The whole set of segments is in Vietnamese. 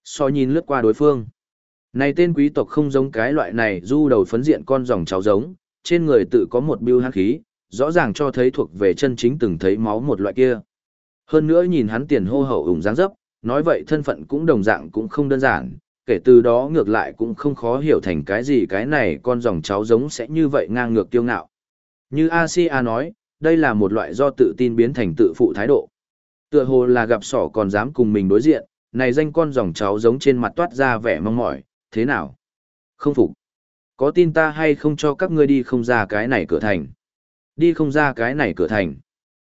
So nhìn lướt qua đối phương. Này tên quý tộc không giống cái loại này du đầu phấn diện con dòng cháu giống, trên người tự có một bưu hắc khí, rõ ràng cho thấy thuộc về chân chính từng thấy máu một loại kia. Hơn nữa nhìn hắn tiền hô hậu ủng dáng dấp, nói vậy thân phận cũng đồng dạng cũng không đơn giản, kể từ đó ngược lại cũng không khó hiểu thành cái gì cái này con dòng cháu giống sẽ như vậy ngang ngược kiêu ngạo. Như Asia nói, đây là một loại do tự tin biến thành tự phụ thái độ. Tựa hồ là gặp sỏ còn dám cùng mình đối diện, này danh con dòng cháu giống trên mặt toát ra vẻ mong mỏi, thế nào? Không phục. Có tin ta hay không cho các ngươi đi không ra cái này cửa thành? Đi không ra cái này cửa thành.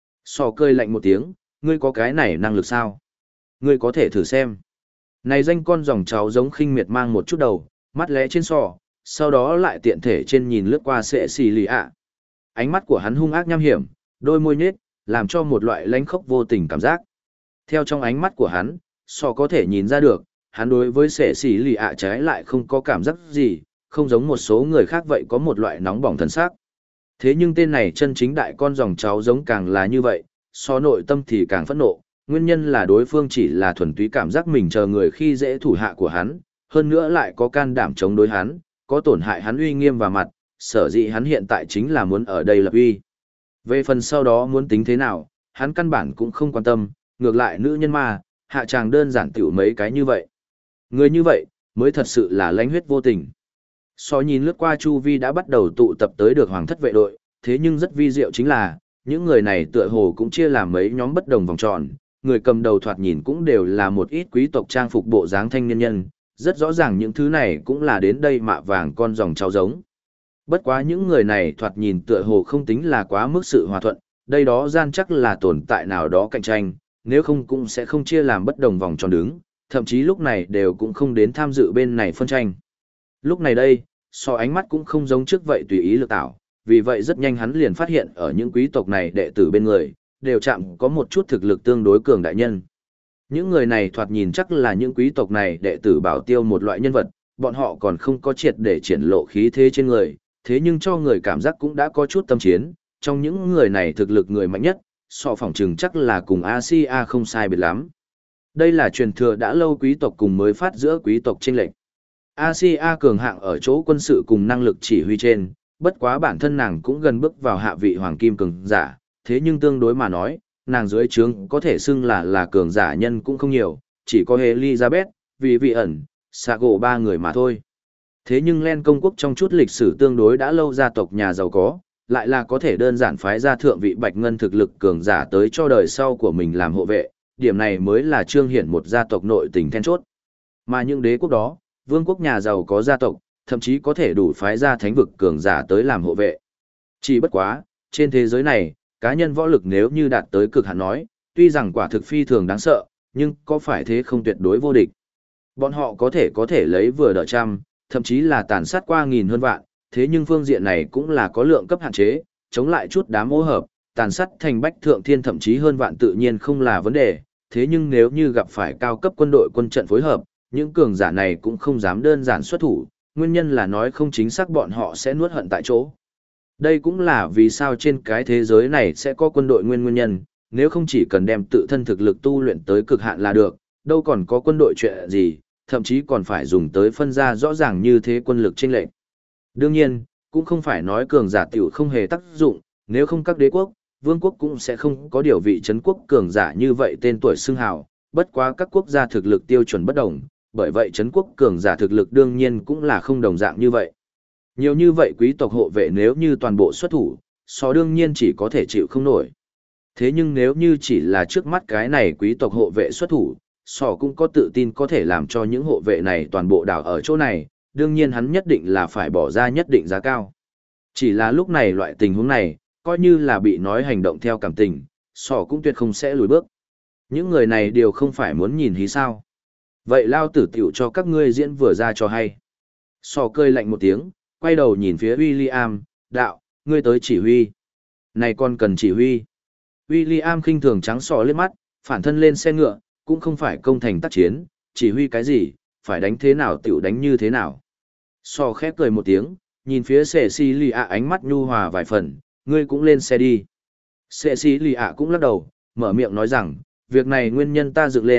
Sỏ cười lạnh một tiếng, ngươi có cái này năng lực sao? Ngươi có thể thử xem. Này danh con dòng cháu giống khinh miệt mang một chút đầu, mắt lẽ trên sọ, sau đó lại tiện thể trên nhìn lướt qua sệ xì lì ạ. Ánh mắt của hắn hung ác nham hiểm, đôi môi nhếch, làm cho một loại lánh khốc vô tình cảm giác. Theo trong ánh mắt của hắn, sọ có thể nhìn ra được, hắn đối với sệ xì lì ạ trái lại không có cảm giác gì, không giống một số người khác vậy có một loại nóng bỏng thần sắc. Thế nhưng tên này chân chính đại con dòng cháu giống càng là như vậy, so nội tâm thì càng phẫn nộ, nguyên nhân là đối phương chỉ là thuần túy cảm giác mình chờ người khi dễ thủ hạ của hắn, hơn nữa lại có can đảm chống đối hắn, có tổn hại hắn uy nghiêm và mặt, sở dĩ hắn hiện tại chính là muốn ở đây lập uy. Về phần sau đó muốn tính thế nào, hắn căn bản cũng không quan tâm, ngược lại nữ nhân ma, hạ chàng đơn giản tiểu mấy cái như vậy. Người như vậy, mới thật sự là lãnh huyết vô tình. So nhìn lướt qua chu vi đã bắt đầu tụ tập tới được hoàng thất vệ đội, thế nhưng rất vi diệu chính là, những người này tựa hồ cũng chia làm mấy nhóm bất đồng vòng tròn, người cầm đầu thoạt nhìn cũng đều là một ít quý tộc trang phục bộ dáng thanh niên nhân, rất rõ ràng những thứ này cũng là đến đây mạ vàng con dòng cháu giống. Bất quá những người này thoạt nhìn tựa hồ không tính là quá mức sự hòa thuận, đây đó gian chắc là tồn tại nào đó cạnh tranh, nếu không cũng sẽ không chia làm bất đồng vòng tròn đứng, thậm chí lúc này đều cũng không đến tham dự bên này phân tranh. Lúc này đây, so ánh mắt cũng không giống trước vậy tùy ý lược tạo, vì vậy rất nhanh hắn liền phát hiện ở những quý tộc này đệ tử bên người, đều chạm có một chút thực lực tương đối cường đại nhân. Những người này thoạt nhìn chắc là những quý tộc này đệ tử bảo tiêu một loại nhân vật, bọn họ còn không có triệt để triển lộ khí thế trên người, thế nhưng cho người cảm giác cũng đã có chút tâm chiến, trong những người này thực lực người mạnh nhất, so phỏng chừng chắc là cùng Asia không sai biệt lắm. Đây là truyền thừa đã lâu quý tộc cùng mới phát giữa quý tộc chênh lệch. Asia cường hạng ở chỗ quân sự cùng năng lực chỉ huy trên, bất quá bản thân nàng cũng gần bước vào hạ vị hoàng kim cường giả, thế nhưng tương đối mà nói, nàng dưới trướng có thể xưng là cường giả nhân cũng không nhiều, chỉ có Elizabeth, vì vị ẩn, Sago ba người mà thôi. Thế nhưng Len công quốc trong chút lịch sử tương đối đã lâu gia tộc nhà giàu có, lại là có thể đơn giản phái ra thượng vị bạch ngân thực lực cường giả tới cho đời sau của mình làm hộ vệ, điểm này mới là trương hiển một gia tộc nội tình then chốt. Mà những đế quốc đó, vương quốc nhà giàu có gia tộc, thậm chí có thể đủ phái ra thánh vực cường giả tới làm hộ vệ. Chỉ bất quá, trên thế giới này, cá nhân võ lực nếu như đạt tới cực hạn nói, tuy rằng quả thực phi thường đáng sợ, nhưng có phải thế không tuyệt đối vô địch. Bọn họ có thể lấy vừa đỡ trăm, thậm chí là tàn sát qua nghìn hơn vạn, thế nhưng phương diện này cũng là có lượng cấp hạn chế, chống lại chút đám ô hợp, tàn sát thành bách thượng thiên thậm chí hơn vạn tự nhiên không là vấn đề, thế nhưng nếu như gặp phải cao cấp quân đội quân trận phối hợp, những cường giả này cũng không dám đơn giản xuất thủ, nguyên nhân là nói không chính xác bọn họ sẽ nuốt hận tại chỗ. Đây cũng là vì sao trên cái thế giới này sẽ có quân đội nguyên nhân, nếu không chỉ cần đem tự thân thực lực tu luyện tới cực hạn là được, đâu còn có quân đội chuyện gì, thậm chí còn phải dùng tới phân ra rõ ràng như thế quân lực chênh lệch. Đương nhiên, cũng không phải nói cường giả tiểu không hề tác dụng, nếu không các đế quốc, vương quốc cũng sẽ không có điều vị trấn quốc cường giả như vậy tên tuổi xưng hào, bất quá các quốc gia thực lực tiêu chuẩn bất đồng, bởi vậy trấn quốc cường giả thực lực đương nhiên cũng là không đồng dạng như vậy. Nhiều như vậy quý tộc hộ vệ nếu như toàn bộ xuất thủ, so đương nhiên chỉ có thể chịu không nổi. Thế nhưng nếu như chỉ là trước mắt cái này quý tộc hộ vệ xuất thủ, so cũng có tự tin có thể làm cho những hộ vệ này toàn bộ đảo ở chỗ này, đương nhiên hắn nhất định là phải bỏ ra nhất định giá cao. Chỉ là lúc này loại tình huống này, coi như là bị nói hành động theo cảm tình, so cũng tuyệt không sẽ lùi bước. Những người này đều không phải muốn nhìn hí sao. Vậy lao tử tiểu cho các ngươi diễn vừa ra cho hay. So cười lạnh một tiếng, quay đầu nhìn phía William, đạo, ngươi tới chỉ huy. Này còn cần chỉ huy. William khinh thường trắng sò liếc mắt, phản thân lên xe ngựa, cũng không phải công thành tác chiến, chỉ huy cái gì, phải đánh thế nào tiểu đánh như thế nào. So khép cười một tiếng, nhìn phía Cecilia ánh mắt nhu hòa vài phần, ngươi cũng lên xe đi. Cecilia cũng lắc đầu, mở miệng nói rằng, việc này nguyên nhân ta dựng lên,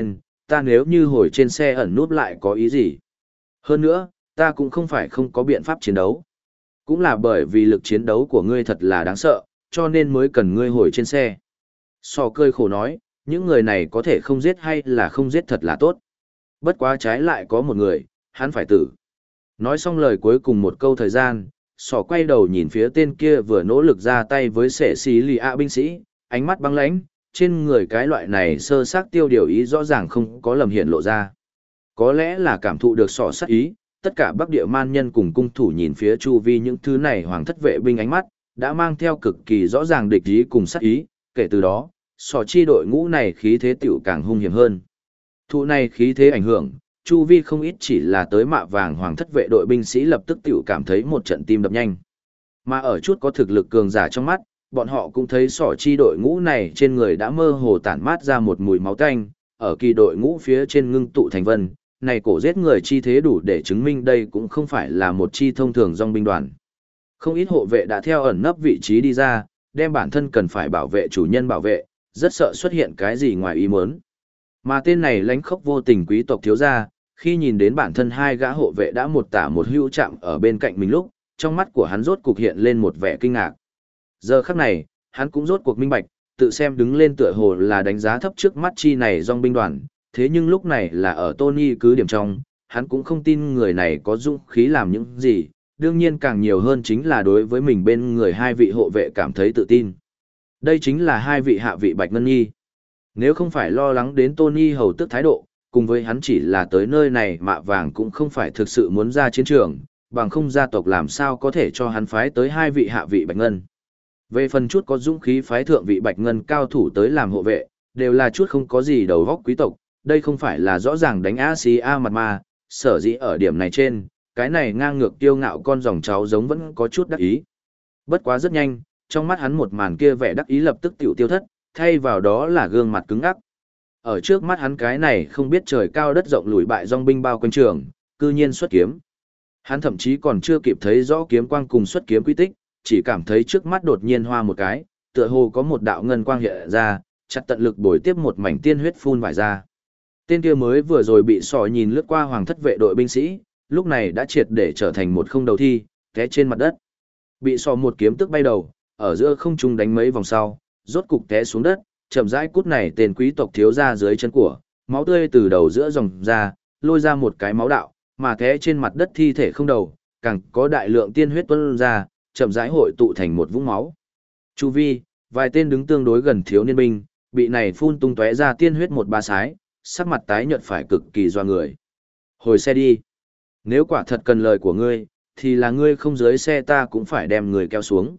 ta nếu như hồi trên xe ẩn núp lại có ý gì? Hơn nữa, ta cũng không phải không có biện pháp chiến đấu. Cũng là bởi vì lực chiến đấu của ngươi thật là đáng sợ, cho nên mới cần ngươi hồi trên xe. Sò cười khổ nói, những người này có thể không giết hay là không giết thật là tốt. Bất quá trái lại có một người, hắn phải tử. Nói xong lời cuối cùng một câu thời gian, sò quay đầu nhìn phía tên kia vừa nỗ lực ra tay với sẻ xí lì ạ binh sĩ, ánh mắt băng lãnh, trên người cái loại này sơ xác tiêu điều ý rõ ràng không có lầm hiện lộ ra. Có lẽ là cảm thụ được sò sát ý, tất cả Bắc Địa man nhân cùng cung thủ nhìn phía chu vi những thứ này hoàng thất vệ binh ánh mắt, đã mang theo cực kỳ rõ ràng địch ý cùng sát ý, kể từ đó, sò chi đội ngũ này khí thế tiểu càng hung hiểm hơn. Thụ này khí thế ảnh hưởng, chu vi không ít chỉ là tới mạ vàng hoàng thất vệ đội binh sĩ lập tức tiểu cảm thấy một trận tim đập nhanh. Mà ở chút có thực lực cường giả trong mắt, bọn họ cũng thấy sỏ chi đội ngũ này trên người đã mơ hồ tản mát ra một mùi máu tanh, ở kỳ đội ngũ phía trên ngưng tụ thành vân, này cổ giết người chi thế đủ để chứng minh đây cũng không phải là một chi thông thường dòng binh đoàn. Không ít hộ vệ đã theo ẩn nấp vị trí đi ra, đem bản thân cần phải bảo vệ chủ nhân bảo vệ, rất sợ xuất hiện cái gì ngoài ý muốn. Mà tên này lánh khốc vô tình quý tộc thiếu gia, khi nhìn đến bản thân hai gã hộ vệ đã một tả một hữu chạm ở bên cạnh mình lúc, trong mắt của hắn rốt cuộc hiện lên một vẻ kinh ngạc. Giờ khắc này, hắn cũng rốt cuộc minh bạch, tự xem đứng lên tựa hồ là đánh giá thấp trước mắt chi này dòng binh đoàn, thế nhưng lúc này là ở Tony cứ điểm trong, hắn cũng không tin người này có dũng khí làm những gì, đương nhiên càng nhiều hơn chính là đối với mình bên người hai vị hộ vệ cảm thấy tự tin. Đây chính là hai vị hạ vị Bạch Ngân Nhi. Nếu không phải lo lắng đến Tony hầu tức thái độ, cùng với hắn chỉ là tới nơi này mạ vàng cũng không phải thực sự muốn ra chiến trường, bằng không gia tộc làm sao có thể cho hắn phái tới hai vị hạ vị Bạch Ngân. Về phần chút có dũng khí phái thượng vị Bạch Ngân cao thủ tới làm hộ vệ, đều là chút không có gì đầu góc quý tộc, đây không phải là rõ ràng đánh Asia mặt mà, sở dĩ ở điểm này trên, cái này ngang ngược kiêu ngạo con dòng cháu giống vẫn có chút đắc ý. Bất quá rất nhanh, trong mắt hắn một màn kia vẻ đắc ý lập tức tiêu thất, thay vào đó là gương mặt cứng ngắc. Ở trước mắt hắn cái này không biết trời cao đất rộng lùi bại dòng binh bao quanh trường, cư nhiên xuất kiếm. Hắn thậm chí còn chưa kịp thấy rõ kiếm quang cùng xuất kiếm quy tích, chỉ cảm thấy trước mắt đột nhiên hoa một cái, tựa hồ có một đạo ngân quang hiện ra, chặt tận lực bồi tiếp một mảnh tiên huyết phun vải ra. Tên kia mới vừa rồi bị sọ nhìn lướt qua hoàng thất vệ đội binh sĩ, lúc này đã triệt để trở thành một không đầu thi, té trên mặt đất. Bị sọ một kiếm tức bay đầu, ở giữa không trung đánh mấy vòng sau, rốt cục té xuống đất, chậm rãi cút này tên quý tộc thiếu ra dưới chân của, máu tươi từ đầu giữa dòng ra, lôi ra một cái máu đạo, mà té trên mặt đất thi thể không đầu, càng có đại lượng tiên huyết tuôn ra, chậm rãi hội tụ thành một vũng máu. Chu vi, vài tên đứng tương đối gần thiếu niên binh, bị này phun tung tóe ra tiên huyết một ba sái, sắc mặt tái nhợt phải cực kỳ doa người. Hồi xe đi. Nếu quả thật cần lời của ngươi, thì là ngươi không dưới xe ta cũng phải đem người kéo xuống.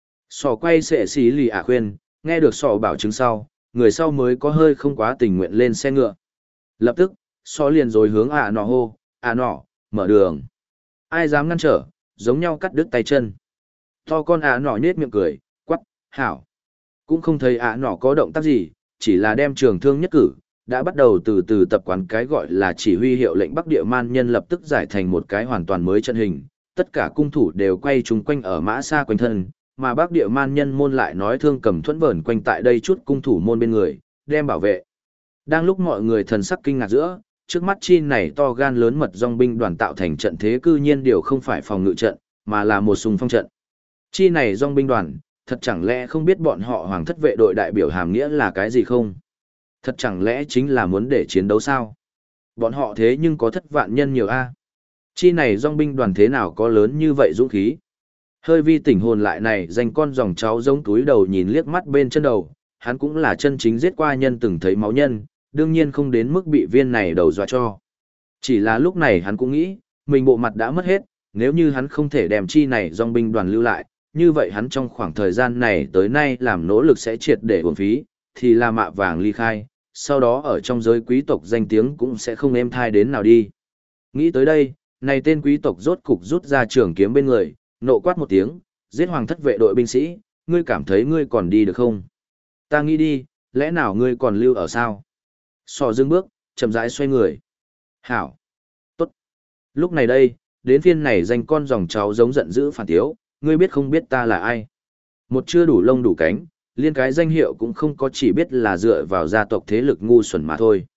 Sò quay sệ xí lì ả khuyên, nghe được sò bảo chứng sau, người sau mới có hơi không quá tình nguyện lên xe ngựa. Lập tức, sò liền rồi hướng ả nọ hô, ả nọ, mở đường. Ai dám ngăn trở, giống nhau cắt đứt tay chân. To con ả nọ nhết miệng cười, quắc, hảo. Cũng không thấy ả nọ có động tác gì, chỉ là đem trường thương nhất cử, đã bắt đầu từ từ tập quán cái gọi là chỉ huy hiệu lệnh Bắc Địa man nhân lập tức giải thành một cái hoàn toàn mới trận hình. Tất cả cung thủ đều quay chung quanh ở mã xa quanh thân, mà Bắc Địa man nhân môn lại nói thương cầm thuẫn vờn quanh tại đây chút cung thủ môn bên người, đem bảo vệ. Đang lúc mọi người thần sắc kinh ngạc giữa, trước mắt chi này to gan lớn mật dòng binh đoàn tạo thành trận thế cư nhiên điều không phải phòng ngự trận, mà là một xung phong trận. Chi này dòng binh đoàn, thật chẳng lẽ không biết bọn họ hoàng thất vệ đội đại biểu hàm nghĩa là cái gì không? Thật chẳng lẽ chính là muốn để chiến đấu sao? Bọn họ thế nhưng có thất vạn nhân nhiều a. Chi này dòng binh đoàn thế nào có lớn như vậy dũng khí? Hơi vi tỉnh hồn lại này dành con dòng cháu giống túi đầu nhìn liếc mắt bên chân đầu, hắn cũng là chân chính giết qua nhân từng thấy máu nhân, đương nhiên không đến mức bị viên này đầu dọa cho. Chỉ là lúc này hắn cũng nghĩ, mình bộ mặt đã mất hết, nếu như hắn không thể đem chi này dòng binh đoàn lưu lại, như vậy hắn trong khoảng thời gian này tới nay làm nỗ lực sẽ triệt để uổng phí, thì là mạ vàng ly khai, sau đó ở trong giới quý tộc danh tiếng cũng sẽ không êm thai đến nào đi. Nghĩ tới đây, này tên quý tộc rốt cục rút ra trường kiếm bên người, nộ quát một tiếng, giết hoàng thất vệ đội binh sĩ, ngươi cảm thấy ngươi còn đi được không? Ta nghĩ đi, lẽ nào ngươi còn lưu ở sao? Sò dưng bước, chậm rãi xoay người. Hảo! Tốt! Lúc này đây, đến phiên này danh con dòng cháu giống giận dữ phản tiếu, ngươi biết không biết ta là ai? Một chưa đủ lông đủ cánh, liên cái danh hiệu cũng không có, chỉ biết là dựa vào gia tộc thế lực ngu xuẩn mà thôi.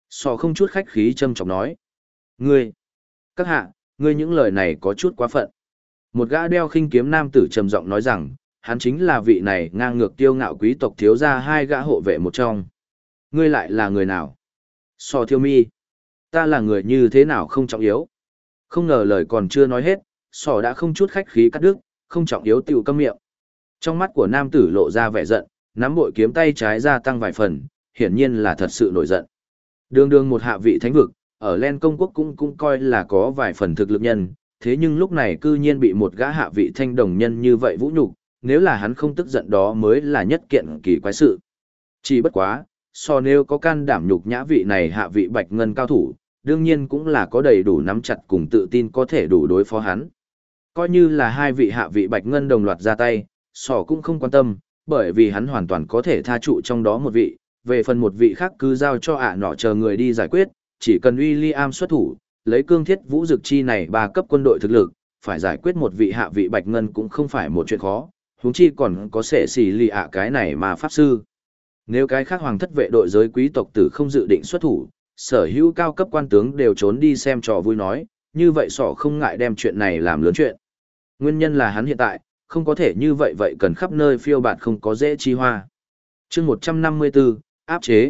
Sò không chút khách khí châm chọc nói. Ngươi, các hạ, ngươi những lời này có chút quá phận. Một gã đeo khinh kiếm nam tử trầm giọng nói rằng, hắn chính là vị này ngang ngược kiêu ngạo quý tộc thiếu gia hai gã hộ vệ một trong. Ngươi lại là người nào? Sò Thiêu Mi. Ta là người như thế nào không trọng yếu. Không ngờ lời còn chưa nói hết, Sò đã không chút khách khí cắt đứt, không trọng yếu tiểu câm miệng. Trong mắt của nam tử lộ ra vẻ giận, nắm bội kiếm tay trái ra tăng vài phần, hiển nhiên là thật sự nổi giận. Đường đường một hạ vị thánh vực, ở Len công quốc cũng coi là có vài phần thực lực nhân, thế nhưng lúc này cư nhiên bị một gã hạ vị thanh đồng nhân như vậy vũ nhục, nếu là hắn không tức giận đó mới là nhất kiện kỳ quái sự. Chỉ bất quá, so nếu có can đảm nhục nhã vị này hạ vị bạch ngân cao thủ, đương nhiên cũng là có đầy đủ nắm chặt cùng tự tin có thể đủ đối phó hắn. Coi như là hai vị hạ vị bạch ngân đồng loạt ra tay, sỏ cũng không quan tâm, bởi vì hắn hoàn toàn có thể tha trụ trong đó một vị, về phần một vị khác cứ giao cho nọ chờ người đi giải quyết, chỉ cần William xuất thủ, lấy cương thiết vũ dực chi này ba cấp quân đội thực lực, phải giải quyết một vị hạ vị bạch ngân cũng không phải một chuyện khó, huống chi còn có sẽ xì lì cái này mà pháp sư. Nếu cái khác hoàng thất vệ đội giới quý tộc tử không dự định xuất thủ, sở hữu cao cấp quan tướng đều trốn đi xem trò vui nói, như vậy sỏ không ngại đem chuyện này làm lớn chuyện. Nguyên nhân là hắn hiện tại, không có thể như vậy vậy cần khắp nơi phiêu bạt không có dễ chi hoa. chương 154, áp chế.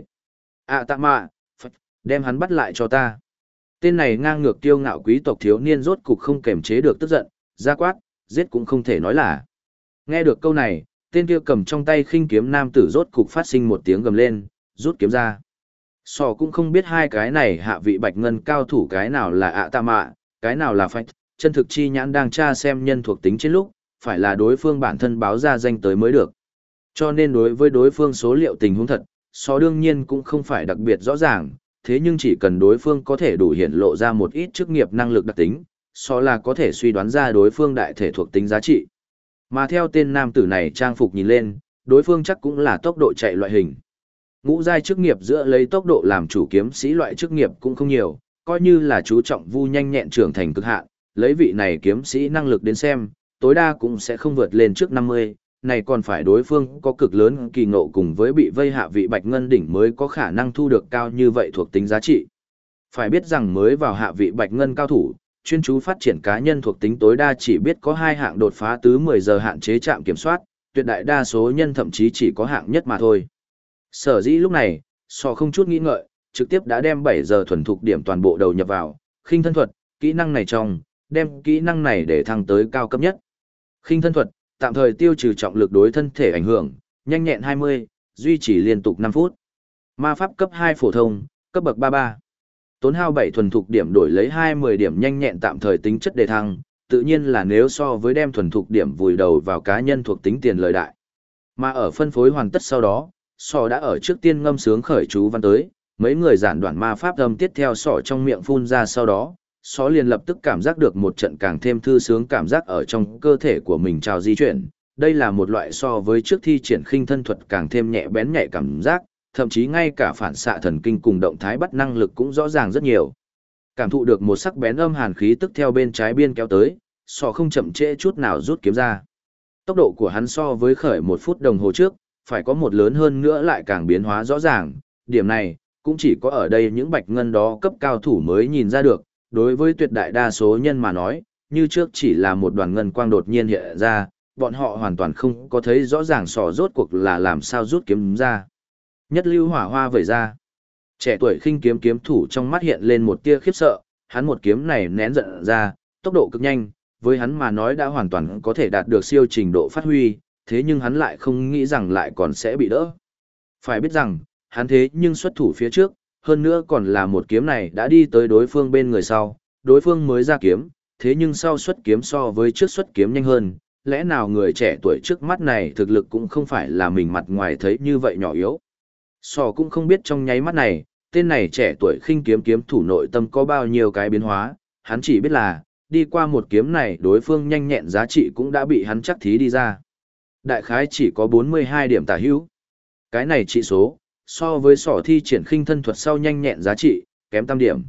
Tạ mạ, đem hắn bắt lại cho ta. Tên này ngang ngược kiêu ngạo quý tộc thiếu niên rốt cục không kềm chế được tức giận, ra quát, giết cũng không thể nói là. Nghe được câu này, tên kia cầm trong tay khinh kiếm nam tử rốt cục phát sinh một tiếng gầm lên, rút kiếm ra. Sò cũng không biết hai cái này hạ vị bạch ngân cao thủ cái nào là tạ mạ, cái nào là phách, chân thực chi nhãn đang tra xem nhân thuộc tính trên lúc, phải là đối phương bản thân báo ra danh tới mới được. Cho nên đối với đối phương số liệu tình huống thật, Sò đương nhiên cũng không phải đặc biệt rõ ràng, thế nhưng chỉ cần đối phương có thể đủ hiển lộ ra một ít chức nghiệp năng lực đặc tính, Sò là có thể suy đoán ra đối phương đại thể thuộc tính giá trị. Mà theo tên nam tử này trang phục nhìn lên, đối phương chắc cũng là tốc độ chạy loại hình. Ngũ giai chức nghiệp giữa lấy tốc độ làm chủ kiếm sĩ loại chức nghiệp cũng không nhiều, coi như là chú trọng vu nhanh nhẹn trưởng thành cực hạn, lấy vị này kiếm sĩ năng lực đến xem, tối đa cũng sẽ không vượt lên trước 50, này còn phải đối phương có cực lớn kỳ ngộ cùng với bị vây hạ vị bạch ngân đỉnh mới có khả năng thu được cao như vậy thuộc tính giá trị. Phải biết rằng mới vào hạ vị bạch ngân cao thủ, chuyên chú phát triển cá nhân thuộc tính tối đa chỉ biết có 2 hạng đột phá tứ 10 giờ hạn chế trạm kiểm soát, tuyệt đại đa số nhân thậm chí chỉ có hạng nhất mà thôi. Sở dĩ lúc này, Sò không chút nghĩ ngợi, trực tiếp đã đem 7 giờ thuần thục điểm toàn bộ đầu nhập vào, khinh thân thuật, kỹ năng này trong, đem kỹ năng này để thăng tới cao cấp nhất. Khinh thân thuật, tạm thời tiêu trừ trọng lực đối thân thể ảnh hưởng, nhanh nhẹn 20, duy trì liên tục 5 phút. Ma pháp cấp 2 phổ thông, cấp bậc 33. Tốn hao 7 thuần thục điểm đổi lấy 20 điểm nhanh nhẹn tạm thời tính chất đề thăng, tự nhiên là nếu so với đem thuần thục điểm vùi đầu vào cá nhân thuộc tính tiền lợi đại. Mà ở phân phối hoàn tất sau đó, Sò đã ở trước tiên ngâm sướng khởi chú văn tới, mấy người giản đoạn ma pháp âm tiết theo Sò trong miệng phun ra sau đó, Sò liền lập tức cảm giác được một trận càng thêm thư sướng cảm giác ở trong cơ thể của mình trào di chuyển. Đây là một loại so với trước thi triển khinh thân thuật càng thêm nhẹ bén nhạy cảm giác, thậm chí ngay cả phản xạ thần kinh cùng động thái bắt năng lực cũng rõ ràng rất nhiều. Cảm thụ được một sắc bén âm hàn khí tức theo bên trái biên kéo tới, Sò không chậm trễ chút nào rút kiếm ra. Tốc độ của hắn so với khởi 1 phút đồng hồ trước, phải có một lớn hơn nữa lại càng biến hóa rõ ràng, điểm này, cũng chỉ có ở đây những bạch ngân đó cấp cao thủ mới nhìn ra được, đối với tuyệt đại đa số nhân mà nói, như trước chỉ là một đoàn ngân quang đột nhiên hiện ra, bọn họ hoàn toàn không có thấy rõ ràng Sò rốt cuộc là làm sao rút kiếm ra. Nhất lưu hỏa hoa vẩy ra. Trẻ tuổi khinh kiếm kiếm thủ trong mắt hiện lên một tia khiếp sợ, hắn một kiếm này nén giận ra, tốc độ cực nhanh, với hắn mà nói đã hoàn toàn có thể đạt được siêu trình độ phát huy, thế nhưng hắn lại không nghĩ rằng lại còn sẽ bị đỡ. Phải biết rằng, hắn thế nhưng xuất thủ phía trước, hơn nữa còn là một kiếm này đã đi tới đối phương bên người sau, đối phương mới ra kiếm, thế nhưng sau xuất kiếm so với trước xuất kiếm nhanh hơn, lẽ nào người trẻ tuổi trước mắt này thực lực cũng không phải là mình mặt ngoài thấy như vậy nhỏ yếu. Sò cũng không biết trong nháy mắt này, tên này trẻ tuổi khinh kiếm kiếm thủ nội tâm có bao nhiêu cái biến hóa, hắn chỉ biết là, đi qua một kiếm này đối phương nhanh nhẹn giá trị cũng đã bị hắn chắc thí đi ra. Đại khái chỉ có 42 điểm tả hữu. Cái này trị số, so với Sò thi triển khinh thân thuật sau nhanh nhẹn giá trị, kém 8 điểm.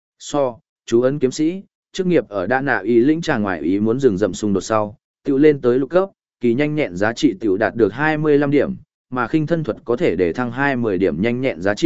Chú ấn kiếm sĩ, chức nghiệp ở đa nạ ý lĩnh trà ngoài ý muốn dừng dậm xung đột sau, tiểu lên tới lục cấp, kỳ nhanh nhẹn giá trị tiểu đạt được 25 điểm, mà khinh thân thuật có thể để thăng 20 điểm nhanh nhẹn giá trị,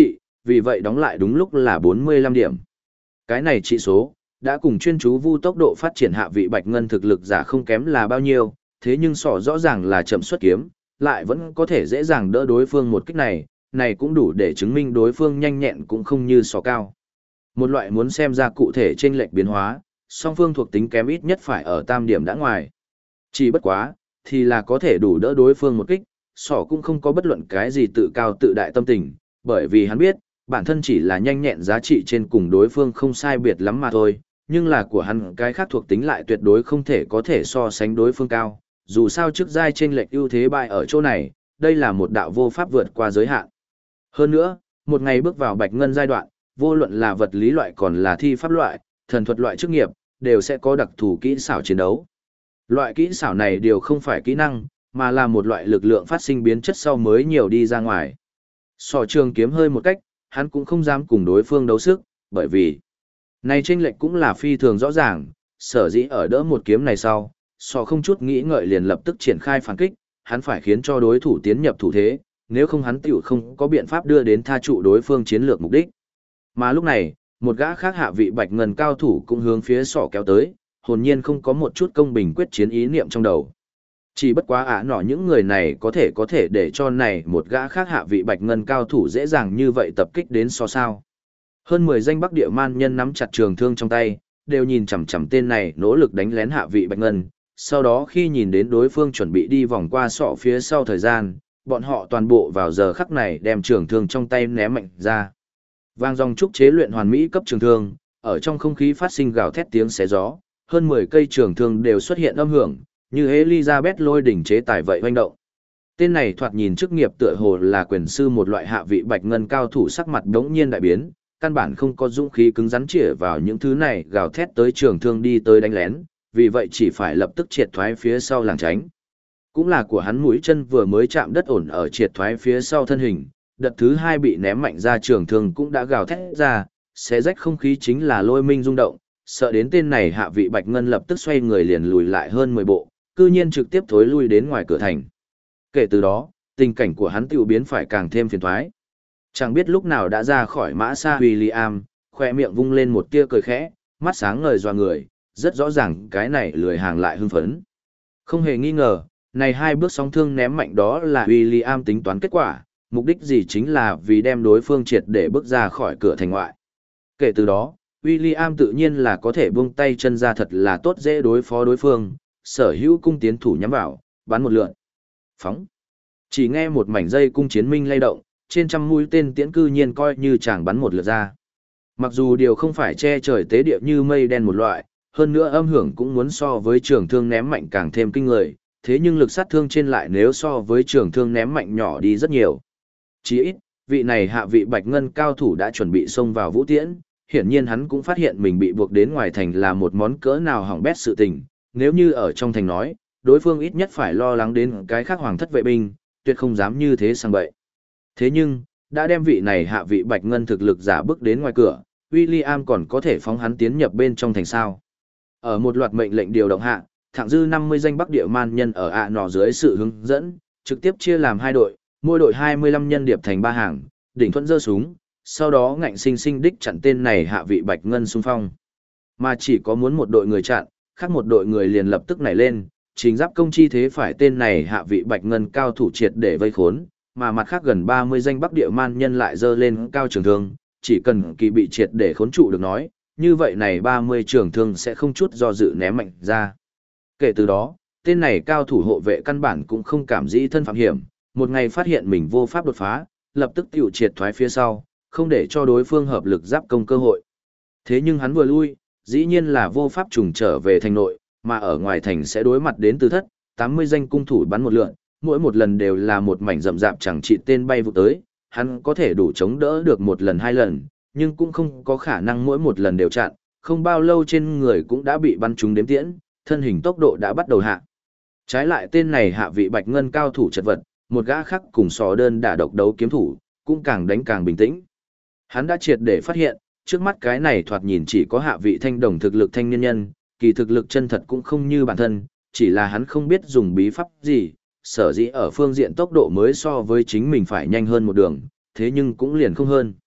vì vậy đóng lại đúng lúc là 45 điểm. Cái này trị số, đã cùng chuyên chú vu tốc độ phát triển hạ vị bạch ngân thực lực giả không kém là bao nhiêu, thế nhưng sỏ rõ ràng là chậm xuất kiếm, lại vẫn có thể dễ dàng đỡ đối phương một kích này, này cũng đủ để chứng minh đối phương nhanh nhẹn cũng không như sỏ cao. Một loại muốn xem ra cụ thể chênh lệch biến hóa, song phương thuộc tính kém ít nhất phải ở tam điểm đã ngoài. Chỉ bất quá, thì là có thể đủ đỡ đối phương một kích, sỏ cũng không có bất luận cái gì tự cao tự đại tâm tình, bởi vì hắn biết, bản thân chỉ là nhanh nhẹn giá trị trên cùng đối phương không sai biệt lắm mà thôi, nhưng là của hắn cái khác thuộc tính lại tuyệt đối không thể có thể so sánh đối phương cao, dù sao trước giai chênh lệch ưu thế bại ở chỗ này, đây là một đạo vô pháp vượt qua giới hạn. Hơn nữa, một ngày bước vào bạch ngân giai đoạn, vô luận là vật lý loại còn là thi pháp loại, thần thuật loại chức nghiệp, đều sẽ có đặc thù kỹ xảo chiến đấu. Loại kỹ xảo này đều không phải kỹ năng, mà là một loại lực lượng phát sinh biến chất sau mới nhiều đi ra ngoài. Sò trường kiếm hơi một cách, hắn cũng không dám cùng đối phương đấu sức, bởi vì này chênh lệch cũng là phi thường rõ ràng, sở dĩ ở đỡ một kiếm này sau, sò không chút nghĩ ngợi liền lập tức triển khai phản kích, hắn phải khiến cho đối thủ tiến nhập thủ thế, nếu không hắn tiểu không có biện pháp đưa đến tha trụ đối phương chiến lược mục đích. Mà lúc này, một gã khác hạ vị bạch ngân cao thủ cũng hướng phía sọ kéo tới, hồn nhiên không có một chút công bình quyết chiến ý niệm trong đầu. Chỉ bất quá nọ những người này có thể để cho này một gã khác hạ vị bạch ngân cao thủ dễ dàng như vậy tập kích đến so sao. Hơn 10 danh Bắc Địa man nhân nắm chặt trường thương trong tay, đều nhìn chằm chằm tên này nỗ lực đánh lén hạ vị bạch ngân, sau đó khi nhìn đến đối phương chuẩn bị đi vòng qua sọ phía sau thời gian, bọn họ toàn bộ vào giờ khắc này đem trường thương trong tay ném mạnh ra. Vang dòng trúc chế luyện hoàn mỹ cấp trường thương, ở trong không khí phát sinh gào thét tiếng xé gió, hơn 10 cây trường thương đều xuất hiện âm hưởng, như Elizabeth lôi đỉnh chế tài vậy hoành động. Tên này thoạt nhìn chức nghiệp tựa hồ là quyền sư một loại hạ vị bạch ngân cao thủ, sắc mặt đống nhiên đại biến, căn bản không có dũng khí cứng rắn chĩa vào những thứ này gào thét tới trường thương đi tới đánh lén, vì vậy chỉ phải lập tức triệt thoái phía sau làng tránh. Cũng là của hắn mũi chân vừa mới chạm đất ổn ở triệt thoái phía sau thân hình, đợt thứ hai bị ném mạnh ra trường thương cũng đã gào thét ra, xé rách không khí chính là lôi minh rung động, sợ đến tên này hạ vị bạch ngân lập tức xoay người liền lùi lại hơn 10 bộ, cư nhiên trực tiếp thối lui đến ngoài cửa thành. Kể từ đó, tình cảnh của hắn tiểu biến phải càng thêm phiền toái. Chẳng biết lúc nào đã ra khỏi mã xa William, khoe miệng vung lên một tia cười khẽ, mắt sáng ngời doa người, rất rõ ràng cái này lười hàng lại hưng phấn. Không hề nghi ngờ, này hai bước sóng thương ném mạnh đó là William tính toán kết quả, mục đích gì chính là vì đem đối phương triệt để bước ra khỏi cửa thành ngoại. Kể từ đó, William tự nhiên là có thể buông tay chân ra thật là tốt dễ đối phó đối phương, sở hữu cung tiến thủ nhắm vào, bắn một lượt. Phóng. Chỉ nghe một mảnh dây cung chiến minh lay động, trên trăm mũi tên tiễn cư nhiên coi như chàng bắn một lượt ra. Mặc dù điều không phải che trời tế địa như mây đen một loại, hơn nữa âm hưởng cũng muốn so với trường thương ném mạnh càng thêm kinh người, thế nhưng lực sát thương trên lại nếu so với trường thương ném mạnh nhỏ đi rất nhiều. Chỉ ít, vị này hạ vị bạch ngân cao thủ đã chuẩn bị xông vào vũ tiễn, hiển nhiên hắn cũng phát hiện mình bị buộc đến ngoài thành là một món cỡ nào hỏng bét sự tình, nếu như ở trong thành nói, đối phương ít nhất phải lo lắng đến cái khác hoàng thất vệ binh, tuyệt không dám như thế sang bậy. Thế nhưng, đã đem vị này hạ vị bạch ngân thực lực giả bước đến ngoài cửa, William còn có thể phóng hắn tiến nhập bên trong thành sao. Ở một loạt mệnh lệnh điều động hạ, thẳng dư 50 danh Bắc Địa man nhân ở nọ dưới sự hướng dẫn, trực tiếp chia làm hai đội, mỗi đội 25 nhân điệp thành ba hàng, đỉnh thuận giơ súng, sau đó ngạnh sinh sinh đích chặn tên này hạ vị bạch ngân xung phong. Mà chỉ có muốn một đội người chặn, khác một đội người liền lập tức nảy lên, chính giáp công chi thế phải tên này hạ vị bạch ngân cao thủ triệt để vây khốn, mà mặt khác gần 30 danh Bắc Địa man nhân lại dơ lên cao trường thương, chỉ cần kỳ bị triệt để khốn trụ được nói, như vậy này 30 trường thương sẽ không chút do dự ném mạnh ra. Kể từ đó, tên này cao thủ hộ vệ căn bản cũng không cảm dĩ thân phạm hiểm, một ngày phát hiện mình vô pháp đột phá, lập tức tiểu triệt thoái phía sau, không để cho đối phương hợp lực giáp công cơ hội. Thế nhưng hắn vừa lui, dĩ nhiên là vô pháp trùng trở về thành nội, mà ở ngoài thành sẽ đối mặt đến từ thất, 80 danh cung thủ bắn một lượn, mỗi một lần đều là một mảnh rậm rạp chẳng trị tên bay vụ tới, hắn có thể đủ chống đỡ được một lần hai lần, nhưng cũng không có khả năng mỗi một lần đều chặn, không bao lâu trên người cũng đã bị bắn trúng đếm tiễn, thân hình tốc độ đã bắt đầu hạ. Trái lại tên này hạ vị bạch ngân cao thủ chật vật, một gã khác cùng sò đơn đả độc đấu kiếm thủ, cũng càng đánh càng bình tĩnh. Hắn đã triệt để phát hiện, trước mắt cái này thoạt nhìn chỉ có hạ vị thanh đồng thực lực thanh niên nhân, kỳ thực lực chân thật cũng không như bản thân, chỉ là hắn không biết dùng bí pháp gì, sở dĩ ở phương diện tốc độ mới so với chính mình phải nhanh hơn một đường, thế nhưng cũng liền không hơn.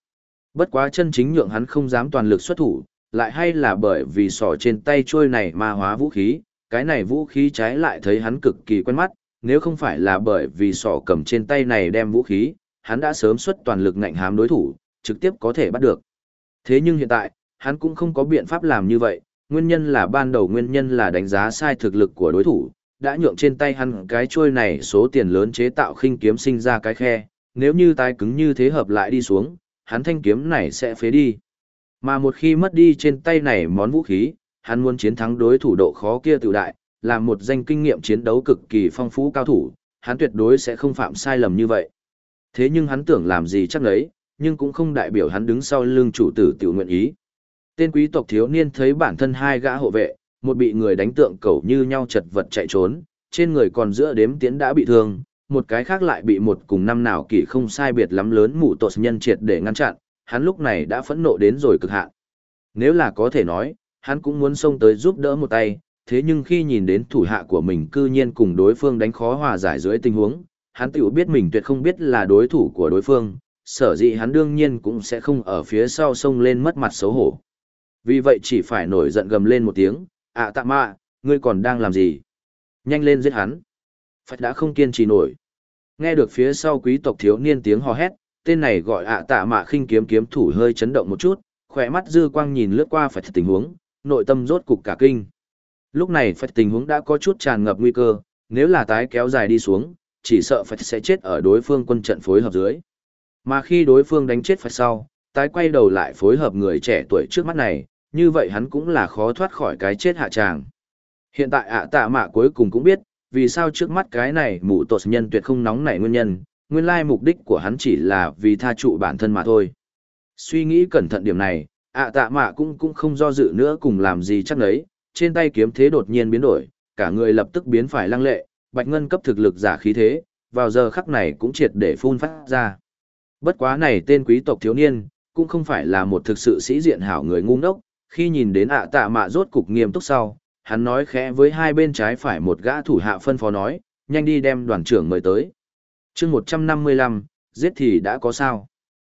Bất quá chân chính nhượng hắn không dám toàn lực xuất thủ, lại hay là bởi vì sỏ trên tay trôi này ma hóa vũ khí, cái này vũ khí trái lại thấy hắn cực kỳ quen mắt, nếu không phải là bởi vì sỏ cầm trên tay này đem vũ khí, hắn đã sớm xuất toàn lực ngạnh hám đối thủ, trực tiếp có thể bắt được. Thế nhưng hiện tại, hắn cũng không có biện pháp làm như vậy, nguyên nhân là ban đầu nguyên nhân là đánh giá sai thực lực của đối thủ, đã nhượng trên tay hắn cái trôi này số tiền lớn chế tạo khinh kiếm sinh ra cái khe, nếu như tái cứng như thế hợp lại đi xuống, hắn thanh kiếm này sẽ phế đi. Mà một khi mất đi trên tay này món vũ khí, hắn muốn chiến thắng đối thủ độ khó kia tự đại, là một danh kinh nghiệm chiến đấu cực kỳ phong phú cao thủ, hắn tuyệt đối sẽ không phạm sai lầm như vậy. Thế nhưng hắn tưởng làm gì chắc lấy, nhưng cũng không đại biểu hắn đứng sau lưng chủ tử tiểu nguyện ý. Tên quý tộc thiếu niên thấy bản thân hai gã hộ vệ, một bị người đánh tượng cẩu như nhau chật vật chạy trốn, trên người còn giữa đếm tiễn đã bị thương, một cái khác lại bị một cùng năm nào kỳ không sai biệt lắm lớn mụ tột nhân triệt để ngăn chặn, hắn lúc này đã phẫn nộ đến rồi cực hạn. Nếu là có thể nói, hắn cũng muốn xông tới giúp đỡ một tay, thế nhưng khi nhìn đến thủ hạ của mình cư nhiên cùng đối phương đánh khó hòa giải dưới tình huống, hắn tiểu biết mình tuyệt không biết là đối thủ của đối phương, sở dĩ hắn đương nhiên cũng sẽ không ở phía sau xông lên mất mặt xấu hổ. Vì vậy chỉ phải nổi giận gầm lên một tiếng, tạ mạ, ngươi còn đang làm gì? Nhanh lên giết hắn. Phật đã không kiên trì nổi. Nghe được phía sau quý tộc thiếu niên tiếng hò hét, tên này gọi tạ mạ khinh kiếm kiếm thủ hơi chấn động một chút, khỏe mắt dư quang nhìn lướt qua Phật tình huống, nội tâm rốt cục cả kinh. Lúc này Phật tình huống đã có chút tràn ngập nguy cơ, nếu là tái kéo dài đi xuống, chỉ sợ Phật sẽ chết ở đối phương quân trận phối hợp dưới. Mà khi đối phương đánh chết Phật sau, tái quay đầu lại phối hợp người trẻ tuổi trước mắt này, như vậy hắn cũng là khó thoát khỏi cái chết hạ tràng. Hiện tại tạ mạ cuối cùng cũng biết, vì sao trước mắt cái này mụ tột nhân tuyệt không nóng nảy nguyên nhân, nguyên lai mục đích của hắn chỉ là vì tha trụ bản thân mà thôi. Suy nghĩ cẩn thận điểm này, tạ mạ cũng không do dự nữa cùng làm gì chắc nấy, trên tay kiếm thế đột nhiên biến đổi, cả người lập tức biến phải lăng lệ, bạch ngân cấp thực lực giả khí thế, vào giờ khắc này cũng triệt để phun phát ra. Bất quá này tên quý tộc thiếu niên, cũng không phải là một thực sự sĩ diện hảo người ngu ngốc, khi nhìn đến tạ mạ rốt cục nghiêm túc sau, hắn nói khẽ với hai bên trái phải một gã thủ hạ phân phó nói, nhanh đi đem đoàn trưởng mời tới. chương 155, giết thì đã có sao.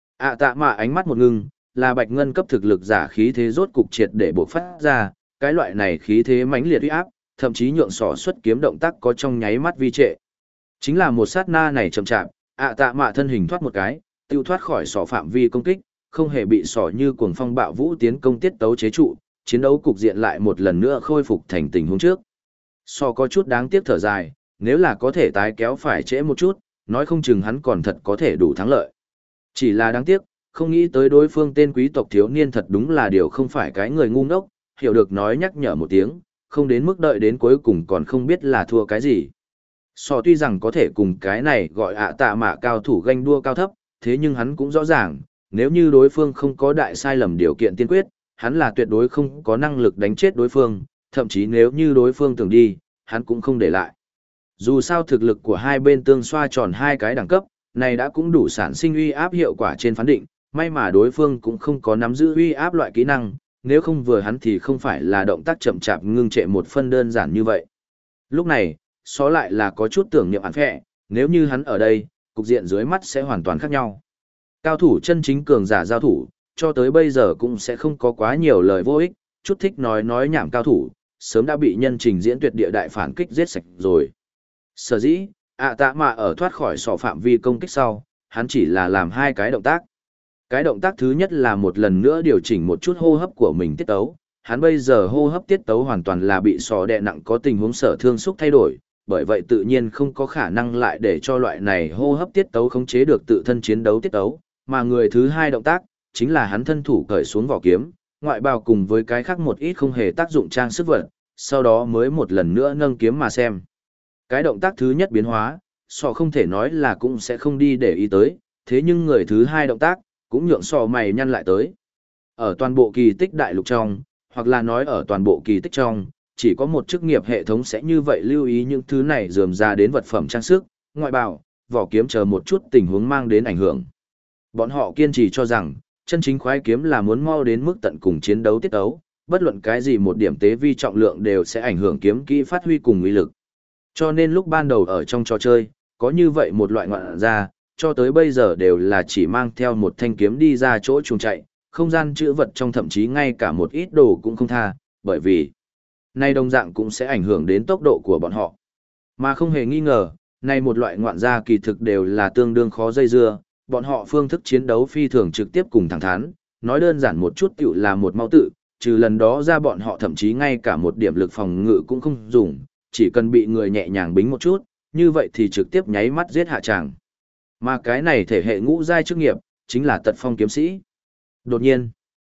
Tạ mạ ánh mắt một ngưng, là bạch ngân cấp thực lực giả khí thế rốt cục triệt để bộc phát ra, cái loại này khí thế mãnh liệt uy áp, thậm chí nhượng sỏ xuất kiếm động tác có trong nháy mắt vi trệ. Chính là một sát na này chậm chạp, tạ mạ thân hình thoát một cái, tiêu thoát khỏi sỏ phạm vi công kích, không hề bị sỏ như cuồng phong bạo vũ tiến công tiết tấu chế trụ, chiến đấu cục diện lại một lần nữa khôi phục thành tình huống trước. Sỏ có chút đáng tiếc thở dài, nếu là có thể tái kéo phải trễ một chút, nói không chừng hắn còn thật có thể đủ thắng lợi. Chỉ là đáng tiếc, không nghĩ tới đối phương tên quý tộc thiếu niên thật đúng là điều không phải cái người ngu ngốc, hiểu được nói nhắc nhở một tiếng, không đến mức đợi đến cuối cùng còn không biết là thua cái gì. Sỏ tuy rằng có thể cùng cái này gọi tạ mạ cao thủ ganh đua cao thấp, thế nhưng hắn cũng rõ ràng, nếu như đối phương không có đại sai lầm điều kiện tiên quyết, hắn là tuyệt đối không có năng lực đánh chết đối phương, thậm chí nếu như đối phương tưởng đi, hắn cũng không để lại. Dù sao thực lực của hai bên tương xoa tròn hai cái đẳng cấp, này đã cũng đủ sản sinh uy áp hiệu quả trên phán định, may mà đối phương cũng không có nắm giữ uy áp loại kỹ năng, nếu không vừa hắn thì không phải là động tác chậm chạp ngưng trệ một phân đơn giản như vậy. Lúc này, xó lại là có chút tưởng niệm hắn phệ, nếu như hắn ở đây, cục diện dưới mắt sẽ hoàn toàn khác nhau. Cao thủ chân chính cường giả giao thủ, cho tới bây giờ cũng sẽ không có quá nhiều lời vô ích, chút thích nói nhảm cao thủ, sớm đã bị nhân trình diễn tuyệt địa đại phản kích giết sạch rồi. Sở dĩ, tạ mạ ở thoát khỏi sọ phạm vi công kích sau, hắn chỉ là làm hai cái động tác. Cái động tác thứ nhất là một lần nữa điều chỉnh một chút hô hấp của mình tiết tấu, hắn bây giờ hô hấp tiết tấu hoàn toàn là bị sọ đè nặng có tình huống sở thương xúc thay đổi, bởi vậy tự nhiên không có khả năng lại để cho loại này hô hấp tiết tấu khống chế được tự thân chiến đấu tiết tấu, mà người thứ hai động tác, chính là hắn thân thủ cởi xuống vỏ kiếm, ngoại bào cùng với cái khác một ít không hề tác dụng trang sức vật, sau đó mới một lần nữa nâng kiếm mà xem. Cái động tác thứ nhất biến hóa, sọ không thể nói là cũng sẽ không đi để ý tới, thế nhưng người thứ hai động tác, cũng nhượng sọ mày nhăn lại tới. Ở toàn bộ kỳ tích đại lục trong, hoặc là nói ở toàn bộ kỳ tích trong, chỉ có một chức nghiệp hệ thống sẽ như vậy lưu ý những thứ này rườm ra đến vật phẩm trang sức, ngoại bào, vỏ kiếm chờ một chút tình huống mang đến ảnh hưởng. Bọn họ kiên trì cho rằng, chân chính khoái kiếm là muốn mau đến mức tận cùng chiến đấu tiết tấu, bất luận cái gì một điểm tế vi trọng lượng đều sẽ ảnh hưởng kiếm kỹ phát huy cùng uy lực. Cho nên lúc ban đầu ở trong trò chơi, có như vậy một loại ngoạn ra, cho tới bây giờ đều là chỉ mang theo một thanh kiếm đi ra chỗ chuồng chạy, không gian chữ vật trong thậm chí ngay cả một ít đồ cũng không tha, bởi vì nay đồng dạng cũng sẽ ảnh hưởng đến tốc độ của bọn họ. Mà không hề nghi ngờ, nay một loại ngoạn gia kỳ thực đều là tương đương khó dây dưa, bọn họ phương thức chiến đấu phi thường trực tiếp cùng thẳng thắn, nói đơn giản một chút tiểu là một mau tự, trừ lần đó ra bọn họ thậm chí ngay cả một điểm lực phòng ngự cũng không dùng, chỉ cần bị người nhẹ nhàng bính một chút, như vậy thì trực tiếp nháy mắt giết hạ tràng. Mà cái này thể hệ ngũ giai chức nghiệp, chính là tật phong kiếm sĩ. Đột nhiên,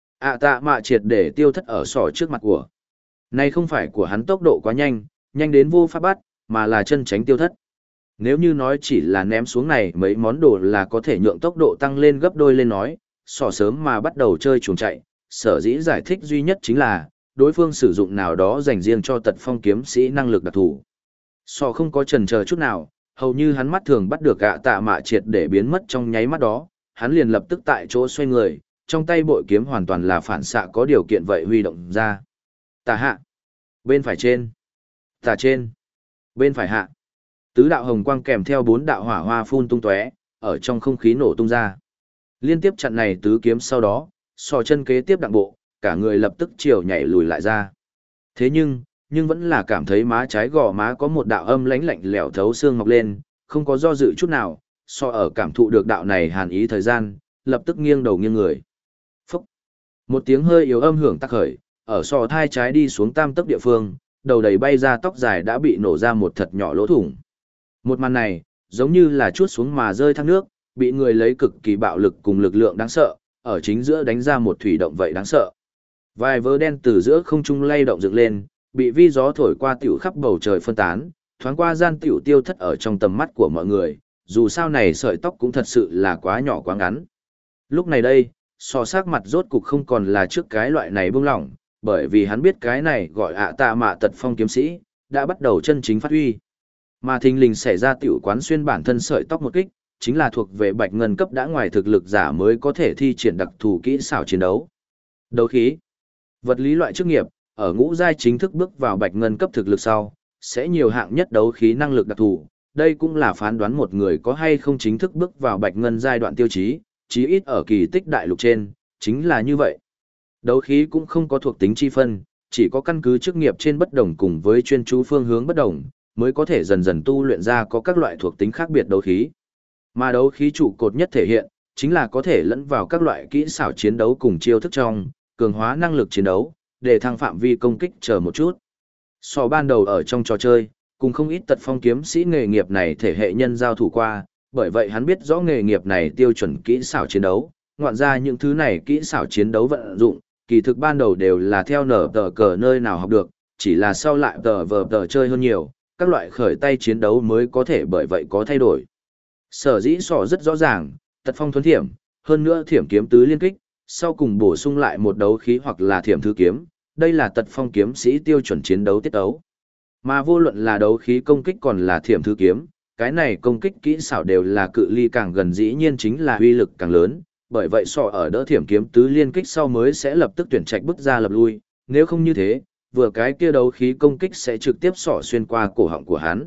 tạ mạ triệt để tiêu thất ở sỏ trước mặt của. Này không phải của hắn tốc độ quá nhanh, nhanh đến vô pháp bắt, mà là chân tránh tiêu thất. Nếu như nói chỉ là ném xuống này mấy món đồ là có thể nhượng tốc độ tăng lên gấp đôi lên nói, sỏ sớm mà bắt đầu chơi chuồng chạy, sở dĩ giải thích duy nhất chính là, đối phương sử dụng nào đó dành riêng cho tật phong kiếm sĩ năng lực đặc thù. Sỏ không có chần chờ chút nào, hầu như hắn mắt thường bắt được tạ mạ triệt để biến mất trong nháy mắt đó, hắn liền lập tức tại chỗ xoay người, trong tay bội kiếm hoàn toàn là phản xạ có điều kiện vậy huy động ra. Tà hạ, bên phải trên, tà trên, bên phải hạ. Tứ đạo hồng quang kèm theo 4 đạo hỏa hoa phun tung tóe, ở trong không khí nổ tung ra. Liên tiếp chặn này tứ kiếm sau đó, sò chân kế tiếp đặng bộ, cả người lập tức chiều nhảy lùi lại ra. Thế nhưng vẫn là cảm thấy má trái gò má có một đạo âm lãnh lạnh lẽo thấu xương mọc lên, không có do dự chút nào, so ở cảm thụ được đạo này hàn ý thời gian, lập tức nghiêng đầu nghiêng người. Phúc! Một tiếng hơi yếu âm hưởng tắc khởi, ở sò thai trái đi xuống tam tấc địa phương, đầu đầy bay ra tóc dài đã bị nổ ra một thật nhỏ lỗ thủng. Một màn này, giống như là chuốt xuống mà rơi thác nước, bị người lấy cực kỳ bạo lực cùng lực lượng đáng sợ, ở chính giữa đánh ra một thủy động vậy đáng sợ. Vài vớ đen từ giữa không trung lay động dựng lên, bị vi gió thổi qua tiểu khắp bầu trời phân tán, thoáng qua gian tiểu tiêu thất ở trong tầm mắt của mọi người, dù sao này sợi tóc cũng thật sự là quá nhỏ quá ngắn. Lúc này đây, so sắc mặt rốt cục không còn là trước cái loại này buông lỏng, bởi vì hắn biết cái này gọi tạ mạ tật phong kiếm sĩ, đã bắt đầu chân chính phát huy. Mà thình lình xảy ra tiểu quán xuyên bản thân sợi tóc một kích, chính là thuộc về bạch ngân cấp đã ngoài thực lực giả mới có thể thi triển đặc thù kỹ xảo chiến đấu. Đấu khí, vật lý loại chức nghiệp, ở ngũ giai chính thức bước vào bạch ngân cấp thực lực sau, sẽ nhiều hạng nhất đấu khí năng lực đặc thù. Đây cũng là phán đoán một người có hay không chính thức bước vào bạch ngân giai đoạn tiêu chí, chí ít ở kỳ tích đại lục trên, chính là như vậy. Đấu khí cũng không có thuộc tính chi phân, chỉ có căn cứ chức nghiệp trên bất đồng cùng với chuyên chú phương hướng bất đồng, mới có thể dần dần tu luyện ra có các loại thuộc tính khác biệt đấu khí. Mà đấu khí trụ cột nhất thể hiện, chính là có thể lẫn vào các loại kỹ xảo chiến đấu cùng chiêu thức trong, cường hóa năng lực chiến đấu, để thăng phạm vi công kích chờ một chút. So ban đầu ở trong trò chơi, cùng không ít tật phong kiếm sĩ nghề nghiệp này thể hệ nhân giao thủ qua, bởi vậy hắn biết rõ nghề nghiệp này tiêu chuẩn kỹ xảo chiến đấu, ngoạn ra những thứ này kỹ xảo chiến đấu vận dụng, kỳ thực ban đầu đều là theo nở tờ cờ nơi nào học được, chỉ là sau lại tờ chơi hơn nhiều, các loại khởi tay chiến đấu mới có thể bởi vậy có thay đổi. Sở dĩ sỏ rất rõ ràng, tật phong thuấn thiểm, hơn nữa thiểm kiếm tứ liên kích, sau cùng bổ sung lại một đấu khí hoặc là thiểm thứ kiếm, đây là tật phong kiếm sĩ tiêu chuẩn chiến đấu tiết đấu. Mà vô luận là đấu khí công kích còn là thiểm thứ kiếm, cái này công kích kỹ xảo đều là cự ly càng gần dĩ nhiên chính là uy lực càng lớn, bởi vậy sỏ ở đỡ thiểm kiếm tứ liên kích sau mới sẽ lập tức tuyển trạch bước ra lập lui, nếu không như thế, vừa cái kia đấu khí công kích sẽ trực tiếp sỏ xuyên qua cổ họng của hắn.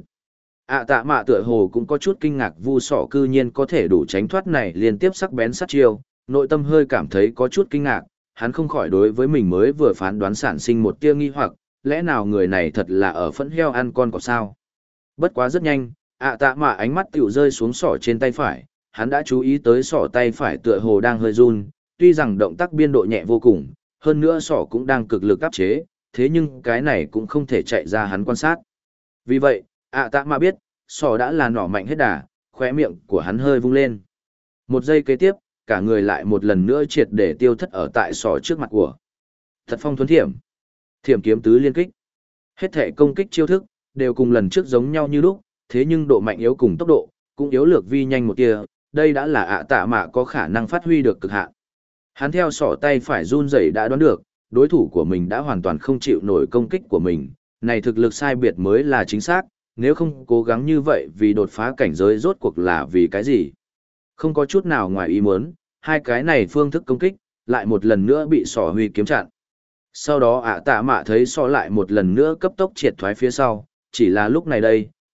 Tạ mạ tựa hồ cũng có chút kinh ngạc vu sỏ cư nhiên có thể đủ tránh thoát này liên tiếp sắc bén sát chiêu, nội tâm hơi cảm thấy có chút kinh ngạc, hắn không khỏi đối với mình mới vừa phán đoán sản sinh một tia nghi hoặc, lẽ nào người này thật là ở phẫn heo ăn con cọp sao? Bất quá rất nhanh, tạ mạ ánh mắt tiểu rơi xuống sỏ trên tay phải, hắn đã chú ý tới sỏ tay phải tựa hồ đang hơi run, tuy rằng động tác biên độ nhẹ vô cùng, hơn nữa sỏ cũng đang cực lực áp chế, thế nhưng cái này cũng không thể chạy ra hắn quan sát. Vì vậy, tạ mạ biết, sỏ đã là nỏ mạnh hết đà, khóe miệng của hắn hơi vung lên. Một giây kế tiếp, cả người lại một lần nữa triệt để tiêu thất ở tại sỏ trước mặt của. Thật phong thuấn thiểm, thiểm kiếm tứ liên kích. Hết thể công kích chiêu thức, đều cùng lần trước giống nhau như lúc, thế nhưng độ mạnh yếu cùng tốc độ, cũng yếu lược vi nhanh một tia, đây đã là tạ mạ có khả năng phát huy được cực hạn. Hắn theo sỏ tay phải run rẩy đã đoán được, đối thủ của mình đã hoàn toàn không chịu nổi công kích của mình, này thực lực sai biệt mới là chính xác, nếu không cố gắng như vậy vì đột phá cảnh giới rốt cuộc là vì cái gì. Không có chút nào ngoài ý muốn, hai cái này phương thức công kích, lại một lần nữa bị sỏ huy kiếm chặn. Sau đó tạ mạ thấy sỏ lại một lần nữa cấp tốc triệt thoái phía sau, chỉ là lúc này đây,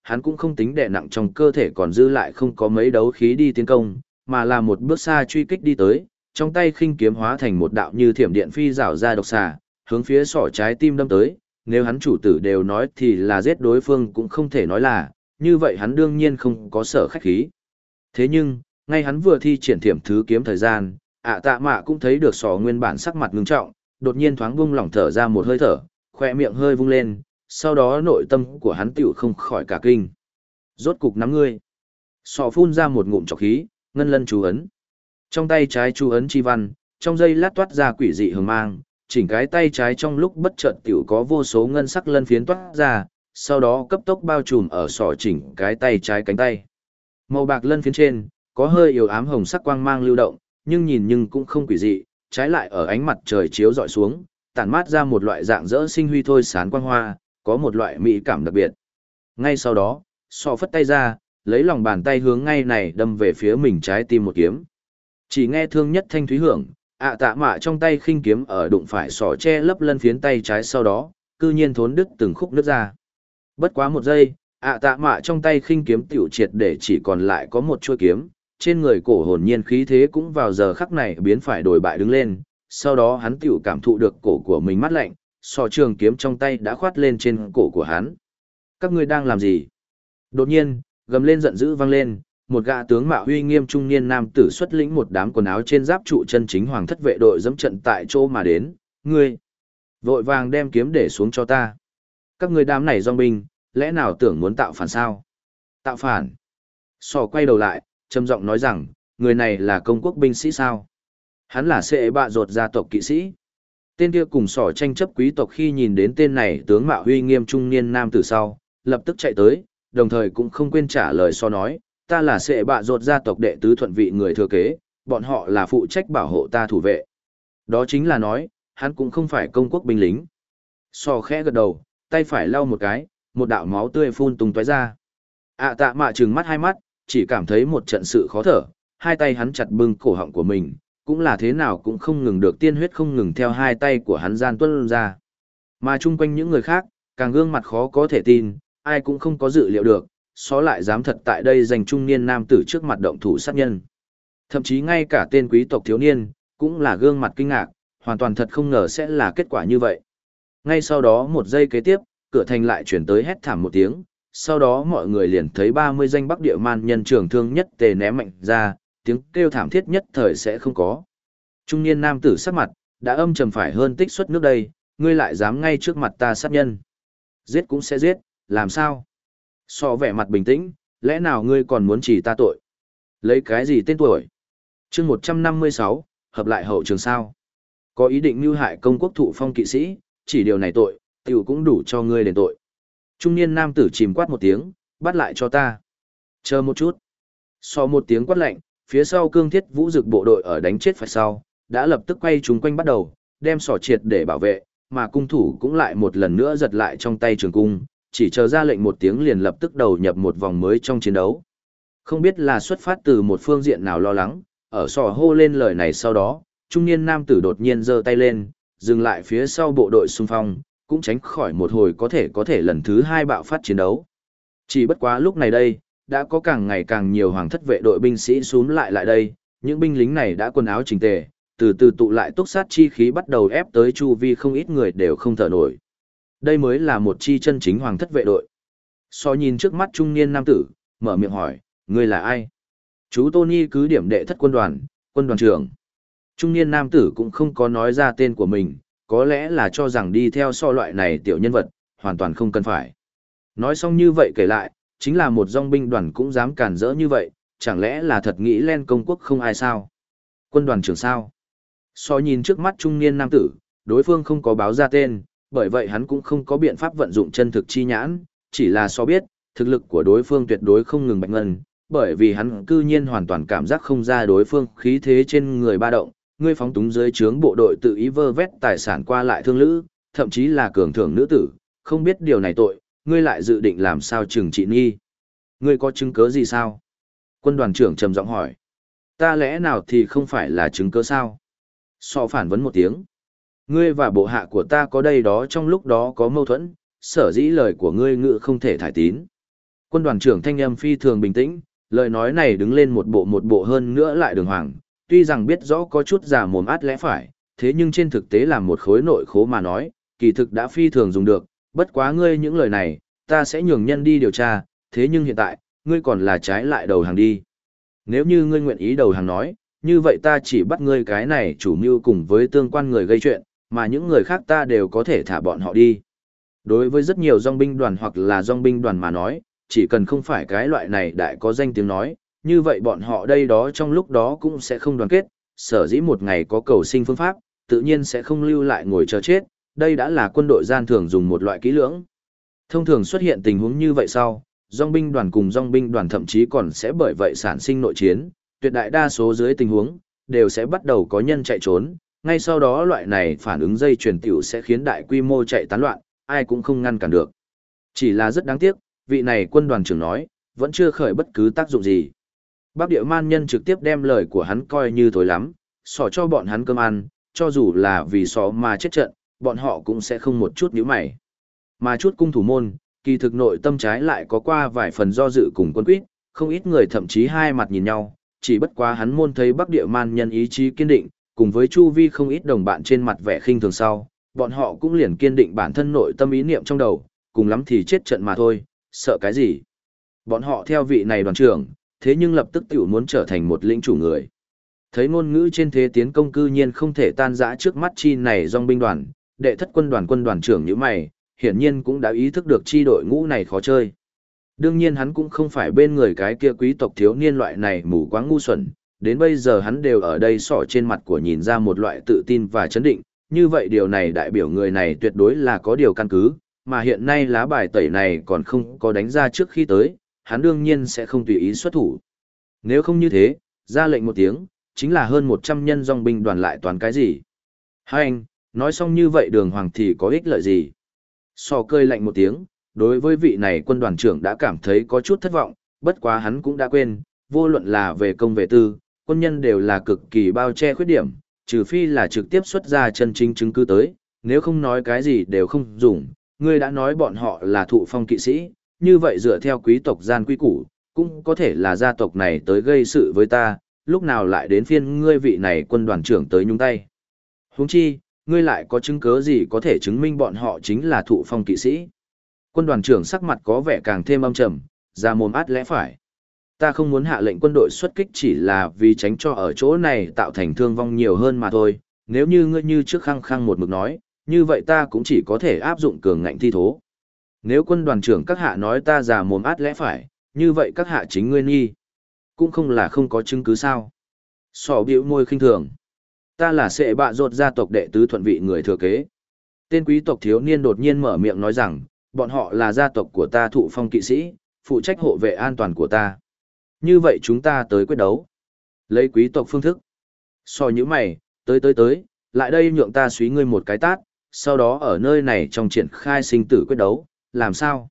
hắn cũng không tính đè nặng trong cơ thể còn dư lại không có mấy đấu khí đi tiến công, mà là một bước xa truy kích đi tới, trong tay khinh kiếm hóa thành một đạo như thiểm điện phi rảo ra độc xà, hướng phía sọ trái tim đâm tới, nếu hắn chủ tử đều nói thì là giết đối phương cũng không thể nói là, như vậy hắn đương nhiên không có sở khách khí. Thế nhưng, ngay hắn vừa thi triển thiểm thứ kiếm thời gian, tạ mạ cũng thấy được sọ nguyên bản sắc mặt ngưng trọng, đột nhiên thoáng buông lỏng thở ra một hơi thở, khỏe miệng hơi vung lên, sau đó nội tâm của hắn tiểu không khỏi cả kinh. Rốt cục nắm ngươi. Sọ phun ra một ngụm trọc khí, ngân lân chú ấn. Trong tay trái chú ấn chi văn, trong giây lát toát ra quỷ dị hừng mang, chỉnh cái tay trái trong lúc bất chợt tiểu có vô số ngân sắc lân phiến toát ra, sau đó cấp tốc bao trùm ở sọ chỉnh cái tay trái cánh tay. Màu bạc lân phiến trên, có hơi yếu ám hồng sắc quang mang lưu động, nhưng cũng không quỷ dị, trái lại ở ánh mặt trời chiếu dọi xuống, tản mát ra một loại dạng dỡ sinh huy thôi sán quang hoa, có một loại mỹ cảm đặc biệt. Ngay sau đó, sọ phất tay ra, lấy lòng bàn tay hướng ngay này đâm về phía mình trái tim một kiếm. Chỉ nghe thương nhất thanh thúy hưởng, tạ mạ trong tay khinh kiếm ở đụng phải sọ che lấp lân phiến tay trái sau đó, cư nhiên thốn đứt từng khúc nứt ra. Bất quá một giây, tạ mạ trong tay khinh kiếm tiểu triệt để chỉ còn lại có một chuôi kiếm, trên người cổ hồn nhiên khí thế cũng vào giờ khắc này biến phải đổi bại đứng lên, sau đó hắn tiểu cảm thụ được cổ của mình mát lạnh, sọ trường kiếm trong tay đã khoát lên trên cổ của hắn. Các ngươi đang làm gì? Đột nhiên, gầm lên giận dữ vang lên, một gã tướng mạo uy nghiêm trung niên nam tử xuất lĩnh một đám quần áo trên giáp trụ chân chính hoàng thất vệ đội dẫm trận tại chỗ mà đến, ngươi vội vàng đem kiếm để xuống cho ta. Các ngươi đám này dòng binh, lẽ nào tưởng muốn tạo phản sao? Tạo phản? Sọ quay đầu lại, trầm giọng nói rằng, người này là công quốc binh sĩ sao? Hắn là Sệ Bạ Rột gia tộc kỵ sĩ. Tên kia cùng sỏ tranh chấp quý tộc khi nhìn đến tên này tướng mạo huy nghiêm trung niên nam tử sau, lập tức chạy tới, đồng thời cũng không quên trả lời so nói, ta là Sệ Bạ Rột gia tộc đệ tứ thuận vị người thừa kế, bọn họ là phụ trách bảo hộ ta thủ vệ. Đó chính là nói, hắn cũng không phải công quốc binh lính. So khẽ gật đầu, tay phải lau một cái, một đạo máu tươi phun tung tóe ra. Tạ mạ trừng mắt hai mắt, chỉ cảm thấy một trận sự khó thở, hai tay hắn chặt bưng cổ họng của mình, cũng là thế nào cũng không ngừng được tiên huyết không ngừng theo hai tay của hắn gian tuôn ra. Mà chung quanh những người khác, càng gương mặt khó có thể tin, ai cũng không có dự liệu được, xó lại dám thật tại đây giành trung niên nam tử trước mặt động thủ sát nhân. Thậm chí ngay cả tên quý tộc thiếu niên, cũng là gương mặt kinh ngạc, hoàn toàn thật không ngờ sẽ là kết quả như vậy. Ngay sau đó một giây kế tiếp, cửa thành lại chuyển tới hét thảm một tiếng, sau đó mọi người liền thấy 30 danh Bắc Địa man nhân trưởng thương nhất tề ném mạnh ra, tiếng kêu thảm thiết nhất thời sẽ không có. Trung niên nam tử sắc mặt, đã âm trầm phải hơn tích suất nước đây, ngươi lại dám ngay trước mặt ta sát nhân. Giết cũng sẽ giết, làm sao? So vẻ mặt bình tĩnh, lẽ nào ngươi còn muốn chỉ ta tội? Lấy cái gì tên tuổi? chương 156, hợp lại hậu trường sao? Có ý định mưu hại công quốc thụ phong kỵ sĩ, chỉ điều này tội, tiểu cũng đủ cho ngươi đền tội. Trung niên nam tử chìm quát một tiếng, bắt lại cho ta. Chờ một chút. Sau một tiếng quát lạnh, phía sau cương thiết vũ dực bộ đội ở đánh chết phải sau, đã lập tức quay chúng quanh bắt đầu, đem sỏ triệt để bảo vệ, mà cung thủ cũng lại một lần nữa giật lại trong tay trường cung, chỉ chờ ra lệnh một tiếng liền lập tức đầu nhập một vòng mới trong chiến đấu. Không biết là xuất phát từ một phương diện nào lo lắng, ở sỏ hô lên lời này sau đó, trung niên nam tử đột nhiên giơ tay lên, dừng lại phía sau bộ đội xung phong, cũng tránh khỏi một hồi có thể lần thứ hai bạo phát chiến đấu. Chỉ bất quá lúc này đây, đã có càng ngày càng nhiều hoàng thất vệ đội binh sĩ xuống lại đây, những binh lính này đã quần áo chỉnh tề, từ từ tụ lại túc sát chi khí bắt đầu ép tới chu vi không ít người đều không thở nổi. Đây mới là một chi chân chính hoàng thất vệ đội. So nhìn trước mắt trung niên nam tử, mở miệng hỏi, ngươi là ai? Chú Tony cứ điểm đệ thất quân đoàn trưởng. Trung niên nam tử cũng không có nói ra tên của mình, có lẽ là cho rằng đi theo so loại này tiểu nhân vật, hoàn toàn không cần phải. Nói xong như vậy kể lại, chính là một dòng binh đoàn cũng dám cản rỡ như vậy, chẳng lẽ là thật nghĩ lên công quốc không ai sao? Quân đoàn trưởng sao? So nhìn trước mắt trung niên nam tử, đối phương không có báo ra tên, bởi vậy hắn cũng không có biện pháp vận dụng chân thực chi nhãn, chỉ là so biết, thực lực của đối phương tuyệt đối không ngừng bạch ngân, bởi vì hắn cư nhiên hoàn toàn cảm giác không ra đối phương khí thế trên người ba động, ngươi phóng túng dưới trướng bộ đội tự ý vơ vét tài sản qua lại thương lữ, thậm chí là cường thưởng nữ tử, không biết điều này tội, ngươi lại dự định làm sao trừng trị nghi. Ngươi có chứng cứ gì sao? Quân đoàn trưởng trầm giọng hỏi. Ta lẽ nào thì không phải là chứng cứ sao? So phản vấn một tiếng. Ngươi và bộ hạ của ta có đây đó trong lúc đó có mâu thuẫn, sở dĩ lời của ngươi ngự không thể thải tín. Quân đoàn trưởng thanh âm phi thường bình tĩnh, lời nói này đứng lên một bộ hơn nữa lại đường hoàng, tuy rằng biết rõ có chút giả mồm át lẽ phải, thế nhưng trên thực tế là một khối nội khố mà nói, kỳ thực đã phi thường dùng được, bất quá ngươi những lời này, ta sẽ nhường nhân đi điều tra, thế nhưng hiện tại, ngươi còn là trái lại đầu hàng đi. Nếu như ngươi nguyện ý đầu hàng nói, như vậy ta chỉ bắt ngươi cái này chủ mưu cùng với tương quan người gây chuyện, mà những người khác ta đều có thể thả bọn họ đi. Đối với rất nhiều dòng binh đoàn hoặc là dòng binh đoàn mà nói, chỉ cần không phải cái loại này đại có danh tiếng nói, như vậy bọn họ đây đó trong lúc đó cũng sẽ không đoàn kết, sở dĩ một ngày có cầu sinh phương pháp, tự nhiên sẽ không lưu lại ngồi chờ chết, đây đã là quân đội gian thường dùng một loại kỹ lưỡng. Thông thường xuất hiện tình huống như vậy sau, dòng binh đoàn cùng dòng binh đoàn thậm chí còn sẽ bởi vậy sản sinh nội chiến, tuyệt đại đa số dưới tình huống, đều sẽ bắt đầu có nhân chạy trốn, ngay sau đó loại này phản ứng dây chuyển tiểu sẽ khiến đại quy mô chạy tán loạn, ai cũng không ngăn cản được. Chỉ là rất đáng tiếc, vị này quân đoàn trưởng nói, vẫn chưa khởi bất cứ tác dụng gì. Bắc Địa Man nhân trực tiếp đem lời của hắn coi như thối lắm, xỏ cho bọn hắn cơm ăn, cho dù là vì xó mà chết trận, bọn họ cũng sẽ không một chút nhíu mày. Mà chút cung thủ môn, kỳ thực nội tâm trái lại có qua vài phần do dự cùng quân quyết, không ít người thậm chí hai mặt nhìn nhau, chỉ bất quá hắn môn thấy Bắc Địa Man nhân ý chí kiên định, cùng với chu vi không ít đồng bạn trên mặt vẻ khinh thường sau, bọn họ cũng liền kiên định bản thân nội tâm ý niệm trong đầu, cùng lắm thì chết trận mà thôi, sợ cái gì. Bọn họ theo vị này đoàn trưởng, thế nhưng lập tức tiểu muốn trở thành một lĩnh chủ người. Thấy ngôn ngữ trên thế tiến công cư nhiên không thể tan rã trước mắt chi này dòng binh đoàn, đệ thất quân đoàn trưởng như mày, hiển nhiên cũng đã ý thức được chi đội ngũ này khó chơi. Đương nhiên hắn cũng không phải bên người cái kia quý tộc thiếu niên loại này mù quáng ngu xuẩn, đến bây giờ hắn đều ở đây sỏ trên mặt của nhìn ra một loại tự tin và chấn định, như vậy điều này đại biểu người này tuyệt đối là có điều căn cứ, mà hiện nay lá bài tẩy này còn không có đánh ra trước khi tới, hắn đương nhiên sẽ không tùy ý xuất thủ. Nếu không như thế, ra lệnh một tiếng, chính là hơn 100 nhân dòng binh đoàn lại toán cái gì? Hai anh, nói xong như vậy đường hoàng thì có ích lợi gì? So cơi lạnh một tiếng, đối với vị này quân đoàn trưởng đã cảm thấy có chút thất vọng, bất quá hắn cũng đã quên, vô luận là về công về tư, quân nhân đều là cực kỳ bao che khuyết điểm, trừ phi là trực tiếp xuất ra chân chính chứng cứ tới, nếu không nói cái gì đều không dùng, ngươi đã nói bọn họ là thụ phong kỵ sĩ, như vậy dựa theo quý tộc gian quy củ, cũng có thể là gia tộc này tới gây sự với ta, lúc nào lại đến phiên ngươi vị này quân đoàn trưởng tới nhúng tay. Huống chi, ngươi lại có chứng cứ gì có thể chứng minh bọn họ chính là thụ phong kỵ sĩ. Quân đoàn trưởng sắc mặt có vẻ càng thêm âm trầm, ra mồm át lẽ phải. Ta không muốn hạ lệnh quân đội xuất kích chỉ là vì tránh cho ở chỗ này tạo thành thương vong nhiều hơn mà thôi, nếu như ngươi như trước khăng khăng một mực nói, như vậy ta cũng chỉ có thể áp dụng cường ngạnh thi thố. Nếu quân đoàn trưởng các hạ nói ta già mồm át lẽ phải, như vậy các hạ chính ngươi nghi. Cũng không là không có chứng cứ sao. Sỏ biểu môi khinh thường. Ta là sệ bạ rột gia tộc đệ tứ thuận vị người thừa kế. Tên quý tộc thiếu niên đột nhiên mở miệng nói rằng, bọn họ là gia tộc của ta thụ phong kỵ sĩ, phụ trách hộ vệ an toàn của ta. Như vậy chúng ta tới quyết đấu. Lấy quý tộc phương thức. So như mày, tới, lại đây nhượng ta suý ngươi một cái tát, sau đó ở nơi này trong triển khai sinh tử quyết đấu, làm sao?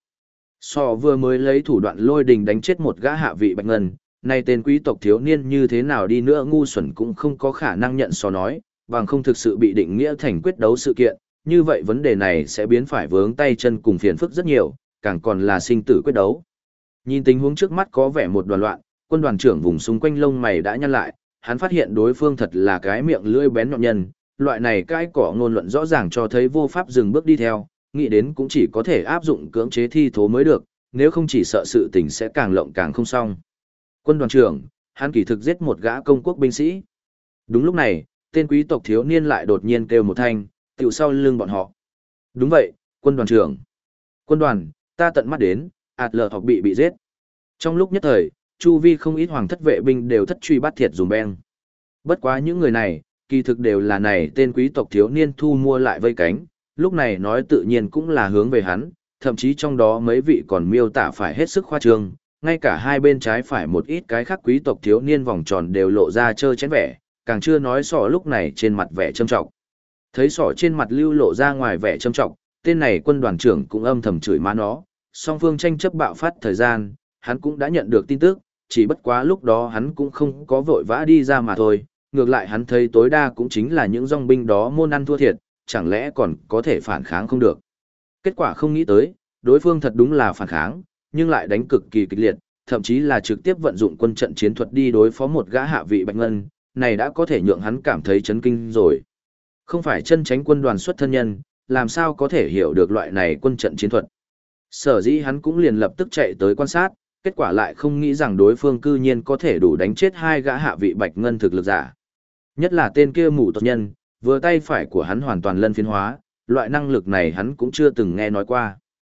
So vừa mới lấy thủ đoạn lôi đình đánh chết một gã hạ vị bạch ngân, nay tên quý tộc thiếu niên như thế nào đi nữa ngu xuẩn cũng không có khả năng nhận so nói, bằng không thực sự bị định nghĩa thành quyết đấu sự kiện, như vậy vấn đề này sẽ biến phải vướng tay chân cùng phiền phức rất nhiều, càng còn là sinh tử quyết đấu. Nhìn tình huống trước mắt có vẻ một đoàn loạn, quân đoàn trưởng vùng xung quanh lông mày đã nhăn lại, hắn phát hiện đối phương thật là cái miệng lưỡi bén nhọn nhân, loại này cái cỏ ngôn luận rõ ràng cho thấy vô pháp dừng bước đi theo, nghĩ đến cũng chỉ có thể áp dụng cưỡng chế thi thố mới được, nếu không chỉ sợ sự tình sẽ càng lộng càng không xong. Quân đoàn trưởng, hắn kỳ thực giết một gã công quốc binh sĩ. Đúng lúc này, tên quý tộc thiếu niên lại đột nhiên kêu một thanh, tiểu sau lưng bọn họ. Đúng vậy, quân đoàn trưởng. Quân đoàn, ta tận mắt đến, Adler học bị giết. Trong lúc nhất thời, chu vi không ít hoàng thất vệ binh đều thất truy bắt thiệt dùm beng. Bất quá những người này, kỳ thực đều là này tên quý tộc thiếu niên thu mua lại vây cánh, lúc này nói tự nhiên cũng là hướng về hắn, thậm chí trong đó mấy vị còn miêu tả phải hết sức khoa trương, ngay cả hai bên trái phải một ít cái khác quý tộc thiếu niên vòng tròn đều lộ ra trơ chén vẻ, càng chưa nói sỏ lúc này trên mặt vẻ trâm trọng. Thấy sỏ trên mặt lưu lộ ra ngoài vẻ trâm trọng, tên này quân đoàn trưởng cũng âm thầm chửi má nó, song phương tranh chấp bạo phát thời gian, hắn cũng đã nhận được tin tức, chỉ bất quá lúc đó hắn cũng không có vội vã đi ra mà thôi, ngược lại hắn thấy tối đa cũng chính là những dòng binh đó môn ăn thua thiệt, chẳng lẽ còn có thể phản kháng không được. Kết quả không nghĩ tới, đối phương thật đúng là phản kháng, nhưng lại đánh cực kỳ kịch liệt, thậm chí là trực tiếp vận dụng quân trận chiến thuật đi đối phó một gã hạ vị Bạch Ngân, này đã có thể nhượng hắn cảm thấy chấn kinh rồi. Không phải chân tránh quân đoàn xuất thân nhân, làm sao có thể hiểu được loại này quân trận chiến thuật. Sở dĩ hắn cũng liền lập tức chạy tới quan sát, kết quả lại không nghĩ rằng đối phương cư nhiên có thể đủ đánh chết hai gã hạ vị Bạch Ngân thực lực giả. Nhất là tên kia mù tộc nhân, vừa tay phải của hắn hoàn toàn lân phiến hóa, loại năng lực này hắn cũng chưa từng nghe nói qua.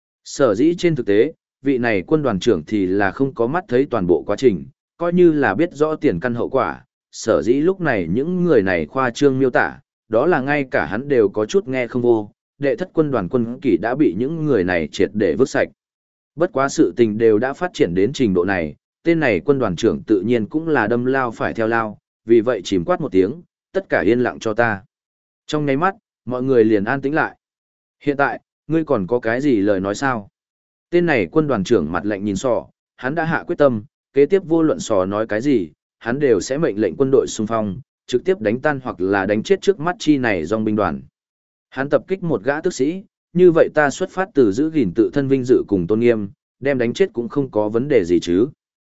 Sở dĩ trên thực tế, vị này quân đoàn trưởng thì là không có mắt thấy toàn bộ quá trình, coi như là biết rõ tiền căn hậu quả, sở dĩ lúc này những người này khoa trương miêu tả, đó là ngay cả hắn đều có chút nghe không vô, đệ thất quân đoàn quân kỷ đã bị những người này triệt để vứt sạch. Bất quá sự tình đều đã phát triển đến trình độ này, tên này quân đoàn trưởng tự nhiên cũng là đâm lao phải theo lao, vì vậy chìm quát một tiếng, tất cả yên lặng cho ta. Trong nháy mắt, mọi người liền an tĩnh lại. Hiện tại, ngươi còn có cái gì lời nói sao? Tên này quân đoàn trưởng mặt lạnh nhìn Sò, hắn đã hạ quyết tâm, kế tiếp vô luận Sò nói cái gì, hắn đều sẽ mệnh lệnh quân đội xung phong, trực tiếp đánh tan hoặc là đánh chết trước mắt chi này dòng binh đoàn. Hắn tập kích một gã tước sĩ, như vậy ta xuất phát từ giữ gìn tự thân vinh dự cùng tôn nghiêm, đem đánh chết cũng không có vấn đề gì chứ.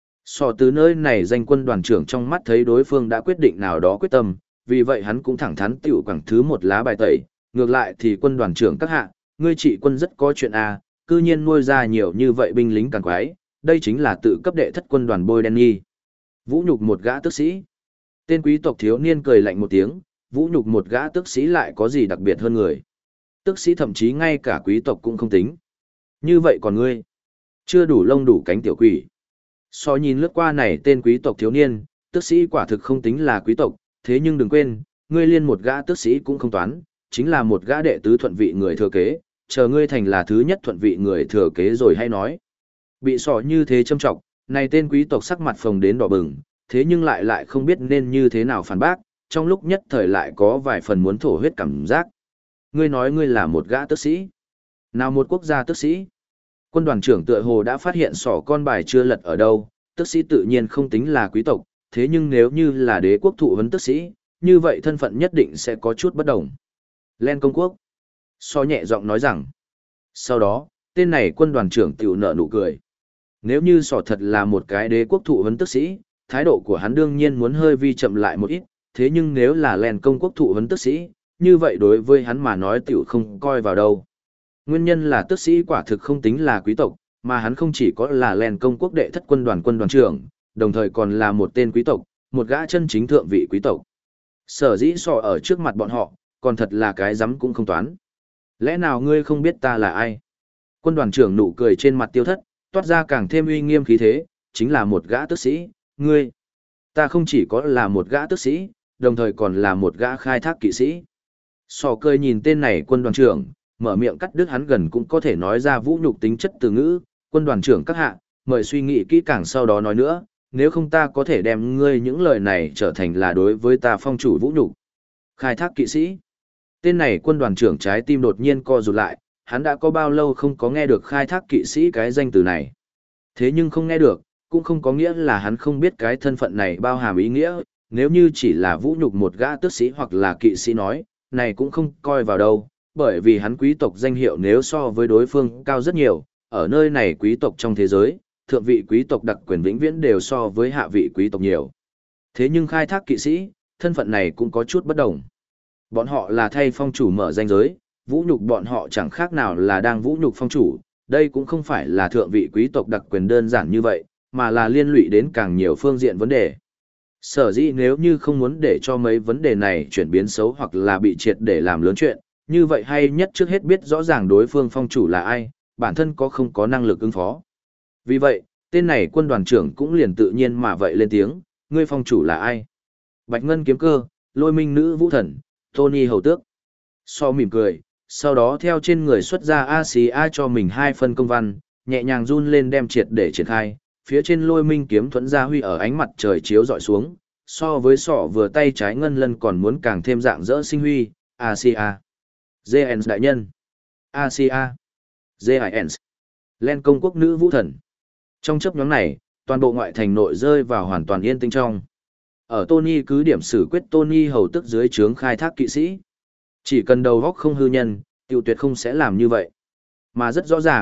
Sò từ nơi này danh quân đoàn trưởng trong mắt thấy đối phương đã quyết định nào đó quyết tâm, vì vậy hắn cũng thẳng thắn tiểu quẳng thứ một lá bài tẩy, ngược lại thì quân đoàn trưởng các hạ, ngươi trị quân rất có chuyện à, cư nhiên nuôi ra nhiều như vậy binh lính càng quái, đây chính là tự cấp đệ thất quân đoàn bôi đen nghi. Vũ nhục một gã tước sĩ. Tên quý tộc thiếu niên cười lạnh một tiếng, vũ nhục một gã tước sĩ lại có gì đặc biệt hơn người. Tước sĩ thậm chí ngay cả quý tộc cũng không tính. Như vậy còn ngươi, chưa đủ lông đủ cánh tiểu quỷ. So nhìn lướt qua này tên quý tộc thiếu niên, tước sĩ quả thực không tính là quý tộc, thế nhưng đừng quên, ngươi liên một gã tước sĩ cũng không toán, chính là một gã đệ tứ thuận vị người thừa kế, chờ ngươi thành là thứ nhất thuận vị người thừa kế rồi hay nói. Bị sỏ như thế châm trọng, này tên quý tộc sắc mặt phồng đến đỏ bừng, thế nhưng lại không biết nên như thế nào phản bác, trong lúc nhất thời lại có vài phần muốn thổ huyết cảm giác. Ngươi nói ngươi là một gã tước sĩ. Nào một quốc gia tước sĩ? Quân đoàn trưởng tựa hồ đã phát hiện sỏ con bài chưa lật ở đâu, tước sĩ tự nhiên không tính là quý tộc, thế nhưng nếu như là đế quốc thụ huấn tước sĩ, như vậy thân phận nhất định sẽ có chút bất đồng. Len công quốc. So nhẹ giọng nói rằng. Sau đó, tên này quân đoàn trưởng tiểu nở nụ cười. Nếu như sỏ thật là một cái đế quốc thụ huấn tước sĩ, thái độ của hắn đương nhiên muốn hơi vi chậm lại một ít, thế nhưng nếu là Len công quốc thụ huấn tước sĩ, như vậy đối với hắn mà nói tiểu không coi vào đâu. Nguyên nhân là tước sĩ quả thực không tính là quý tộc, mà hắn không chỉ có là Len công quốc đệ thất quân đoàn trưởng, đồng thời còn là một tên quý tộc, một gã chân chính thượng vị quý tộc. Sở dĩ sọ ở trước mặt bọn họ, còn thật là cái rắm cũng không toán. Lẽ nào ngươi không biết ta là ai? Quân đoàn trưởng nụ cười trên mặt tiêu thất, toát ra càng thêm uy nghiêm khí thế, chính là một gã tước sĩ, ngươi. Ta không chỉ có là một gã tước sĩ, đồng thời còn là một gã khai thác kỵ sĩ. Sọ cười nhìn tên này quân đoàn trưởng, mở miệng cắt đứt hắn gần cũng có thể nói ra vũ nhục tính chất từ ngữ, quân đoàn trưởng các hạ, mời suy nghĩ kỹ càng sau đó nói nữa, nếu không ta có thể đem ngươi những lời này trở thành là đối với ta phong chủ vũ nhục. Khai thác kỵ sĩ. Tên này quân đoàn trưởng trái tim đột nhiên co rụt lại, hắn đã có bao lâu không có nghe được khai thác kỵ sĩ cái danh từ này. Thế nhưng không nghe được, cũng không có nghĩa là hắn không biết cái thân phận này bao hàm ý nghĩa, nếu như chỉ là vũ nhục một gã tước sĩ hoặc là kỵ sĩ nói, này cũng không coi vào đâu, bởi vì hắn quý tộc danh hiệu nếu so với đối phương cao rất nhiều, ở nơi này quý tộc trong thế giới, thượng vị quý tộc đặc quyền vĩnh viễn đều so với hạ vị quý tộc nhiều. Thế nhưng khai thác kỵ sĩ, thân phận này cũng có chút bất đồng. Bọn họ là thay phong chủ mở danh giới, vũ nhục bọn họ chẳng khác nào là đang vũ nhục phong chủ, đây cũng không phải là thượng vị quý tộc đặc quyền đơn giản như vậy, mà là liên lụy đến càng nhiều phương diện vấn đề. Sở dĩ nếu như không muốn để cho mấy vấn đề này chuyển biến xấu hoặc là bị triệt để làm lớn chuyện, như vậy hay nhất trước hết biết rõ ràng đối phương phong chủ là ai, bản thân có không có năng lực ứng phó. Vì vậy, tên này quân đoàn trưởng cũng liền tự nhiên mà vậy lên tiếng, ngươi phong chủ là ai? Bạch Ngân kiếm cơ, Lôi Minh nữ vũ thần, Tony hầu tước. So mỉm cười, sau đó theo trên người xuất ra ACA cho mình 2 phân công văn, nhẹ nhàng run lên đem triệt để triển khai, phía trên Lôi Minh kiếm thuẫn ra huy ở ánh mặt trời chiếu dọi xuống, so với sọ vừa tay trái ngân lân còn muốn càng thêm dạng dỡ sinh huy, ACA. JN đại nhân. ACA. JINS. Len công quốc nữ vũ thần. Trong chấp nhóm này, toàn bộ ngoại thành nội rơi vào hoàn toàn yên tĩnh trong. Ở Tony cứ điểm xử quyết Tony hầu tức dưới trướng khai thác kỵ sĩ. Chỉ cần đầu góc không hư nhân, tiêu tuyệt không sẽ làm như vậy. Mà rất rõ ràng,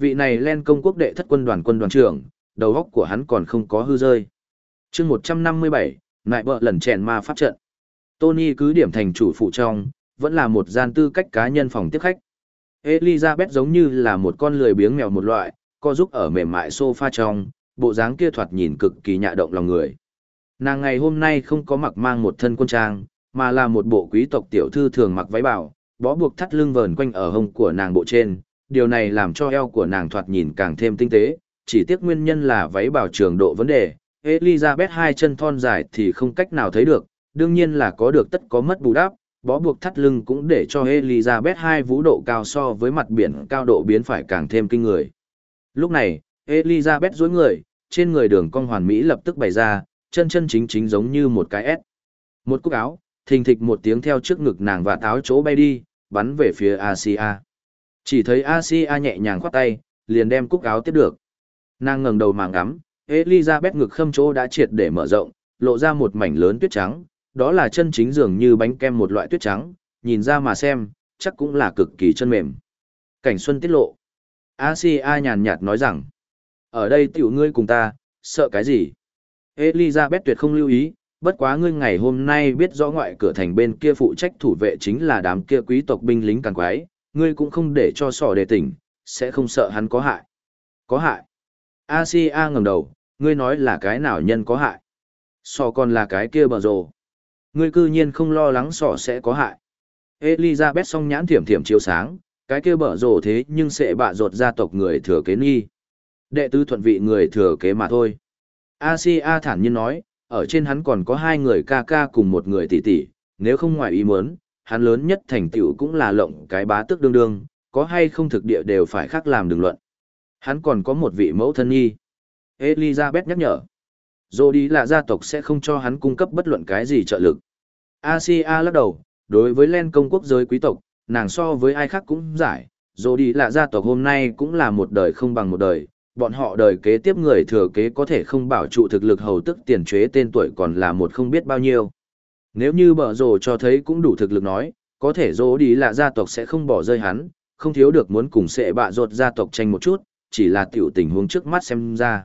vị này Len công quốc đệ thất quân đoàn trưởng, đầu óc của hắn còn không có hư rơi. chương 157, nại bợ lần chèn ma pháp trận. Tony cứ điểm thành chủ phụ trong, vẫn là một gian tư cách cá nhân phòng tiếp khách. Elizabeth giống như là một con lười biếng mèo một loại, co giúp ở mềm mại sofa trong, bộ dáng kia thoạt nhìn cực kỳ nhạ động lòng người. Nàng ngày hôm nay không có mặc mang một thân quân trang, mà là một bộ quý tộc tiểu thư thường mặc váy bào, bó buộc thắt lưng vờn quanh ở hông của nàng bộ trên, điều này làm cho eo của nàng thoạt nhìn càng thêm tinh tế, chỉ tiếc nguyên nhân là váy bào trường độ vấn đề, Elizabeth hai chân thon dài thì không cách nào thấy được, đương nhiên là có được tất có mất bù đắp, bó buộc thắt lưng cũng để cho Elizabeth hai vũ độ cao so với mặt biển cao độ biến phải càng thêm kinh người. Lúc này, Elizabeth duỗi người, trên người đường cong hoàn mỹ lập tức bày ra, chân chân chính chính giống như một cái S. Một cúc áo, thình thịch một tiếng theo trước ngực nàng và táo chỗ bay đi, bắn về phía Asia. Chỉ thấy Asia nhẹ nhàng khoát tay, liền đem cúc áo tiếp được. Nàng ngẩng đầu mà ngắm, Elizabeth ngực khâm chỗ đã triệt để mở rộng, lộ ra một mảnh lớn tuyết trắng, đó là chân chính dường như bánh kem một loại tuyết trắng, nhìn ra mà xem, chắc cũng là cực kỳ chân mềm. Cảnh xuân tiết lộ. Asia nhàn nhạt nói rằng, ở đây tiểu ngươi cùng ta, sợ cái gì? Elizabeth tuyệt không lưu ý, bất quá ngươi ngày hôm nay biết rõ ngoại cửa thành bên kia phụ trách thủ vệ chính là đám kia quý tộc binh lính càng quái, ngươi cũng không để cho sỏ đề tỉnh, sẽ không sợ hắn có hại. Có hại? Asia ngẩng đầu, ngươi nói là cái nào nhân có hại? Sỏ còn là cái kia bờ rồ. Ngươi cư nhiên không lo lắng sỏ sẽ có hại. Elizabeth song nhãn thiểm thiểm chiếu sáng, cái kia bở rồ thế nhưng sẽ bạ rột gia tộc người thừa kế nghi. Đệ tứ thuận vị người thừa kế mà thôi. Asia thản nhiên nói, ở trên hắn còn có hai người ca ca cùng một người tỷ tỷ, nếu không ngoài ý muốn, hắn lớn nhất thành tựu cũng là lộng cái bá tước đương đương, có hay không thực địa đều phải khác làm đường luận. Hắn còn có một vị mẫu thân nhi. Elizabeth nhắc nhở. Dù đi là gia tộc sẽ không cho hắn cung cấp bất luận cái gì trợ lực. Asia lắc đầu, đối với Len công quốc giới quý tộc, nàng so với ai khác cũng giải, dù đi là gia tộc hôm nay cũng là một đời không bằng một đời, bọn họ đời kế tiếp người thừa kế có thể không bảo trụ thực lực hầu tức tiền chế tên tuổi còn là một không biết bao nhiêu. Nếu như bở rồ cho thấy cũng đủ thực lực nói, có thể dù đi là gia tộc sẽ không bỏ rơi hắn, không thiếu được muốn cùng sẽ bạ rột gia tộc tranh một chút, chỉ là tiểu tình huống trước mắt xem ra.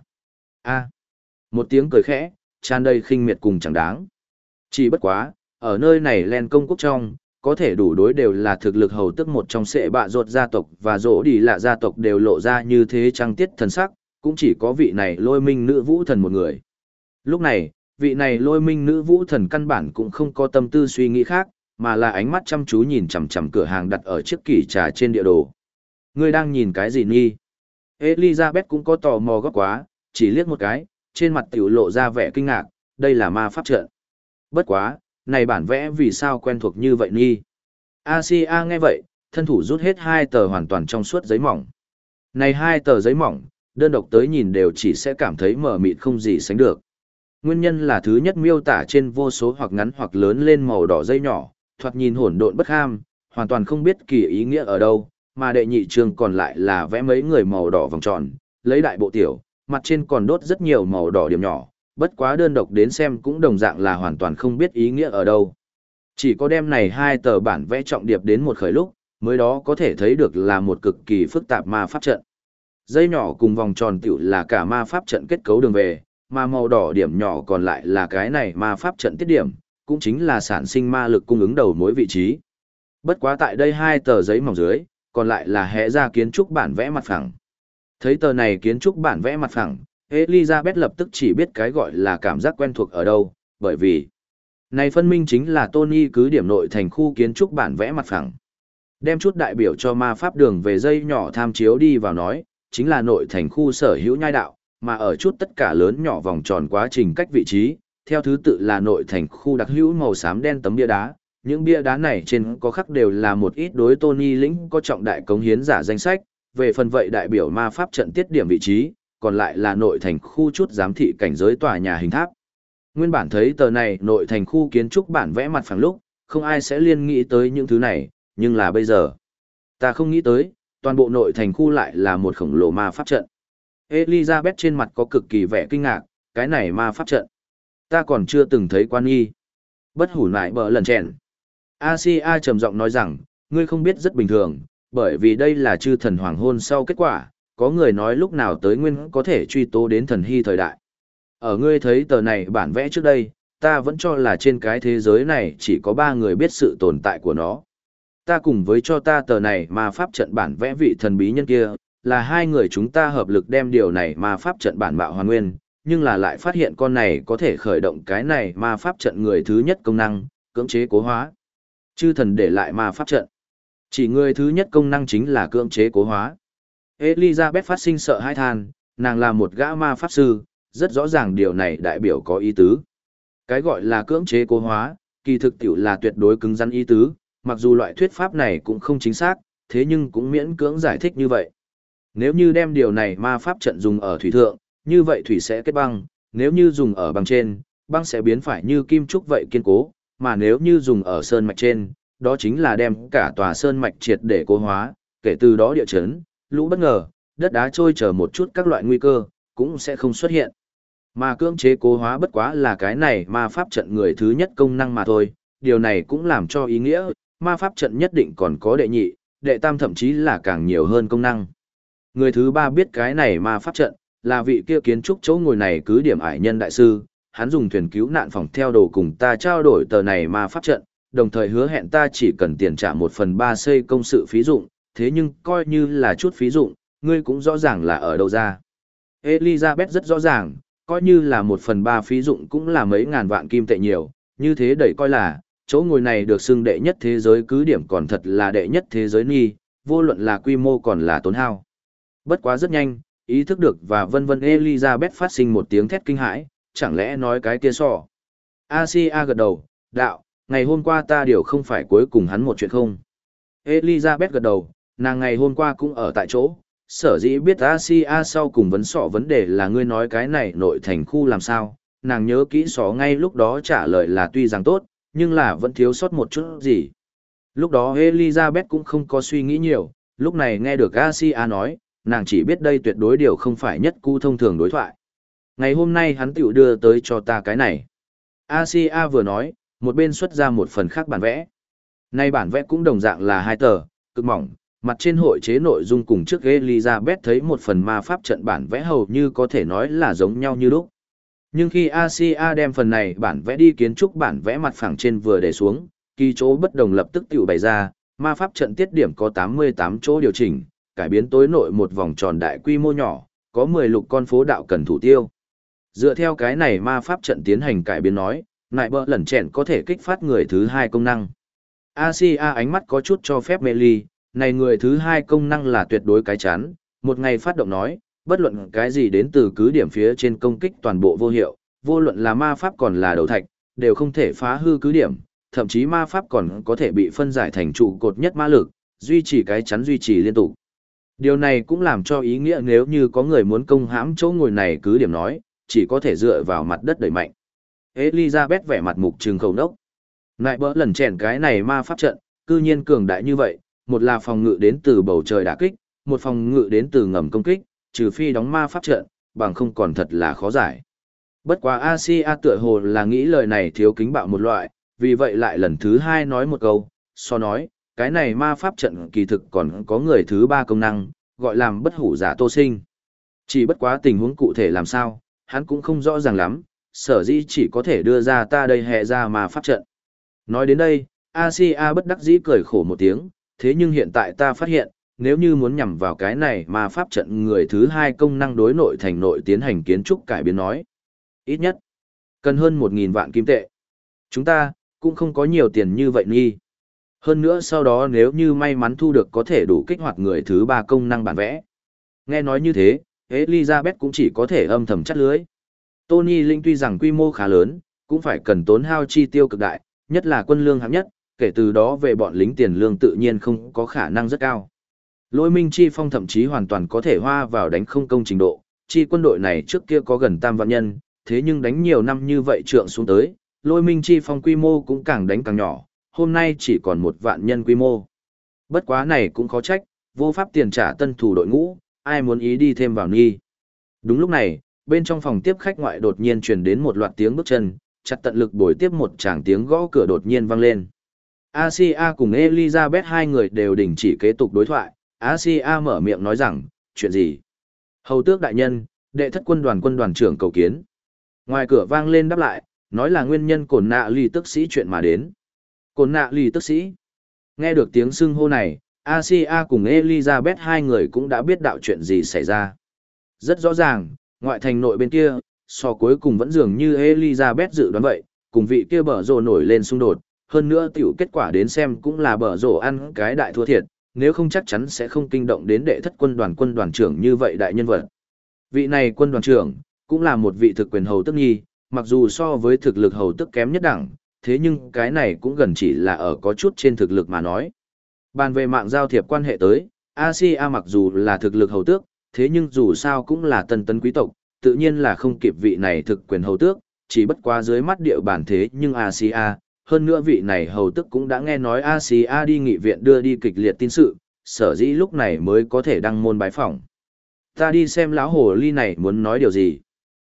Một tiếng cười khẽ, tràn đầy khinh miệt cùng chẳng đáng. Chỉ bất quá, ở nơi này Len công quốc trong, có thể đủ đối đều là thực lực hầu tức một trong sẽ bạ rột gia tộc và dỗ đi là gia tộc đều lộ ra như thế trăng tiết thần sắc, cũng chỉ có vị này lôi minh nữ vũ thần một người. Lúc này, vị này lôi minh nữ vũ thần căn bản cũng không có tâm tư suy nghĩ khác, mà là ánh mắt chăm chú nhìn chằm chằm cửa hàng đặt ở chiếc kỷ trà trên địa đồ. Ngươi đang nhìn cái gì nghi? Elizabeth cũng có tò mò gấp quá, chỉ liếc một cái, trên mặt tiểu lộ ra vẻ kinh ngạc, đây là ma pháp trận. Bất quá, này bản vẽ vì sao quen thuộc như vậy nghi? Asia nghe vậy, thân thủ rút hết hai tờ hoàn toàn trong suốt giấy mỏng. Này hai tờ giấy mỏng, đơn độc tới nhìn đều chỉ sẽ cảm thấy mờ mịt không gì sánh được. Nguyên nhân là thứ nhất miêu tả trên vô số hoặc ngắn hoặc lớn lên màu đỏ dây nhỏ, thoạt nhìn hỗn độn bất ham, hoàn toàn không biết kỳ ý nghĩa ở đâu, mà đệ nhị chương còn lại là vẽ mấy người màu đỏ vòng tròn, lấy đại bộ tiểu, mặt trên còn đốt rất nhiều màu đỏ điểm nhỏ, bất quá đơn độc đến xem cũng đồng dạng là hoàn toàn không biết ý nghĩa ở đâu. Chỉ có đem này hai tờ bản vẽ trọng điệp đến một khởi lúc, mới đó có thể thấy được là một cực kỳ phức tạp ma pháp trận. Dây nhỏ cùng vòng tròn tiểu là cả ma pháp trận kết cấu đường về, mà màu đỏ điểm nhỏ còn lại là cái này ma pháp trận tiết điểm, cũng chính là sản sinh ma lực cung ứng đầu mối vị trí. Bất quá tại đây hai tờ giấy mỏng dưới, còn lại là hẽ ra kiến trúc bản vẽ mặt phẳng. Thấy tờ này kiến trúc bản vẽ mặt phẳng, Elizabeth lập tức chỉ biết cái gọi là cảm giác quen thuộc ở đâu, bởi vì này phân minh chính là Tony cứ điểm nội thành khu kiến trúc bản vẽ mặt phẳng. Đem chút đại biểu cho ma pháp đường về dây nhỏ tham chiếu đi vào nói, chính là nội thành khu sở hữu nhai đạo, mà ở chút tất cả lớn nhỏ vòng tròn quá trình cách vị trí, theo thứ tự là nội thành khu đặc hữu màu xám đen tấm bia đá. Những bia đá này trên có khắc đều là một ít đối Tony lĩnh có trọng đại cống hiến giả danh sách, về phần vậy đại biểu ma pháp trận tiết điểm vị trí, còn lại là nội thành khu chút giám thị cảnh giới tòa nhà hình tháp. Nguyên bản thấy tờ này nội thành khu kiến trúc bản vẽ mặt phẳng lúc, không ai sẽ liên nghĩ tới những thứ này, nhưng là bây giờ. Ta không nghĩ tới, toàn bộ nội thành khu lại là một khổng lồ ma pháp trận. Elizabeth trên mặt có cực kỳ vẻ kinh ngạc, cái này ma pháp trận. Ta còn chưa từng thấy quan nghi. Bất hủ nại bờ lần chèn. Asia trầm giọng nói rằng, ngươi không biết rất bình thường, bởi vì đây là chư thần hoàng hôn sau kết quả, có người nói lúc nào tới nguyên có thể truy tố đến thần hy thời đại. Ở ngươi thấy tờ này bản vẽ trước đây, ta vẫn cho là trên cái thế giới này chỉ có 3 người biết sự tồn tại của nó. Ta cùng với cho ta tờ này ma pháp trận bản vẽ vị thần bí nhân kia, là 2 người chúng ta hợp lực đem điều này ma pháp trận bản bạo hoàn nguyên, nhưng là lại phát hiện con này có thể khởi động cái này ma pháp trận người thứ nhất công năng, cưỡng chế cố hóa. Chư thần để lại ma pháp trận. Chỉ người thứ nhất công năng chính là cưỡng chế cố hóa. Elizabeth phát sinh sợ hãi than, nàng là một gã ma pháp sư, rất rõ ràng điều này đại biểu có ý tứ. Cái gọi là cưỡng chế cố hóa, kỳ thực tiểu là tuyệt đối cứng rắn ý tứ, mặc dù loại thuyết pháp này cũng không chính xác, thế nhưng cũng miễn cưỡng giải thích như vậy. Nếu như đem điều này ma pháp trận dùng ở thủy thượng, như vậy thủy sẽ kết băng, nếu như dùng ở băng trên, băng sẽ biến phải như kim trúc vậy kiên cố, mà nếu như dùng ở sơn mạch trên, đó chính là đem cả tòa sơn mạch triệt để cố hóa, kể từ đó địa chấn, lũ bất ngờ, đất đá trôi chờ một chút các loại nguy cơ, cũng sẽ không xuất hiện. Mà cưỡng chế cố hóa bất quá là cái này ma pháp trận người thứ nhất công năng mà thôi, điều này cũng làm cho ý nghĩa, ma pháp trận nhất định còn có đệ nhị, đệ tam thậm chí là càng nhiều hơn công năng. Người thứ 3 biết cái này ma pháp trận, là vị kia kiến trúc chỗ ngồi này cứ điểm ải nhân đại sư, hắn dùng thuyền cứu nạn phòng theo đồ cùng ta trao đổi tờ này ma pháp trận, đồng thời hứa hẹn ta chỉ cần tiền trả 1/3 xây công sự phí dụng, thế nhưng coi như là chút phí dụng, ngươi cũng rõ ràng là ở đâu ra. Elizabeth rất rõ ràng, coi như là 1/3 phí dụng cũng là mấy ngàn vạn kim tệ nhiều, như thế đẩy coi là, chỗ ngồi này được xưng đệ nhất thế giới cứ điểm còn thật là đệ nhất thế giới nghi, vô luận là quy mô còn là tốn hao. Bất quá rất nhanh, ý thức được và vân vân Elizabeth phát sinh một tiếng thét kinh hãi, chẳng lẽ nói cái kia sò. Asia gật đầu, đạo, ngày hôm qua ta điều không phải cuối cùng hắn một chuyện không. Elizabeth gật đầu, nàng ngày hôm qua cũng ở tại chỗ, sở dĩ biết Asia sau cùng vấn sọ vấn đề là ngươi nói cái này nội thành khu làm sao, nàng nhớ kỹ sọ ngay lúc đó trả lời là tuy rằng tốt, nhưng là vẫn thiếu sót một chút gì. Lúc đó Elizabeth cũng không có suy nghĩ nhiều, lúc này nghe được Asia nói, nàng chỉ biết đây tuyệt đối điều không phải nhất cú thông thường đối thoại. Ngày hôm nay hắn tiểu đưa tới cho ta cái này. Asia vừa nói, một bên xuất ra một phần khác bản vẽ. Nay bản vẽ cũng đồng dạng là 2 tờ, cực mỏng, mặt trên hội chế nội dung cùng trước Elizabeth thấy một phần ma pháp trận bản vẽ hầu như có thể nói là giống nhau như lúc. Nhưng khi Asia đem phần này bản vẽ đi kiến trúc bản vẽ mặt phẳng trên vừa để xuống, kỳ chỗ bất đồng lập tức tiểu bày ra, ma pháp trận tiết điểm có 88 chỗ điều chỉnh, cải biến tối nội một vòng tròn đại quy mô nhỏ, có 10 lục con phố đạo cần thủ tiêu. Dựa theo cái này ma pháp trận tiến hành cải biến nói, nại bờ lẩn chèn có thể kích phát người thứ 2 công năng. Asia ánh mắt có chút cho phép mê ly, này người thứ 2 công năng là tuyệt đối cái chán, một ngày phát động nói, bất luận cái gì đến từ cứ điểm phía trên công kích toàn bộ vô hiệu, vô luận là ma pháp còn là đầu thạch, đều không thể phá hư cứ điểm, thậm chí ma pháp còn có thể bị phân giải thành trụ cột nhất ma lực, duy trì cái chắn duy trì liên tục. Điều này cũng làm cho ý nghĩa nếu như có người muốn công hãm chỗ ngồi này cứ điểm nói, chỉ có thể dựa vào mặt đất đẩy mạnh. Elizabeth vẻ mặt mục trừng khẩu nốc. Lại bỡ lần chèn cái này ma pháp trận, cư nhiên cường đại như vậy, một là phòng ngự đến từ bầu trời đả kích, một phòng ngự đến từ ngầm công kích, trừ phi đóng ma pháp trận, bằng không còn thật là khó giải. Bất quá Asia tựa hồ là nghĩ lời này thiếu kính bạo một loại, vì vậy lại lần thứ 2 nói một câu, so nói, cái này ma pháp trận kỳ thực còn có người thứ 3 công năng, gọi làm bất hủ giả tô sinh. Chỉ bất quá tình huống cụ thể làm sao, hắn cũng không rõ ràng lắm, sở dĩ chỉ có thể đưa ra ta đây hệ ra ma pháp trận. Nói đến đây, Asia bất đắc dĩ cười khổ một tiếng, thế nhưng hiện tại ta phát hiện, nếu như muốn nhằm vào cái này ma pháp trận người thứ 2 công năng đối nội thành nội tiến hành kiến trúc cải biến nói. Ít nhất, cần hơn 1.000 vạn kim tệ. Chúng ta, cũng không có nhiều tiền như vậy nghi. Hơn nữa sau đó nếu như may mắn thu được có thể đủ kích hoạt người thứ 3 công năng bản vẽ. Nghe nói như thế, Elizabeth cũng chỉ có thể âm thầm chắt lưới. Tony Linh tuy rằng quy mô khá lớn, cũng phải cần tốn hao chi tiêu cực đại, nhất là quân lương hạng nhất, kể từ đó về bọn lính tiền lương tự nhiên không có khả năng rất cao. Lôi Minh Chi Phong thậm chí hoàn toàn có thể hoa vào đánh không công trình độ, chi quân đội này trước kia có gần 3 vạn nhân, thế nhưng đánh nhiều năm như vậy trượng xuống tới, Lôi Minh Chi Phong quy mô cũng càng đánh càng nhỏ, hôm nay chỉ còn 1 vạn nhân quy mô. Bất quá này cũng khó trách, vô pháp tiền trả tân thủ đội ngũ, ai muốn ý đi thêm vào nghi. Đúng lúc này, bên trong phòng tiếp khách ngoại đột nhiên truyền đến một loạt tiếng bước chân, chặt tận lực bồi tiếp một tràng tiếng gõ cửa đột nhiên vang lên. Asia cùng Elizabeth hai người đều đình chỉ kế tục đối thoại, Asia mở miệng nói rằng, chuyện gì? Hầu tước đại nhân, đệ thất quân đoàn trưởng cầu kiến. Ngoài cửa vang lên đáp lại, nói là nguyên nhân cổn nạ lì tức sĩ chuyện mà đến. Cổn nạ lì tức sĩ. Nghe được tiếng xưng hô này, Asia cùng Elizabeth hai người cũng đã biết đạo chuyện gì xảy ra. Rất rõ ràng, ngoại thành nội bên kia, so cuối cùng vẫn dường như Elizabeth dự đoán vậy, cùng vị kia bở rồ nổi lên xung đột, hơn nữa tiểu kết quả đến xem cũng là bở rồ ăn cái đại thua thiệt, nếu không chắc chắn sẽ không kinh động đến đệ thất quân đoàn trưởng như vậy đại nhân vật. Vị này quân đoàn trưởng, cũng là một vị thực quyền hầu tức nhi, mặc dù so với thực lực hầu tức kém nhất đẳng, thế nhưng cái này cũng gần chỉ là ở có chút trên thực lực mà nói. Bàn về mạng giao thiệp quan hệ tới, Asia mặc dù là thực lực hầu tước, thế nhưng dù sao cũng là tân tấn quý tộc, tự nhiên là không kịp vị này thực quyền hầu tước, chỉ bất quá dưới mắt địa bàn thế nhưng Asia, hơn nữa vị này hầu tước cũng đã nghe nói Asia đi nghị viện đưa đi kịch liệt tin sự, sở dĩ lúc này mới có thể đăng môn bái phỏng. Ta đi xem lão hồ ly này muốn nói điều gì.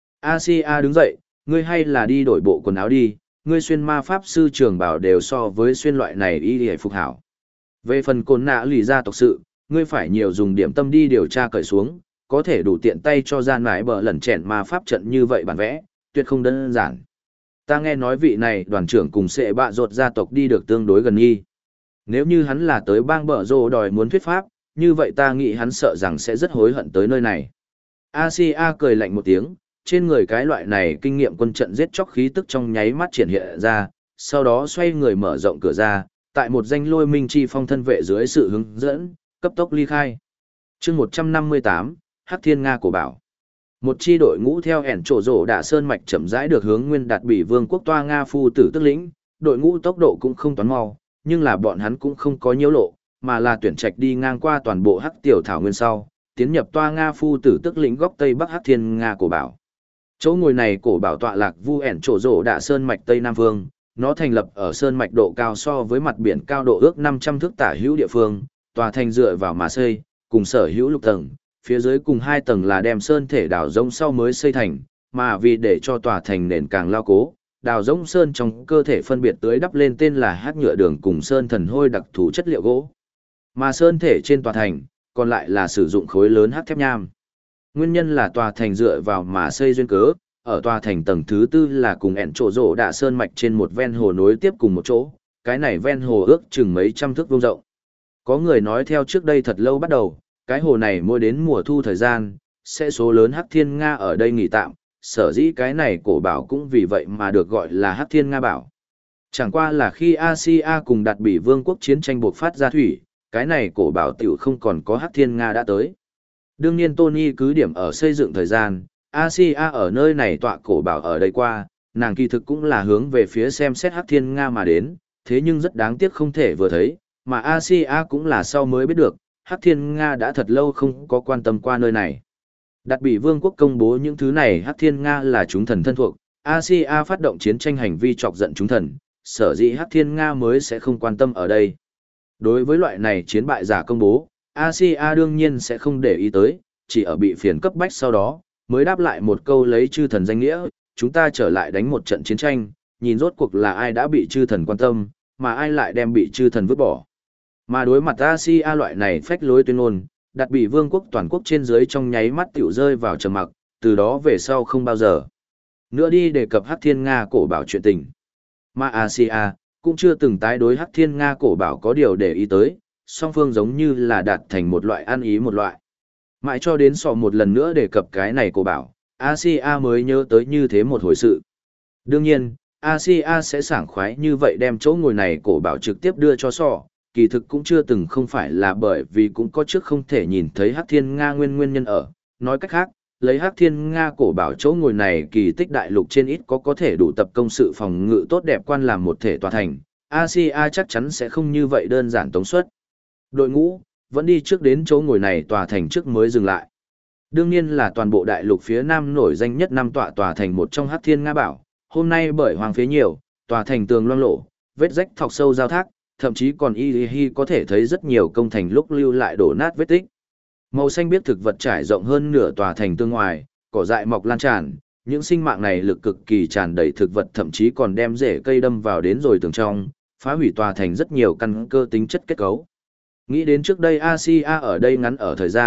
Asia đứng dậy, ngươi hay là đi đổi bộ quần áo đi, ngươi xuyên ma pháp sư trường bảo đều so với xuyên loại này y hề phục hảo. Về phần cồn nạ lì gia tộc sự, ngươi phải nhiều dùng điểm tâm đi điều tra cởi xuống, có thể đủ tiện tay cho gian mãi bờ lẩn chèn ma pháp trận như vậy bản vẽ, tuyệt không đơn giản. Ta nghe nói vị này đoàn trưởng cùng sẽ bạ rột gia tộc đi được tương đối gần nghi. Nếu như hắn là tới bang bờ rồ đòi muốn thuyết pháp, như vậy ta nghĩ hắn sợ rằng sẽ rất hối hận tới nơi này. Asia cười lạnh một tiếng, trên người cái loại này kinh nghiệm quân trận giết chóc khí tức trong nháy mắt triển hiện ra, sau đó xoay người mở rộng cửa ra, tại một danh lôi minh chi phong thân vệ dưới sự hướng dẫn, cấp tốc ly khai. chương 158, Hắc Thiên Nga cổ bảo. Một chi đội ngũ theo ẻn trổ rổ đả sơn mạch chậm rãi được hướng nguyên đạt bị vương quốc toa Nga phu tử tức lĩnh, đội ngũ tốc độ cũng không toán mau, nhưng là bọn hắn cũng không có nhiễu lộ, mà là tuyển trạch đi ngang qua toàn bộ Hắc Tiểu Thảo Nguyên sau, tiến nhập toa Nga phu tử tức lĩnh góc tây bắc Hắc Thiên Nga cổ bảo. Chỗ ngồi này cổ bảo tọa lạc vu ẻn trổ rổ đạ sơn mạch tây nam phương, nó thành lập ở sơn mạch độ cao so với mặt biển cao độ ước 500 thước tả hữu địa phương, tòa thành dựa vào mà xây, cùng sở hữu lục tầng, phía dưới cùng 2 tầng là đem sơn thể đào rông sau mới xây thành, mà vì để cho tòa thành nền càng lao cố, đào rông sơn trong cơ thể phân biệt tưới đắp lên tên là hắc nhựa đường cùng sơn thần hôi đặc thù chất liệu gỗ. Mà sơn thể trên tòa thành, còn lại là sử dụng khối lớn hắc thép nham. Nguyên nhân là tòa thành dựa vào mà xây duyên cớ, ở tòa thành tầng thứ 4 là cùng ẻn trổ rổ đạ sơn mạch trên một ven hồ nối tiếp cùng một chỗ, cái này ven hồ ước chừng mấy trăm thước vuông rộng. Có người nói theo trước đây thật lâu bắt đầu, cái hồ này mỗi đến mùa thu thời gian, sẽ số lớn Hắc Thiên Nga ở đây nghỉ tạm, sở dĩ cái này cổ bảo cũng vì vậy mà được gọi là Hắc Thiên Nga bảo. Chẳng qua là khi Asia cùng đặt Bỉ Vương quốc chiến tranh buộc phát ra thủy, cái này cổ bảo tiểu không còn có Hắc Thiên Nga đã tới. Đương nhiên Tony cứ điểm ở xây dựng thời gian, Asia ở nơi này tọa cổ bảo ở đây qua, nàng kỳ thực cũng là hướng về phía xem xét Hắc Thiên Nga mà đến, thế nhưng rất đáng tiếc không thể vừa thấy, mà Asia cũng là sau mới biết được, Hắc Thiên Nga đã thật lâu không có quan tâm qua nơi này. Đặt Bỉ Vương quốc công bố những thứ này Hắc Thiên Nga là chúng thần thân thuộc, Asia phát động chiến tranh hành vi chọc giận chúng thần, sở dĩ Hắc Thiên Nga mới sẽ không quan tâm ở đây. Đối với loại này chiến bại giả công bố, Asia đương nhiên sẽ không để ý tới, chỉ ở bị phiền cấp bách sau đó, mới đáp lại một câu lấy chư thần danh nghĩa, chúng ta trở lại đánh một trận chiến tranh, nhìn rốt cuộc là ai đã bị chư thần quan tâm, mà ai lại đem bị chư thần vứt bỏ. Mà đối mặt Asia loại này phách lối tuyên ngôn, đặt Bỉ Vương quốc toàn quốc trên dưới trong nháy mắt tiểu rơi vào trầm mặc, từ đó về sau không bao giờ nữa đi đề cập Hắc Thiên Nga cổ bảo chuyện tình. Mà Asia cũng chưa từng tái đối Hắc Thiên Nga cổ bảo có điều để ý tới, song phương giống như là đạt thành một loại ăn ý một loại. Mãi cho đến sọ một lần nữa đề cập cái này cổ bảo, Asia mới nhớ tới như thế một hồi sự. Đương nhiên, Asia sẽ sảng khoái như vậy đem chỗ ngồi này cổ bảo trực tiếp đưa cho sọ, kỳ thực cũng chưa từng không phải là bởi vì cũng có trước không thể nhìn thấy Hắc Thiên Nga nguyên nhân ở. Nói cách khác, lấy Hắc Thiên Nga cổ bảo chỗ ngồi này kỳ tích đại lục trên ít có thể đủ tập công sự phòng ngự tốt đẹp quan làm một thể tòa thành, Asia chắc chắn sẽ không như vậy đơn giản tống suất. Đội ngũ vẫn đi trước đến chỗ ngồi này tòa thành trước mới dừng lại. Đương nhiên là toàn bộ đại lục phía nam nổi danh nhất năm tòa thành một trong Hắc Thiên Nga bảo, hôm nay bởi hoang phế nhiều, tòa thành tường loang lổ, vết rách thọc sâu giao thác, thậm chí còn có thể thấy rất nhiều công thành lúc lưu lại đổ nát vết tích. Màu xanh biếc thực vật trải rộng hơn nửa tòa thành tương ngoài, cỏ dại mọc lan tràn, những sinh mạng này lực cực kỳ tràn đầy thực vật thậm chí còn đem rễ cây đâm vào đến rồi tường trong, phá hủy tòa thành rất nhiều căn cơ tính chất kết cấu. Nghĩ đến trước đây Asia ở đây ngắn ở thời gian,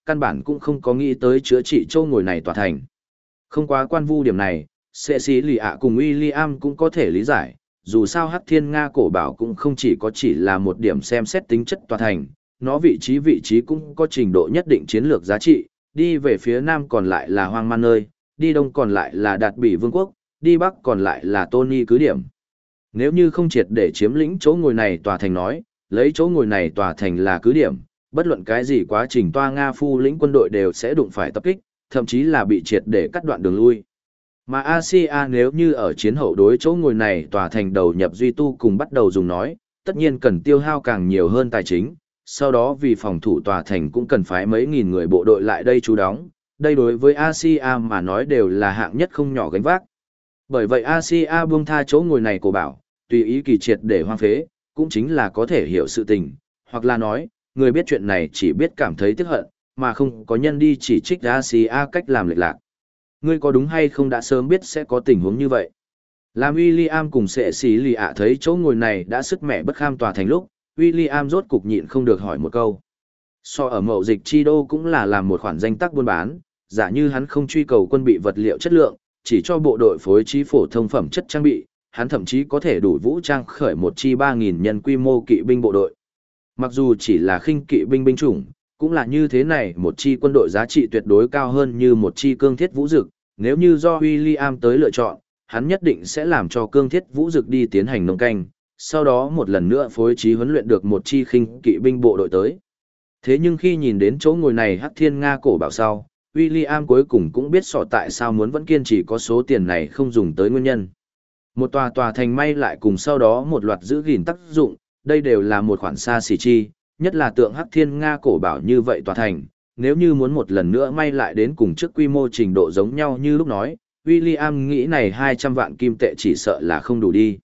căn bản cũng không có nghĩ tới chữa trị chỗ ngồi này tòa thành. Không quá quan vu điểm này, Sệ Sĩ Lì ạ cùng William cũng có thể lý giải, dù sao Hắc Thiên Nga cổ bảo cũng không chỉ là một điểm xem xét tính chất tòa thành, nó vị trí cũng có trình độ nhất định chiến lược giá trị, đi về phía nam còn lại là hoang man nơi, đi đông còn lại là Đạt Bỉ Vương quốc, đi bắc còn lại là Tony cứ điểm. Nếu như không triệt để chiếm lĩnh chỗ ngồi này tòa thành nói, lấy chỗ ngồi này tòa thành là cứ điểm, bất luận cái gì quá trình toa Nga phu lĩnh quân đội đều sẽ đụng phải tập kích, thậm chí là bị triệt để cắt đoạn đường lui. Mà Asia nếu như ở chiến hậu đối chỗ ngồi này tòa thành đầu nhập duy tu cùng bắt đầu dùng nói, tất nhiên cần tiêu hao càng nhiều hơn tài chính, sau đó vì phòng thủ tòa thành cũng cần phái mấy nghìn người bộ đội lại đây trú đóng, đây đối với Asia mà nói đều là hạng nhất không nhỏ gánh vác. Bởi vậy Asia buông tha chỗ ngồi này của bảo, tùy ý kỳ triệt để hoang phế, cũng chính là có thể hiểu sự tình, hoặc là nói, người biết chuyện này chỉ biết cảm thấy tiếc hận, mà không có nhân đi chỉ trích Asia cách làm lệch lạc. Ngươi có đúng hay không đã sớm biết sẽ có tình huống như vậy? Làm William cùng Sệ Sĩ Lì ạ thấy chỗ ngồi này đã sức mẻ bất kham tòa thành lúc, William rốt cục nhịn không được hỏi một câu. So ở mậu dịch chi đô cũng là làm một khoản danh tắc buôn bán, giả như hắn không truy cầu quân bị vật liệu chất lượng, chỉ cho bộ đội phối trí phổ thông phẩm chất trang bị, hắn thậm chí có thể đủ vũ trang khởi một chi 3.000 nhân quy mô kỵ binh bộ đội. Mặc dù chỉ là khinh kỵ binh binh chủng, cũng là như thế này một chi quân đội giá trị tuyệt đối cao hơn như một chi cương thiết vũ dực, nếu như do William tới lựa chọn, hắn nhất định sẽ làm cho cương thiết vũ dực đi tiến hành nông canh, sau đó một lần nữa phối trí huấn luyện được một chi khinh kỵ binh bộ đội tới. Thế nhưng khi nhìn đến chỗ ngồi này Hắc Thiên Nga cổ bảo sau, William cuối cùng cũng biết sọ tại sao muốn vẫn kiên trì có số tiền này không dùng tới nguyên nhân. Một tòa thành may lại cùng sau đó một loạt giữ gìn tác dụng, đây đều là một khoản xa xỉ chi, nhất là tượng Hắc Thiên Nga cổ bảo như vậy tòa thành, nếu như muốn một lần nữa may lại đến cùng trước quy mô trình độ giống nhau như lúc nói, William nghĩ này 200 vạn kim tệ chỉ sợ là không đủ đi.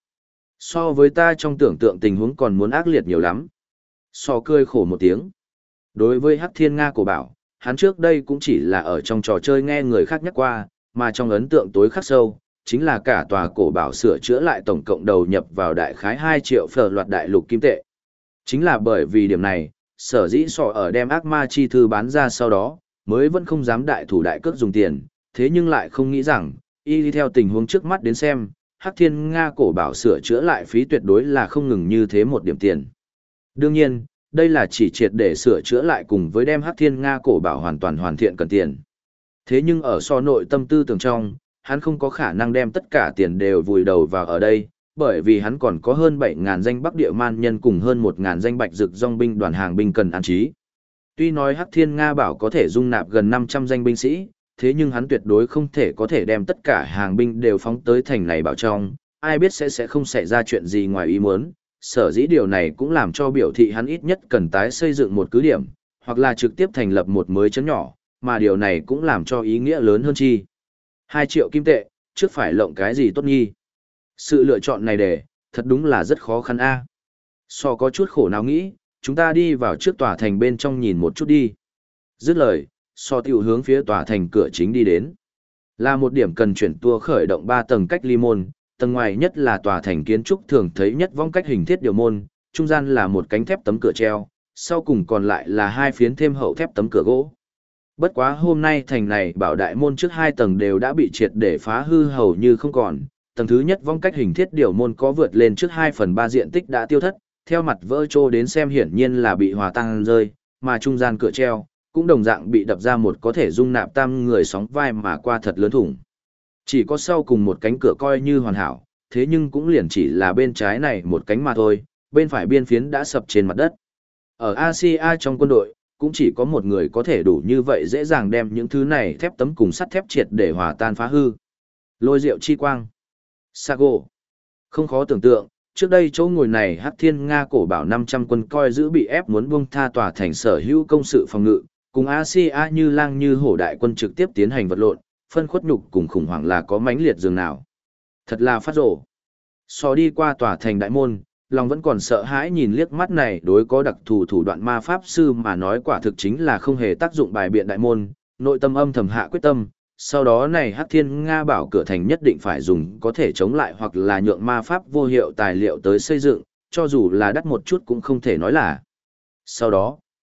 So với ta trong tưởng tượng tình huống còn muốn ác liệt nhiều lắm. So cười khổ một tiếng. Đối với Hắc Thiên Nga cổ bảo, hắn trước đây cũng chỉ là ở trong trò chơi nghe người khác nhắc qua, mà trong ấn tượng tối khắc sâu, chính là cả tòa cổ bảo sửa chữa lại tổng cộng đầu nhập vào đại khái 2 triệu phở loạt đại lục kim tệ. Chính là bởi vì điểm này, sở dĩ sọ ở đem ác ma chi thư bán ra sau đó, mới vẫn không dám đại thủ đại cước dùng tiền, thế nhưng lại không nghĩ rằng, y đi theo tình huống trước mắt đến xem, Hắc Thiên Nga cổ bảo sửa chữa lại phí tuyệt đối là không ngừng như thế một điểm tiền. Đương nhiên, đây là chỉ triệt để sửa chữa lại cùng với đem Hắc Thiên Nga cổ bảo hoàn toàn hoàn thiện cần tiền. Thế nhưng ở so nội tâm tư tưởng trong, hắn không có khả năng đem tất cả tiền đều vùi đầu vào ở đây, bởi vì hắn còn có hơn 7.000 danh Bắc Địa Man nhân cùng hơn 1.000 danh Bạch Dực dòng binh đoàn hàng binh cần an trí. Tuy nói Hắc Thiên Nga bảo có thể dung nạp gần 500 danh binh sĩ, thế nhưng hắn tuyệt đối không thể có thể đem tất cả hàng binh đều phóng tới thành này bảo trong, ai biết sẽ không xảy ra chuyện gì ngoài ý muốn. Sở dĩ điều này cũng làm cho biểu thị hắn ít nhất cần tái xây dựng một cứ điểm, hoặc là trực tiếp thành lập một mới chấn nhỏ, mà điều này cũng làm cho ý nghĩa lớn hơn chi. 2 triệu kim tệ, trước phải lộng cái gì tốt nhi? Sự lựa chọn này thật đúng là rất khó khăn a. So có chút khổ nào nghĩ, chúng ta đi vào trước tòa thành bên trong nhìn một chút đi. Dứt lời, so tiểu hướng phía tòa thành cửa chính đi đến. Là một điểm cần chuyển tour khởi động 3 tầng cách ly môn, tầng ngoài nhất là tòa thành kiến trúc thường thấy nhất vong cách hình thiết điều môn, trung gian là một cánh thép tấm cửa treo, sau cùng còn lại là 2 phiến thêm hậu thép tấm cửa gỗ. Bất quá hôm nay thành này bảo đại môn trước 2 tầng đều đã bị triệt để phá hư hầu như không còn. Tầng thứ nhất vong cách hình thiết điều môn có vượt lên trước 2/3 diện tích đã tiêu thất, theo mặt vỡ trô đến xem hiển nhiên là bị hòa tan rơi, mà trung gian cửa treo cũng đồng dạng bị đập ra một có thể dung nạp 3 người sóng vai mà qua thật lớn thủng. Chỉ có sau cùng một cánh cửa coi như hoàn hảo, thế nhưng cũng liền chỉ là bên trái này một cánh mà thôi, bên phải biên phiến đã sập trên mặt đất. Ở Asia trong quân đội, cũng chỉ có một người có thể đủ như vậy dễ dàng đem những thứ này thép tấm cùng sắt thép triệt để hòa tan phá hư. Lôi Diệu Chi Quang. Sago. Không khó tưởng tượng, trước đây chỗ ngồi này Hắc Thiên Nga cổ bảo 500 quân coi giữ bị ép muốn buông tha tòa thành sở hữu công sự phòng ngự, cùng Asia như lang như hổ đại quân trực tiếp tiến hành vật lộn, phân khuất nhục cùng khủng hoảng là có mãnh liệt dường nào. Thật là phát rổ. So đi qua tòa thành đại môn, lòng vẫn còn sợ hãi nhìn liếc mắt này đối có đặc thù thủ đoạn ma pháp sư mà nói quả thực chính là không hề tác dụng bài biện đại môn, nội tâm âm thầm hạ quyết tâm, sau đó này Hắc Thiên Nga bảo cửa thành nhất định phải dùng có thể chống lại hoặc là nhượng ma pháp vô hiệu tài liệu tới xây dựng, cho dù là đắt một chút cũng không thể nói là. Sau đó,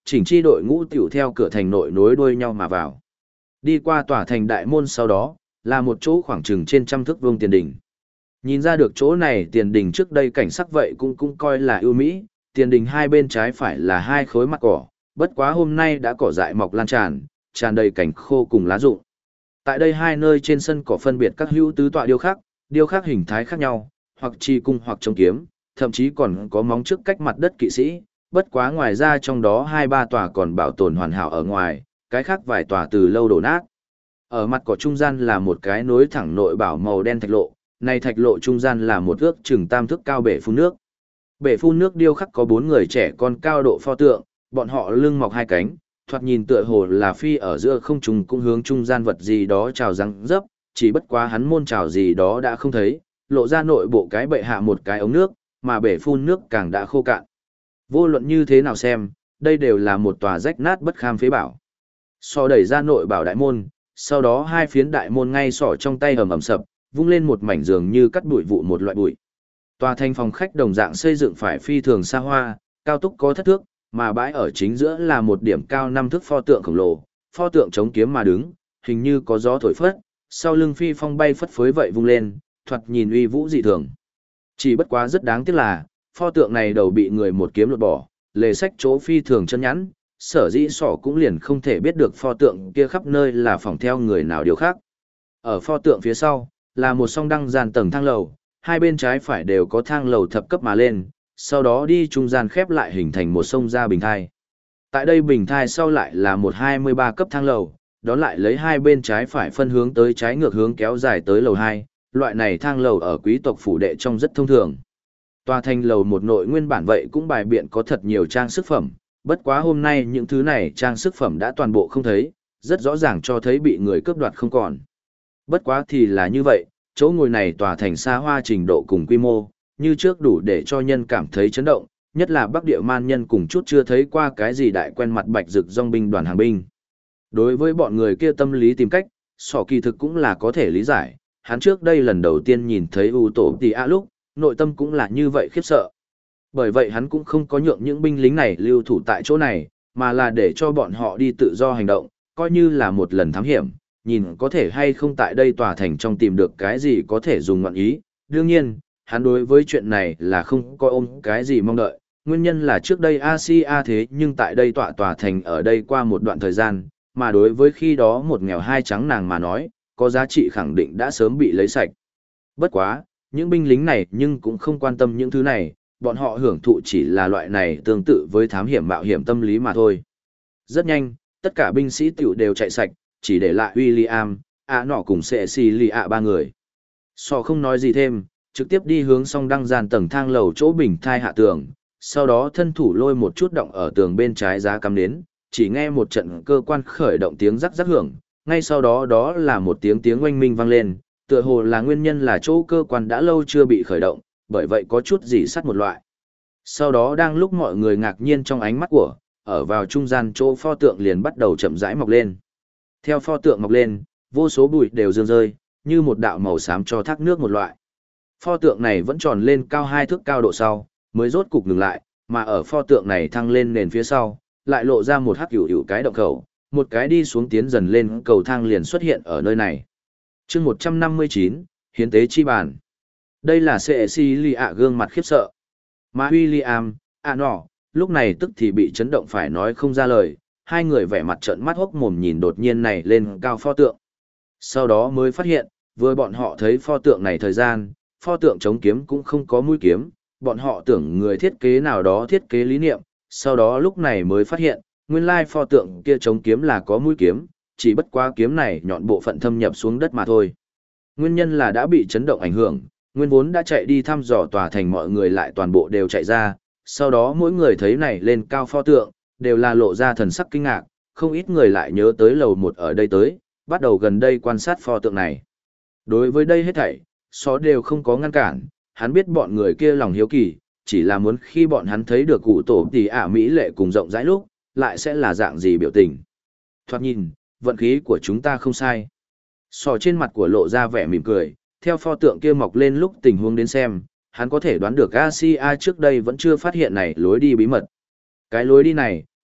chỉnh chi đội ngũ tiểu theo cửa thành nội nối đuôi nhau mà vào. Đi qua tòa thành đại môn sau đó, là một chỗ khoảng chừng trên trăm thước vuông tiền đình. Nhìn ra được chỗ này tiền đình trước đây cảnh sắc vậy cũng coi là ưu mỹ, tiền đình hai bên trái phải là hai khối mặt cỏ, bất quá hôm nay đã cỏ dại mọc lan tràn, tràn đầy cảnh khô cùng lá rụng. Tại đây hai nơi trên sân cỏ phân biệt các hữu tứ tọa điêu khắc hình thái khác nhau, hoặc chi cung hoặc chống kiếm, thậm chí còn có móng trước cách mặt đất kỵ sĩ, bất quá ngoài ra trong đó hai ba tòa còn bảo tồn hoàn hảo ở ngoài, cái khác vài tòa từ lâu đổ nát. Ở mặt cỏ trung gian là một cái nối thẳng nội bảo màu đen thạch lộ, này thạch lộ trung gian là một ước chừng tam thước cao bể phun nước. Bể phun nước điêu khắc có bốn người trẻ con cao độ pho tượng, bọn họ lưng mọc hai cánh, thoạt nhìn tựa hồ là phi ở giữa không trung cũng hướng trung gian vật gì đó chào răng dấp, chỉ bất quá hắn môn chào gì đó đã không thấy, lộ ra nội bộ cái bệ hạ một cái ống nước, mà bể phun nước càng đã khô cạn. Vô luận như thế nào xem, đây đều là một tòa rách nát bất kham phế bảo. Sọ đẩy ra nội bảo đại môn, sau đó hai phiến đại môn ngay sọ trong tay ầm ầm sập, vung lên một mảnh giường như cắt bụi vụ một loại bụi. Tòa thành phòng khách đồng dạng xây dựng phải phi thường xa hoa, cao túc có thất thước, mà bãi ở chính giữa là một điểm cao 5 thước pho tượng khổng lồ, pho tượng chống kiếm mà đứng, hình như có gió thổi phất, sau lưng phi phong bay phất phới vậy vung lên, thoạt nhìn uy vũ dị thường. Chỉ bất quá rất đáng tiếc là, pho tượng này đầu bị người một kiếm lột bỏ, lề sách chỗ phi thường chân nhẵn, sở dĩ sỏ cũng liền không thể biết được pho tượng kia khắp nơi là phỏng theo người nào điều khác. Ở pho tượng phía sau, là một song đăng gian tầng thang lầu, hai bên trái phải đều có thang lầu thập cấp mà lên, sau đó đi trung gian khép lại hình thành một sông ra bình thai. Tại đây bình thai sau lại là một 23 cấp thang lầu, đón lại lấy hai bên trái phải phân hướng tới trái ngược hướng kéo dài tới lầu 2, loại này thang lầu ở quý tộc phủ đệ trong rất thông thường. Tòa thành lầu một nội nguyên bản vậy cũng bài biện có thật nhiều trang sức phẩm, bất quá hôm nay những thứ này trang sức phẩm đã toàn bộ không thấy, rất rõ ràng cho thấy bị người cướp đoạt không còn. Bất quá thì là như vậy, chỗ ngồi này tòa thành xa hoa trình độ cùng quy mô, như trước đủ để cho nhân cảm thấy chấn động, nhất là Bắc Địa Man nhân cùng chút chưa thấy qua cái gì đại quen mặt bạch rực dòng binh đoàn hàng binh. Đối với bọn người kia tâm lý tìm cách, sỏ kỳ thực cũng là có thể lý giải, hắn trước đây lần đầu tiên nhìn thấy U Tổ Tì A lúc, nội tâm cũng là như vậy khiếp sợ. Bởi vậy hắn cũng không có nhượng những binh lính này lưu thủ tại chỗ này, mà là để cho bọn họ đi tự do hành động, coi như là một lần thám hiểm, nhìn có thể hay không tại đây tòa thành trong tìm được cái gì có thể dùng ngọn ý. Đương nhiên, hắn đối với chuyện này là không có ôm cái gì mong đợi, nguyên nhân là trước đây Asia thế nhưng tại đây tòa thành ở đây qua một đoạn thời gian, mà đối với khi đó một nghèo hai trắng nàng mà nói, có giá trị khẳng định đã sớm bị lấy sạch. Bất quá, những binh lính này nhưng cũng không quan tâm những thứ này, bọn họ hưởng thụ chỉ là loại này tương tự với thám hiểm mạo hiểm tâm lý mà thôi. Rất nhanh, tất cả binh sĩ tiểu đều chạy sạch, chỉ để lại William, nọ cùng Cecilia ba người. Sọ không nói gì thêm, trực tiếp đi hướng song đăng gian tầng thang lầu chỗ bình thai hạ tường, sau đó thân thủ lôi một chút động ở tường bên trái giá cắm nến, chỉ nghe một trận cơ quan khởi động tiếng rắc rắc hưởng, ngay sau đó đó là một tiếng oanh minh vang lên, tựa hồ là nguyên nhân là chỗ cơ quan đã lâu chưa bị khởi động, bởi vậy có chút rỉ sắt một loại. Sau đó đang lúc mọi người ngạc nhiên trong ánh mắt của, ở vào trung gian chỗ pho tượng liền bắt đầu chậm rãi mọc lên. Theo pho tượng mọc lên, vô số bụi đều dương rơi, như một đạo màu xám cho thác nước một loại. Pho tượng này vẫn tròn lên cao 2 thước cao độ sau, mới rốt cục ngừng lại, mà ở pho tượng này thăng lên nền phía sau, lại lộ ra một hắc hữu cái động khẩu, một cái đi xuống tiến dần lên cầu thang liền xuất hiện ở nơi này. Chương 159, hiến tế chi bàn. Đây là Cecilia gương mặt khiếp sợ. Mà William, nọ, lúc này tức thì bị chấn động phải nói không ra lời, hai người vẻ mặt trợn mắt hốc mồm nhìn đột nhiên này lên cao pho tượng. Sau đó mới phát hiện, vừa bọn họ thấy pho tượng này thời gian, pho tượng chống kiếm cũng không có mũi kiếm, bọn họ tưởng người thiết kế nào đó thiết kế lý niệm, sau đó lúc này mới phát hiện, nguyên lai pho tượng kia chống kiếm là có mũi kiếm, chỉ bất quá kiếm này nhọn bộ phận thâm nhập xuống đất mà thôi. Nguyên nhân là đã bị chấn động ảnh hưởng, nguyên vốn đã chạy đi thăm dò tòa thành mọi người lại toàn bộ đều chạy ra, sau đó mỗi người thấy này lên cao pho tượng, đều là lộ ra thần sắc kinh ngạc, không ít người lại nhớ tới lầu 1 ở đây tới, bắt đầu gần đây quan sát pho tượng này. Đối với đây hết thảy, Só đều không có ngăn cản, hắn biết bọn người kia lòng hiếu kỳ, chỉ là muốn khi bọn hắn thấy được cụ tổ tỷ ả mỹ lệ cùng rộng rãi lúc, lại sẽ là dạng gì biểu tình. Thoạt nhìn, vận khí của chúng ta không sai. Sò trên mặt của lộ ra vẻ mỉm cười, theo pho tượng kia mọc lên lúc tình huống đến xem, hắn có thể đoán được Asia trước đây vẫn chưa phát hiện này lối đi bí mật. Cái lối đi này,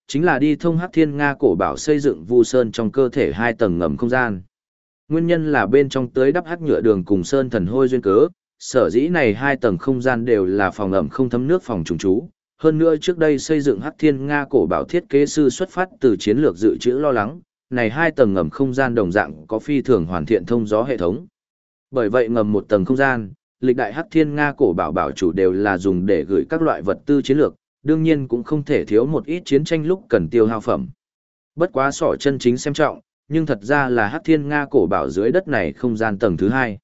chính là đi thông Hắc Thiên Nga cổ bảo xây dựng Vu Sơn trong cơ thể 2 tầng ngầm không gian. Nguyên nhân là bên trong tưới đắp hắc nhựa đường cùng sơn thần hôi duyên cớ, sở dĩ này 2 tầng không gian đều là phòng ẩm không thấm nước phòng trùng trú. Hơn nữa trước đây xây dựng Hắc Thiên Nga cổ bảo thiết kế sư xuất phát từ chiến lược dự trữ lo lắng, này 2 tầng ngầm không gian đồng dạng có phi thường hoàn thiện thông gió hệ thống. Bởi vậy ngầm 1 tầng không gian, lịch đại Hắc Thiên Nga cổ bảo bảo chủ đều là dùng để gửi các loại vật tư chiến lược, đương nhiên cũng không thể thiếu một ít chiến tranh lúc cần tiêu hao phẩm. Bất quá sỏ chân chính xem trọng, nhưng thật ra là Hắc Thiên Nga cổ bảo dưới đất này không gian tầng thứ 2.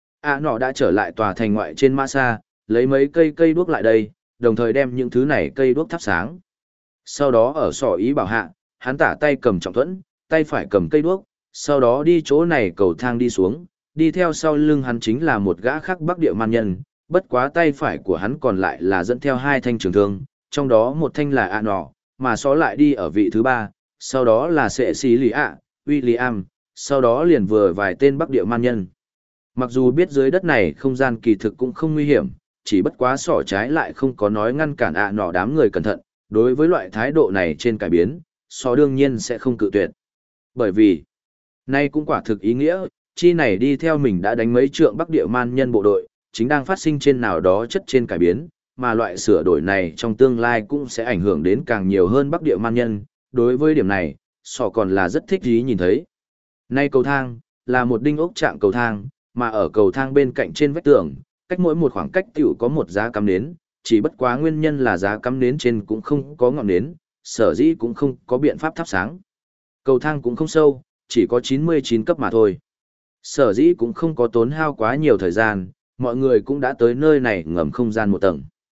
Nọ đã trở lại tòa thành ngoại trên mã xa, lấy mấy cây đuốc lại đây, đồng thời đem những thứ này cây đuốc thắp sáng. Sau đó ở sỏ ý bảo hạ, hắn tả tay cầm trọng thuẫn, tay phải cầm cây đuốc, sau đó đi chỗ này cầu thang đi xuống, đi theo sau lưng hắn chính là một gã khác Bắc Địa man nhân, bất quá tay phải của hắn còn lại là dẫn theo 2 thanh trường thương, trong đó một thanh là Nọ, mà xó lại đi ở vị thứ 3, sau đó là Sệ Xí Lì William, sau đó liền vừa vài tên Bắc Địa man nhân. Mặc dù biết dưới đất này không gian kỳ thực cũng không nguy hiểm, chỉ bất quá sỏ trái lại không có nói ngăn cản Nọ đám người cẩn thận, đối với loại thái độ này trên cải biến, sỏ đương nhiên sẽ không cự tuyệt. Bởi vì, nay cũng quả thực ý nghĩa, chi này đi theo mình đã đánh mấy trượng Bắc Địa man nhân bộ đội, chính đang phát sinh trên nào đó chất trên cải biến, mà loại sửa đổi này trong tương lai cũng sẽ ảnh hưởng đến càng nhiều hơn Bắc Địa man nhân. Đối với điểm này, sọ còn là rất thích ý nhìn thấy. Nay cầu thang, là một đinh ốc trạng cầu thang, mà ở cầu thang bên cạnh trên vách tường, cách mỗi một khoảng cách tiểu có một giá cắm nến, chỉ bất quá nguyên nhân là giá cắm nến trên cũng không có ngọn nến, sở dĩ cũng không có biện pháp thắp sáng. Cầu thang cũng không sâu, chỉ có 99 cấp mà thôi. Sở dĩ cũng không có tốn hao quá nhiều thời gian, mọi người cũng đã tới nơi này ngầm không gian 1 tầng.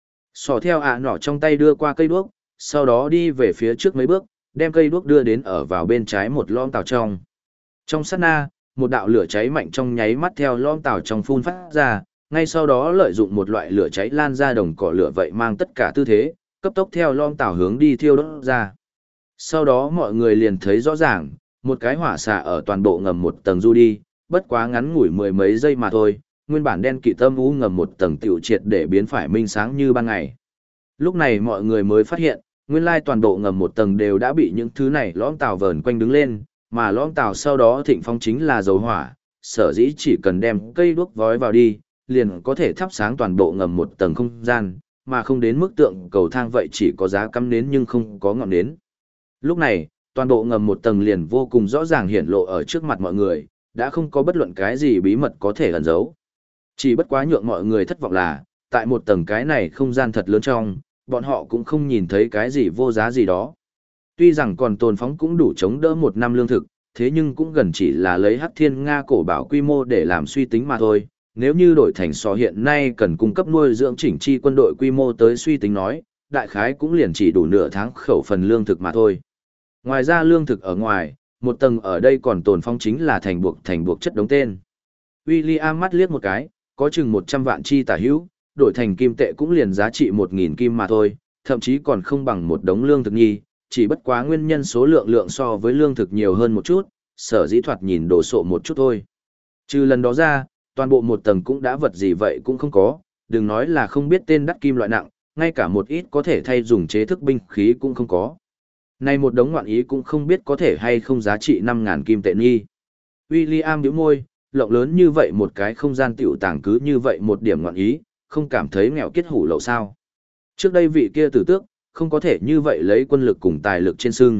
Sọ theo nọ trong tay đưa qua cây đuốc, sau đó đi về phía trước mấy bước, đem cây đuốc đưa đến ở vào bên trái một lon tàu trong. Trong sát na, một đạo lửa cháy mạnh trong nháy mắt theo lon tàu trong phun phát ra, ngay sau đó lợi dụng một loại lửa cháy lan ra đồng cỏ lửa vậy mang tất cả tư thế, cấp tốc theo lon tàu hướng đi thiêu đốt ra. Sau đó mọi người liền thấy rõ ràng, một cái hỏa xạ ở toàn bộ ngầm 1 tầng du đi, bất quá ngắn ngủi 10 mấy giây mà thôi, nguyên bản đen kịt âm u ngầm 1 tầng tiểu triệt để biến phải minh sáng như ban ngày. Lúc này mọi người mới phát hiện, nguyên lai toàn bộ ngầm 1 tầng đều đã bị những thứ này lõm tàu vờn quanh đứng lên, mà lõm tàu sau đó thịnh phong chính là dầu hỏa, sở dĩ chỉ cần đem cây đuốc vói vào đi, liền có thể thắp sáng toàn bộ ngầm 1 tầng không gian, mà không đến mức tượng cầu thang vậy chỉ có giá cắm nến nhưng không có ngọn nến. Lúc này, toàn bộ ngầm 1 tầng liền vô cùng rõ ràng hiển lộ ở trước mặt mọi người, đã không có bất luận cái gì bí mật có thể ẩn giấu. Chỉ bất quá nhượng mọi người thất vọng là, tại 1 tầng cái này không gian thật lớn trong, bọn họ cũng không nhìn thấy cái gì vô giá gì đó. Tuy rằng còn tồn phóng cũng đủ chống đỡ 1 năm lương thực, thế nhưng cũng gần chỉ là lấy Hắc Thiên Nga cổ bảo quy mô để làm suy tính mà thôi. Nếu như đổi thành so hiện nay cần cung cấp nuôi dưỡng chỉnh chi quân đội quy mô tới suy tính nói, đại khái cũng liền chỉ đủ nửa tháng khẩu phần lương thực mà thôi. Ngoài ra lương thực ở ngoài, 1 tầng ở đây còn tồn phóng chính là thành buộc chất đống tên. William mắt liếc một cái, có chừng 100 vạn chi tả hữu, đổi thành kim tệ cũng liền giá trị 1.000 kim mà thôi, thậm chí còn không bằng một đống lương thực nhi, chỉ bất quá nguyên nhân số lượng so với lương thực nhiều hơn một chút, sở dĩ thoạt nhìn đồ sộ một chút thôi. Trừ lần đó ra, toàn bộ 1 tầng cũng đã vật gì vậy cũng không có, đừng nói là không biết tên đắt kim loại nặng, ngay cả một ít có thể thay dùng chế thức binh khí cũng không có. Này một đống ngoạn ý cũng không biết có thể hay không giá trị 5.000 kim tệ nhi. William nhíu môi, lộng lớn như vậy một cái không gian tiểu tàng cứ như vậy một điểm ngoạn ý, không cảm thấy nghèo kiết hủ lậu sao. Trước đây vị kia tử tước, không có thể như vậy lấy quân lực cùng tài lực trên sưng.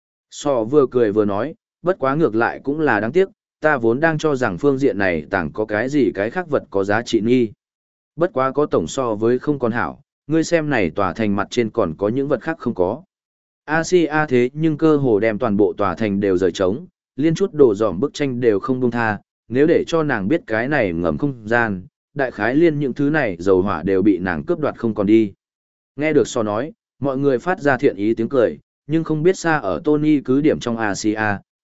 Sọ vừa cười vừa nói, bất quá ngược lại cũng là đáng tiếc, ta vốn đang cho rằng phương diện này tàng có cái gì cái khác vật có giá trị nghi. Bất quá có tổng so với không còn hảo, ngươi xem này tòa thành mặt trên còn có những vật khác không có. Asia thế nhưng cơ hồ đem toàn bộ tòa thành đều rời trống, liên chút đồ dòm bức tranh đều không buông tha, nếu để cho nàng biết cái này ngầm không gian, đại khái liên những thứ này dầu hỏa đều bị nàng cướp đoạt không còn đi. Nghe được so nói, mọi người phát ra thiện ý tiếng cười, nhưng không biết xa ở Tony cứ điểm trong Asia,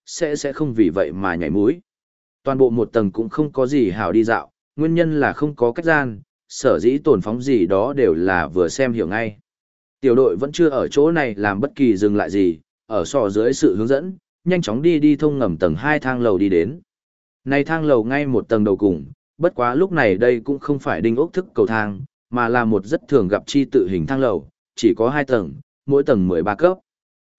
sẽ không vì vậy mà nhảy mũi. Toàn bộ 1 tầng cũng không có gì hảo đi dạo, nguyên nhân là không có cách gian, sở dĩ tồn phóng gì đó đều là vừa xem hiểu ngay. Tiểu đội vẫn chưa ở chỗ này làm bất kỳ dừng lại gì, ở sò dưới sự hướng dẫn, nhanh chóng đi thông ngầm tầng 2 thang lầu đi đến. Này thang lầu ngay 1 tầng đầu cùng, bất quá lúc này đây cũng không phải đinh ốc thức cầu thang, mà là một rất thường gặp chi tự hình thang lầu, chỉ có 2 tầng, mỗi tầng 13 cấp.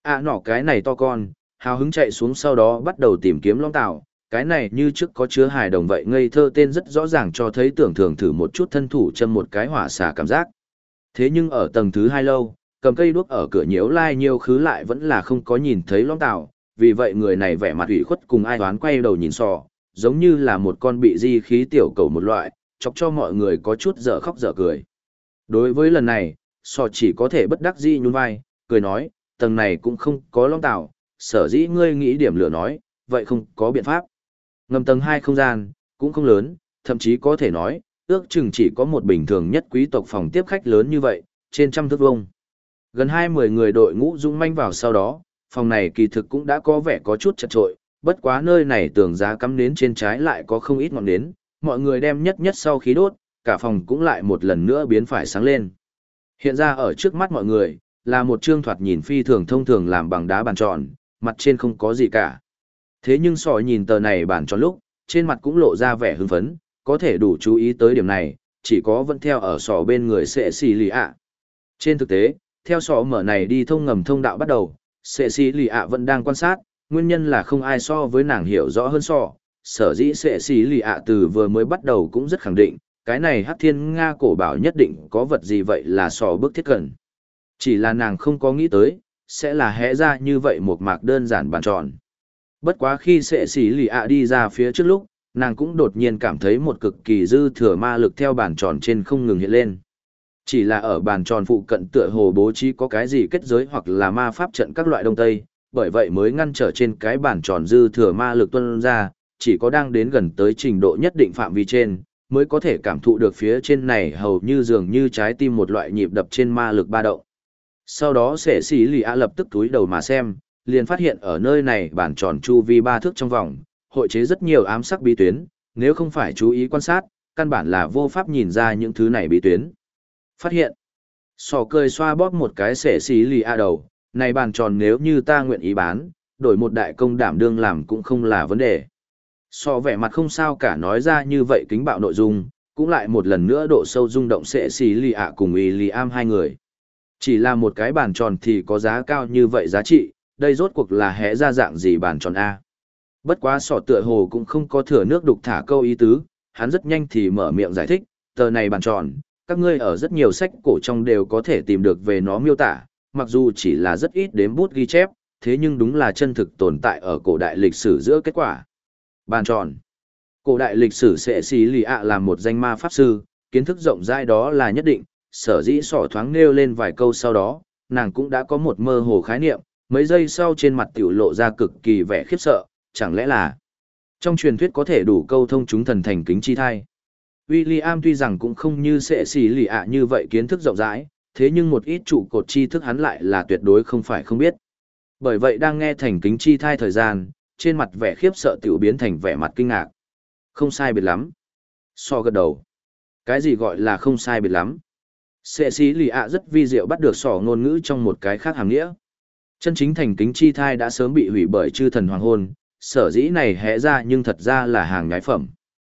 À nọ cái này to con, hào hứng chạy xuống sau đó bắt đầu tìm kiếm long tảo, cái này như trước có chứa hài đồng vậy ngây thơ tên rất rõ ràng cho thấy tưởng thường thử một chút thân thủ châm một cái hỏa xả cảm giác. Thế nhưng ở tầng thứ 2 lâu, cầm cây đuốc ở cửa nhiễu lai nhiều khứ lại vẫn là không có nhìn thấy long tảo, vì vậy người này vẻ mặt ủy khuất cùng ai đoán quay đầu nhìn sò, giống như là một con bị di khí tiểu cầu một loại, chọc cho mọi người có chút dở khóc dở cười. Đối với lần này, sò chỉ có thể bất đắc dĩ nhún vai, cười nói, tầng này cũng không có long tảo, sở dĩ ngươi nghĩ điểm lửa nói, vậy không có biện pháp. Ngầm tầng 2 không gian, cũng không lớn, thậm chí có thể nói, ước chừng chỉ có một bình thường nhất quý tộc phòng tiếp khách lớn như vậy, trên trăm thước vuông. Gần 20 người đội ngũ dũng manh vào sau đó, phòng này kỳ thực cũng đã có vẻ có chút chật trội, bất quá nơi này tường giá cắm nến trên trái lại có không ít ngọn nến, mọi người đem nhất nhất sau khí đốt, cả phòng cũng lại một lần nữa biến phải sáng lên. Hiện ra ở trước mắt mọi người, là một trương thoạt nhìn phi thường thông thường làm bằng đá bàn tròn, mặt trên không có gì cả. Thế nhưng sọ nhìn tờ này bàn tròn lúc, trên mặt cũng lộ ra vẻ hưng phấn, có thể đủ chú ý tới điểm này, chỉ có vẫn theo ở sọ bên người sẽ xì lì ạ. Trên thực tế, theo sọ mở này đi thông ngầm thông đạo bắt đầu, sẽ xì lì ạ vẫn đang quan sát, nguyên nhân là không ai so với nàng hiểu rõ hơn sọ. Sở dĩ sẽ xì lì ạ từ vừa mới bắt đầu cũng rất khẳng định, cái này Hắc Thiên Nga cổ bảo nhất định có vật gì vậy là sọ bước thiết cận. Chỉ là nàng không có nghĩ tới, sẽ là hẽ ra như vậy một mạc đơn giản bàn tròn. Bất quá khi sẽ xỉ lì ạ đi ra phía trước lúc, nàng cũng đột nhiên cảm thấy một cực kỳ dư thừa ma lực theo bàn tròn trên không ngừng hiện lên. Chỉ là ở bàn tròn phụ cận tựa hồ bố trí có cái gì kết giới hoặc là ma pháp trận các loại đông tây, bởi vậy mới ngăn trở trên cái bàn tròn dư thừa ma lực tuôn ra, chỉ có đang đến gần tới trình độ nhất định phạm vi trên, mới có thể cảm thụ được phía trên này hầu như dường như trái tim một loại nhịp đập trên ma lực ba động. Sau đó sẽ xỉ lì ạ lập tức túi đầu mà xem, liền phát hiện ở nơi này bản tròn chu vi 3 thước trong vòng, hội chế rất nhiều ám sắc bí tuyến, nếu không phải chú ý quan sát, căn bản là vô pháp nhìn ra những thứ này bí tuyến. Phát hiện, sò cười xoa bóp một cái sẽ xỉ lì ạ đầu, này bàn tròn nếu như ta nguyện ý bán, đổi một đại công đảm đương làm cũng không là vấn đề. Sò vẻ mặt không sao cả nói ra như vậy kính bạo nội dung, cũng lại một lần nữa độ sâu rung động sẽ xỉ lì ạ cùng William hai người. Chỉ là một cái bàn tròn thì có giá cao như vậy giá trị, đây rốt cuộc là hẽ ra dạng gì bàn tròn A. Bất quá sọ tựa hồ cũng không có thừa nước đục thả câu ý tứ, hắn rất nhanh thì mở miệng giải thích, tờ này bàn tròn, các ngươi ở rất nhiều sách cổ trong đều có thể tìm được về nó miêu tả, mặc dù chỉ là rất ít đếm bút ghi chép, thế nhưng đúng là chân thực tồn tại ở cổ đại lịch sử giữa kết quả. Bàn tròn. Cổ đại lịch sử sẽ xí lì ạ là một danh ma pháp sư, kiến thức rộng rãi đó là nhất định, sở dĩ sỏ thoáng nêu lên vài câu sau đó, nàng cũng đã có một mơ hồ khái niệm, mấy giây sau trên mặt tiểu lộ ra cực kỳ vẻ khiếp sợ, chẳng lẽ là trong truyền thuyết có thể đủ câu thông chúng thần thành kính chi thai. William tuy rằng cũng không như sẽ xỉ lì ạ như vậy kiến thức rộng rãi, thế nhưng một ít trụ cột tri thức hắn lại là tuyệt đối không phải không biết. Bởi vậy đang nghe thành kính chi thai thời gian, trên mặt vẻ khiếp sợ tiểu biến thành vẻ mặt kinh ngạc. Không sai biệt lắm. So gật đầu. Cái gì gọi là không sai biệt lắm? Sẽ xỉ lì ạ rất vi diệu bắt được sỏ ngôn ngữ trong một cái khác hàm nghĩa. Chân chính thành kính chi thai đã sớm bị hủy bởi chư thần hoàng hôn, sở dĩ này hẽ ra nhưng thật ra là hàng nhái phẩm.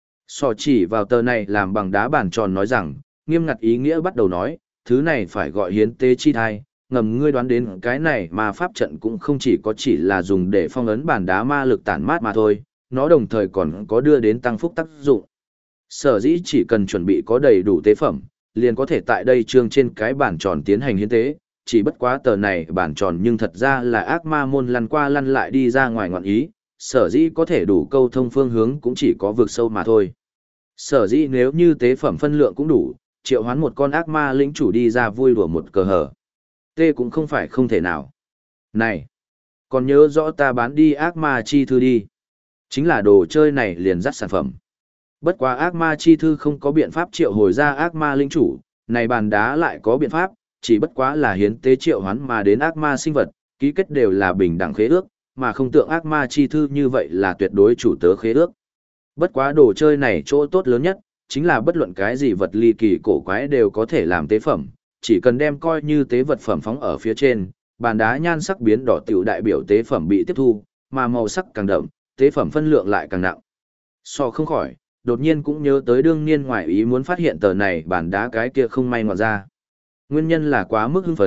Sò chỉ vào tờ này làm bằng đá bàn tròn nói rằng, nghiêm ngặt ý nghĩa bắt đầu nói, thứ này phải gọi hiến tế chi thai, ngầm ngươi đoán đến cái này mà pháp trận cũng không chỉ là dùng để phong ấn bàn đá ma lực tản mát mà thôi, nó đồng thời còn có đưa đến tăng phúc tác dụng. Sở dĩ chỉ cần chuẩn bị có đầy đủ tế phẩm, liền có thể tại đây trương trên cái bàn tròn tiến hành hiến tế, chỉ bất quá tờ này bàn tròn nhưng thật ra là ác ma môn lăn qua lăn lại đi ra ngoài ngọn ý, sở dĩ có thể đủ câu thông phương hướng cũng chỉ có vực sâu mà thôi. Sở dĩ nếu như tế phẩm phân lượng cũng đủ, triệu hoán một con ác ma lĩnh chủ đi ra vui đùa một cờ hở. Tê cũng không phải không thể nào. Này, còn nhớ rõ ta bán đi ác ma chi thư đi. Chính là đồ chơi này liền dắt sản phẩm. Bất quá ác ma chi thư không có biện pháp triệu hồi ra ác ma lĩnh chủ, này bàn đá lại có biện pháp, chỉ bất quá là hiến tế triệu hoán mà đến ác ma sinh vật, ký kết đều là bình đẳng khế ước, mà không tượng ác ma chi thư như vậy là tuyệt đối chủ tớ khế ước. Bất quá đồ chơi này chỗ tốt lớn nhất, chính là bất luận cái gì vật ly kỳ cổ quái đều có thể làm tế phẩm, chỉ cần đem coi như tế vật phẩm phóng ở phía trên, bàn đá nhan sắc biến đỏ tiểu đại biểu tế phẩm bị tiếp thu, mà màu sắc càng đậm, tế phẩm phân lượng lại càng nặng. So không khỏi, đột nhiên cũng nhớ tới đương niên ngoại ý muốn phát hiện tờ này bàn đá cái kia không may ngoạn ra. Nguyên nhân là quá mức hưng phấn,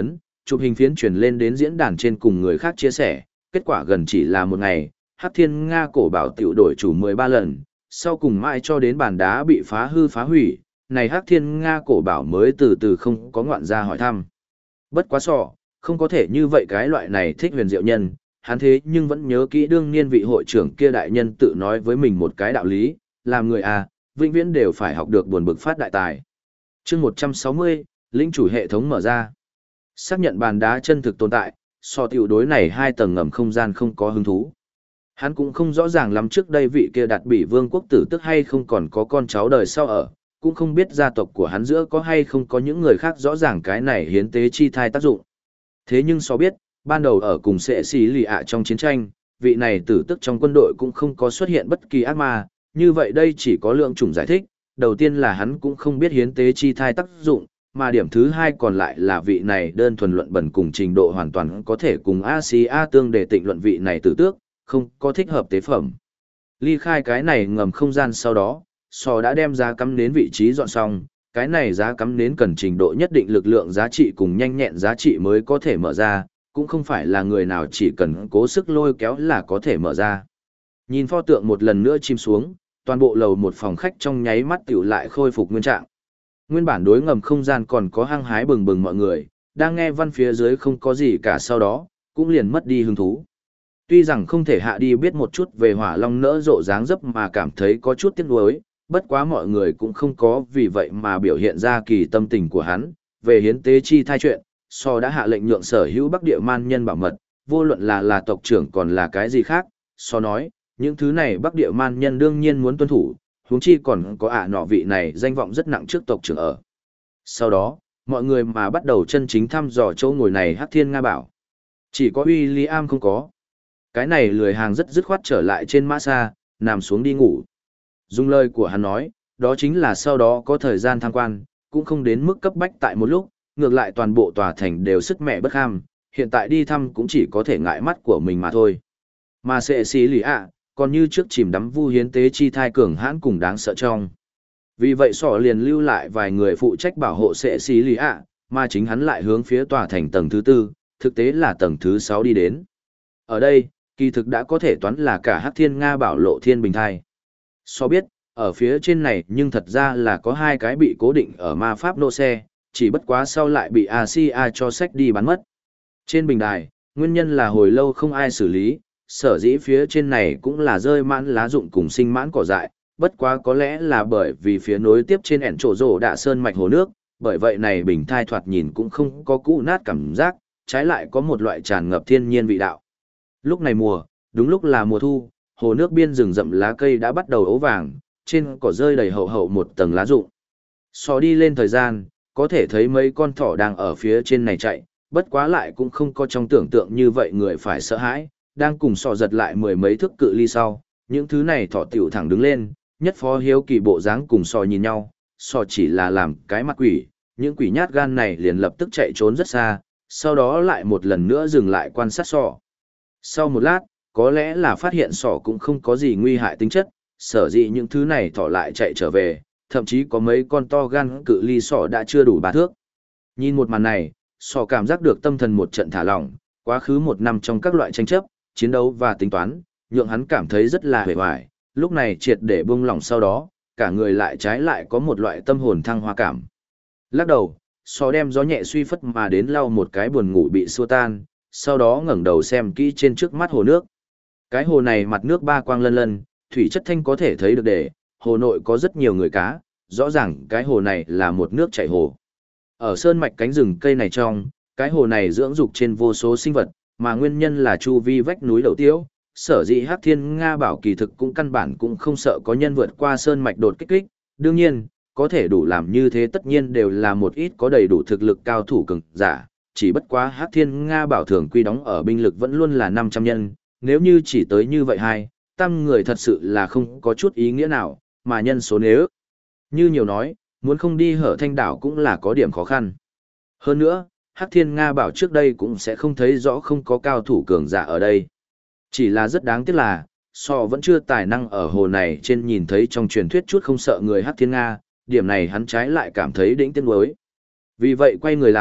chụp hình phiến truyền lên đến diễn đàn trên cùng người khác chia sẻ, kết quả gần chỉ là một ngày, Hắc Thiên Nga cổ bảo tiểu đổi chủ 13 lần, sau cùng mãi cho đến bàn đá bị phá hư phá hủy, này Hắc Thiên Nga cổ bảo mới từ từ không có ngoạn ra hỏi thăm. Bất quá sọ, không có thể như vậy cái loại này thích huyền diệu nhân, hắn thế nhưng vẫn nhớ kỹ đương niên vị hội trưởng kia đại nhân tự nói với mình một cái đạo lý, làm người vĩnh viễn đều phải học được buồn bực phát đại tài. Chương 160, lĩnh chủ hệ thống mở ra. Xác nhận bàn đá chân thực tồn tại, so tiểu đối này 2 tầng ngầm không gian không có hứng thú. Hắn cũng không rõ ràng lắm trước đây vị kia đặt bỉ vương quốc tử tức hay không còn có con cháu đời sau ở, cũng không biết gia tộc của hắn giữa có hay không có những người khác rõ ràng cái này hiến tế chi thai tác dụng. Thế nhưng so biết, ban đầu ở cùng sệ xì lì ạ trong chiến tranh, vị này tử tức trong quân đội cũng không có xuất hiện bất kỳ ác ma, như vậy đây chỉ có lượng chủng giải thích, đầu tiên là hắn cũng không biết hiến tế chi thai tác dụng, mà điểm thứ hai còn lại là vị này đơn thuần luận bẩn cùng trình độ hoàn toàn có thể cùng Asia tương để tịnh luận vị này tử tước, không có thích hợp tế phẩm. Ly khai cái này ngầm không gian sau đó, Sò đã đem giá cắm nến vị trí dọn xong, cái này giá cắm nến cần trình độ nhất định lực lượng giá trị cùng nhanh nhẹn giá trị mới có thể mở ra, cũng không phải là người nào chỉ cần cố sức lôi kéo là có thể mở ra. Nhìn pho tượng một lần nữa chìm xuống, toàn bộ lầu một phòng khách trong nháy mắt tiểu lại khôi phục nguyên trạng. Nguyên bản đối ngầm không gian còn có hăng hái bừng bừng mọi người, đang nghe văn phía dưới không có gì cả sau đó, cũng liền mất đi hứng thú. Tuy rằng không thể hạ đi biết một chút về hỏa long nỡ rộ dáng dấp mà cảm thấy có chút tiếc nuối, bất quá mọi người cũng không có vì vậy mà biểu hiện ra kỳ tâm tình của hắn, về hiến tế chi thai chuyện, so đã hạ lệnh nhượng sở hữu Bắc Địa man nhân bảo mật, vô luận là tộc trưởng còn là cái gì khác, so nói, những thứ này Bắc Địa man nhân đương nhiên muốn tuân thủ, huống chi còn có nọ vị này danh vọng rất nặng trước tộc trưởng ở. Sau đó, mọi người mà bắt đầu chân chính thăm dò chỗ ngồi này Hắc Thiên Nga bảo. Chỉ có William không có. Cái này lười hàng rất dứt khoát trở lại trên mã xa, nằm xuống đi ngủ. Dùng lời của hắn nói, đó chính là sau đó có thời gian tham quan, cũng không đến mức cấp bách tại một lúc, ngược lại toàn bộ tòa thành đều sức mẹ bất ham, hiện tại đi thăm cũng chỉ có thể ngại mắt của mình mà thôi. Mà sệ xí lì còn như trước chìm đắm vu hiến tế chi thai cường hãn cùng đáng sợ trong. Vì vậy sỏ liền lưu lại vài người phụ trách bảo hộ sệ xí lì mà chính hắn lại hướng phía tòa thành tầng thứ 4, thực tế là tầng thứ 6 đi đến. Ở đây, kỳ thực đã có thể toán là cả Hắc Thiên Nga bảo lộ thiên bình thai. So biết, ở phía trên này nhưng thật ra là có 2 cái bị cố định ở ma pháp nô xe, chỉ bất quá sau lại bị Asia cho sách đi bán mất. Trên bình đài, nguyên nhân là hồi lâu không ai xử lý, sở dĩ phía trên này cũng là rơi mãn lá rụng cùng sinh mãn cỏ dại, bất quá có lẽ là bởi vì phía nối tiếp trên ẻn trổ rổ đạ sơn mạch hồ nước, bởi vậy này bình thai thoạt nhìn cũng không có cũ nát cảm giác, trái lại có một loại tràn ngập thiên nhiên vị đạo. Lúc này mùa, đúng lúc là mùa thu, hồ nước biên rừng rậm lá cây đã bắt đầu ấu vàng, trên cỏ rơi đầy hậu hậu một tầng lá rụng. So đi lên thời gian, có thể thấy mấy con thỏ đang ở phía trên này chạy, bất quá lại cũng không có trong tưởng tượng như vậy người phải sợ hãi, đang cùng sò giật lại 10 mấy thước cự ly sau, những thứ này thỏ tiểu thẳng đứng lên, nhất phó hiếu kỳ bộ dáng cùng sò nhìn nhau, sò chỉ là làm cái mặt quỷ, những quỷ nhát gan này liền lập tức chạy trốn rất xa, sau đó lại một lần nữa dừng lại quan sát sò. Sau một lát, có lẽ là phát hiện sò cũng không có gì nguy hại tính chất, sở dĩ những thứ này thỏ lại chạy trở về, thậm chí có mấy con to gan cự ly sò đã chưa đủ 3 thước. Nhìn một màn này, sò cảm giác được tâm thần một trận thả lỏng, quá khứ 1 năm trong các loại tranh chấp, chiến đấu và tính toán, nhượng hắn cảm thấy rất là hề hoài, lúc này triệt để buông lỏng sau đó, cả người lại trái lại có một loại tâm hồn thăng hoa cảm. Lắc đầu, sò đem gió nhẹ suy phất mà đến lau một cái buồn ngủ bị xua tan, sau đó ngẩng đầu xem kỹ trên trước mắt hồ nước. Cái hồ này mặt nước ba quang lân lân, thủy chất thanh có thể thấy được để, hồ nội có rất nhiều người cá, rõ ràng cái hồ này là một nước chảy hồ. Ở sơn mạch cánh rừng cây này trong, cái hồ này dưỡng dục trên vô số sinh vật, mà nguyên nhân là chu vi vách núi đầu tiếu, sở dĩ Hắc Thiên Nga bảo kỳ thực cũng căn bản cũng không sợ có nhân vượt qua sơn mạch đột kích, đương nhiên, có thể đủ làm như thế tất nhiên đều là một ít có đầy đủ thực lực cao thủ cường giả, chỉ bất quá Hắc Thiên Nga bảo thường quy đóng ở binh lực vẫn luôn là 500 nhân, nếu như chỉ tới như vậy tam người thật sự là không có chút ý nghĩa nào, mà nhân số nếu như nhiều nói, muốn không đi Hở Thanh đảo cũng là có điểm khó khăn. Hơn nữa, Hắc Thiên Nga bảo trước đây cũng sẽ không thấy rõ không có cao thủ cường giả ở đây. Chỉ là rất đáng tiếc là, so vẫn chưa tài năng ở hồ này trên nhìn thấy trong truyền thuyết chút không sợ người Hắc Thiên Nga, điểm này hắn trái lại cảm thấy đỉnh tiếc nuối. Vì vậy quay người lại,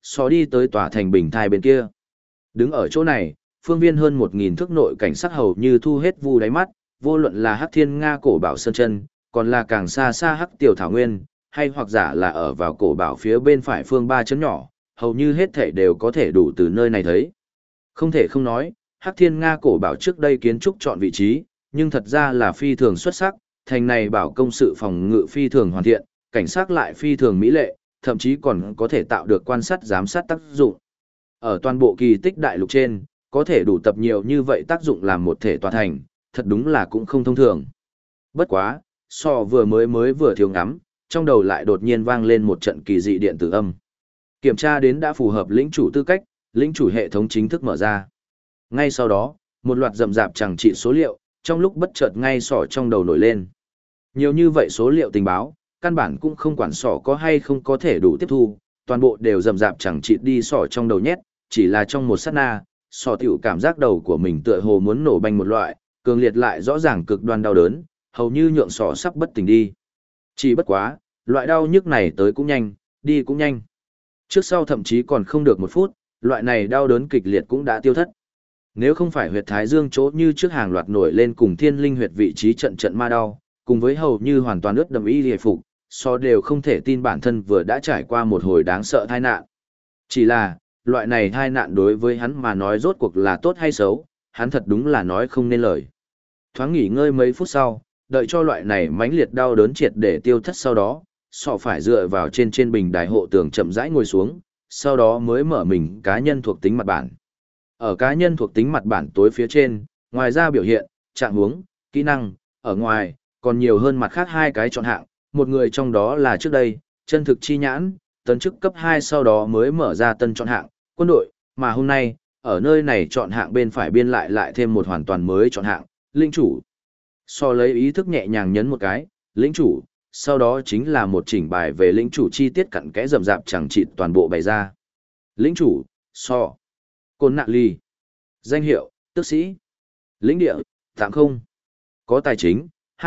xó đi tới tòa thành bình thai bên kia. Đứng ở chỗ này, phương viên hơn 1.000 thước nội cảnh sắc hầu như thu hết vu đáy mắt, vô luận là Hắc Thiên Nga cổ bảo sơn chân, còn là càng xa xa Hắc Tiểu Thảo Nguyên, hay hoặc giả là ở vào cổ bảo phía bên phải phương ba chấn nhỏ, hầu như hết thảy đều có thể đủ từ nơi này thấy. Không thể không nói, Hắc Thiên Nga cổ bảo trước đây kiến trúc chọn vị trí, nhưng thật ra là phi thường xuất sắc, thành này bảo công sự phòng ngự phi thường hoàn thiện, cảnh sát lại phi thường mỹ lệ, thậm chí còn có thể tạo được quan sát giám sát tác dụng. Ở toàn bộ kỳ tích đại lục trên, có thể đủ tập nhiều như vậy tác dụng làm một thể tòa thành, thật đúng là cũng không thông thường. Bất quá, vừa mới vừa thiếu ngắm, trong đầu lại đột nhiên vang lên một trận kỳ dị điện tử âm. Kiểm tra đến đã phù hợp lĩnh chủ tư cách, lĩnh chủ hệ thống chính thức mở ra. Ngay sau đó, một loạt rậm rạp chẳng trị số liệu, trong lúc bất chợt ngay trong đầu nổi lên. Nhiều như vậy số liệu tình báo, căn bản cũng không quản có hay không có thể đủ tiếp thu, toàn bộ đều rậm rạp chẳng trị đi trong đầu nhét, chỉ là trong một sát na, tiểu cảm giác đầu của mình tựa hồ muốn nổ banh một loại, cường liệt lại rõ ràng cực đoan đau đớn, hầu như nhượng sắp bất tỉnh đi. Chỉ bất quá, loại đau nhức này tới cũng nhanh, đi cũng nhanh. Trước sau thậm chí còn không được một phút, loại này đau đớn kịch liệt cũng đã tiêu thất. Nếu không phải huyệt thái dương chỗ như trước hàng loạt nổi lên cùng thiên linh huyệt vị trí trận trận ma đau, cùng với hầu như hoàn toàn ướt đầm y liệt phục, đều không thể tin bản thân vừa đã trải qua một hồi đáng sợ tai nạn. Chỉ là, loại này tai nạn đối với hắn mà nói rốt cuộc là tốt hay xấu, hắn thật đúng là nói không nên lời. Thoáng nghỉ ngơi mấy phút sau, đợi cho loại này mãnh liệt đau đớn triệt để tiêu thất sau đó, phải dựa vào trên bình đài hộ tường chậm rãi ngồi xuống, sau đó mới mở mình cá nhân thuộc tính mặt bản. Ở cá nhân thuộc tính mặt bản tối phía trên, ngoài ra biểu hiện, trạng huống, kỹ năng, ở ngoài, còn nhiều hơn mặt khác hai cái chọn hạng, một người trong đó là trước đây, chân thực chi nhãn, tấn chức cấp 2 sau đó mới mở ra tân chọn hạng, quân đội, mà hôm nay, ở nơi này chọn hạng bên phải biên lại thêm một hoàn toàn mới chọn hạng, linh chủ. Lấy ý thức nhẹ nhàng nhấn một cái, lĩnh chủ, sau đó chính là một chỉnh bài về lĩnh chủ chi tiết cặn kẽ rậm rạp chẳng chịt toàn bộ bày ra. Lĩnh chủ, Côn Nạ Ly. Danh hiệu, tước sĩ. Lĩnh địa, tạm không. Có tài chính,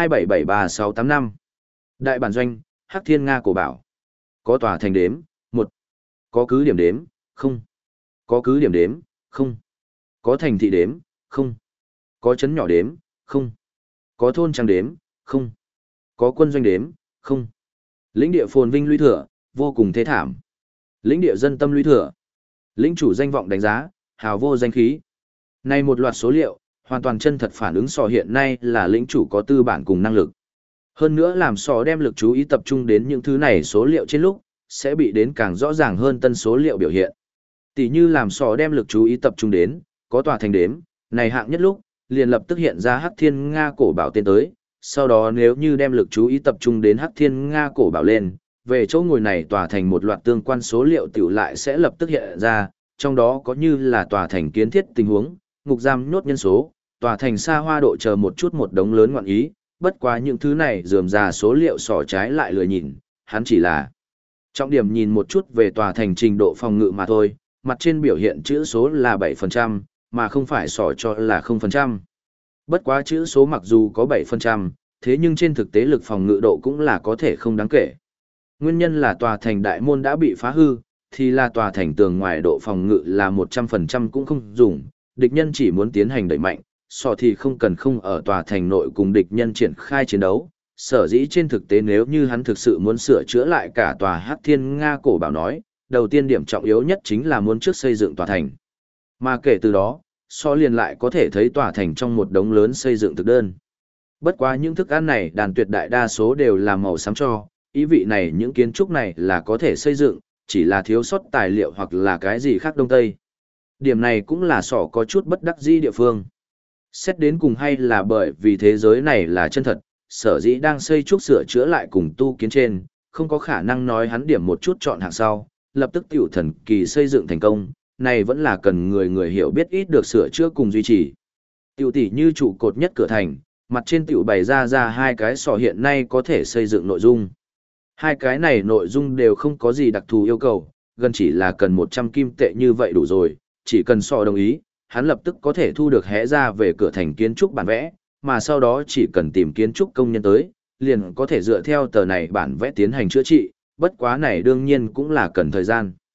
2773685. Đại bản doanh, Hắc Thiên Nga cổ bảo. Có tòa thành đếm, 1. Có cứ điểm đếm, 0. Có cứ điểm đếm, 0. Có thành thị đếm, 0. Có trấn nhỏ đếm, 0. Có thôn trang đếm, 0. Có quân doanh đếm, 0. Lĩnh địa phồn vinh lũy thừa, vô cùng thế thảm. Lĩnh địa dân tâm lũy thừa. Lĩnh chủ danh vọng đánh giá, hào vô danh khí. Này một loạt số liệu, hoàn toàn chân thật phản ứng hiện nay là lĩnh chủ có tư bản cùng năng lực. Hơn nữa làm đem lực chú ý tập trung đến những thứ này số liệu trên lúc, sẽ bị đến càng rõ ràng hơn tân số liệu biểu hiện. Tỷ như làm đem lực chú ý tập trung đến, có tòa thành đếm, này hạng nhất lúc, liền lập tức hiện ra Hắc Thiên Nga cổ bảo tên tới, sau đó nếu như đem lực chú ý tập trung đến Hắc Thiên Nga cổ bảo lên, về chỗ ngồi này tòa thành một loạt tương quan số liệu tiểu lại sẽ lập tức hiện ra, trong đó có như là tòa thành kiến thiết tình huống, ngục giam nhốt nhân số, tòa thành xa hoa độ chờ một chút một đống lớn ngoạn ý, bất quá những thứ này rườm rà số liệu trái lại lười nhìn, hắn chỉ là trọng điểm nhìn một chút về tòa thành trình độ phòng ngự mà thôi, mặt trên biểu hiện chữ số là 7%, mà không phải cho là 0%. Bất quá chữ số mặc dù có 7%, thế nhưng trên thực tế lực phòng ngự độ cũng là có thể không đáng kể. Nguyên nhân là tòa thành đại môn đã bị phá hư, thì là tòa thành tường ngoài độ phòng ngự là 100% cũng không dùng, địch nhân chỉ muốn tiến hành đẩy mạnh, thì không cần không ở tòa thành nội cùng địch nhân triển khai chiến đấu. Sở dĩ trên thực tế nếu như hắn thực sự muốn sửa chữa lại cả tòa Hắc Thiên Nga cổ bảo nói, đầu tiên điểm trọng yếu nhất chính là muốn trước xây dựng tòa thành. Mà kể từ đó, liền lại có thể thấy tòa thành trong một đống lớn xây dựng thực đơn. Bất quá những thức ăn này đàn tuyệt đại đa số đều là màu xám cho, ý vị này những kiến trúc này là có thể xây dựng, chỉ là thiếu sót tài liệu hoặc là cái gì khác đông tây. Điểm này cũng là có chút bất đắc dĩ địa phương. Xét đến cùng hay là bởi vì thế giới này là chân thật, sở dĩ đang xây trúc sửa chữa lại cùng tu kiến trên, không có khả năng nói hắn điểm một chút chọn hạng sau, lập tức tiểu thần kỳ xây dựng thành công, này vẫn là cần người hiểu biết ít được sửa chữa cùng duy trì. Tiểu tỷ như trụ cột nhất cửa thành, mặt trên tiểu bày ra hai cái hiện nay có thể xây dựng nội dung. Hai cái này nội dung đều không có gì đặc thù yêu cầu, gần chỉ là cần 100 kim tệ như vậy đủ rồi, chỉ cần đồng ý, hắn lập tức có thể thu được hẽ ra về cửa thành kiến trúc bản vẽ, mà sau đó chỉ cần tìm kiến trúc công nhân tới, liền có thể dựa theo tờ này bản vẽ tiến hành chữa trị, bất quá này đương nhiên cũng là cần thời gian.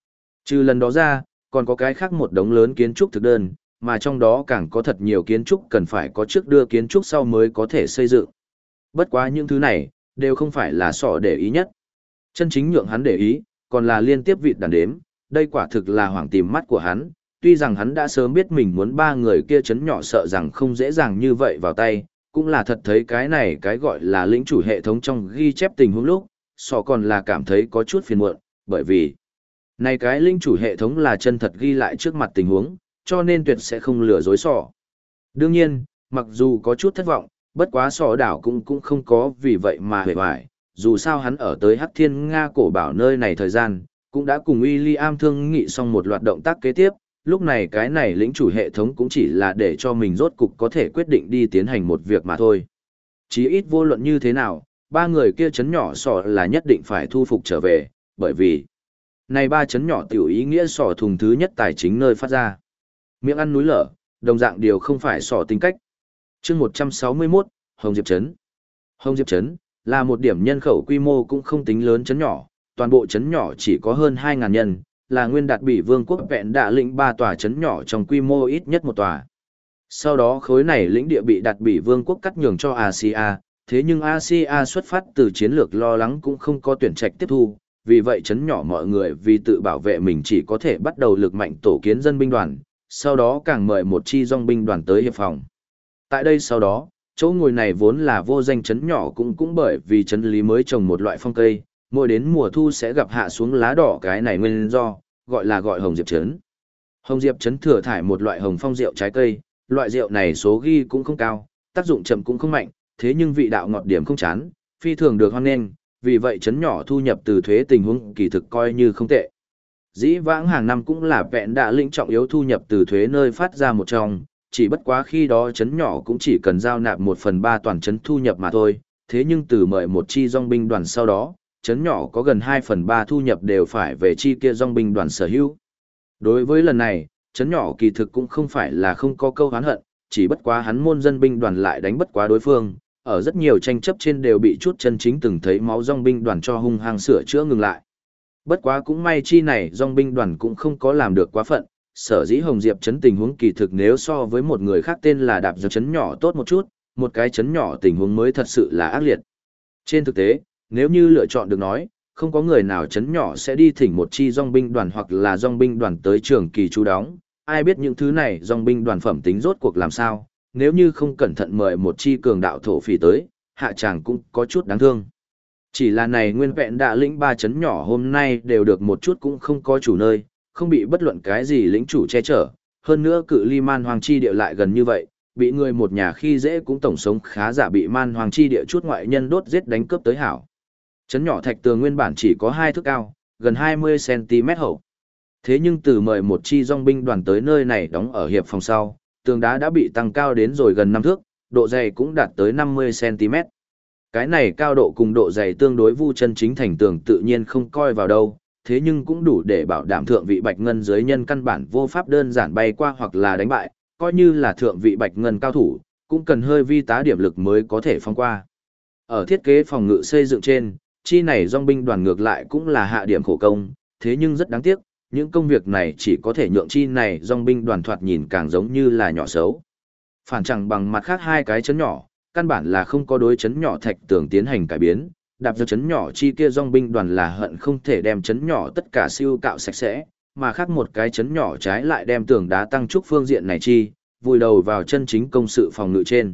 Trừ lần đó ra, còn có cái khác một đống lớn kiến trúc thực đơn, mà trong đó càng có thật nhiều kiến trúc cần phải có trước đưa kiến trúc sau mới có thể xây dựng. Bất quá những thứ này, đều không phải là sọ để ý nhất. Chân chính nhượng hắn để ý, còn là liên tiếp vịt đàn đếm, đây quả thực là hoảng tìm mắt của hắn, tuy rằng hắn đã sớm biết mình muốn ba người kia chấn nhỏ sợ rằng không dễ dàng như vậy vào tay, cũng là thật thấy cái này cái gọi là lĩnh chủ hệ thống trong ghi chép tình huống lúc, sọ còn là cảm thấy có chút phiền muộn, bởi vì này cái lĩnh chủ hệ thống là chân thật ghi lại trước mặt tình huống, cho nên tuyệt sẽ không lừa dối sọ. Đương nhiên, mặc dù có chút thất vọng, bất quá sọ đảo cũng không có vì vậy mà hề hoài, dù sao hắn ở tới Hắc Thiên Nga cổ bảo nơi này thời gian, cũng đã cùng William thương nghị xong một loạt động tác kế tiếp, lúc này cái này lĩnh chủ hệ thống cũng chỉ là để cho mình rốt cục có thể quyết định đi tiến hành một việc mà thôi. Chí ít vô luận như thế nào, ba người kia chấn nhỏ sọ là nhất định phải thu phục trở về, bởi vì này ba chấn nhỏ tiểu ý nghĩa sọ thùng thứ nhất tài chính nơi phát ra. Miệng ăn núi lở, đồng dạng điều không phải sọ tính cách. Chương 161, Hồng Diệp Trấn. Hồng Diệp Trấn là một điểm nhân khẩu quy mô cũng không tính lớn trấn nhỏ, toàn bộ trấn nhỏ chỉ có hơn 2.000 nhân, là nguyên đạt bị vương quốc vẹn đạ lĩnh 3 tòa trấn nhỏ trong quy mô ít nhất một tòa. Sau đó khối này lĩnh địa bị đạt bị vương quốc cắt nhường cho Asia, thế nhưng Asia xuất phát từ chiến lược lo lắng cũng không có tuyển trạch tiếp thu, vì vậy trấn nhỏ mọi người vì tự bảo vệ mình chỉ có thể bắt đầu lực mạnh tổ kiến dân binh đoàn, sau đó càng mời một chi dòng binh đoàn tới hiệp phòng. Tại đây sau đó, chỗ ngồi này vốn là vô danh trấn nhỏ cũng bởi vì trấn lý mới trồng một loại phong cây, mỗi đến mùa thu sẽ gặp hạ xuống lá đỏ cái này nguyên do, gọi hồng diệp trấn. Hồng diệp trấn thừa thải một loại hồng phong rượu trái cây, loại rượu này số ghi cũng không cao, tác dụng chậm cũng không mạnh, thế nhưng vị đạo ngọt điểm không chán, phi thường được hoan nghênh, vì vậy trấn nhỏ thu nhập từ thuế tình huống kỳ thực coi như không tệ. Dĩ vãng hàng năm cũng là vẹn đạ lĩnh trọng yếu thu nhập từ thuế nơi phát ra một trong, chỉ bất quá khi đó trấn nhỏ cũng chỉ cần giao nạp 1/3 toàn trấn thu nhập mà thôi, thế nhưng từ mời một chi dòng binh đoàn sau đó, trấn nhỏ có gần 2/3 thu nhập đều phải về chi kia dòng binh đoàn sở hữu. Đối với lần này, trấn nhỏ kỳ thực cũng không phải là không có câu oán hận, chỉ bất quá hắn môn dân binh đoàn lại đánh bất quá đối phương, ở rất nhiều tranh chấp trên đều bị chút chân chính từng thấy máu dòng binh đoàn cho hung hăng sửa chữa ngừng lại. Bất quá cũng may chi này dòng binh đoàn cũng không có làm được quá phận, sở dĩ Hồng Diệp trấn tình huống kỳ thực nếu so với một người khác tên là Đạp Diệp trấn nhỏ tốt một chút, một cái trấn nhỏ tình huống mới thật sự là ác liệt. Trên thực tế, nếu như lựa chọn được nói, không có người nào trấn nhỏ sẽ đi thỉnh một chi dòng binh đoàn hoặc là dòng binh đoàn tới trường kỳ trú đóng, ai biết những thứ này dòng binh đoàn phẩm tính rốt cuộc làm sao, nếu như không cẩn thận mời một chi cường đạo thổ phỉ tới, hạ tràng cũng có chút đáng thương. Chỉ là này nguyên vẹn đạ lĩnh 3 trấn nhỏ hôm nay đều được một chút cũng không có chủ nơi, không bị bất luận cái gì lĩnh chủ che chở, hơn nữa cự ly man hoàng chi địa lại gần như vậy, bị người một nhà khi dễ cũng tổng sống khá giả bị man hoàng chi địa chút ngoại nhân đốt giết đánh cướp tới hảo. Trấn nhỏ thạch tường nguyên bản chỉ có 2 thước cao, gần 20 cm hậu. Thế nhưng từ mời một chi dòng binh đoàn tới nơi này đóng ở hiệp phòng sau, tường đá đã bị tăng cao đến rồi gần 5 thước, độ dày cũng đạt tới 50 cm. Cái này cao độ cùng độ dày tương đối vu chân chính thành tường tự nhiên không coi vào đâu, thế nhưng cũng đủ để bảo đảm thượng vị bạch ngân giới nhân căn bản vô pháp đơn giản bay qua hoặc là đánh bại, coi như là thượng vị bạch ngân cao thủ, cũng cần hơi vi tá điểm lực mới có thể phong qua. Ở thiết kế phòng ngự xây dựng trên, chi này dòng binh đoàn ngược lại cũng là hạ điểm khổ công, thế nhưng rất đáng tiếc, những công việc này chỉ có thể nhượng chi này dòng binh đoàn thoạt nhìn càng giống như là nhỏ xấu. Phản chẳng bằng mặt khác hai cái chấn nhỏ, căn bản là không có đối chấn nhỏ thạch tường tiến hành cải biến, đạp giờ chấn nhỏ chi kia dòng binh đoàn là hận không thể đem chấn nhỏ tất cả siêu cạo sạch sẽ, mà khác một cái chấn nhỏ trái lại đem tường đá tăng trúc phương diện này chi, vùi đầu vào chân chính công sự phòng ngự trên.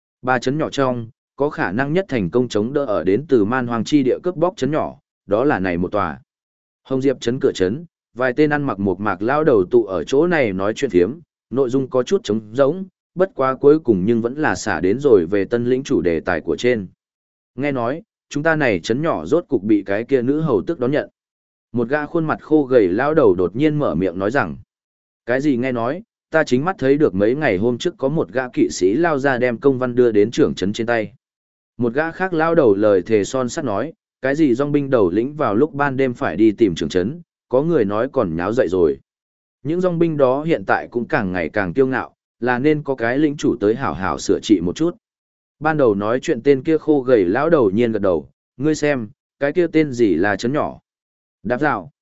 3 chấn nhỏ trong, có khả năng nhất thành công chống đỡ ở đến từ man hoàng chi địa cướp bóc chấn nhỏ, đó là này một tòa. Hồng Diệp chấn cửa chấn, vài tên ăn mặc một mạc lao đầu tụ ở chỗ này nói chuyện phiếm, nội dung có chút trống rỗng, bất quá cuối cùng nhưng vẫn là xả đến rồi về tân lĩnh chủ đề tài của trên. Nghe nói, chúng ta này chấn nhỏ rốt cục bị cái kia nữ hầu tức đón nhận. Một gã khuôn mặt khô gầy lao đầu đột nhiên mở miệng nói rằng, cái gì nghe nói, ta chính mắt thấy được mấy ngày hôm trước có một gã kỵ sĩ lao ra đem công văn đưa đến trưởng trấn trên tay. Một gã khác lao đầu lời thề son sắt nói, cái gì dòng binh đầu lĩnh vào lúc ban đêm phải đi tìm trưởng trấn, có người nói còn nháo dậy rồi. Những dòng binh đó hiện tại cũng càng ngày càng kiêu ngạo, là nên có cái lĩnh chủ tới hảo hảo sửa trị một chút. Ban đầu nói chuyện tên kia khô gầy lão đầu nhiên gật đầu, ngươi xem, cái kia tên gì là trấn nhỏ. Đáp dạo.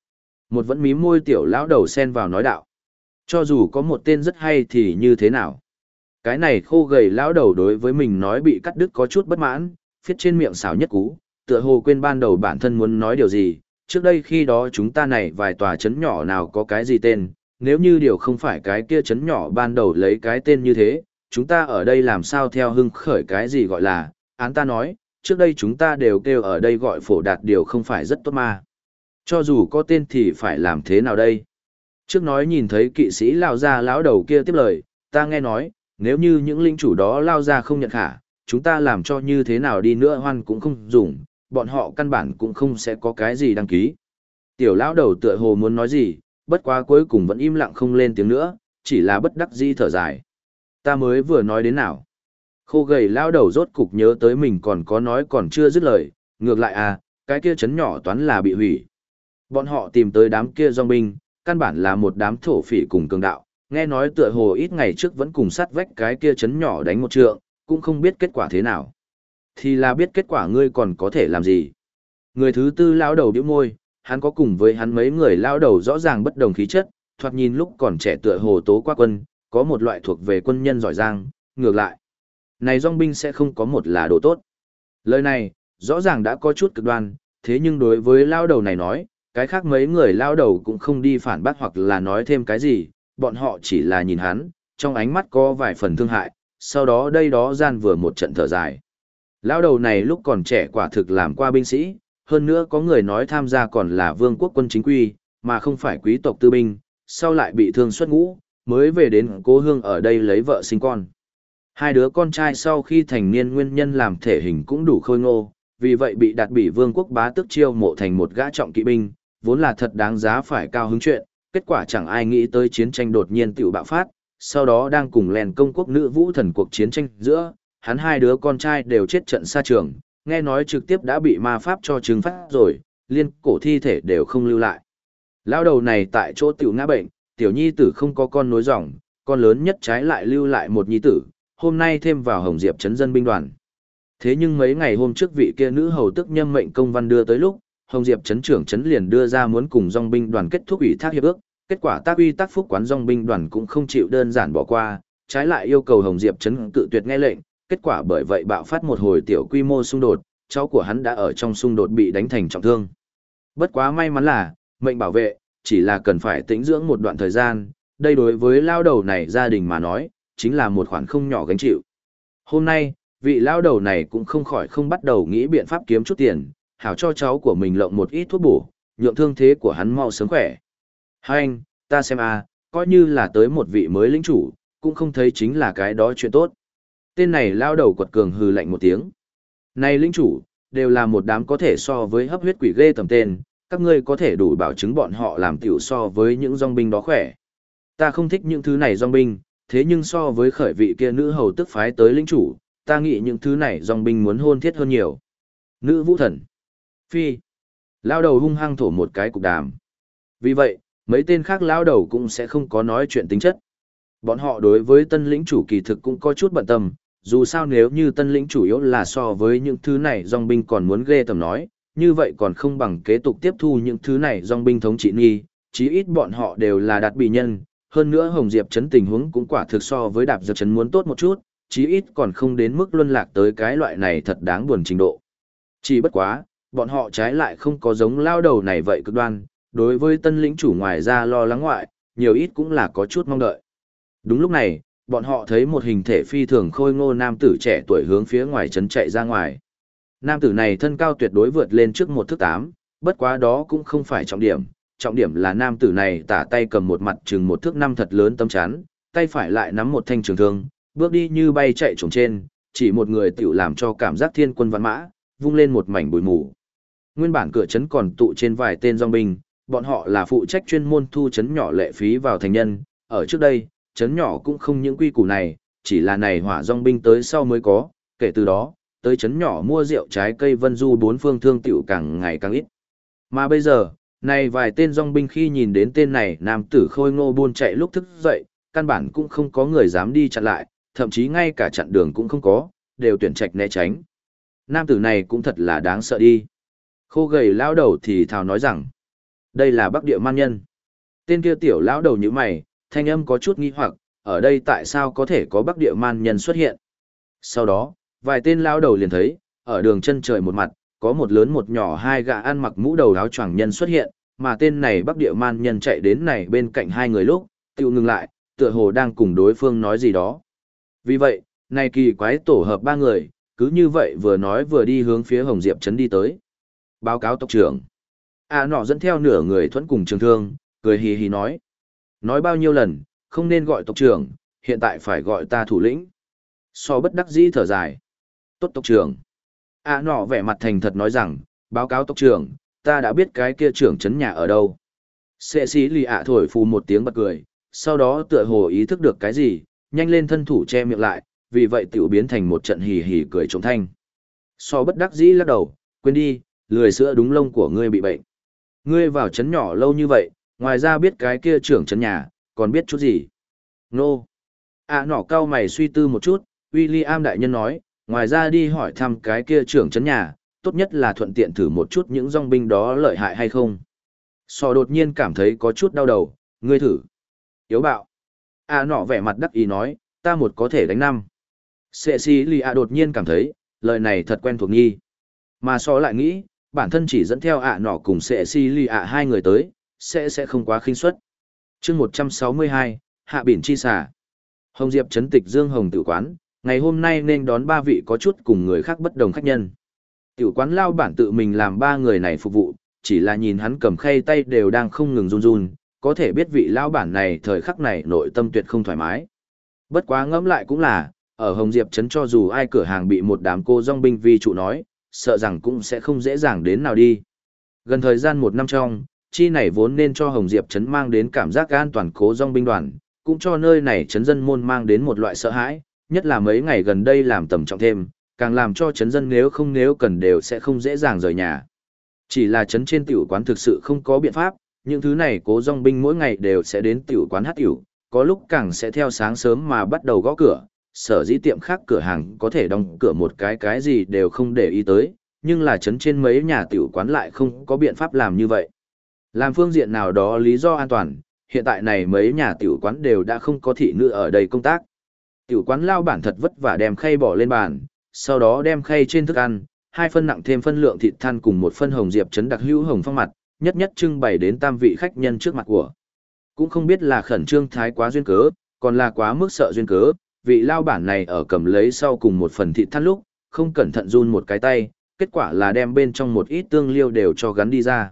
Một vẫn mím môi tiểu lão đầu xen vào nói đạo. Cho dù có một tên rất hay thì như thế nào? Cái này khô gầy lão đầu đối với mình nói bị cắt đứt có chút bất mãn, phiết trên miệng xảo nhất cú, tựa hồ quên ban đầu bản thân muốn nói điều gì. Trước đây khi đó chúng ta này vài tòa trấn nhỏ nào có cái gì tên, nếu như điều không phải cái kia trấn nhỏ ban đầu lấy cái tên như thế, chúng ta ở đây làm sao theo hưng khởi cái gì gọi là, án ta nói, trước đây chúng ta đều kêu ở đây gọi phổ đạt điều không phải rất tốt mà. Cho dù có tên thì phải làm thế nào đây? Trước nói nhìn thấy kỵ sĩ lao ra lão đầu kia tiếp lời, ta nghe nói, nếu như những linh chủ đó lao ra không nhận khả, chúng ta làm cho như thế nào đi nữa hoan cũng không dùng, bọn họ căn bản cũng không sẽ có cái gì đăng ký. Tiểu lão đầu tựa hồ muốn nói gì, bất quá cuối cùng vẫn im lặng không lên tiếng nữa, chỉ là bất đắc dĩ thở dài. Ta mới vừa nói đến nào. Khô gầy lão đầu rốt cục nhớ tới mình còn có nói còn chưa dứt lời, ngược lại à, cái kia chấn nhỏ toán là bị hủy. Bọn họ tìm tới đám kia dòng binh, căn bản là một đám thổ phỉ cùng cường đạo, nghe nói tựa hồ ít ngày trước vẫn cùng sát vách cái kia chấn nhỏ đánh một trượng, cũng không biết kết quả thế nào. Thì là biết kết quả ngươi còn có thể làm gì. Người thứ tư lão đầu bĩu môi, hắn có cùng với hắn mấy người lão đầu rõ ràng bất đồng khí chất, thoạt nhìn lúc còn trẻ tựa hồ tố qua quân, có một loại thuộc về quân nhân giỏi giang, ngược lại. Này dòng binh sẽ không có một là đồ tốt. Lời này, rõ ràng đã có chút cực đoan, thế nhưng đối với lão đầu này nói, cái khác mấy người lão đầu cũng không đi phản bác hoặc là nói thêm cái gì, bọn họ chỉ là nhìn hắn, trong ánh mắt có vài phần thương hại, sau đó đây đó gian vừa một trận thở dài. Lão đầu này lúc còn trẻ quả thực làm qua binh sĩ, hơn nữa có người nói tham gia còn là vương quốc quân chính quy, mà không phải quý tộc tư binh, sau lại bị thương xuất ngũ, mới về đến cố hương ở đây lấy vợ sinh con. Hai đứa con trai sau khi thành niên nguyên nhân làm thể hình cũng đủ khôi ngô, vì vậy bị đạt bị vương quốc bá tước chiêu mộ thành một gã trọng kỵ binh, vốn là thật đáng giá phải cao hứng chuyện, kết quả chẳng ai nghĩ tới chiến tranh đột nhiên tiểu bạo phát, sau đó đang cùng lèn công quốc nữ vũ thần cuộc chiến tranh giữa, hắn hai đứa con trai đều chết trận xa trường, nghe nói trực tiếp đã bị ma pháp cho trừng phát rồi, liên cổ thi thể đều không lưu lại. Lão đầu này tại chỗ tiểu ngã bệnh, tiểu nhi tử không có con nối dòng, con lớn nhất trái lại lưu lại một nhi tử, hôm nay thêm vào Hồng Diệp trấn dân binh đoàn. Thế nhưng mấy ngày hôm trước vị kia nữ hầu tức nhâm mệnh công văn đưa tới lúc, Hồng Diệp trấn trưởng trấn liền đưa ra muốn cùng dòng binh đoàn kết thúc ủy thác hiệp ước, kết quả tác uy tác phúc quán dòng binh đoàn cũng không chịu đơn giản bỏ qua, trái lại yêu cầu Hồng Diệp trấn cự tuyệt nghe lệnh, kết quả bởi vậy bạo phát một hồi tiểu quy mô xung đột, cháu của hắn đã ở trong xung đột bị đánh thành trọng thương. Bất quá may mắn là, mệnh bảo vệ, chỉ là cần phải tĩnh dưỡng một đoạn thời gian, đây đối với lao đầu này gia đình mà nói, chính là một khoản không nhỏ gánh chịu. Hôm nay, vị lao đầu này cũng không khỏi không bắt đầu nghĩ biện pháp kiếm chút tiền, hảo cho cháu của mình lộng một ít thuốc bổ, nhượng thương thế của hắn mau sớm khỏe. Hai anh, ta xem coi như là tới một vị mới lĩnh chủ, cũng không thấy chính là cái đó chuyện tốt. Tên này lao đầu quật cường hừ lạnh một tiếng. Này lĩnh chủ, đều là một đám có thể so với hấp huyết quỷ ghê tầm tên, các ngươi có thể đủ bảo chứng bọn họ làm tiểu so với những dòng binh đó khỏe. Ta không thích những thứ này dòng binh, thế nhưng so với khởi vị kia nữ hầu tức phái tới lĩnh chủ, ta nghĩ những thứ này dòng binh muốn hôn thiết hơn nhiều. Nữ vũ thần. Phi. Lao đầu hung hăng thổ một cái cục đàm. Vì vậy, mấy tên khác lao đầu cũng sẽ không có nói chuyện tính chất. Bọn họ đối với tân lĩnh chủ kỳ thực cũng có chút bận tâm, dù sao nếu như tân lĩnh chủ yếu là so với những thứ này dòng binh còn muốn ghê tầm nói, như vậy còn không bằng kế tục tiếp thu những thứ này dòng binh thống trị nghi, chí ít bọn họ đều là đạt bị nhân, hơn nữa Hồng Diệp trấn tình huống cũng quả thực so với Đạp Diệp trấn muốn tốt một chút, chí ít còn không đến mức luân lạc tới cái loại này thật đáng buồn trình độ. Chỉ bất quá, bọn họ trái lại không có giống lao đầu này vậy cực đoan, đối với tân lĩnh chủ ngoài ra lo lắng ngoại, nhiều ít cũng là có chút mong đợi. Đúng lúc này, bọn họ thấy một hình thể phi thường khôi ngô nam tử trẻ tuổi hướng phía ngoài trấn chạy ra ngoài. Nam tử này thân cao tuyệt đối vượt lên trước 1 thước 8, bất quá đó cũng không phải trọng điểm là nam tử này tả tay cầm một mặt chừng 1 thước 5 thật lớn tấm chắn, tay phải lại nắm một thanh trường thương, bước đi như bay chạy trồm trên, chỉ một người tiểu làm cho cảm giác thiên quân văn mã, vung lên một mảnh bụi mù. Nguyên bản cửa trấn còn tụ trên vài tên dòng binh, bọn họ là phụ trách chuyên môn thu trấn nhỏ lệ phí vào thành nhân, ở trước đây, trấn nhỏ cũng không những quy củ này, chỉ là này hỏa dòng binh tới sau mới có, kể từ đó, tới trấn nhỏ mua rượu trái cây vân du bốn phương thương tiểu càng ngày càng ít. Mà bây giờ, này vài tên dòng binh khi nhìn đến tên này nam tử khôi ngô buôn chạy lúc thức dậy, căn bản cũng không có người dám đi chặn lại, thậm chí ngay cả chặn đường cũng không có, đều tuyển trạch né tránh. Nam tử này cũng thật là đáng sợ đi. Khô gầy lao đầu thì thào nói rằng, Đây là Bắc Địa Man Nhân. Tên kia tiểu lão đầu như mày, thanh âm có chút nghi hoặc, ở đây tại sao có thể có Bắc Địa Man Nhân xuất hiện. Sau đó, vài tên lão đầu liền thấy, ở đường chân trời một mặt, có một lớn một nhỏ hai gã ăn mặc mũ đầu áo choàng nhân xuất hiện, mà tên này Bắc Địa Man Nhân chạy đến này bên cạnh hai người lúc, tiêu ngừng lại, tựa hồ đang cùng đối phương nói gì đó. Vì vậy, này kỳ quái tổ hợp ba người, cứ như vậy vừa nói vừa đi hướng phía Hồng Diệp Trấn đi tới. Báo cáo tộc trưởng. Nọ dẫn theo nửa người thuẫn cùng trường thương, cười hì hì nói. Nói bao nhiêu lần, không nên gọi tộc trưởng, hiện tại phải gọi ta thủ lĩnh. So bất đắc dĩ thở dài. Tốt tộc trưởng. Nọ vẻ mặt thành thật nói rằng, báo cáo tộc trưởng, ta đã biết cái kia trưởng trấn nhà ở đâu. Sệ sĩ lì thổi phù một tiếng bật cười, sau đó tựa hồ ý thức được cái gì, nhanh lên thân thủ che miệng lại, vì vậy tiểu biến thành một trận hì hì cười trống thanh. So bất đắc dĩ lắc đầu, quên đi, lười sữa đúng lông của ngươi bị bệnh. Ngươi vào trấn nhỏ lâu như vậy, ngoài ra biết cái kia trưởng trấn nhà, còn biết chút gì? Nô. Nọ cao mày suy tư một chút, William đại nhân nói, ngoài ra đi hỏi thăm cái kia trưởng trấn nhà, tốt nhất là thuận tiện thử một chút những dòng binh đó lợi hại hay không. So đột nhiên cảm thấy có chút đau đầu, ngươi thử. Yếu bạo. Nọ vẻ mặt đắc ý nói, ta một có thể đánh năm. Cecilia đột nhiên cảm thấy, lời này thật quen thuộc nghi. Mà so lại nghĩ, bản thân chỉ dẫn theo nọ cùng Cecilia hai người tới, sẽ không quá khinh suất. chương 162, Hạ Biển Chi Xà. Hồng Diệp Trấn Tịch Dương Hồng Tử Quán, ngày hôm nay nên đón ba vị có chút cùng người khác bất đồng khách nhân. Tiểu quán lao bản tự mình làm ba người này phục vụ, chỉ là nhìn hắn cầm khay tay đều đang không ngừng run run, có thể biết vị lao bản này thời khắc này nội tâm tuyệt không thoải mái. Bất quá ngẫm lại cũng là, ở Hồng Diệp Trấn cho dù ai cửa hàng bị một đám cô dòng binh vi trụ nói, sợ rằng cũng sẽ không dễ dàng đến nào đi. Gần thời gian một năm trong, chi này vốn nên cho Hồng Diệp Trấn mang đến cảm giác an toàn cố dòng binh đoàn, cũng cho nơi này trấn dân môn mang đến một loại sợ hãi, nhất là mấy ngày gần đây làm tầm trọng thêm, càng làm cho trấn dân nếu cần đều sẽ không dễ dàng rời nhà. Chỉ là trấn trên tiểu quán thực sự không có biện pháp, những thứ này cố dòng binh mỗi ngày đều sẽ đến tiểu quán hát tiểu, có lúc càng sẽ theo sáng sớm mà bắt đầu gõ cửa, sở dĩ tiệm khác cửa hàng có thể đóng cửa một cái gì đều không để ý tới, nhưng là trấn trên mấy nhà tiểu quán lại không có biện pháp làm như vậy. Làm phương diện nào đó lý do an toàn, hiện tại này mấy nhà tiểu quán đều đã không có thị nữ ở đây công tác. Tiểu quán lao bản thật vất vả đem khay bỏ lên bàn, sau đó đem khay trên thức ăn, 2 phân nặng thêm phân lượng thịt than cùng 1 phân Hồng Diệp Trấn đặc hữu hồng phong mặt, nhất nhất trưng bày đến tam vị khách nhân trước mặt của. Cũng không biết là khẩn trương thái quá duyên cớ, còn là quá mức sợ duyên cớ, vị lao bản này ở cầm lấy sau cùng một phần thịt than lúc, không cẩn thận run một cái tay, kết quả là đem bên trong một ít tương liêu đều cho gắn đi ra.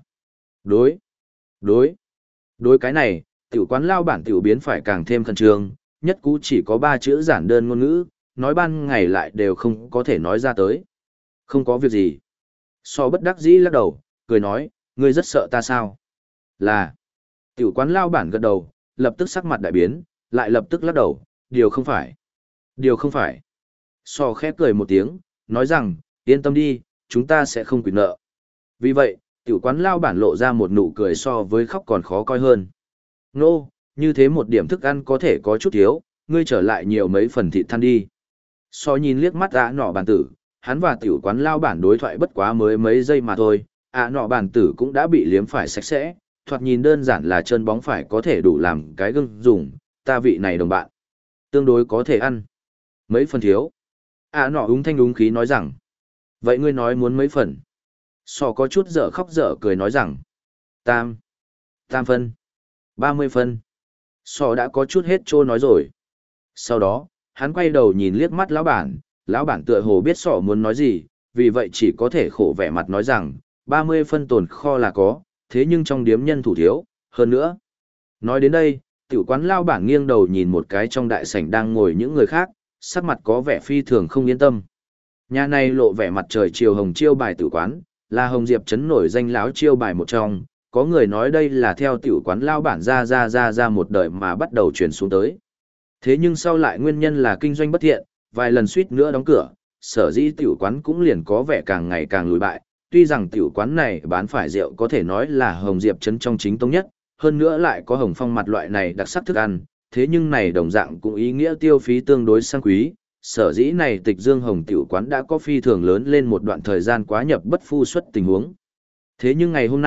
Đối cái này, tiểu quán lao bản tiểu biến phải càng thêm khẩn trương, nhất cú chỉ có 3 chữ giản đơn ngôn ngữ, nói ban ngày lại đều không có thể nói ra tới. Không có việc gì. So bất đắc dĩ lắc đầu, cười nói, ngươi rất sợ ta sao? Là. Tiểu quán lao bản gật đầu, lập tức sắc mặt đại biến, lại lập tức lắc đầu, điều không phải. So khép cười một tiếng, nói rằng, yên tâm đi, chúng ta sẽ không quỵt nợ. Vì vậy, tiểu quán lao bản lộ ra một nụ cười so với khóc còn khó coi hơn. Nô, như thế một điểm thức ăn có thể có chút thiếu, ngươi trở lại nhiều mấy phần thịt than đi. So nhìn liếc mắt nọ bản tử, hắn và tiểu quán lao bản đối thoại bất quá mới mấy giây mà thôi, nọ bản tử cũng đã bị liếm phải sạch sẽ, thoạt nhìn đơn giản là chân bóng phải có thể đủ làm cái gương dùng, ta vị này đồng bạn. Tương đối có thể ăn. Mấy phần thiếu. Nọ úng thanh úng khí nói rằng. Vậy ngươi nói muốn mấy phần? So có chút dở khóc dở cười nói rằng. Tam phân. 30 phân. So đã có chút hết trô nói rồi. Sau đó, hắn quay đầu nhìn liếc mắt lão bản tựa hồ biết sọ muốn nói gì, vì vậy chỉ có thể khổ vẻ mặt nói rằng, 30 phân tồn kho là có, thế nhưng trong điếm nhân thủ thiếu, hơn nữa. Nói đến đây, tiểu quán lao bản nghiêng đầu nhìn một cái trong đại sảnh đang ngồi những người khác, sắc mặt có vẻ phi thường không yên tâm. Nhà này lộ vẻ mặt trời chiều hồng chiêu bài tử quán, là Hồng Diệp Trấn nổi danh láo chiêu bài một trong, có người nói đây là theo tiểu quán lao bản ra một đời mà bắt đầu truyền xuống tới. Thế nhưng sau lại nguyên nhân là kinh doanh bất thiện, vài lần suýt nữa đóng cửa, sở dĩ tiểu quán cũng liền có vẻ càng ngày càng lùi bại, tuy rằng tiểu quán này bán phải rượu có thể nói là Hồng Diệp Trấn trong chính tông nhất, hơn nữa lại có hồng phong mặt loại này đặc sắc thức ăn, thế nhưng này đồng dạng cũng ý nghĩa tiêu phí tương đối sang quý, sở dĩ này Tịch Dương Hồng tiểu quán đã có phi thường lớn lên một đoạn thời gian quá nhập bất phu xuất tình huống. Thế nhưng ngày hôm nay,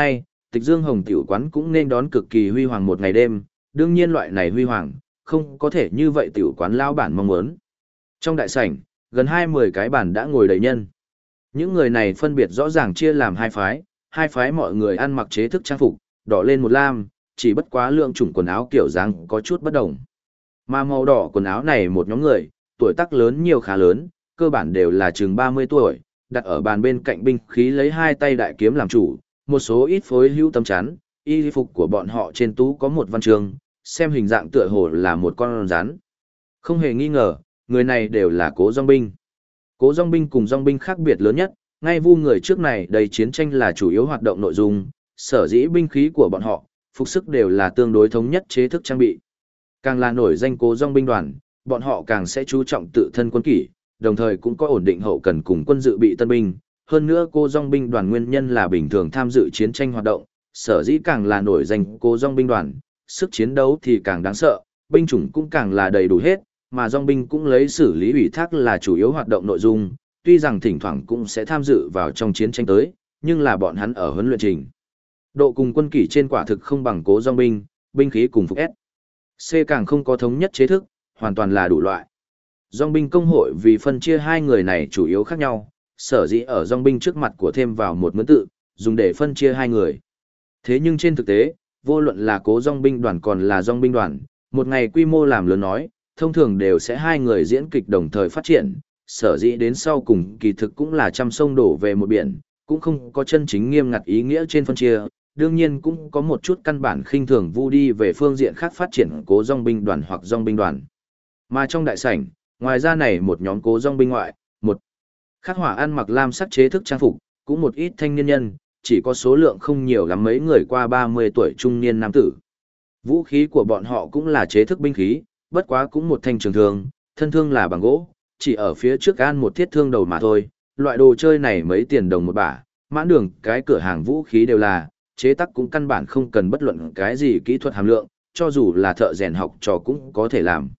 Tịch Dương Hồng tiểu quán cũng nên đón cực kỳ huy hoàng một ngày đêm, đương nhiên loại này huy hoàng, không có thể như vậy tiểu quán lao bản mong muốn. Trong đại sảnh, gần 20 cái bàn đã ngồi đầy nhân. Những người này phân biệt rõ ràng chia làm hai phái mọi người ăn mặc chế thức trang phục, đỏ lên một lam, chỉ bất quá lượng chủng quần áo kiểu dáng có chút bất đồng. Mà màu đỏ quần áo này một nhóm người, tuổi tác lớn nhiều khá lớn, cơ bản đều là chừng 30 tuổi, đặt ở bàn bên cạnh binh khí lấy hai tay đại kiếm làm chủ, một số ít phối hữu tấm chắn, y phục của bọn họ trên tú có một văn chương, xem hình dạng tựa hồ là một con rắn. Không hề nghi ngờ, người này đều là Cố Dòng binh. Cố Dòng binh cùng Dòng binh khác biệt lớn nhất, ngay vu người trước này đầy chiến tranh là chủ yếu hoạt động nội dung, sở dĩ binh khí của bọn họ, phục sức đều là tương đối thống nhất chế thức trang bị. Càng là nổi danh Cố Dòng binh đoàn, bọn họ càng sẽ chú trọng tự thân quân kỷ, đồng thời cũng có ổn định hậu cần cùng quân dự bị tân binh. Hơn nữa Cố Dòng binh đoàn nguyên nhân là bình thường tham dự chiến tranh hoạt động, sở dĩ càng là nổi danh Cố Dòng binh đoàn, sức chiến đấu thì càng đáng sợ, binh chủng cũng càng là đầy đủ hết, mà Dòng binh cũng lấy xử lý ủy thác là chủ yếu hoạt động nội dung, tuy rằng thỉnh thoảng cũng sẽ tham dự vào trong chiến tranh tới, nhưng là bọn hắn ở huấn luyện trình. Độ cùng quân kỷ trên quả thực không bằng Cố Dòng binh, binh khí cùng phục S. C càng không có thống nhất chế thức, hoàn toàn là đủ loại. Dòng binh công hội vì phân chia hai người này chủ yếu khác nhau, sở dĩ ở dòng binh trước mặt của thêm vào một mướn tự, dùng để phân chia hai người. Thế nhưng trên thực tế, vô luận là Cố Dòng binh đoàn còn là Dòng binh đoàn, một ngày quy mô làm lớn nói, thông thường đều sẽ hai người diễn kịch đồng thời phát triển, sở dĩ đến sau cùng kỳ thực cũng là trăm sông đổ về một biển, cũng không có chân chính nghiêm ngặt ý nghĩa trên phân chia, đương nhiên cũng có một chút căn bản khinh thường vu đi về phương diện khác phát triển Cố Dòng binh đoàn hoặc Dòng binh đoàn. Mà trong đại sảnh, ngoài ra này một nhóm Cố Dòng binh ngoại, một khắc hỏa ăn mặc lam sắc chế thức trang phục, cũng một ít thanh niên nhân, chỉ có số lượng không nhiều lắm mấy người qua 30 tuổi trung niên nam tử. Vũ khí của bọn họ cũng là chế thức binh khí, bất quá cũng một thanh trường thương, thân thương là bằng gỗ, chỉ ở phía trước an một thiết thương đầu mà thôi. Loại đồ chơi này mấy tiền đồng một bả, mãn đường cái cửa hàng vũ khí đều là, chế tác cũng căn bản không cần bất luận cái gì kỹ thuật hàm lượng, cho dù là thợ rèn học trò cũng có thể làm.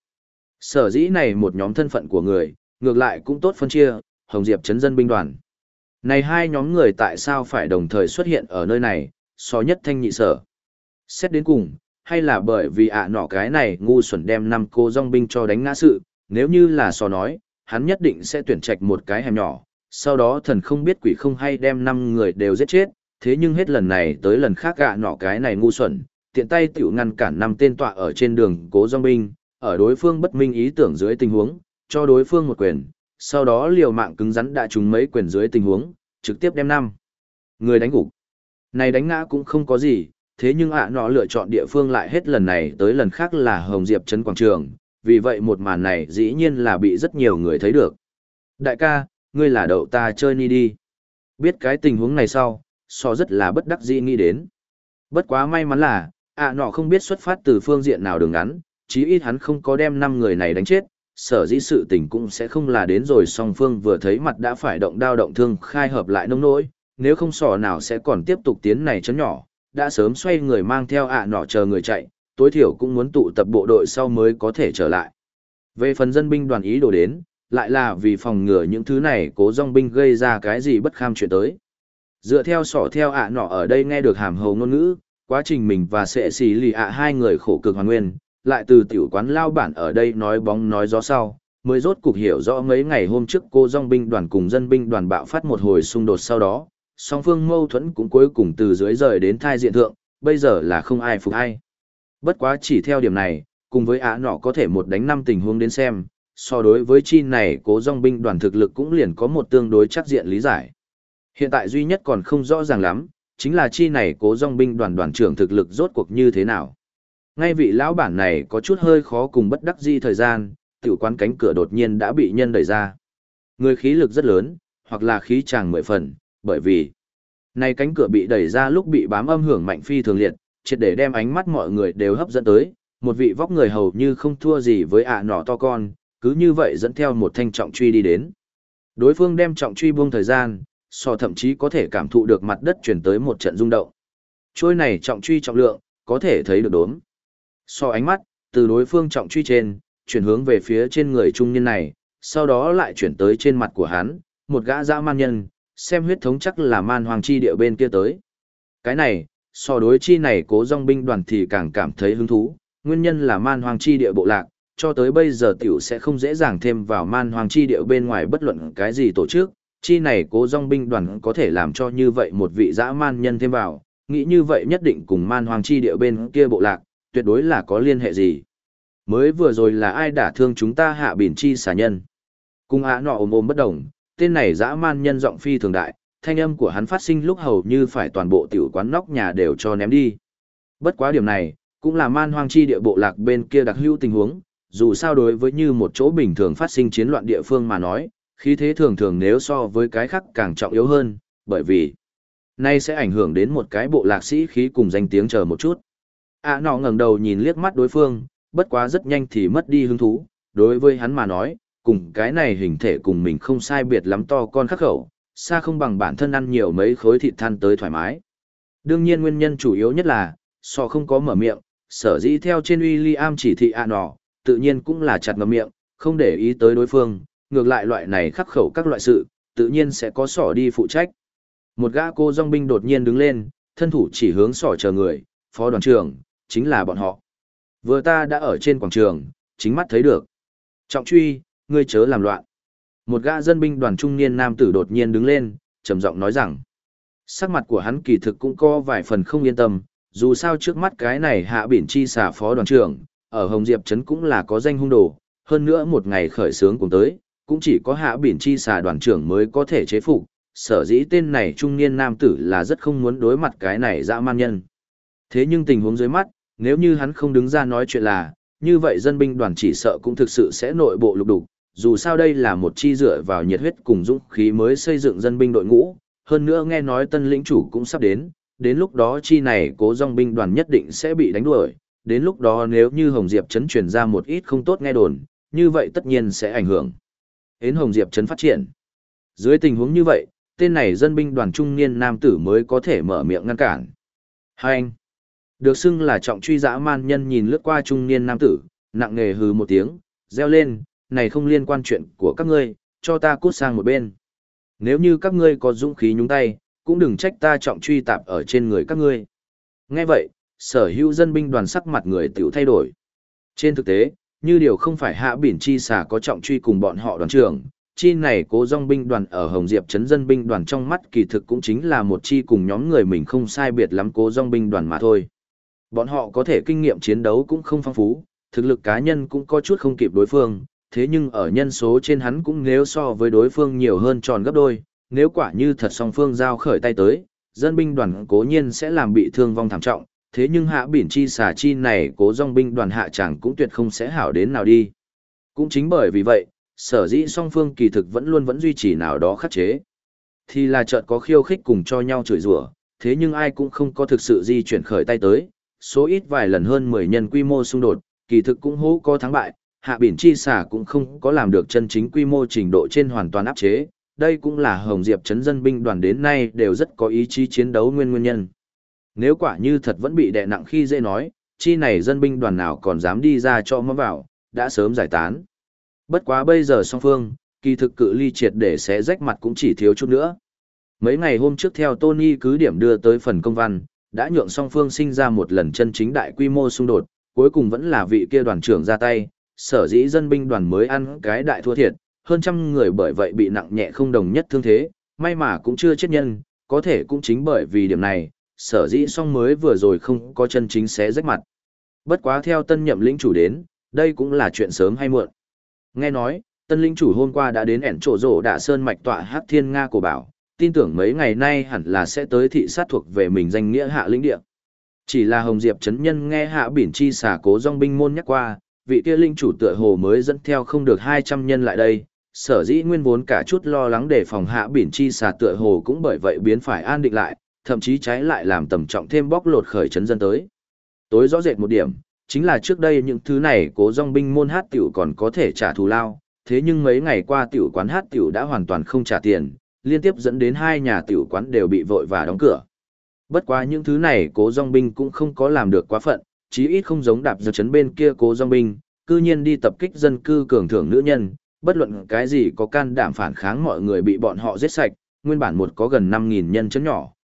Sở dĩ này một nhóm thân phận của người, ngược lại cũng tốt phân chia, Hồng Diệp trấn dân binh đoàn. Này hai nhóm người tại sao phải đồng thời xuất hiện ở nơi này, so nhất thanh nhị sở. Xét đến cùng, hay là bởi vì nọ cái này ngu xuẩn đem 5 Cố Dòng binh cho đánh ngã sự, nếu như là so nói, hắn nhất định sẽ tuyển trạch một cái hẻm nhỏ, sau đó thần không biết quỷ không hay đem 5 người đều giết chết, thế nhưng hết lần này tới lần khác nọ cái này ngu xuẩn, tiện tay tiểu ngăn cản 5 tên tọa ở trên đường Cố Dòng binh, ở đối phương bất minh ý tưởng dưới tình huống, cho đối phương một quyền, sau đó liều mạng cứng rắn đã trúng mấy quyền dưới tình huống, trực tiếp đem 5 người đánh gục. Này đánh ngã cũng không có gì, thế nhưng nọ lựa chọn địa phương lại hết lần này tới lần khác là Hồng Diệp trấn quảng trường, vì vậy một màn này dĩ nhiên là bị rất nhiều người thấy được. Đại ca, ngươi là đậu ta chơi ni đi. Biết cái tình huống này sau, so rất là bất đắc dĩ nghĩ đến. Bất quá may mắn là, nọ không biết xuất phát từ phương diện nào đường ngắn, chí ít hắn không có đem 5 người này đánh chết, sở dĩ sự tình cũng sẽ không là đến rồi song phương vừa thấy mặt đã phải động đao động thương khai hợp lại nông nỗi, nếu không sò nào sẽ còn tiếp tục tiến này chấn nhỏ, đã sớm xoay người mang theo nọ chờ người chạy, tối thiểu cũng muốn tụ tập bộ đội sau mới có thể trở lại. Về phần dân binh đoàn ý đồ đến, lại là vì phòng ngừa những thứ này Cố Dòng binh gây ra cái gì bất kham chuyện tới. Dựa theo sỏ theo nọ ở đây nghe được hàm hầu ngôn ngữ, quá trình mình và sệ xì lì hai người khổ cực hoàn nguyên, lại từ tiểu quán lao bản ở đây nói bóng nói gió sau, mới rốt cục hiểu rõ mấy ngày hôm trước Cố Dòng binh đoàn cùng dân binh đoàn bạo phát một hồi xung đột sau đó, song phương mâu thuẫn cũng cuối cùng từ dưới rời đến thai diện thượng, bây giờ là không ai phục ai. Bất quá chỉ theo điểm này, cùng với nọ có thể một đánh 5 tình huống đến xem, so đối với chi này Cố Dòng binh đoàn thực lực cũng liền có một tương đối chắc diện lý giải. Hiện tại duy nhất còn không rõ ràng lắm, chính là chi này Cố Dòng binh đoàn đoàn trưởng thực lực rốt cuộc như thế nào. Ngay vị lão bản này có chút hơi khó cùng bất đắc dĩ thời gian, tiểu quán cánh cửa đột nhiên đã bị nhân đẩy ra. Người khí lực rất lớn, hoặc là khí tràng 10 phần, bởi vì này cánh cửa bị đẩy ra lúc bị bám âm hưởng mạnh phi thường liệt, triệt để đem ánh mắt mọi người đều hấp dẫn tới, một vị vóc người hầu như không thua gì với nọ to con, cứ như vậy dẫn theo một thanh trọng truy đi đến. Đối phương đem trọng truy buông thời gian, thậm chí có thể cảm thụ được mặt đất chuyển tới một trận rung động. Trôi này trọng truy trọng lượng, có thể thấy được đốm. Ánh mắt, từ đối phương trọng truy trên, chuyển hướng về phía trên người trung niên này, sau đó lại chuyển tới trên mặt của hắn, một gã dã man nhân, xem huyết thống chắc là man hoàng chi địa bên kia tới. Cái này, so đối chi này cố dòng binh đoàn thì càng cảm thấy hứng thú, nguyên nhân là man hoang chi địa bộ lạc, cho tới bây giờ tiểu sẽ không dễ dàng thêm vào man hoang chi địa bên ngoài bất luận cái gì tổ chức, chi này cố dòng binh đoàn có thể làm cho như vậy một vị dã man nhân thêm vào, nghĩ như vậy nhất định cùng man hoang chi địa bên kia bộ lạc, tuyệt đối là có liên hệ gì. Mới vừa rồi là ai đả thương chúng ta hạ biển chi xà nhân. Cùng nọ ôm ôm bất đồng, tên này dã man nhân giọng phi thường đại, thanh âm của hắn phát sinh lúc hầu như phải toàn bộ tiểu quán nóc nhà đều cho ném đi. Bất quá điểm này, cũng là man hoang chi địa bộ lạc bên kia đặc hữu tình huống, dù sao đối với như một chỗ bình thường phát sinh chiến loạn địa phương mà nói, khí thế thường thường nếu so với cái khác càng trọng yếu hơn, bởi vì nay sẽ ảnh hưởng đến một cái bộ lạc sĩ khí cùng danh tiếng chờ một chút. Nọ ngẩng đầu nhìn liếc mắt đối phương, bất quá rất nhanh thì mất đi hứng thú, đối với hắn mà nói, cùng cái này hình thể cùng mình không sai biệt lắm to con khắc khẩu, xa không bằng bản thân ăn nhiều mấy khối thịt than tới thoải mái. Đương nhiên nguyên nhân chủ yếu nhất là, so không có mở miệng, sở dĩ theo trên William chỉ thị nọ, tự nhiên cũng là chặt ngậm miệng, không để ý tới đối phương, ngược lại loại này khắc khẩu các loại sự, tự nhiên sẽ có sỏ đi phụ trách. Một gã cô dòng binh đột nhiên đứng lên, thân thủ chỉ hướng sỏ chờ người, phó đoàn trưởng, chính là bọn họ. Vừa ta đã ở trên quảng trường, chính mắt thấy được. Trọng truy, ngươi chớ làm loạn. Một gã dân binh đoàn trung niên nam tử đột nhiên đứng lên, trầm giọng nói rằng. Sắc mặt của hắn kỳ thực cũng có vài phần không yên tâm, dù sao trước mắt cái này hạ biển chi xà phó đoàn trưởng, ở Hồng Diệp Trấn cũng là có danh hung đồ, hơn nữa một ngày khởi sướng cùng tới, cũng chỉ có hạ biển chi xà đoàn trưởng mới có thể chế phục, sở dĩ tên này trung niên nam tử là rất không muốn đối mặt cái này dã man nhân. Thế nhưng tình huống dưới mắt, nếu như hắn không đứng ra nói chuyện là, như vậy dân binh đoàn chỉ sợ cũng thực sự sẽ nội bộ lục đục, dù sao đây là một chi dựa vào nhiệt huyết cùng dũng khí mới xây dựng dân binh đội ngũ, hơn nữa nghe nói tân lĩnh chủ cũng sắp đến lúc đó chi này cố dòng binh đoàn nhất định sẽ bị đánh đuổi, đến lúc đó nếu như Hồng Diệp Trấn truyền ra một ít không tốt nghe đồn, như vậy tất nhiên sẽ ảnh hưởng đến Hồng Diệp Trấn phát triển. Dưới tình huống như vậy, tên này dân binh đoàn trung niên nam tử mới có thể mở miệng ngăn cản. Hai anh, được xưng là trọng truy dã man nhân nhìn lướt qua trung niên nam tử, nặng nề hừ một tiếng, reo lên, này không liên quan chuyện của các ngươi, cho ta cút sang một bên. Nếu như các ngươi có dũng khí nhúng tay, cũng đừng trách ta trọng truy tạp ở trên người các ngươi. Nghe vậy, sở hữu dân binh đoàn sắc mặt người tiểu thay đổi. Trên thực tế, như điều không phải hạ biển chi xà có trọng truy cùng bọn họ đoàn trưởng, chi này cố dòng binh đoàn ở Hồng Diệp Trấn dân binh đoàn trong mắt kỳ thực cũng chính là một chi cùng nhóm người mình không sai biệt lắm cố dòng binh đoàn mà thôi. Bọn họ có thể kinh nghiệm chiến đấu cũng không phong phú, thực lực cá nhân cũng có chút không kịp đối phương, thế nhưng ở nhân số trên hắn cũng nếu so với đối phương nhiều hơn tròn gấp đôi, nếu quả như thật song phương giao khởi tay tới, dân binh đoàn cố nhiên sẽ làm bị thương vong thảm trọng, thế nhưng hạ biển chi xà chi này cố dòng binh đoàn hạ chẳng cũng tuyệt không sẽ hảo đến nào đi. Cũng chính bởi vì vậy, sở dĩ song phương kỳ thực vẫn duy trì nào đó khắc chế. Thì là chợt có khiêu khích cùng cho nhau chửi rủa, thế nhưng ai cũng không có thực sự di chuyển khởi tay tới, số ít vài lần hơn 10 nhân quy mô xung đột, kỳ thực cũng hố có thắng bại, hạ biển chi xà cũng không có làm được chân chính quy mô trình độ trên hoàn toàn áp chế, đây cũng là Hồng Diệp Trấn dân binh đoàn đến nay đều rất có ý chí chiến đấu nguyên nhân. Nếu quả như thật vẫn bị đè nặng khi dễ nói, chi này dân binh đoàn nào còn dám đi ra cho mắm vào, đã sớm giải tán. Bất quá bây giờ song phương, kỳ thực cự ly triệt để xé rách mặt cũng chỉ thiếu chút nữa. Mấy ngày hôm trước theo Tony cứ điểm đưa tới phần công văn, đã nhượng song phương sinh ra một lần chân chính đại quy mô xung đột, cuối cùng vẫn là vị kia đoàn trưởng ra tay, sở dĩ dân binh đoàn mới ăn cái đại thua thiệt, hơn trăm người bởi vậy bị nặng nhẹ không đồng nhất thương thế, may mà cũng chưa chết nhân, có thể cũng chính bởi vì điểm này, sở dĩ song mới vừa rồi không có chân chính xé rách mặt. Bất quá theo tân nhậm lĩnh chủ đến, đây cũng là chuyện sớm hay muộn. Nghe nói, tân lĩnh chủ hôm qua đã đến ẻn trổ rổ đạ sơn mạch tọa Hắc Thiên Nga của bảo, tin tưởng mấy ngày nay hẳn là sẽ tới thị sát thuộc về mình danh nghĩa hạ lĩnh địa. Chỉ là Hồng Diệp Trấn nhân nghe hạ biển chi xà cố dòng binh môn nhắc qua, vị kia linh chủ tựa hồ mới dẫn theo không được 200 nhân lại đây, sở dĩ nguyên vốn cả chút lo lắng để phòng hạ biển chi xà tựa hồ cũng bởi vậy biến phải an định lại, thậm chí trái lại làm tầm trọng thêm bóc lột khởi trấn dân tới. Tối rõ rệt một điểm, chính là trước đây những thứ này cố dòng binh môn hát tiểu còn có thể trả thù lao, thế nhưng mấy ngày qua tiểu quán hát tiểu đã hoàn toàn không trả tiền, liên tiếp dẫn đến hai nhà tiểu quán đều bị vội và đóng cửa. Bất quá những thứ này cố dòng binh cũng không có làm được quá phận, chí ít không giống đạp giật chấn bên kia cố dòng binh, cư nhiên đi tập kích dân cư cường thưởng nữ nhân, bất luận cái gì có can đảm phản kháng mọi người bị bọn họ giết sạch, nguyên bản một có gần 5.000 nhân chấn nhỏ,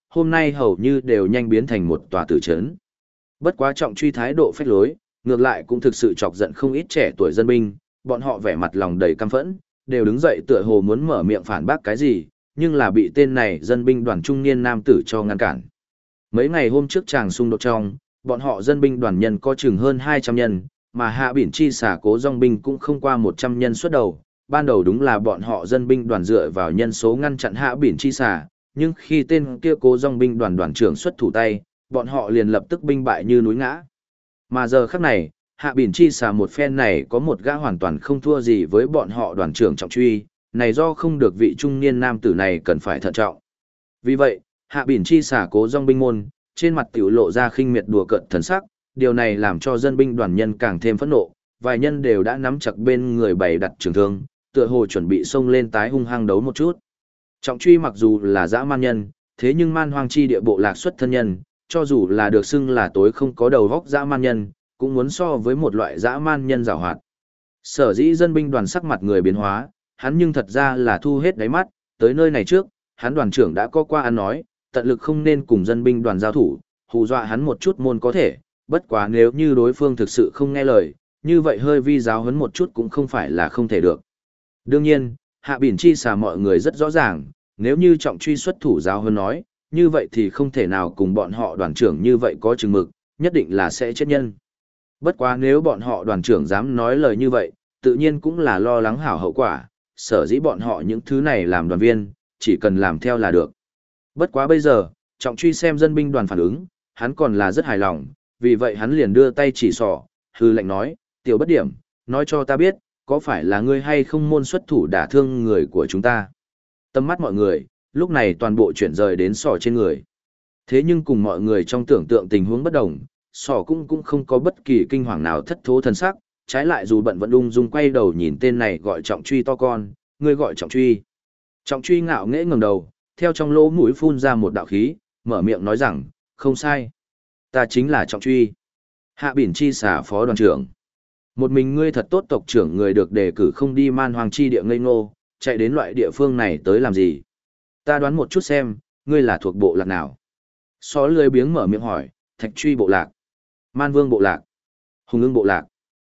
hôm nay hầu như đều nhanh biến thành một tòa tử trấn. Bất quá Trọng Truy thái độ phách lối, ngược lại cũng thực sự chọc giận không ít trẻ tuổi dân binh, bọn họ vẻ mặt lòng đầy căm phẫn, đều đứng dậy tựa hồ muốn mở miệng phản bác cái gì, nhưng là bị tên này dân binh đoàn trung niên nam tử cho ngăn cản. Mấy ngày hôm trước chàng xung đột trong, bọn họ dân binh đoàn nhân có chừng hơn 200 nhân, mà Hạ Bỉn Chi xả Cố Dòng binh cũng không qua 100 nhân xuất đầu. Ban đầu đúng là bọn họ dân binh đoàn dựa vào nhân số ngăn chặn Hạ Bỉn Chi xả, nhưng khi tên kia Cố Dòng binh đoàn đoàn trưởng xuất thủ tay, bọn họ liền lập tức binh bại như núi ngã. Mà giờ khắc này, Hạ Bỉn Chi xả một phen này có một gã hoàn toàn không thua gì với bọn họ đoàn trưởng Trọng Truy, này do không được vị trung niên nam tử này cần phải thận trọng. Vì vậy, Hạ Bỉn Chi xả Cố Dòng binh môn, trên mặt tiểu lộ ra khinh miệt đùa cợt thần sắc, điều này làm cho dân binh đoàn nhân càng thêm phẫn nộ, vài nhân đều đã nắm chặt bên người bày đặt trường thương, tựa hồ chuẩn bị xông lên tái hung hăng đấu một chút. Trọng Truy mặc dù là dã man nhân, thế nhưng man hoang chi địa bộ lạc xuất thân nhân, cho dù là được xưng là tối không có đầu góc dã man nhân, cũng muốn so với một loại dã man nhân giàu hoạt. Sở dĩ dân binh đoàn sắc mặt người biến hóa, hắn nhưng thật ra là thu hết đáy mắt, tới nơi này trước, hắn đoàn trưởng đã có qua ăn nói, tận lực không nên cùng dân binh đoàn giao thủ, hù dọa hắn một chút môn có thể, bất quá nếu như đối phương thực sự không nghe lời, như vậy hơi vi giáo huấn một chút cũng không phải là không thể được. Đương nhiên, Hạ Bỉn Chi xả mọi người rất rõ ràng, nếu như Trọng Truy xuất thủ giáo huấn nói, như vậy thì không thể nào cùng bọn họ đoàn trưởng như vậy có chừng mực, nhất định là sẽ chết nhân. Bất quá nếu bọn họ đoàn trưởng dám nói lời như vậy, tự nhiên cũng là lo lắng hảo hậu quả, sở dĩ bọn họ những thứ này làm đoàn viên, chỉ cần làm theo là được. Bất quá bây giờ, Trọng Truy xem dân binh đoàn phản ứng, hắn còn là rất hài lòng, vì vậy hắn liền đưa tay chỉ sỏ, hư lệnh nói, tiểu bất điểm, nói cho ta biết, có phải là ngươi hay không môn xuất thủ đả thương người của chúng ta. Tâm mắt mọi người, lúc này toàn bộ chuyển rời đến sỏ trên người. Thế nhưng cùng mọi người trong tưởng tượng tình huống bất đồng, sỏ cũng không có bất kỳ kinh hoàng nào thất thố thần sắc, trái lại dù bận vẫn ung dung quay đầu nhìn tên này gọi Trọng Truy to con, ngươi gọi Trọng Truy. Trọng Truy ngạo nghễ ngẩng đầu, theo trong lỗ mũi phun ra một đạo khí, mở miệng nói rằng, không sai. Ta chính là Trọng Truy. Hạ Bỉn Chi xả phó đoàn trưởng. Một mình ngươi thật tốt, tộc trưởng người được đề cử không đi man hoang chi địa ngây ngô, chạy đến loại địa phương này tới làm gì? Ta đoán một chút xem, ngươi là thuộc bộ lạc nào? Xó lười biếng mở miệng hỏi, Thạch Truy bộ lạc, Man Vương bộ lạc, Hùng Ưng bộ lạc,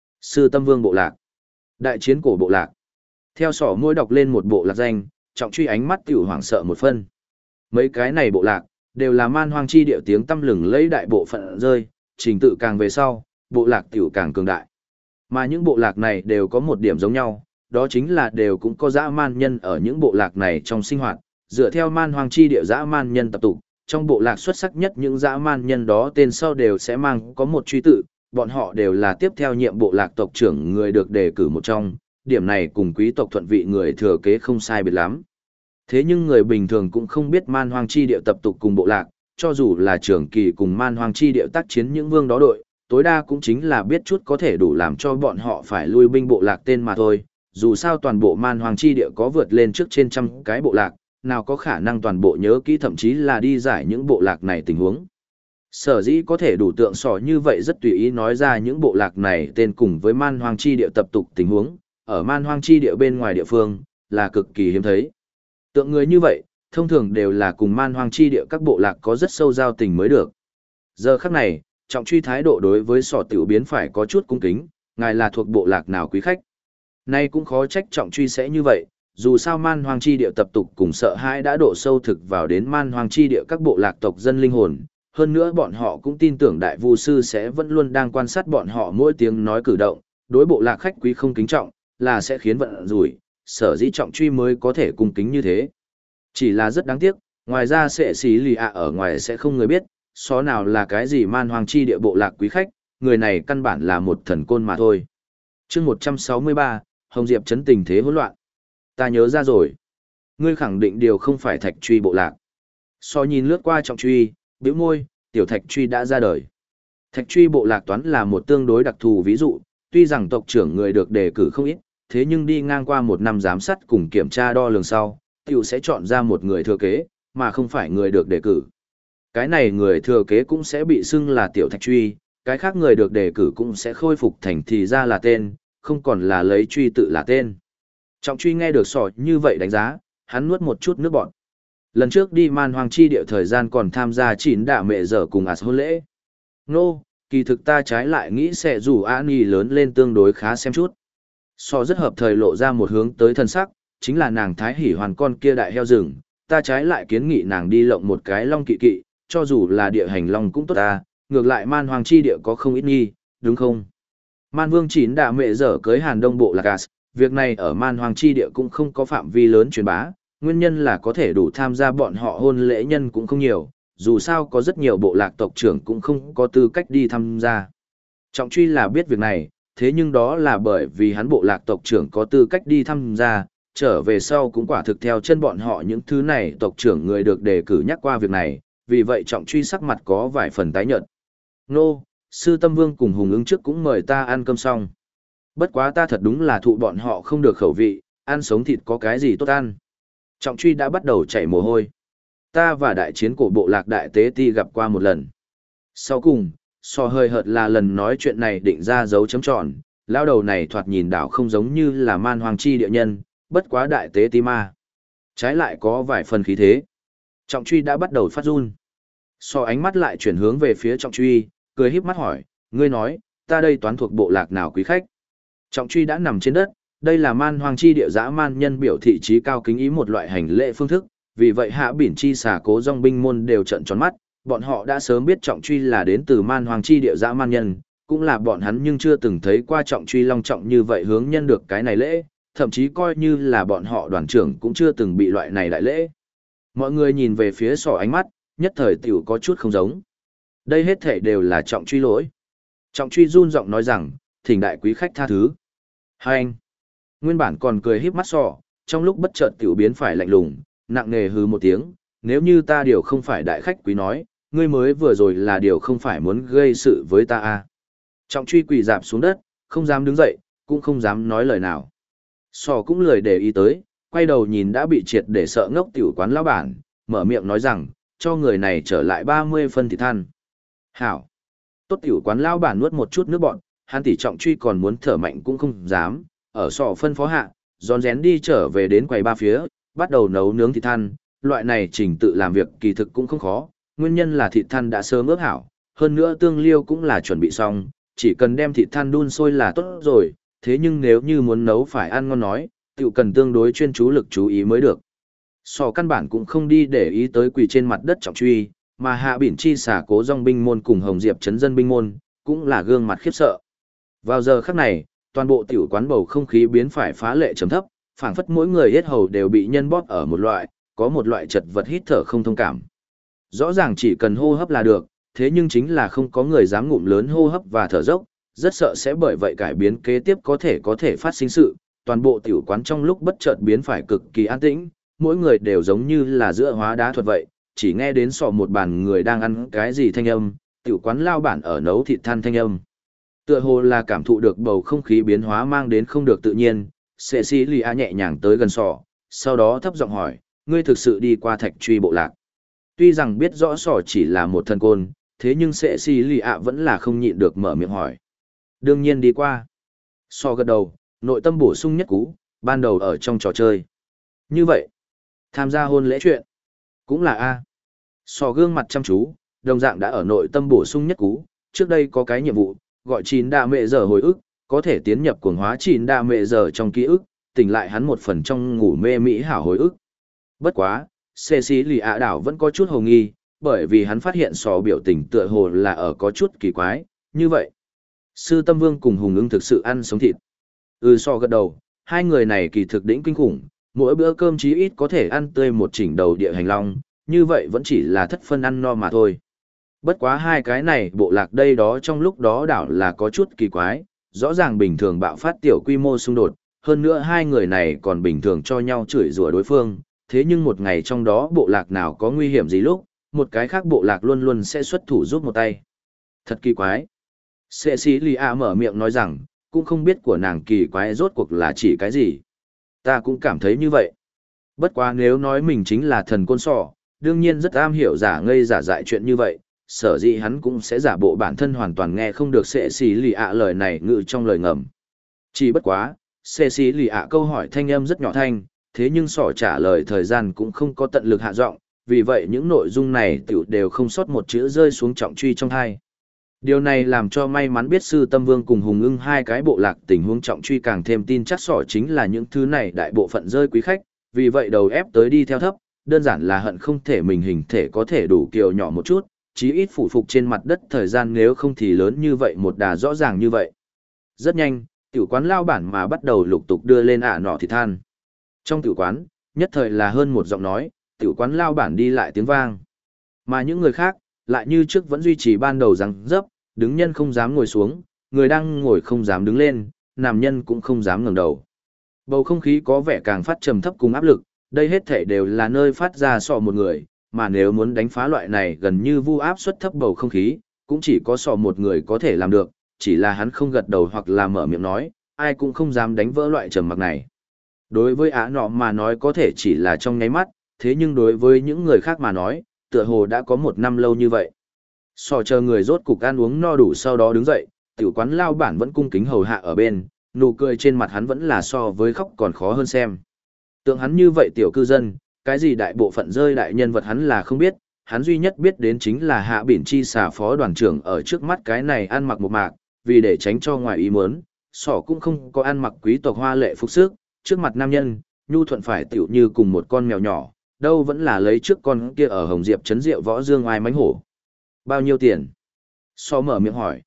Sư Tâm Vương bộ lạc, Đại Chiến Cổ bộ lạc. Theo sỏ môi đọc lên một bộ lạc danh, Trọng Truy ánh mắt tiểu hoảng sợ một phân. Mấy cái này bộ lạc, đều là man hoang chi địa tiếng tăm lừng lấy đại bộ phận rơi, trình tự càng về sau, bộ lạc tiểu càng cường đại. Mà những bộ lạc này đều có một điểm giống nhau, đó chính là đều cũng có dã man nhân ở những bộ lạc này trong sinh hoạt, dựa theo man hoang chi địa dã man nhân tập tục, trong bộ lạc xuất sắc nhất những dã man nhân đó tên sau đều sẽ mang có một truy tự, bọn họ đều là tiếp theo nhiệm bộ lạc tộc trưởng người được đề cử một trong, điểm này cùng quý tộc thuận vị người thừa kế không sai biệt lắm. Thế nhưng người bình thường cũng không biết man hoang chi địa tập tục cùng bộ lạc, cho dù là trưởng kỳ cùng man hoang chi địa tác chiến những vương đó đội, tối đa cũng chính là biết chút có thể đủ làm cho bọn họ phải lui binh bộ lạc tên mà thôi. Dù sao toàn bộ man hoang chi địa có vượt lên trước trên trăm cái bộ lạc, nào có khả năng toàn bộ nhớ kỹ thậm chí là đi giải những bộ lạc này tình huống. Sở dĩ có thể đủ tượng sỏ như vậy rất tùy ý nói ra những bộ lạc này tên cùng với man hoang chi địa tập tục tình huống, ở man hoang chi địa bên ngoài địa phương, là cực kỳ hiếm thấy. Tượng người như vậy, thông thường đều là cùng man hoang chi địa các bộ lạc có rất sâu giao tình mới được. Giờ khắc này, Trọng Truy thái độ đối với sỏ tiểu biến phải có chút cung kính, ngài là thuộc bộ lạc nào quý khách. Nay cũng khó trách Trọng Truy sẽ như vậy, dù sao man hoang chi địa tập tục cùng sợ hãi đã độ sâu thực vào đến man hoang chi địa các bộ lạc tộc dân linh hồn. Hơn nữa bọn họ cũng tin tưởng đại vu sư sẽ vẫn luôn đang quan sát bọn họ mỗi tiếng nói cử động, đối bộ lạc khách quý không kính trọng, là sẽ khiến vận rủi, sở dĩ Trọng Truy mới có thể cung kính như thế. Chỉ là rất đáng tiếc, ngoài ra sẽ xí lì ạ ở ngoài sẽ không người biết, xó nào là cái gì man hoang chi địa bộ lạc quý khách, người này căn bản là một thần côn mà thôi. Chương 163, Hồng Diệp chấn tình thế hỗn loạn. Ta nhớ ra rồi. Ngươi khẳng định điều không phải Thạch Truy bộ lạc. So nhìn lướt qua Trọng Truy, bĩu môi, tiểu Thạch Truy đã ra đời. Thạch Truy bộ lạc toán là một tương đối đặc thù ví dụ, tuy rằng tộc trưởng người được đề cử không ít, thế nhưng đi ngang qua một năm giám sát cùng kiểm tra đo lường sau, tiểu sẽ chọn ra một người thừa kế, mà không phải người được đề cử. Cái này người thừa kế cũng sẽ bị xưng là tiểu Thạch Truy, cái khác người được đề cử cũng sẽ khôi phục thành thì ra là tên, không còn là lấy truy tự là tên. Trọng Truy nghe được sỏ như vậy đánh giá, hắn nuốt một chút nước bọt. Lần trước đi man hoang chi địa thời gian còn tham gia chín đạ mẹ giờ cùng hôn lễ. Nô, kỳ thực ta trái lại nghĩ sẽ dù Ani lớn lên tương đối khá xem chút. So rất hợp thời lộ ra một hướng tới thân sắc, chính là nàng thái hỉ hoàn con kia đại heo rừng, ta trái lại kiến nghị nàng đi lộng một cái long kỵ kỵ, cho dù là địa hành long cũng tốt ta, ngược lại man hoàng chi địa có không ít nghi, đúng không? Man vương chín đạ mẹ dở cưới Hàn Đông bộ lạc việc này ở man hoàng chi địa cũng không có phạm vi lớn truyền bá, nguyên nhân là có thể đủ tham gia bọn họ hôn lễ nhân cũng không nhiều, dù sao có rất nhiều bộ lạc tộc trưởng cũng không có tư cách đi tham gia. Trọng truy là biết việc này, thế nhưng đó là bởi vì hắn bộ lạc tộc trưởng có tư cách đi tham gia, trở về sau cũng quả thực theo chân bọn họ những thứ này tộc trưởng người được đề cử nhắc qua việc này, vì vậy trọng truy sắc mặt có vài phần tái nhợt. Nô, sư tâm vương cùng hùng ứng trước cũng mời ta ăn cơm xong. Bất quá ta thật đúng là thụ bọn họ không được khẩu vị, ăn sống thịt có cái gì tốt ăn. Trọng truy đã bắt đầu chảy mồ hôi. Ta và đại chiến cổ bộ lạc đại tế ti gặp qua một lần. Sau cùng, so hơi hợt là lần nói chuyện này định ra dấu chấm tròn, lao đầu này thoạt nhìn đảo không giống như là man hoàng chi địa nhân, bất quá đại tế ti ma. Trái lại có vài phần khí thế. Trọng truy đã bắt đầu phát run. So ánh mắt lại chuyển hướng về phía trọng truy, cười híp mắt hỏi, ngươi nói, ta đây toán thuộc bộ lạc nào quý khách? Trọng truy đã nằm trên đất, đây là man hoàng chi địa dã man nhân biểu thị trí cao kính ý một loại hành lễ phương thức, vì vậy hạ biển chi xà cố dòng binh môn đều trợn tròn mắt, bọn họ đã sớm biết trọng truy là đến từ man hoàng chi địa dã man nhân, cũng là bọn hắn nhưng chưa từng thấy qua trọng truy long trọng như vậy hướng nhân được cái này lễ, thậm chí coi như là bọn họ đoàn trưởng cũng chưa từng bị loại này đại lễ. Mọi người nhìn về phía sỏ ánh mắt, nhất thời tiểu có chút không giống. Đây hết thể đều là trọng truy lỗi. Trọng truy run giọng nói rằng, thỉnh đại quý khách tha thứ. Hai anh. Nguyên bản còn cười híp mắt sọ, trong lúc bất chợt tiểu biến phải lạnh lùng, nặng nề hừ một tiếng, nếu như ta điều không phải đại khách quý nói, ngươi mới vừa rồi là điều không phải muốn gây sự với ta à. Trọng truy quỳ dạp xuống đất, không dám đứng dậy, cũng không dám nói lời nào. Sò cũng lười để ý tới, quay đầu nhìn đã bị triệt để sợ ngốc tiểu quán lão bản, mở miệng nói rằng, cho người này trở lại 30 phân thịt than. Hảo. Tốt tiểu quán lão bản nuốt một chút nước bọn, hắn tỷ trọng truy còn muốn thở mạnh cũng không dám, ở sò phân phó hạ, rón rén đi trở về đến quầy ba phía, bắt đầu nấu nướng thịt than, loại này trình tự làm việc kỳ thực cũng không khó, nguyên nhân là thịt than đã sớm ướp hảo, hơn nữa tương liêu cũng là chuẩn bị xong, chỉ cần đem thịt than đun sôi là tốt rồi, thế nhưng nếu như muốn nấu phải ăn ngon nói, tiểu cần tương đối chuyên chú lực chú ý mới được. Sò căn bản cũng không đi để ý tới quỳ trên mặt đất trọng truy, mà hạ biển chi xả cố dòng binh môn cùng hồng diệp chấn dân binh môn, cũng là gương mặt khiếp sợ. Vào giờ khắc này, toàn bộ tiểu quán bầu không khí biến phải phá lệ trầm thấp, phảng phất mỗi người hết hầu đều bị nhân bóp ở một loại, có một loại chật vật hít thở không thông cảm. Rõ ràng chỉ cần hô hấp là được, thế nhưng chính là không có người dám ngụm lớn hô hấp và thở dốc, rất sợ sẽ bởi vậy cải biến kế tiếp có thể phát sinh sự, toàn bộ tiểu quán trong lúc bất chợt biến phải cực kỳ an tĩnh, mỗi người đều giống như là giữa hóa đá thuật vậy, chỉ nghe đến sọ một bàn người đang ăn cái gì thanh âm, tiểu quán lao bản ở nấu thịt than thanh âm. Tựa hồ là cảm thụ được bầu không khí biến hóa mang đến không được tự nhiên, Cecilia nhẹ nhàng tới gần sọ, sau đó thấp giọng hỏi, ngươi thực sự đi qua thạch truy bộ lạc. Tuy rằng biết rõ sọ chỉ là một thân côn, thế nhưng Cecilia vẫn là không nhịn được mở miệng hỏi. Đương nhiên đi qua. Sọ gật đầu, nội tâm bổ sung nhất cú, ban đầu ở trong trò chơi. Như vậy, tham gia hôn lễ chuyện, cũng là A. Sọ gương mặt chăm chú, đồng dạng đã ở nội tâm bổ sung nhất cú, trước đây có cái nhiệm vụ, gọi chín đa mẹ giờ hồi ức, có thể tiến nhập cuồng hóa chín đa mẹ giờ trong ký ức, tỉnh lại hắn một phần trong ngủ mê mỹ hảo hồi ức. Bất quá, Cecilia đảo vẫn có chút hồ nghi, bởi vì hắn phát hiện sò biểu tình tựa hồ là ở có chút kỳ quái, như vậy. Sư Tâm Vương cùng Hùng Ưng thực sự ăn sống thịt. Sò gật đầu, hai người này kỳ thực đỉnh kinh khủng, mỗi bữa cơm chí ít có thể ăn tươi một chỉnh đầu địa hành long, như vậy vẫn chỉ là thất phân ăn no mà thôi. Bất quá hai cái này bộ lạc đây đó trong lúc đó đảo là có chút kỳ quái, rõ ràng bình thường bạo phát tiểu quy mô xung đột, hơn nữa hai người này còn bình thường cho nhau chửi rủa đối phương, thế nhưng một ngày trong đó bộ lạc nào có nguy hiểm gì lúc, một cái khác bộ lạc luôn luôn sẽ xuất thủ giúp một tay. Thật kỳ quái. Cecilia mở miệng nói rằng, cũng không biết của nàng kỳ quái rốt cuộc là chỉ cái gì. Ta cũng cảm thấy như vậy. Bất quá nếu nói mình chính là thần côn sỏ, đương nhiên rất am hiểu giả ngây giả dại chuyện như vậy, sở dĩ hắn cũng sẽ giả bộ bản thân hoàn toàn nghe không được Cecilia lời này ngự trong lời ngầm. Chỉ bất quá, Cecilia câu hỏi thanh âm rất nhỏ thanh, thế nhưng sỏ trả lời thời gian cũng không có tận lực hạ giọng, vì vậy những nội dung này tiểu đều không sót một chữ rơi xuống trọng truy trong hai. Điều này làm cho may mắn biết sư tâm vương cùng hùng ưng hai cái bộ lạc tình huống trọng truy càng thêm tin chắc sỏ chính là những thứ này đại bộ phận rơi quý khách, vì vậy đầu ép tới đi theo thấp, đơn giản là hận không thể mình hình thể có thể đủ kiều nhỏ một chút, chí ít phủ phục trên mặt đất thời gian nếu không thì lớn như vậy một đà rõ ràng như vậy. Rất nhanh, tiểu quán lao bản mà bắt đầu lục tục đưa lên nọ thịt than. Trong tiểu quán, nhất thời là hơn một giọng nói, tiểu quán lao bản đi lại tiếng vang. Mà những người khác, lại như trước vẫn duy trì ban đầu răng dấp, đứng nhân không dám ngồi xuống, người đang ngồi không dám đứng lên, nằm nhân cũng không dám ngẩng đầu. Bầu không khí có vẻ càng phát trầm thấp cùng áp lực, đây hết thể đều là nơi phát ra sọ một người, mà nếu muốn đánh phá loại này gần như vu áp suất thấp bầu không khí, cũng chỉ có sọ một người có thể làm được, chỉ là hắn không gật đầu hoặc là mở miệng nói, ai cũng không dám đánh vỡ loại trầm mặc này. Đối với nọ mà nói có thể chỉ là trong nháy mắt, thế nhưng đối với những người khác mà nói, tựa hồ đã có một năm lâu như vậy. Sò chờ người rốt cục ăn uống no đủ sau đó đứng dậy, tiểu quán lao bản vẫn cung kính hầu hạ ở bên, nụ cười trên mặt hắn vẫn là so với khóc còn khó hơn xem. Tượng hắn như vậy tiểu cư dân, cái gì đại bộ phận rơi đại nhân vật hắn là không biết, hắn duy nhất biết đến chính là Hạ Bỉn Chi xà phó đoàn trưởng ở trước mắt cái này ăn mặc một mạc, vì để tránh cho ngoài ý muốn, sỏ cũng không có ăn mặc quý tộc hoa lệ phục sức, trước mặt nam nhân, nhu thuận phải tiểu như cùng một con mèo nhỏ, đâu vẫn là lấy trước con kia ở Hồng Diệp trấn rượu võ dương ai mánh hổ. Bao nhiêu tiền? Sỏ mở miệng hỏi.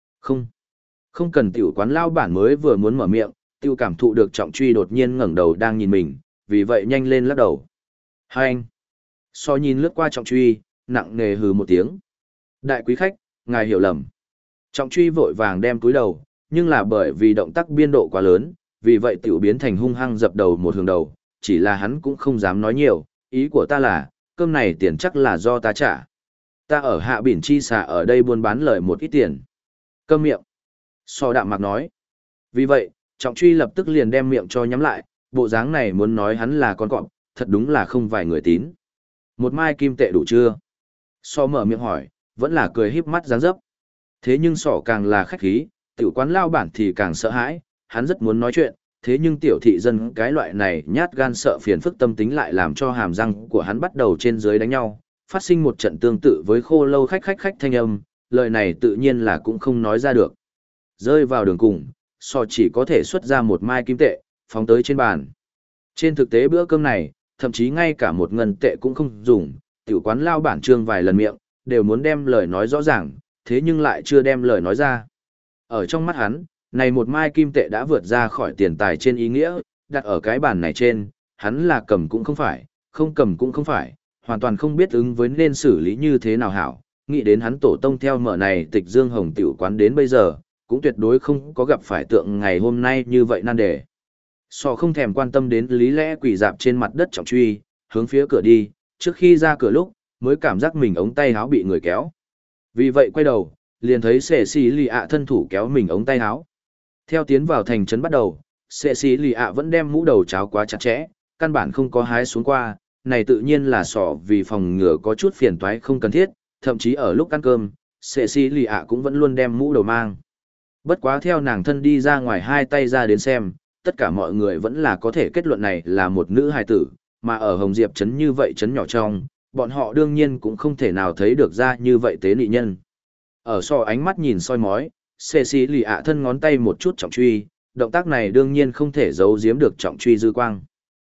Không cần tiểu quán lao bản mới vừa muốn mở miệng, tiêu cảm thụ được trọng truy đột nhiên ngẩng đầu đang nhìn mình, vì vậy nhanh lên lắc đầu. Hai anh. So nhìn lướt qua trọng truy, nặng nề hừ một tiếng. Đại quý khách, ngài hiểu lầm. Trọng truy vội vàng đem túi đầu, nhưng là bởi vì động tác biên độ quá lớn, vì vậy tiểu biến thành hung hăng dập đầu một hướng đầu, chỉ là hắn cũng không dám nói nhiều, ý của ta là, cơm này tiền chắc là do ta trả. Ta ở Hạ Bỉn Chi xà ở đây buôn bán lời một ít tiền. Câm miệng. So đạm mạc nói. Vì vậy, trọng truy lập tức liền đem miệng cho nhắm lại, bộ dáng này muốn nói hắn là con cọp, thật đúng là không vài người tín. Một mai kim tệ đủ chưa? So mở miệng hỏi, vẫn là cười híp mắt dáng dấp. Thế nhưng sỏ càng là khách khí, tiểu quán lao bản thì càng sợ hãi, hắn rất muốn nói chuyện, thế nhưng tiểu thị dân cái loại này nhát gan sợ phiền phức tâm tính lại làm cho hàm răng của hắn bắt đầu trên dưới đánh nhau, phát sinh một trận tương tự với khô lâu khách thanh âm, lời này tự nhiên là cũng không nói ra được. Rơi vào đường cùng, sò chỉ có thể xuất ra một mai kim tệ, phóng tới trên bàn. Trên thực tế bữa cơm này, thậm chí ngay cả một ngân tệ cũng không dùng, tiểu quán lao bản trương vài lần miệng, đều muốn đem lời nói rõ ràng, thế nhưng lại chưa đem lời nói ra. Ở trong mắt hắn, này một mai kim tệ đã vượt ra khỏi tiền tài trên ý nghĩa, đặt ở cái bàn này trên, hắn là cầm cũng không phải, không cầm cũng không phải, hoàn toàn không biết ứng với nên xử lý như thế nào hảo, nghĩ đến hắn tổ tông theo mở này tịch dương hồng tiểu quán đến bây giờ, cũng tuyệt đối không có gặp phải tượng ngày hôm nay như vậy nan đề. So không thèm quan tâm đến lý lẽ quỷ dạp trên mặt đất trọng truy, hướng phía cửa đi, trước khi ra cửa lúc, mới cảm giác mình ống tay áo bị người kéo. Vì vậy quay đầu, liền thấy Sệ Xí Lì ạ thân thủ kéo mình ống tay áo. Theo tiến vào thành trấn bắt đầu, Sệ Xí Lì ạ vẫn đem mũ đầu cháo quá chặt chẽ, căn bản không có hái xuống qua, này tự nhiên là sọ vì phòng ngừa có chút phiền toái không cần thiết, thậm chí ở lúc ăn cơm, Sệ Xí Lì ạ cũng vẫn luôn đem mũ đầu mang. Bất quá theo nàng thân đi ra ngoài hai tay ra đến xem, tất cả mọi người vẫn là có thể kết luận này là một nữ hài tử, mà ở Hồng Diệp trấn như vậy trấn nhỏ trong, bọn họ đương nhiên cũng không thể nào thấy được ra như vậy tế nị nhân. Ở so ánh mắt nhìn soi mói, Sệ Xí Lì ạ thân ngón tay một chút trọng truy, động tác này đương nhiên không thể giấu giếm được trọng truy dư quang.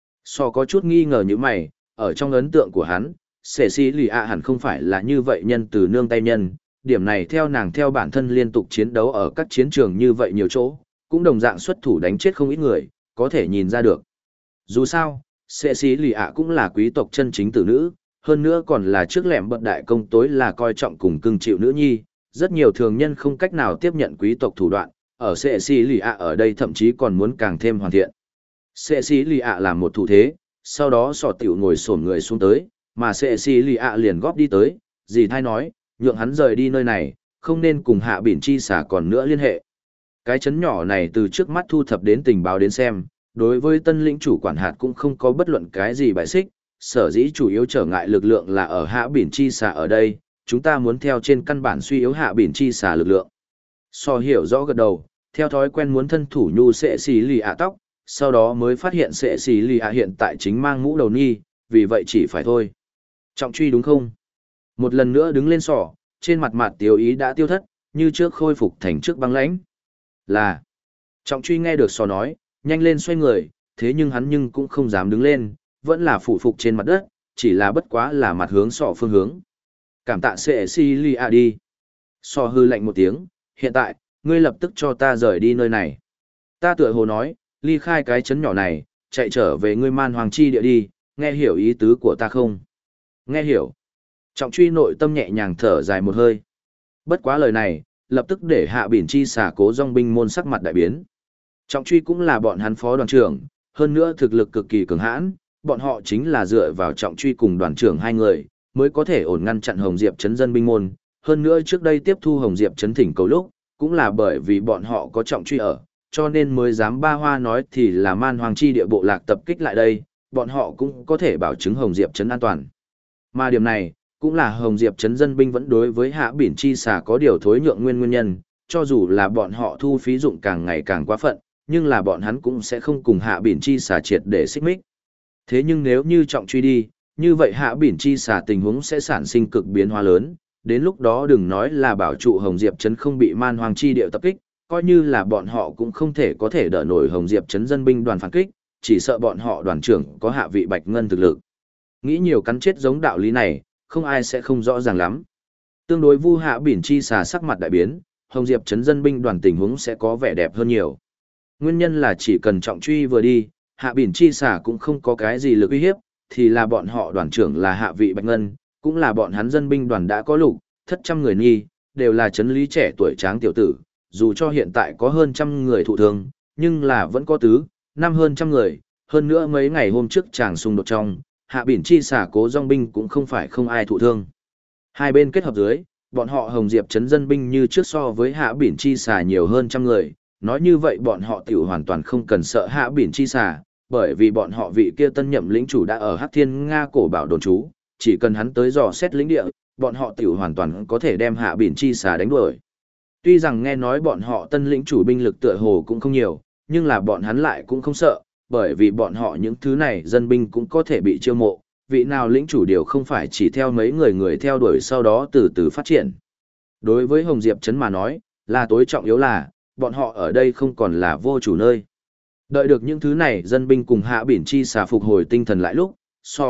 So có chút nghi ngờ như mày, ở trong ấn tượng của hắn, Sệ Xí Lì ạ hẳn không phải là như vậy nhân từ nương tay nhân, điểm này theo nàng theo bản thân liên tục chiến đấu ở các chiến trường như vậy nhiều chỗ, cũng đồng dạng xuất thủ đánh chết không ít người, có thể nhìn ra được. Dù sao, Sệ Xí Lì ạ cũng là quý tộc chân chính tử nữ, hơn nữa còn là trước lẻm bật đại công tối là coi trọng cùng cưng chịu nữ nhi, rất nhiều thường nhân không cách nào tiếp nhận quý tộc thủ đoạn, ở Sệ Xí Lì ạ ở đây thậm chí còn muốn càng thêm hoàn thiện. Sệ Xí Lì ạ làm một thủ thế, sau đó sọ tiểu ngồi xổm người xuống tới, mà Sệ Xí Lì ạ liền góp đi tới, dì thay nói, nhượng hắn rời đi nơi này, không nên cùng Hạ Bỉn Chi xả còn nữa liên hệ. Cái chấn nhỏ này từ trước mắt thu thập đến tình báo đến xem, đối với tân lĩnh chủ quản hạt cũng không có bất luận cái gì bài xích, sở dĩ chủ yếu trở ngại lực lượng là ở Hạ Bỉn Chi xả ở đây, chúng ta muốn theo trên căn bản suy yếu Hạ Bỉn Chi xả lực lượng. So hiểu rõ gật đầu, theo thói quen muốn thân thủ nhu Sệ Xí Lì ạ tóc, sau đó mới phát hiện sệ xì lì ạ hiện tại chính mang mũ đầu ni, vì vậy chỉ phải thôi. Trọng truy đúng không? Một lần nữa đứng lên sỏ, trên mặt mặt tiêu ý đã tiêu thất, như trước khôi phục thành trước băng lãnh. Là, trọng truy nghe được sò nói, nhanh lên xoay người, thế nhưng hắn nhưng cũng không dám đứng lên, vẫn là phủ phục trên mặt đất, chỉ là bất quá là mặt hướng sọ phương hướng. Cảm tạ sệ xì lì ạ đi. Sò hư lạnh một tiếng, hiện tại, ngươi lập tức cho ta rời đi nơi này. Ta tựa hồ nói, ly khai cái chấn nhỏ này, chạy trở về ngươi man hoàng chi địa đi, nghe hiểu ý tứ của ta không? Nghe hiểu. Trọng truy nội tâm nhẹ nhàng thở dài một hơi. Bất quá lời này, lập tức để hạ biển chi xả cố dòng binh môn sắc mặt đại biến. Trọng truy cũng là bọn hắn phó đoàn trưởng, hơn nữa thực lực cực kỳ cường hãn, bọn họ chính là dựa vào trọng truy cùng đoàn trưởng hai người, mới có thể ổn ngăn chặn Hồng Diệp trấn dân binh môn. Hơn nữa trước đây tiếp thu Hồng Diệp trấn thỉnh cầu lúc, cũng là bởi vì bọn họ có trọng truy ở, cho nên mới dám ba hoa nói thì là man hoàng chi địa bộ lạc tập kích lại đây, bọn họ cũng có thể bảo chứng Hồng Diệp trấn an toàn. Mà điểm này, cũng là Hồng Diệp trấn dân binh vẫn đối với hạ biển chi xà có điều thối nhượng nguyên nhân, cho dù là bọn họ thu phí dụng càng ngày càng quá phận, nhưng là bọn hắn cũng sẽ không cùng hạ biển chi xà triệt để xích mích. Thế nhưng nếu như trọng truy đi, như vậy hạ biển chi xà tình huống sẽ sản sinh cực biến hóa lớn, đến lúc đó đừng nói là bảo trụ Hồng Diệp trấn không bị man hoàng chi địa tập kích, coi như là bọn họ cũng không thể có thể đỡ nổi Hồng Diệp trấn dân binh đoàn phản kích, chỉ sợ bọn họ đoàn trưởng có hạ vị bạch ngân thực lực. Nghĩ nhiều cắn chết giống đạo lý này, không ai sẽ không rõ ràng lắm. Tương đối Vu Hạ Biển chi xà sắc mặt đại biến, Hồng Diệp trấn dân binh đoàn tình huống sẽ có vẻ đẹp hơn nhiều. Nguyên nhân là chỉ cần trọng truy vừa đi, Hạ Biển chi xà cũng không có cái gì lực uy hiếp, thì là bọn họ đoàn trưởng là hạ vị bạch ngân, cũng là bọn hắn dân binh đoàn đã có lục, thất trăm người nghi, đều là trấn lý trẻ tuổi tráng tiểu tử, dù cho hiện tại có hơn trăm người thụ thương, nhưng là vẫn có tứ, năm hơn trăm người, hơn nữa mấy ngày hôm trước chàng xung đột trong, Hạ Biển chi xả cố dòng binh cũng không phải không ai thụ thương. Hai bên kết hợp dưới, bọn họ Hồng Diệp trấn dân binh như trước so với Hạ Biển chi xả nhiều hơn trăm người, nói như vậy bọn họ tiểu hoàn toàn không cần sợ Hạ Biển chi xả, bởi vì bọn họ vị kia tân nhậm lĩnh chủ đã ở Hắc Thiên Nga cổ bảo đồn trú, chỉ cần hắn tới dò xét lĩnh địa, bọn họ tiểu hoàn toàn có thể đem Hạ Biển chi xả đánh đuổi. Tuy rằng nghe nói bọn họ tân lĩnh chủ binh lực tựa hồ cũng không nhiều, nhưng là bọn hắn lại cũng không sợ, bởi vì bọn họ những thứ này dân binh cũng có thể bị chiêu mộ, vị nào lĩnh chủ điều không phải chỉ theo mấy người theo đuổi sau đó từ từ phát triển. Đối với Hồng Diệp trấn mà nói, là tối trọng yếu là, bọn họ ở đây không còn là vô chủ nơi. Đợi được những thứ này dân binh cùng Hạ Biển chi xà phục hồi tinh thần lại lúc,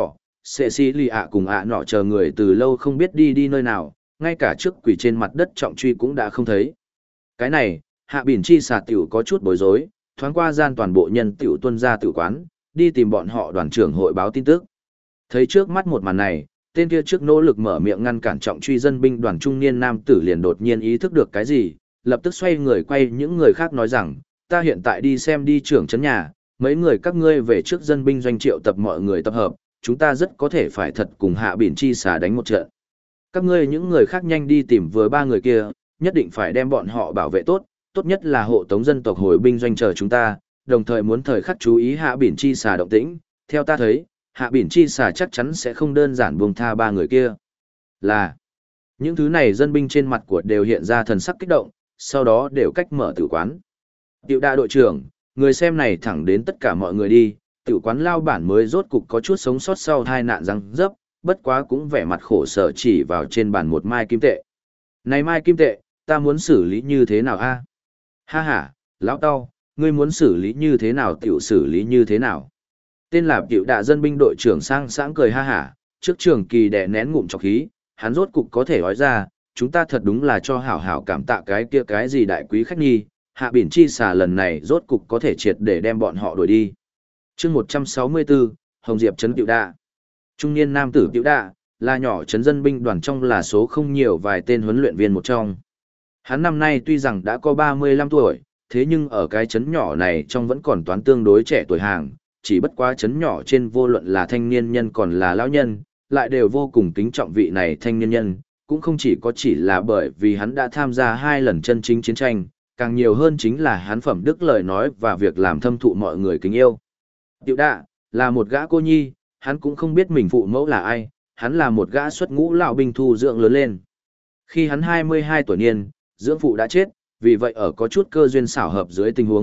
Cecilia cùng nọ chờ người từ lâu không biết đi nơi nào, ngay cả trước quỷ trên mặt đất trọng truy cũng đã không thấy. Cái này, Hạ Biển chi xà tiểu có chút bối rối, thoáng qua gian toàn bộ nhân tiểu tuân ra tử quán, đi tìm bọn họ đoàn trưởng hội báo tin tức. Thấy trước mắt một màn này, tên kia trước nỗ lực mở miệng ngăn cản trọng truy dân binh đoàn trung niên nam tử liền đột nhiên ý thức được cái gì, lập tức xoay người quay những người khác nói rằng, ta hiện tại đi xem đi trưởng trấn nhà, mấy người các ngươi về trước dân binh doanh triệu tập mọi người tập hợp, chúng ta rất có thể phải thật cùng Hạ Biển chi xà đánh một trận. Các ngươi những người khác nhanh đi tìm vừa ba người kia, nhất định phải đem bọn họ bảo vệ tốt, tốt nhất là hộ tống dân tộc hồi binh doanh chờ chúng ta, đồng thời muốn thời khắc chú ý Hạ Biển chi xà động tĩnh, theo ta thấy, Hạ Biển chi xà chắc chắn sẽ không đơn giản buông tha ba người kia. Là, những thứ này dân binh trên mặt của đều hiện ra thần sắc kích động, sau đó đều cách mở tử quán. Tiểu đại đội trưởng, người xem này thẳng đến tất cả mọi người đi, tiểu quán lao bản mới rốt cục có chút sống sót sau tai nạn răng dấp, bất quá cũng vẻ mặt khổ sở chỉ vào trên bàn một mai kim tệ. Này mai kim tệ, ta muốn xử lý như thế nào a? Ha ha, lão tao, ngươi muốn xử lý như thế nào tiểu xử lý như thế nào? Tên là tiểu đạ dân binh đội trưởng sang sảng cười ha ha, trước trường kỳ đè nén ngụm trọc khí, hắn rốt cục có thể nói ra, chúng ta thật đúng là cho hảo hảo cảm tạ cái kia cái gì đại quý khách nhi, Hạ Biển chi xà lần này rốt cục có thể triệt để đem bọn họ đuổi đi. Chương 164, Hồng Diệp trấn tiểu đạ. Trung niên nam tử tiểu đạ, là nhỏ trấn dân binh đoàn trong là số không nhiều vài tên huấn luyện viên một trong. Hắn năm nay tuy rằng đã có 35 tuổi, thế nhưng ở cái trấn nhỏ này trong vẫn còn toán tương đối trẻ tuổi hàng, chỉ bất quá trấn nhỏ trên vô luận là thanh niên nhân còn là lão nhân, lại đều vô cùng kính trọng vị này thanh niên nhân, cũng không chỉ là bởi vì hắn đã tham gia 2 lần chân chính chiến tranh, càng nhiều hơn chính là hắn phẩm đức lời nói và việc làm thâm thụ mọi người kính yêu. Tiểu đạ, là một gã cô nhi, hắn cũng không biết mình phụ mẫu là ai, hắn là một gã xuất ngũ lão binh thu dưỡng lớn lên. Khi hắn 22 tuổi niên, dưỡng phụ đã chết, vì vậy ở có chút cơ duyên xảo hợp dưới tình huống,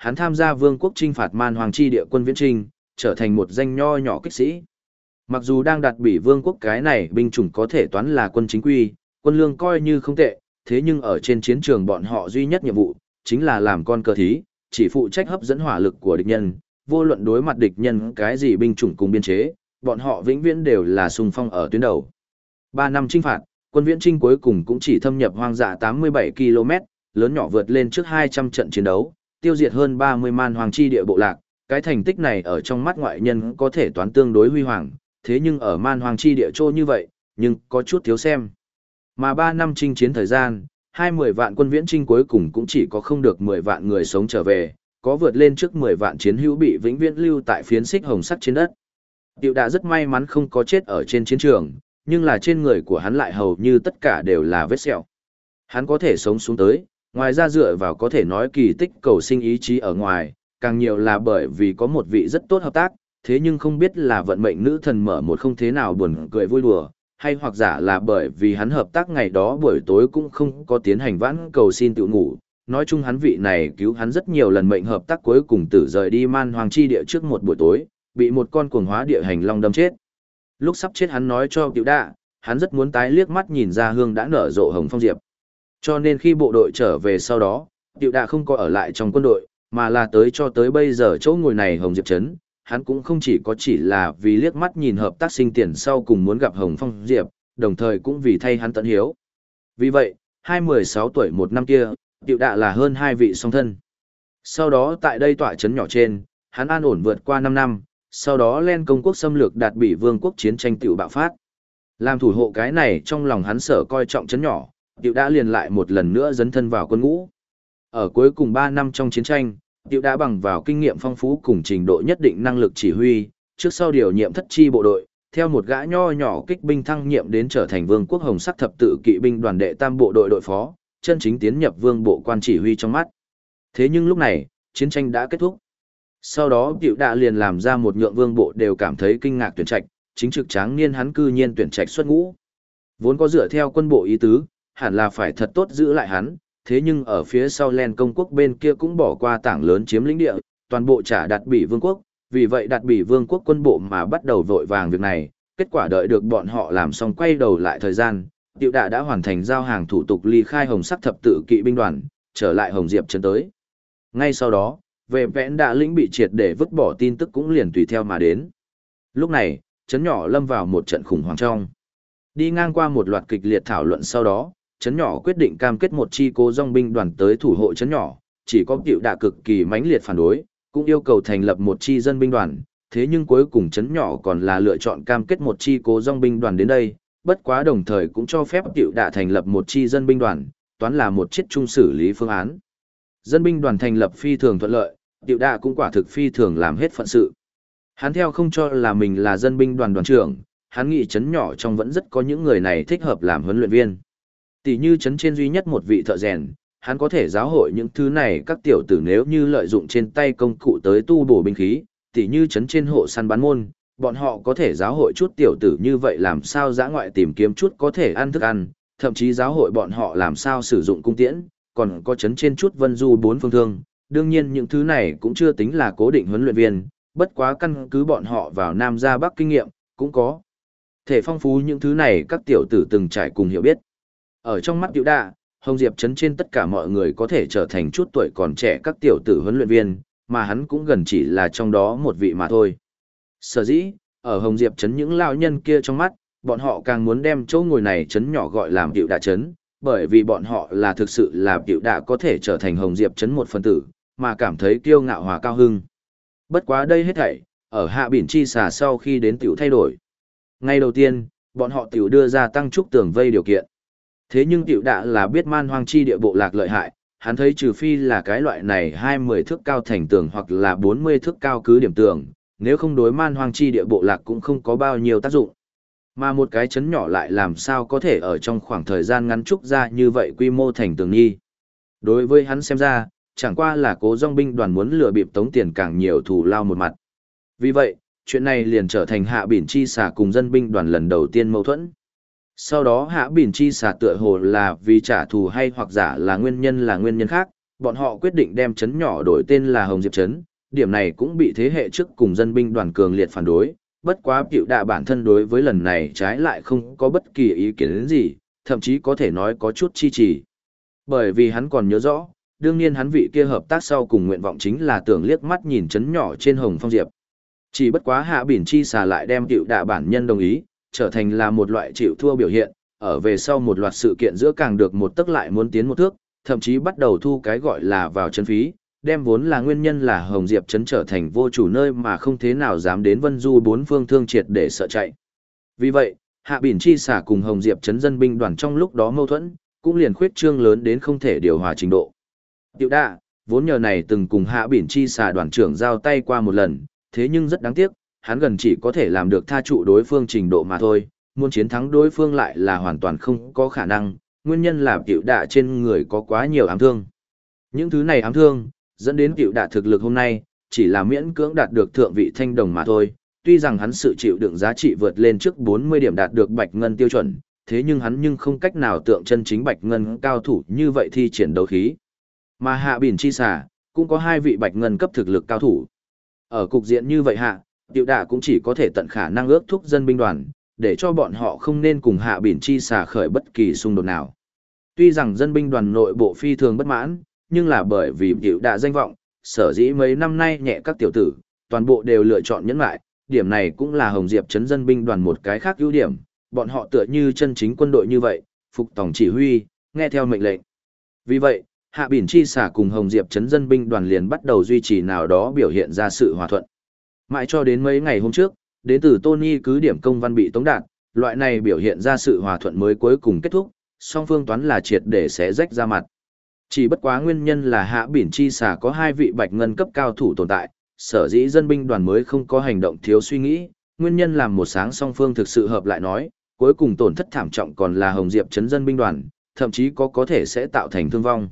hắn tham gia vương quốc chinh phạt man hoàng chi địa quân viễn trinh, trở thành một danh nho nhỏ kích sĩ. Mặc dù đang đặt bỉ vương quốc cái này binh chủng có thể toán là quân chính quy, quân lương coi như không tệ, thế nhưng ở trên chiến trường bọn họ duy nhất nhiệm vụ, chính là làm con cờ thí, chỉ phụ trách hấp dẫn hỏa lực của địch nhân, vô luận đối mặt địch nhân cái gì binh chủng cùng biên chế, bọn họ vĩnh viễn đều là xung phong ở tuyến đầu. 3 năm chinh phạt, quân viễn trinh cuối cùng cũng chỉ thâm nhập hoang dã 87 km, lớn nhỏ vượt lên trước 200 trận chiến đấu, tiêu diệt hơn 30 man hoàng chi địa bộ lạc, cái thành tích này ở trong mắt ngoại nhân có thể toán tương đối huy hoàng, thế nhưng ở man hoàng chi địa trô như vậy, nhưng có chút thiếu xem. Mà 3 năm chinh chiến thời gian, 20 vạn quân viễn trinh cuối cùng cũng chỉ có không được 10 vạn người sống trở về, có vượt lên trước 10 vạn chiến hữu bị vĩnh viễn lưu tại phiến xích hồng sắt trên đất. Tiểu đã rất may mắn không có chết ở trên chiến trường, nhưng là trên người của hắn lại hầu như tất cả đều là vết sẹo. Hắn có thể sống xuống tới, ngoài ra dựa vào có thể nói kỳ tích cầu sinh ý chí ở ngoài, càng nhiều là bởi vì có một vị rất tốt hợp tác, thế nhưng không biết là vận mệnh nữ thần mở một không thế nào buồn cười vui đùa, hay hoặc giả là bởi vì hắn hợp tác ngày đó buổi tối cũng không có tiến hành vãn cầu xin tự ngủ. Nói chung hắn vị này cứu hắn rất nhiều lần mệnh hợp tác cuối cùng tử rời đi man hoàng chi địa trước một buổi tối, bị một con cuồng hóa địa hành long đâm chết. Lúc sắp chết hắn nói cho Tiểu Đạ, hắn rất muốn tái liếc mắt nhìn ra hương đã nở rộ hồng phong diệp. Cho nên khi bộ đội trở về sau đó, Tiểu Đạ không có ở lại trong quân đội, mà là tới cho tới bây giờ chỗ ngồi này Hồng Diệp Trấn, hắn cũng không chỉ là vì liếc mắt nhìn hợp tác sinh tiền sau cùng muốn gặp Hồng Phong Diệp, đồng thời cũng vì thay hắn tận hiếu. Vì vậy, 16 tuổi một năm kia, Tiểu Đạ là hơn 2 vị song thân. Sau đó tại đây tọa trấn nhỏ trên, hắn an ổn vượt qua 5 năm, sau đó lên công quốc xâm lược đạt bị vương quốc chiến tranh tiểu bạo phát. Làm thủ hộ cái này trong lòng hắn sở coi trọng trấn nhỏ, Tiểu Đạ liền lại một lần nữa dấn thân vào quân ngũ. Ở cuối cùng 3 năm trong chiến tranh, Tiểu Đạ bằng vào kinh nghiệm phong phú cùng trình độ nhất định năng lực chỉ huy, trước sau điều nhiệm thất chi bộ đội, theo một gã nho nhỏ kích binh thăng nhiệm đến trở thành vương quốc hồng sắc thập tự kỵ binh đoàn đệ tam bộ đội đội phó, chân chính tiến nhập vương bộ quan chỉ huy trong mắt. Thế nhưng lúc này, chiến tranh đã kết thúc. Sau đó Tiểu Đạ liền làm ra một nhượng vương bộ đều cảm thấy kinh ngạc tuyển trạch, chính trực tráng niên hắn cư nhiên tuyển trạch xuất ngũ. Vốn có dựa theo quân bộ ý tứ, hẳn là phải thật tốt giữ lại hắn, thế nhưng ở phía sau len công quốc bên kia cũng bỏ qua tảng lớn chiếm lĩnh địa, toàn bộ trả đặt bỉ vương quốc, vì vậy đặt bỉ vương quốc quân bộ mà bắt đầu vội vàng việc này, kết quả đợi được bọn họ làm xong quay đầu lại thời gian, Tiểu Đạ đã hoàn thành giao hàng thủ tục ly khai hồng sắc thập tự kỵ binh đoàn, trở lại Hồng Diệp trấn tới. Ngay sau đó, về vẽn đạ lĩnh bị triệt để vứt bỏ tin tức cũng liền tùy theo mà đến. Lúc này, trấn nhỏ lâm vào một trận khủng hoảng trong. Đi ngang qua một loạt kịch liệt thảo luận sau đó, trấn nhỏ quyết định cam kết một chi cố dòng binh đoàn tới thủ hộ trấn nhỏ, chỉ có Tiểu Đạ cực kỳ mãnh liệt phản đối, cũng yêu cầu thành lập một chi dân binh đoàn, thế nhưng cuối cùng trấn nhỏ còn là lựa chọn cam kết một chi cố dòng binh đoàn đến đây, bất quá đồng thời cũng cho phép Tiểu Đạ thành lập một chi dân binh đoàn, toán là một chiếc chung xử lý phương án. Dân binh đoàn thành lập phi thường thuận lợi, Tiểu Đạ cũng quả thực phi thường làm hết phận sự. Hắn theo không cho là mình là dân binh đoàn đoàn trưởng, hắn nghĩ trấn nhỏ trong vẫn rất có những người này thích hợp làm huấn luyện viên. Tỷ như trấn trên duy nhất một vị thợ rèn, hắn có thể giáo hội những thứ này các tiểu tử nếu như lợi dụng trên tay công cụ tới tu bổ binh khí, tỷ như trấn trên hộ săn bán môn, bọn họ có thể giáo hội chút tiểu tử như vậy làm sao dã ngoại tìm kiếm chút có thể ăn thức ăn, thậm chí giáo hội bọn họ làm sao sử dụng cung tiễn, còn có trấn trên chút vân du bốn phương thương. Đương nhiên những thứ này cũng chưa tính là cố định huấn luyện viên, bất quá căn cứ bọn họ vào Nam ra Bắc kinh nghiệm, cũng có thể phong phú những thứ này các tiểu tử từng trải cùng hiểu biết. Ở trong mắt Tiểu Đạ, Hồng Diệp trấn trên tất cả mọi người có thể trở thành chút tuổi còn trẻ các tiểu tử huấn luyện viên, mà hắn cũng gần chỉ là trong đó một vị mà thôi. Sở dĩ, ở Hồng Diệp trấn những lão nhân kia trong mắt, bọn họ càng muốn đem chỗ ngồi này trấn nhỏ gọi làm Tiểu Đạ trấn, bởi vì bọn họ là thực sự là Tiểu Đạ có thể trở thành Hồng Diệp trấn một phần tử, mà cảm thấy kiêu ngạo hòa cao hưng. Bất quá đây hết thảy, ở Hạ Biển Chi Xà sau khi đến tiểu thay đổi. Ngay đầu tiên, bọn họ tiểu đưa ra tăng trúc tường vây điều kiện. Thế nhưng Tiểu Đạ là biết man hoang chi địa bộ lạc lợi hại, hắn thấy trừ phi là cái loại này 20 thước cao thành tường hoặc là 40 thước cao cứ điểm tường, nếu không đối man hoang chi địa bộ lạc cũng không có bao nhiêu tác dụng. Mà một cái trấn nhỏ lại làm sao có thể ở trong khoảng thời gian ngắn trúc ra như vậy quy mô thành tường nghi. Đối với hắn xem ra, chẳng qua là cố dòng binh đoàn muốn lừa bịp tống tiền càng nhiều thù lao một mặt. Vì vậy, chuyện này liền trở thành Hạ Biển Chi Xà cùng dân binh đoàn lần đầu tiên mâu thuẫn. Sau đó Hạ Biển Chi Xà tựa hồ là vì trả thù hay hoặc giả là nguyên nhân khác, Bọn họ quyết định đem trấn nhỏ đổi tên là Hồng Diệp Trấn, điểm này cũng bị thế hệ trước cùng dân binh đoàn cường liệt phản đối, bất quá Cựu Đạ bản thân đối với lần này trái lại không có bất kỳ ý kiến gì, thậm chí có thể nói có chút chi trì. Bởi vì hắn còn nhớ rõ, đương nhiên hắn vị kia hợp tác sau cùng nguyện vọng chính là tưởng liếc mắt nhìn trấn nhỏ trên Hồng Phong Diệp. Chỉ bất quá Hạ Bỉn Chi Xà lại đem Cựu Đạ bản nhân đồng ý, trở thành là một loại chịu thua biểu hiện, ở về sau một loạt sự kiện giữa càng được một tấc lại muốn tiến một thước, thậm chí bắt đầu thu cái gọi là vào chân phí, đem vốn là nguyên nhân là Hồng Diệp trấn trở thành vô chủ nơi mà không thế nào dám đến Vân Du bốn phương thương triệt để sợ chạy. Vì vậy, Hạ Bỉn Chi Xà cùng Hồng Diệp trấn dân binh đoàn trong lúc đó mâu thuẫn, cũng liền khuyết trương lớn đến không thể điều hòa trình độ. Cựu Đạ, vốn nhờ này từng cùng Hạ Bỉn Chi Xà đoàn trưởng giao tay qua một lần, thế nhưng rất đáng tiếc, hắn gần chỉ có thể làm được tha trụ đối phương trình độ mà thôi, muốn chiến thắng đối phương lại là hoàn toàn không có khả năng, nguyên nhân là Cựu Đạ trên người có quá nhiều ám thương. Những thứ này ám thương, dẫn đến Cựu Đạ thực lực hôm nay, chỉ là miễn cưỡng đạt được thượng vị thanh đồng mà thôi, tuy rằng hắn sự chịu đựng giá trị vượt lên trước 40 điểm đạt được bạch ngân tiêu chuẩn, thế nhưng hắn nhưng không cách nào tượng chân chính bạch ngân cao thủ như vậy thi triển đấu khí. Mà Hạ Bỉn Chi Xà, cũng có 2 vị bạch ngân cấp thực lực cao thủ. Ở cục diện như vậy Hạ, Cựu Đạ cũng chỉ có thể tận khả năng ước thúc dân binh đoàn, để cho bọn họ không nên cùng Hạ Bỉn Chi Xà khởi bất kỳ xung đột nào. Tuy rằng dân binh đoàn nội bộ phi thường bất mãn, nhưng là bởi vì Cựu Đạ danh vọng, sở dĩ mấy năm nay nhẹ các tiểu tử, toàn bộ đều lựa chọn nhẫn lại, điểm này cũng là Hồng Diệp trấn dân binh đoàn một cái khác ưu điểm, bọn họ tựa như chân chính quân đội như vậy, phục tòng chỉ huy, nghe theo mệnh lệnh. Vì vậy, Hạ Bỉn Chi Xà cùng Hồng Diệp trấn dân binh đoàn liền bắt đầu duy trì nào đó biểu hiện ra sự hòa thuận. Mãi cho đến mấy ngày hôm trước, đến từ Tony cứ điểm công văn bị tống đạt, loại này biểu hiện ra sự hòa thuận mới cuối cùng kết thúc, song phương toán là triệt để xé rách ra mặt. Chỉ bất quá nguyên nhân là Hạ Bỉn Chi Xà có 2 vị bạch ngân cấp cao thủ tồn tại, sở dĩ dân binh đoàn mới không có hành động thiếu suy nghĩ, nguyên nhân làm một sáng song phương thực sự hợp lại nói, cuối cùng tổn thất thảm trọng còn là Hồng Diệp trấn dân binh đoàn, thậm chí có thể sẽ tạo thành thương vong.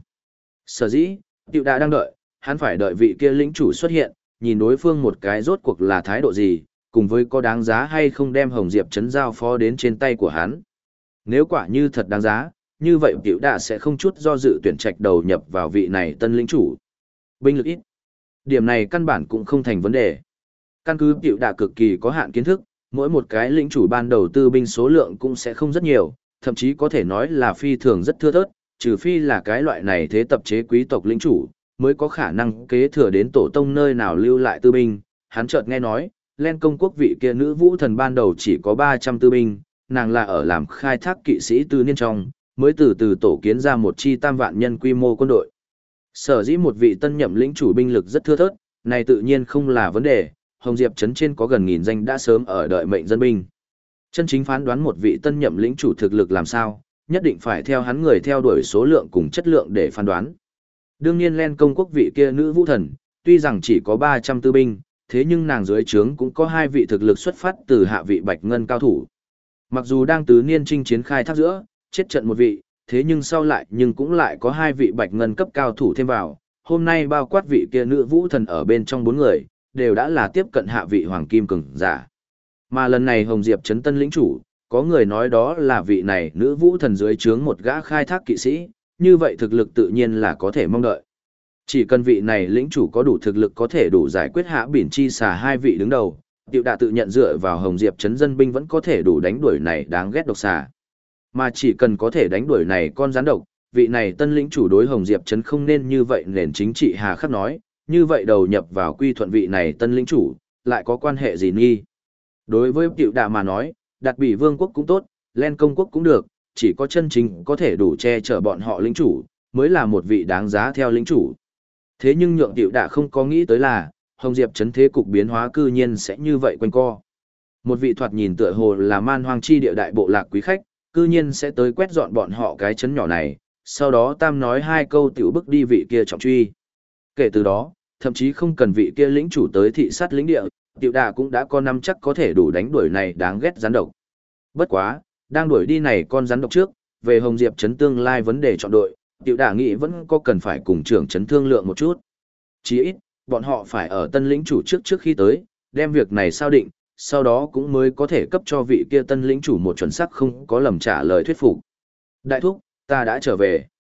Sở dĩ, Cựu Đạ đang đợi, hắn phải đợi vị kia lĩnh chủ xuất hiện, nhìn đối phương một cái rốt cuộc là thái độ gì, cùng với có đáng giá hay không đem Hồng Diệp trấn giao phó đến trên tay của hắn. Nếu quả như thật đáng giá, như vậy Cựu Đạ sẽ không chút do dự tuyển trạch đầu nhập vào vị này tân lĩnh chủ. Binh lực ít. Điểm này căn bản cũng không thành vấn đề. Căn cứ Cựu Đạ cực kỳ có hạn kiến thức, mỗi một cái lĩnh chủ ban đầu tư binh số lượng cũng sẽ không rất nhiều, thậm chí có thể nói là phi thường rất thưa thớt, trừ phi là cái loại này thế tập chế quý tộc lĩnh chủ, mới có khả năng kế thừa đến tổ tông nơi nào lưu lại tư binh. Hắn chợt nghe nói, Len công quốc vị kia nữ vũ thần ban đầu chỉ có 300 tư binh, nàng là ở làm khai thác kỵ sĩ tư niên trong, mới từ từ tổ kiến ra một chi 3 vạn nhân quy mô quân đội. Sở dĩ một vị tân nhậm lĩnh chủ binh lực rất thưa thớt, này tự nhiên không là vấn đề, Hồng Diệp trấn trên có gần 1000 danh đã sớm ở đợi mệnh dân binh. Chân chính phán đoán một vị tân nhậm lĩnh chủ thực lực làm sao, nhất định phải theo hắn người theo đuổi số lượng cùng chất lượng để phán đoán. Đương nhiên Len công quốc vị kia nữ vũ thần, tuy rằng chỉ có 300 tư binh, thế nhưng nàng dưới trướng cũng có 2 vị thực lực xuất phát từ hạ vị bạch ngân cao thủ. Mặc dù đang tứ niên chinh chiến khai thác giữa, chết trận một vị, thế nhưng sau lại nhưng cũng lại có 2 vị bạch ngân cấp cao thủ thêm vào, hôm nay bao quát vị kia nữ vũ thần ở bên trong 4 người, đều đã là tiếp cận hạ vị hoàng kim cường giả. Mà lần này Hồng Diệp trấn tân lĩnh chủ, có người nói đó là vị này nữ vũ thần dưới trướng một gã khai thác kỵ sĩ, như vậy thực lực tự nhiên là có thể mong đợi. Chỉ cần vị này lĩnh chủ có đủ thực lực có thể đủ giải quyết Hạ Bỉn Chi Xà 2 vị đứng đầu, Cựu Đạ tự nhận dựa vào Hồng Diệp trấn dân binh vẫn có thể đủ đánh đuổi này đáng ghét độc xà. Mà chỉ cần có thể đánh đuổi này con rắn độc, vị này tân lĩnh chủ đối Hồng Diệp trấn không nên như vậy nền chính trị hà khắc nói, như vậy đầu nhập vào quy thuận vị này tân lĩnh chủ, lại có quan hệ gì nghi. Đối với Cựu Đạ mà nói, Đạt Bỉ Vương quốc cũng tốt, Len công quốc cũng được, chỉ có chân chính có thể đủ che chở bọn họ lĩnh chủ, mới là một vị đáng giá theo lĩnh chủ. Thế nhưng nhượng Cựu Đạ không có nghĩ tới là, Hồng Diệp trấn thế cục biến hóa cư nhiên sẽ như vậy quanh co. Một vị thoạt nhìn tựa hồ là man hoang chi địa đại bộ lạc quý khách, cư nhiên sẽ tới quét dọn bọn họ cái trấn nhỏ này, sau đó tam nói 2 câu tiểu bức đi vị kia trọng truy. Kể từ đó, thậm chí không cần vị kia lĩnh chủ tới thị sát lĩnh địa, Cựu Đạ cũng đã có năm chắc có thể đủ đánh đuổi này đáng ghét rắn độc. Bất quá, đang đuổi đi này con rắn độc trước, về Hồng Diệp trấn tương lai vấn đề chọn đội, Cựu Đạ nghĩ vẫn có cần phải cùng trưởng trấn thương lượng một chút. Chỉ ít, bọn họ phải ở tân lĩnh chủ trước khi tới, đem việc này sao định, sau đó cũng mới có thể cấp cho vị kia tân lĩnh chủ một chuẩn xác không có lầm trả lời thuyết phục. Đại thúc, ta đã trở về.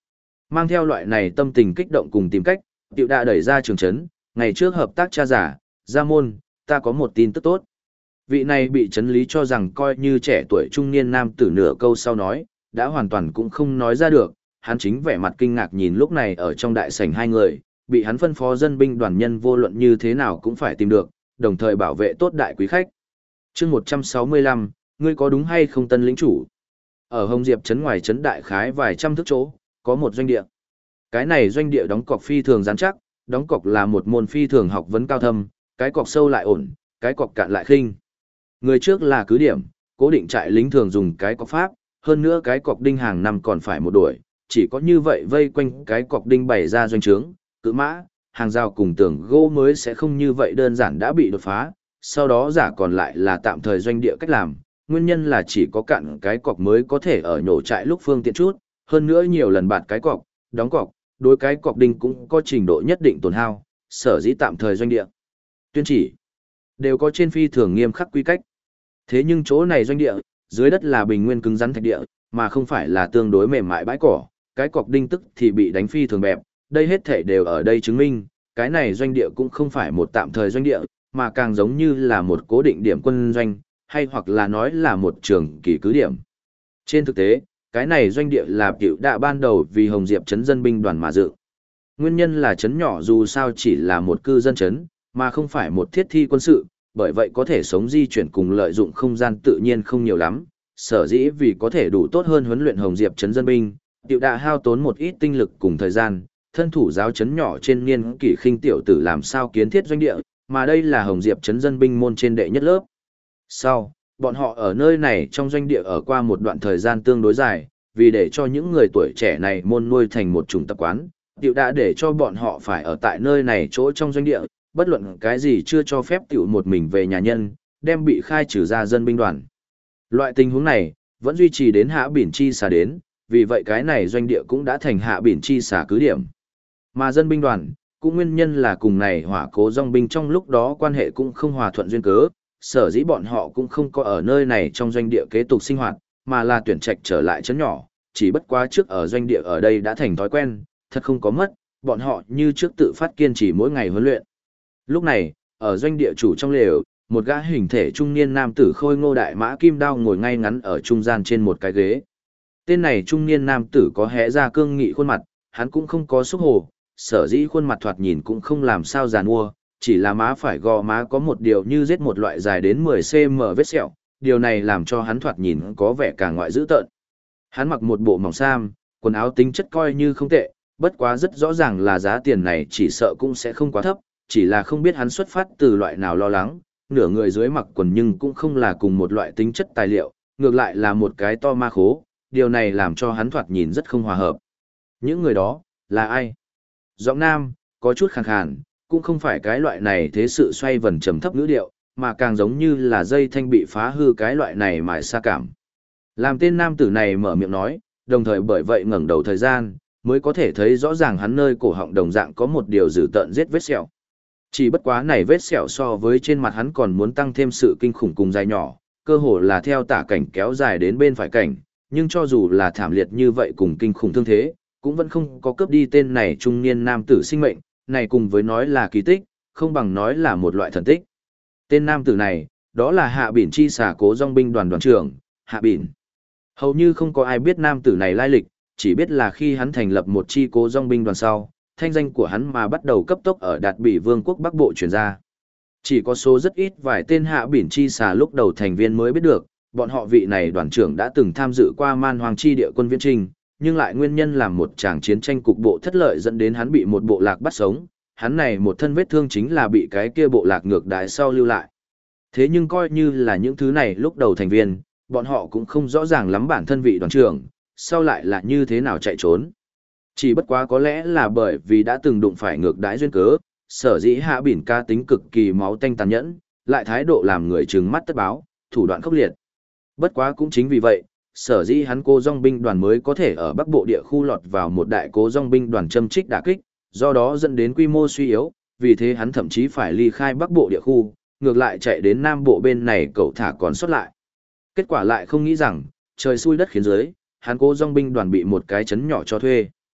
Mang theo loại này tâm tình kích động cùng tìm cách, Tiểu đã đẩy ra trường trấn, ngày trước hợp tác cha giả, gia môn, ta có một tin tức tốt. Vị này bị chấn lý cho rằng coi như trẻ tuổi trung niên nam tử nửa câu sau nói, đã hoàn toàn cũng không nói ra được, hắn chính vẻ mặt kinh ngạc nhìn lúc này ở trong đại sảnh hai người, bị hắn phân phó dân binh đoàn nhân vô luận như thế nào cũng phải tìm được, đồng thời bảo vệ tốt đại quý khách. Chương 165, ngươi có đúng hay không tân lĩnh chủ? Ở Hồng Diệp trấn ngoài trấn đại khái vài trăm thước chỗ, có một doanh địa. Cái này doanh địa đóng cọc phi thường rắn chắc, đóng cọc là một môn phi thường học vấn cao thâm, cái cọc sâu lại ổn, cái cọc cạn lại khinh. Người trước là cứ điểm, cố định trại lính thường dùng cái cọc pháp, hơn nữa cái cọc đinh hàng năm còn phải một đuổi, chỉ có như vậy vây quanh cái cọc đinh bày ra doanh trướng, cự mã, hàng rào cùng tường gỗ mới sẽ không như vậy đơn giản đã bị đột phá, sau đó giả còn lại là tạm thời doanh địa cách làm, nguyên nhân là chỉ có cạn cái cọc mới có thể ở nhổ trại lúc phương tiện chút, hơn nữa nhiều lần bạt cái cọc, đóng cọc, đối cái cọc đinh cũng có trình độ nhất định tổn hao, sở dĩ tạm thời doanh địa. Tuyên chỉ đều có trên phi thường nghiêm khắc quy cách. Thế nhưng chỗ này doanh địa, dưới đất là bình nguyên cứng rắn thạch địa, mà không phải là tương đối mềm mại bãi cỏ, cái cọc đinh tức thì bị đánh phi thường bẹp, đây hết thể đều ở đây chứng minh, cái này doanh địa cũng không phải một tạm thời doanh địa, mà càng giống như là một cố định điểm quân doanh, hay hoặc là nói là một trường kỳ cứ điểm. Trên thực tế, cái này doanh địa là Cựu Đạ ban đầu vì Hồng Diệp trấn dân binh đoàn mà dự. Nguyên nhân là trấn nhỏ dù sao chỉ là một cư dân trấn, mà không phải một thiết thi quân sự, bởi vậy có thể sống di chuyển cùng lợi dụng không gian tự nhiên không nhiều lắm. Sở dĩ vì có thể đủ tốt hơn huấn luyện Hồng Diệp trấn dân binh, Cựu Đạ hao tốn một ít tinh lực cùng thời gian, thân thủ giáo trấn nhỏ trên niên kỷ khinh tiểu tử làm sao kiến thiết doanh địa, mà đây là Hồng Diệp trấn dân binh môn trên đệ nhất lớp. Sau, bọn họ ở nơi này trong doanh địa ở qua một đoạn thời gian tương đối dài, vì để cho những người tuổi trẻ này môn nuôi thành một chủng tập quán, Tiểu đã để cho bọn họ phải ở tại nơi này chỗ trong doanh địa, bất luận cái gì chưa cho phép Tiểu một mình về nhà nhân, đem bị khai trừ ra dân binh đoàn. Loại tình huống này, vẫn duy trì đến Hạ Bỉn Chi xả đến, vì vậy cái này doanh địa cũng đã thành Hạ Bỉn Chi xả cứ điểm. Mà dân binh đoàn, cũng nguyên nhân là cùng này hỏa cố dòng binh trong lúc đó quan hệ cũng không hòa thuận duyên cớ, sở dĩ bọn họ cũng không có ở nơi này trong doanh địa kế tục sinh hoạt, mà là tuyển trạch trở lại trấn nhỏ, chỉ bất quá trước ở doanh địa ở đây đã thành thói quen, thật không có mất, bọn họ như trước tự phát kiên trì mỗi ngày huấn luyện. Lúc này, ở doanh địa chủ trong lều, một gã hình thể trung niên nam tử khôi ngô đại mã kim đao ngồi ngay ngắn ở trung gian trên một cái ghế. Tên này trung niên nam tử có hé ra cương nghị khuôn mặt, hắn cũng không có xúc hồ, sở dĩ khuôn mặt thoạt nhìn cũng không làm sao giàn mua, chỉ là má phải gò má có một điều như giết một loại dài đến 10 cm vết sẹo, điều này làm cho hắn thoạt nhìn có vẻ càng ngoại dữ tợn. Hắn mặc một bộ mỏng sam, quần áo tính chất coi như không tệ, bất quá rất rõ ràng là giá tiền này chỉ sợ cũng sẽ không quá thấp, chỉ là không biết hắn xuất phát từ loại nào lo lắng, nửa người dưới mặc quần nhưng cũng không là cùng một loại tính chất tài liệu, ngược lại là một cái to ma khố, điều này làm cho hắn thoạt nhìn rất không hòa hợp. Những người đó, là ai? Giọng nam, có chút khàn khàn, cũng không phải cái loại này thế sự xoay vần trầm thấp ngữ điệu, mà càng giống như là dây thanh bị phá hư cái loại này mài xa cảm. Làm tên nam tử này mở miệng nói, đồng thời bởi vậy ngẩng đầu thời gian, mới có thể thấy rõ ràng hắn nơi cổ họng đồng dạng có một điều dữ tợn giết vết sẹo. Chỉ bất quá này vết sẹo so với trên mặt hắn còn muốn tăng thêm sự kinh khủng cùng dài nhỏ, cơ hồ là theo tả cảnh kéo dài đến bên phải cảnh, nhưng cho dù là thảm liệt như vậy cùng kinh khủng thương thế, cũng vẫn không có cướp đi tên này trung niên nam tử sinh mệnh, này cùng với nói là kỳ tích, không bằng nói là một loại thần tích. Tên nam tử này, đó là Hạ Bỉn Chi xả cố dòng binh đoàn đoàn trưởng, Hạ Bỉn. Hầu như không có ai biết nam tử này lai lịch, chỉ biết là khi hắn thành lập một chi cố dòng binh đoàn sau, thanh danh của hắn mà bắt đầu cấp tốc ở Đạt Bỉ Vương quốc Bắc Bộ truyền ra. Chỉ có số rất ít vài tên Hạ Bỉn Chi xả lúc đầu thành viên mới biết được, bọn họ vị này đoàn trưởng đã từng tham dự qua Man Hoàng chi địa quân viễn trình, nhưng lại nguyên nhân làm một tràng chiến tranh cục bộ thất lợi dẫn đến hắn bị một bộ lạc bắt sống, hắn này một thân vết thương chính là bị cái kia bộ lạc ngược đãi sau lưu lại. Thế nhưng coi như là những thứ này lúc đầu thành viên, bọn họ cũng không rõ ràng lắm bản thân vị đoàn trưởng, sau lại là như thế nào chạy trốn. Chỉ bất quá có lẽ là bởi vì đã từng đụng phải ngược đãi duyên cớ, sở dĩ Hạ Bỉn ca tính cực kỳ máu tanh tàn nhẫn, lại thái độ làm người trừng mắt tất báo, thủ đoạn khốc liệt. Bất quá cũng chính vì vậy, sở dĩ hắn cố dòng binh đoàn mới có thể ở Bắc Bộ địa khu lọt vào một đại cố dòng binh đoàn châm trích đả kích, do đó dẫn đến quy mô suy yếu, vì thế hắn thậm chí phải ly khai Bắc Bộ địa khu, ngược lại chạy đến Nam Bộ bên này cậu thả còn sót lại. Kết quả lại không nghĩ rằng, trời xui đất khiến dưới, hắn cố dòng binh đoàn bị một cái chấn nhỏ cho thuê.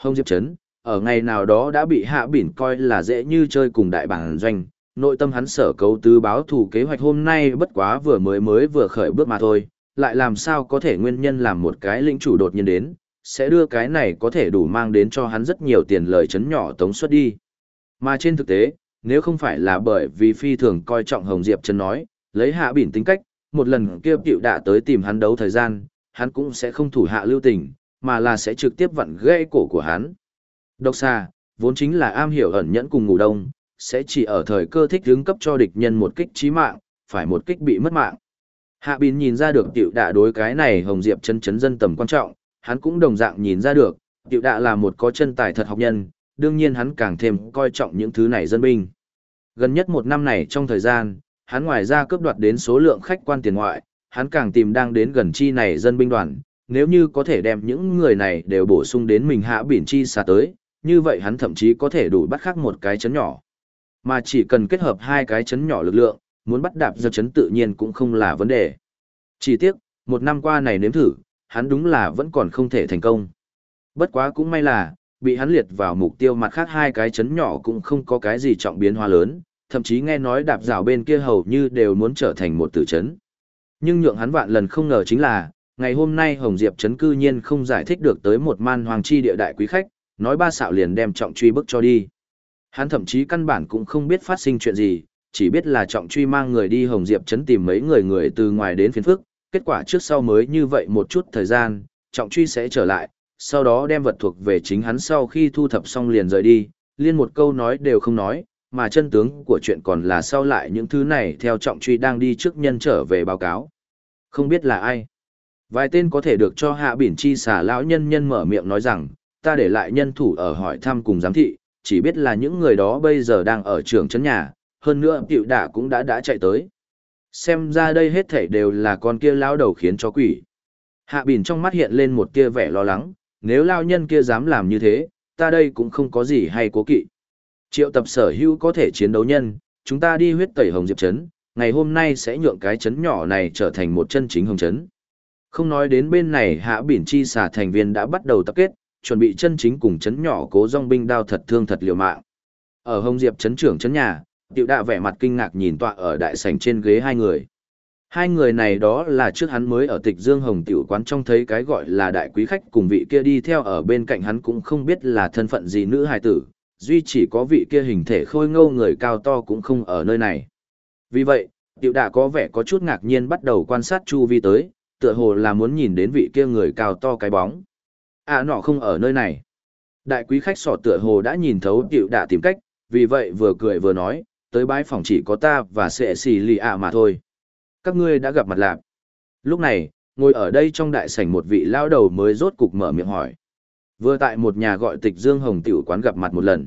Hồng Diệp Trấn, ở ngày nào đó đã bị Hạ Bỉn coi là dễ như chơi cùng đại bản doanh, nội tâm hắn sở cấu tứ báo thù kế hoạch hôm nay bất quá vừa khởi bước mà thôi, lại làm sao có thể nguyên nhân làm một cái lĩnh chủ đột nhiên đến, sẽ đưa cái này có thể đủ mang đến cho hắn rất nhiều tiền lời chấn nhỏ tống suất đi. Mà trên thực tế, nếu không phải là bởi vì phi thường coi trọng Hồng Diệp Trấn nói, lấy Hạ Bỉn tính cách, một lần kia Cựu Đạ tới tìm hắn đấu thời gian, hắn cũng sẽ không thủ hạ lưu tình, mà là sẽ trực tiếp vặn gãy cổ của hắn. Độc xà, vốn chính là am hiểu ẩn nhẫn cùng ngủ đông, sẽ chỉ ở thời cơ thích hướng cấp cho địch nhân một kích chí mạng, phải một kích bị mất mạng. Hạ Bín nhìn ra được Cựu Đạ đối cái này Hồng Diệp chân dân tầm quan trọng, hắn cũng đồng dạng nhìn ra được, Cựu Đạ là một có chân tài thật học nhân, đương nhiên hắn càng thêm coi trọng những thứ này dân binh. Gần nhất một năm này trong thời gian, hắn ngoài ra cướp đoạt đến số lượng khách quan tiền ngoại, hắn càng tìm đang đến gần chi này dân binh đoàn, nếu như có thể đem những người này đều bổ sung đến mình Hạ Bỉn chi xa tới, như vậy hắn thậm chí có thể đủ bắt khắc một cái chấn nhỏ. Mà chỉ cần kết hợp hai cái chấn nhỏ lực lượng, muốn bắt đạp giật chấn tự nhiên cũng không là vấn đề. Chỉ tiếc, một năm qua này nếm thử, hắn đúng là vẫn còn không thể thành công. Bất quá cũng may là, bị hắn liệt vào mục tiêu mặt khác hai cái chấn nhỏ cũng không có cái gì trọng biến hóa lớn, thậm chí nghe nói đạp rào bên kia hầu như đều muốn trở thành một tử chấn. Nhưng nhượng hắn vạn lần không ngờ chính là, ngày hôm nay Hồng Diệp chấn cư nhiên không giải thích được tới một man hoàng chi địa đại quý khách, nói ba xạo liền đem trọng truy bức cho đi. Hắn thậm chí căn bản cũng không biết phát sinh chuyện gì, chỉ biết là trọng truy mang người đi Hồng Diệp trấn tìm mấy người từ ngoài đến phiền phức, kết quả trước sau mới như vậy một chút thời gian, trọng truy sẽ trở lại, sau đó đem vật thuộc về chính hắn sau khi thu thập xong liền rời đi, liên một câu nói đều không nói, mà chân tướng của chuyện còn là sau lại những thứ này theo trọng truy đang đi trước nhân trở về báo cáo. Không biết là ai. Vài tên có thể được cho Hạ Bỉn chi xả lão nhân mở miệng nói rằng, ta để lại nhân thủ ở hỏi thăm cùng giám thị, chỉ biết là những người đó bây giờ đang ở trường trấn nhà, hơn nữa Cựu Đạ cũng đã chạy tới. Xem ra đây hết thảy đều là con kia lão đầu khiến cho quỷ. Hạ Bỉn trong mắt hiện lên một tia vẻ lo lắng, nếu lão nhân kia dám làm như thế, ta đây cũng không có gì hay cố kỵ. Triệu tập sở hữu có thể chiến đấu nhân, chúng ta đi huyết tẩy Hồng Diệp trấn, ngày hôm nay sẽ nhượng cái trấn nhỏ này trở thành một chân chính hồng trấn. Không nói đến bên này Hạ Bỉn chi xả thành viên đã bắt đầu tập kết, chuẩn bị chân chính cùng chấn nhỏ cố dòng binh đao thật thương thật liều mạng. Ở Hồng Diệp chấn trưởng chấn nhà, Tiểu Đạ vẻ mặt kinh ngạc nhìn tọa ở đại sảnh trên ghế hai người. Hai người này đó là trước hắn mới ở Tịch Dương Hồng tiểu quán trong thấy cái gọi là đại quý khách cùng vị kia đi theo ở bên cạnh hắn cũng không biết là thân phận gì nữ hài tử, duy chỉ có vị kia hình thể khôi ngô người cao to cũng không ở nơi này. Vì vậy, Tiểu Đạ có vẻ có chút ngạc nhiên bắt đầu quan sát chu vi tới, tựa hồ là muốn nhìn đến vị kia người cao to cái bóng. Nọ không ở nơi này. Đại quý khách sọ tựa hồ đã nhìn thấu Tiểu Đạ tìm cách, vì vậy vừa cười vừa nói, tới bãi phòng chỉ có ta và sẽ xì lì mà thôi. Các ngươi đã gặp mặt lạc. Lúc này, ngồi ở đây trong đại sảnh một vị lao đầu mới rốt cục mở miệng hỏi. Vừa tại một nhà gọi Tịch Dương Hồng tiểu quán gặp mặt một lần.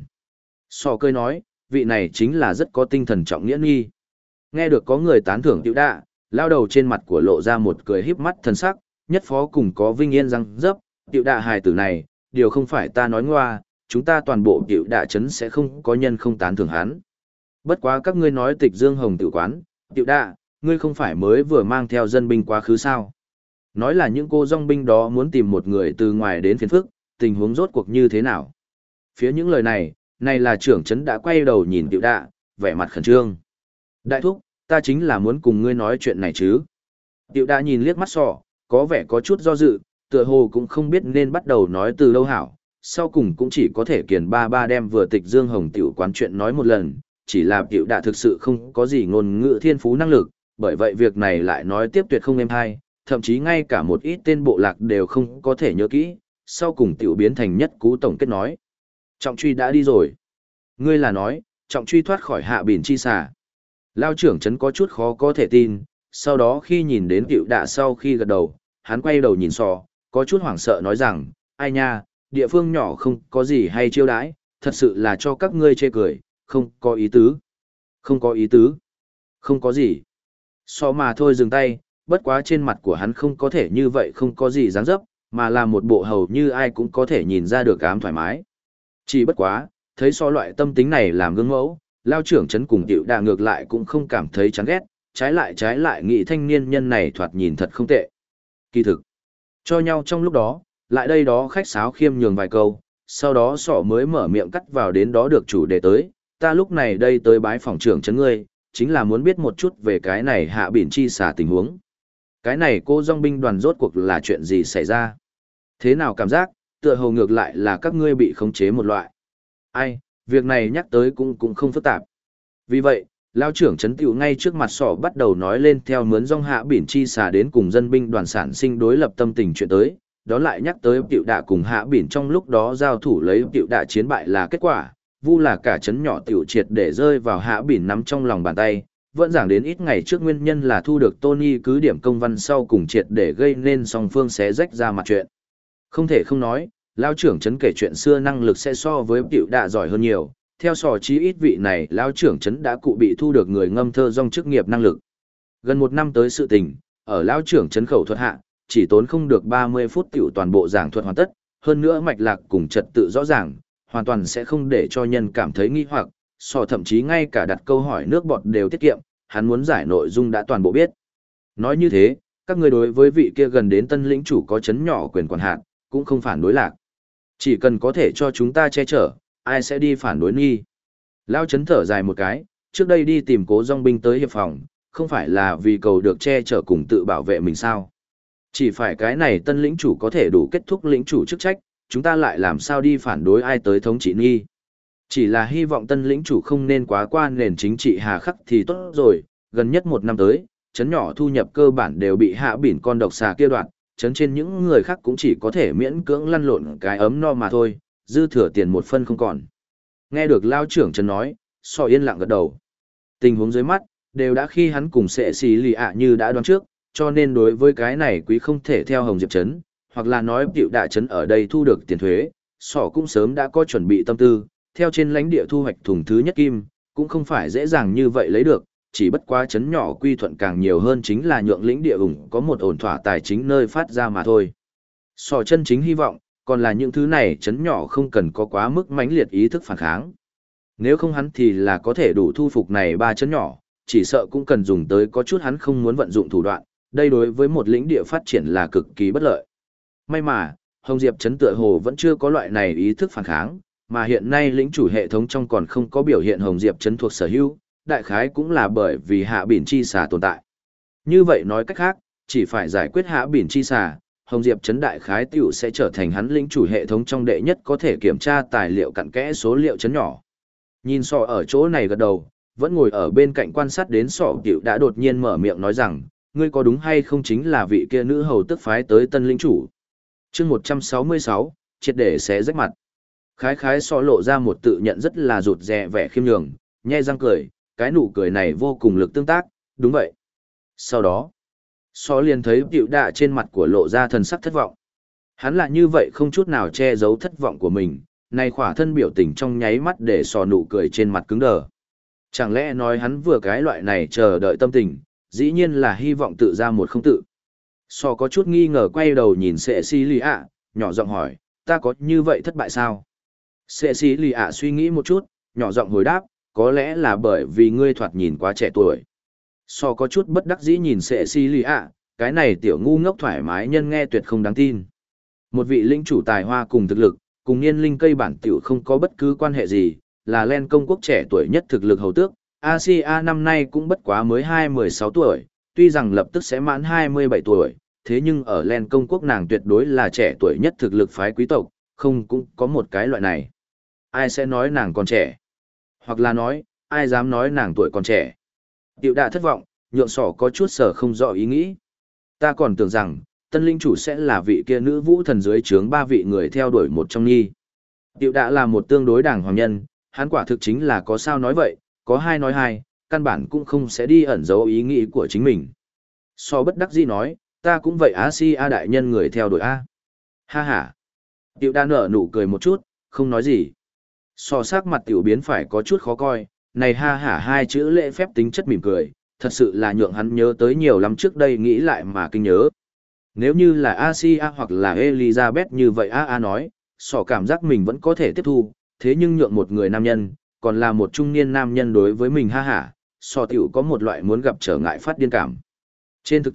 Sọ cười nói, vị này chính là rất có tinh thần trọng nghĩa nghi. Nghe được có người tán thưởng Tiểu Đạ, lao đầu trên mặt của lộ ra một cười híp mắt thần sắc, nhất phó cùng có vinh yên răng dấp, Tiểu Đạ hài tử này, điều không phải ta nói ngoa, chúng ta toàn bộ Tiểu Đạ trấn sẽ không có nhân không tán thưởng hắn. Bất quá các ngươi nói Tịch Dương Hồng tiểu quán, Tiểu Đạ, ngươi không phải mới vừa mang theo dân binh quá khứ sao? Nói là những cô dòng binh đó muốn tìm một người từ ngoài đến phiền phức, tình huống rốt cuộc như thế nào? Phía những lời này, này là trưởng trấn đã quay đầu nhìn Tiểu Đạ, vẻ mặt khẩn trương. Đại thúc, ta chính là muốn cùng ngươi nói chuyện này chứ. Tiểu Đạ nhìn liếc mắt Sọ, có vẻ có chút do dự, tựa hồ cũng không biết nên bắt đầu nói từ lâu hảo, sau cùng cũng chỉ có thể kiền ba đem vừa Tịch Dương Hồng tiểu quán chuyện nói một lần, chỉ là Tiểu Đạ thực sự không có gì ngôn ngữ thiên phú năng lực, bởi vậy việc này lại nói tiếp tuyệt không êm hay, thậm chí ngay cả một ít tên bộ lạc đều không có thể nhớ kỹ, sau cùng tiểu biến thành nhất cú tổng kết nói. Trọng truy đã đi rồi. Ngươi là nói, trọng truy thoát khỏi Hạ Bỉn chi xà. Lao trưởng trấn có chút khó có thể tin, sau đó khi nhìn đến Tiểu Đạ sau khi gật đầu, hắn quay đầu nhìn Sọ, có chút hoảng sợ nói rằng, ai nha, địa phương nhỏ không có gì hay chiêu đãi, thật sự là cho các ngươi chê cười, không có ý tứ. Không có ý tứ. Không có gì. Sọ mà thôi dừng tay, bất quá trên mặt của hắn không có thể như vậy không có gì dáng dấp, mà là một bộ hầu như ai cũng có thể nhìn ra được ám thoải mái. Chỉ bất quá, thấy Sọ loại tâm tính này làm gương mẫu, Lao trưởng trấn cùng Tiểu Đạ ngược lại cũng không cảm thấy chán ghét, trái lại nghĩ thanh niên nhân này thoạt nhìn thật không tệ. Kỳ thực, cho nhau trong lúc đó, lại đây đó khách sáo khiêm nhường vài câu, sau đó sọ mới mở miệng cắt vào đến đó được chủ đề tới, ta lúc này đây tới bái phòng trưởng trấn ngươi, chính là muốn biết một chút về cái này hạ biển chi xả tình huống. Cái này cô dòng binh đoàn rốt cuộc là chuyện gì xảy ra? Thế nào cảm giác, tựa hồ ngược lại là các ngươi bị khống chế một loại. Ai, việc này nhắc tới cũng không phức tạp. Vì vậy, lao trưởng trấn tiểu ngay trước mặt sọ bắt đầu nói lên theo mướn dòng hạ biển chi xả đến cùng dân binh đoàn sản sinh đối lập tâm tình chuyện tới, đó lại nhắc tới tiểu đạ cùng hạ biển trong lúc đó giao thủ lấy tiểu đạ chiến bại là kết quả, vu là cả trấn nhỏ tiểu triệt để rơi vào hạ biển nắm trong lòng bàn tay, vẫn giảng đến ít ngày trước nguyên nhân là thu được Tony cứ điểm công văn sau cùng triệt để gây nên song phương xé rách ra mặt chuyện. Không thể không nói, lao trưởng trấn kể chuyện xưa năng lực sẽ so với tiểu đạ giỏi hơn nhiều, theo sò chí ít vị này lao trưởng trấn đã cụ bị thu được người ngâm thơ dòng chức nghiệp năng lực. Gần một năm tới sự tình, ở lao trưởng trấn khẩu thuật hạ, chỉ tốn không được 30 phút tiểu toàn bộ giảng thuật hoàn tất, hơn nữa mạch lạc cùng trật tự rõ ràng, hoàn toàn sẽ không để cho nhân cảm thấy nghi hoặc, thậm chí ngay cả đặt câu hỏi nước bọt đều tiết kiệm, hắn muốn giải nội dung đã toàn bộ biết. Nói như thế, các người đối với vị kia gần đến tân lĩnh chủ có chấn nhỏ quyền quản hạt, cũng không phản đối lạc. Chỉ cần có thể cho chúng ta che chở, ai sẽ đi phản đối nghi. Lao chấn thở dài một cái, trước đây đi tìm cố dòng binh tới hiệp phòng, không phải là vì cầu được che chở cùng tự bảo vệ mình sao. Chỉ phải cái này tân lĩnh chủ có thể đủ kết thúc lĩnh chủ chức trách, chúng ta lại làm sao đi phản đối ai tới thống trị nghi. Chỉ là hy vọng tân lĩnh chủ không nên quá qua nền chính trị hà khắc thì tốt rồi, gần nhất một năm tới, chấn nhỏ thu nhập cơ bản đều bị hạ bỉn con độc xà kia đoạt, chấn trên những người khác cũng chỉ có thể miễn cưỡng lăn lộn cái ấm no mà thôi, dư thừa tiền một phân không còn. Nghe được lao trưởng trấn nói, sọ yên lặng gật đầu. Tình huống dưới mắt, đều đã khi hắn cùng sẽ xì lì ạ như đã đoán trước, cho nên đối với cái này quý không thể theo Hồng Diệp trấn, hoặc là nói tiểu đại trấn ở đây thu được tiền thuế, sọ cũng sớm đã có chuẩn bị tâm tư, theo trên lãnh địa thu hoạch thùng thứ nhất kim, cũng không phải dễ dàng như vậy lấy được, chỉ bất quá trấn nhỏ quy thuận càng nhiều hơn chính là nhượng lĩnh địa ủng có một ổn thỏa tài chính nơi phát ra mà thôi. Sọ chân chính hy vọng, còn là những thứ này trấn nhỏ không cần có quá mức mãnh liệt ý thức phản kháng. Nếu không hắn thì là có thể đủ thu phục này ba trấn nhỏ, chỉ sợ cũng cần dùng tới có chút hắn không muốn vận dụng thủ đoạn, đây đối với một lĩnh địa phát triển là cực kỳ bất lợi. May mà, Hồng Diệp trấn tựa hồ vẫn chưa có loại này ý thức phản kháng, mà hiện nay lĩnh chủ hệ thống trong còn không có biểu hiện Hồng Diệp trấn thuộc sở hữu, đại khái cũng là bởi vì hạ biển chi xà tồn tại. Như vậy nói cách khác, chỉ phải giải quyết hạ biển chi xà, Hồng Diệp trấn đại khái tiểu sẽ trở thành hắn lĩnh chủ hệ thống trong đệ nhất có thể kiểm tra tài liệu cặn kẽ số liệu trấn nhỏ. Nhìn sọ ở chỗ này gật đầu, vẫn ngồi ở bên cạnh quan sát đến sọ tiểu đã đột nhiên mở miệng nói rằng, ngươi có đúng hay không chính là vị kia nữ hầu tức phái tới tân lĩnh chủ. Chương 166, triệt để xé rách mặt. Khái khái sọ lộ ra một tự nhận rất là rụt rè vẻ khiêm nhường, nhe răng cười, cái nụ cười này vô cùng lực tương tác, đúng vậy. Sau đó, sọ liền thấy tiểu đạ trên mặt của lộ ra thần sắc thất vọng. Hắn là như vậy không chút nào che giấu thất vọng của mình, này khỏa thân biểu tình trong nháy mắt để sọ nụ cười trên mặt cứng đờ. Chẳng lẽ nói hắn vừa cái loại này chờ đợi tâm tình, dĩ nhiên là hy vọng tự ra một không tự. Sọ có chút nghi ngờ quay đầu nhìn Sệ Xí Lì ạ, nhỏ giọng hỏi, ta có như vậy thất bại sao? Sệ Xí Lì ạ suy nghĩ một chút, nhỏ giọng hồi đáp, có lẽ là bởi vì ngươi thoạt nhìn quá trẻ tuổi. Sọ có chút bất đắc dĩ nhìn Sệ Xí Lì ạ, cái này tiểu ngu ngốc thoải mái nhân nghe tuyệt không đáng tin. Một vị linh chủ tài hoa cùng thực lực, cùng niên linh cây bản tiểu không có bất cứ quan hệ gì, là Len công quốc trẻ tuổi nhất thực lực hầu tước, Asia năm nay cũng bất quá mới 16 tuổi, tuy rằng lập tức sẽ mãn 27 tuổi, thế nhưng ở Len công quốc nàng tuyệt đối là trẻ tuổi nhất thực lực phái quý tộc, không cũng có một cái loại này. Ai sẽ nói nàng còn trẻ? Hoặc là nói, ai dám nói nàng tuổi còn trẻ? Tiểu đạ thất vọng, nhượng sỏ có chút sở không rõ ý nghĩ. Ta còn tưởng rằng, tân linh chủ sẽ là vị kia nữ vũ thần dưới trướng ba vị người theo đuổi một trong nhi. Tiểu đạ là một tương đối đảng hoàng nhân, hắn quả thực chính là có sao nói vậy, có hai nói hai, căn bản cũng không sẽ đi ẩn giấu ý nghĩ của chính mình. So bất đắc dĩ nói, ta cũng vậy Asia đại nhân người theo đuổi A. Ha ha. Tiểu đa nở nụ cười một chút, không nói gì. So sắc mặt tiểu biến phải có chút khó coi, này ha hả hai chữ lễ phép tính chất mỉm cười, thật sự là nhượng hắn nhớ tới nhiều lắm trước đây nghĩ lại mà kinh nhớ. Nếu như là Asia hoặc là Elizabeth như vậy A nói, so cảm giác mình vẫn có thể tiếp thu, thế nhưng nhượng một người nam nhân, còn là một trung niên nam nhân đối với mình ha hả, so tiểu có một loại muốn gặp trở ngại phát điên cảm. Trên thực tế,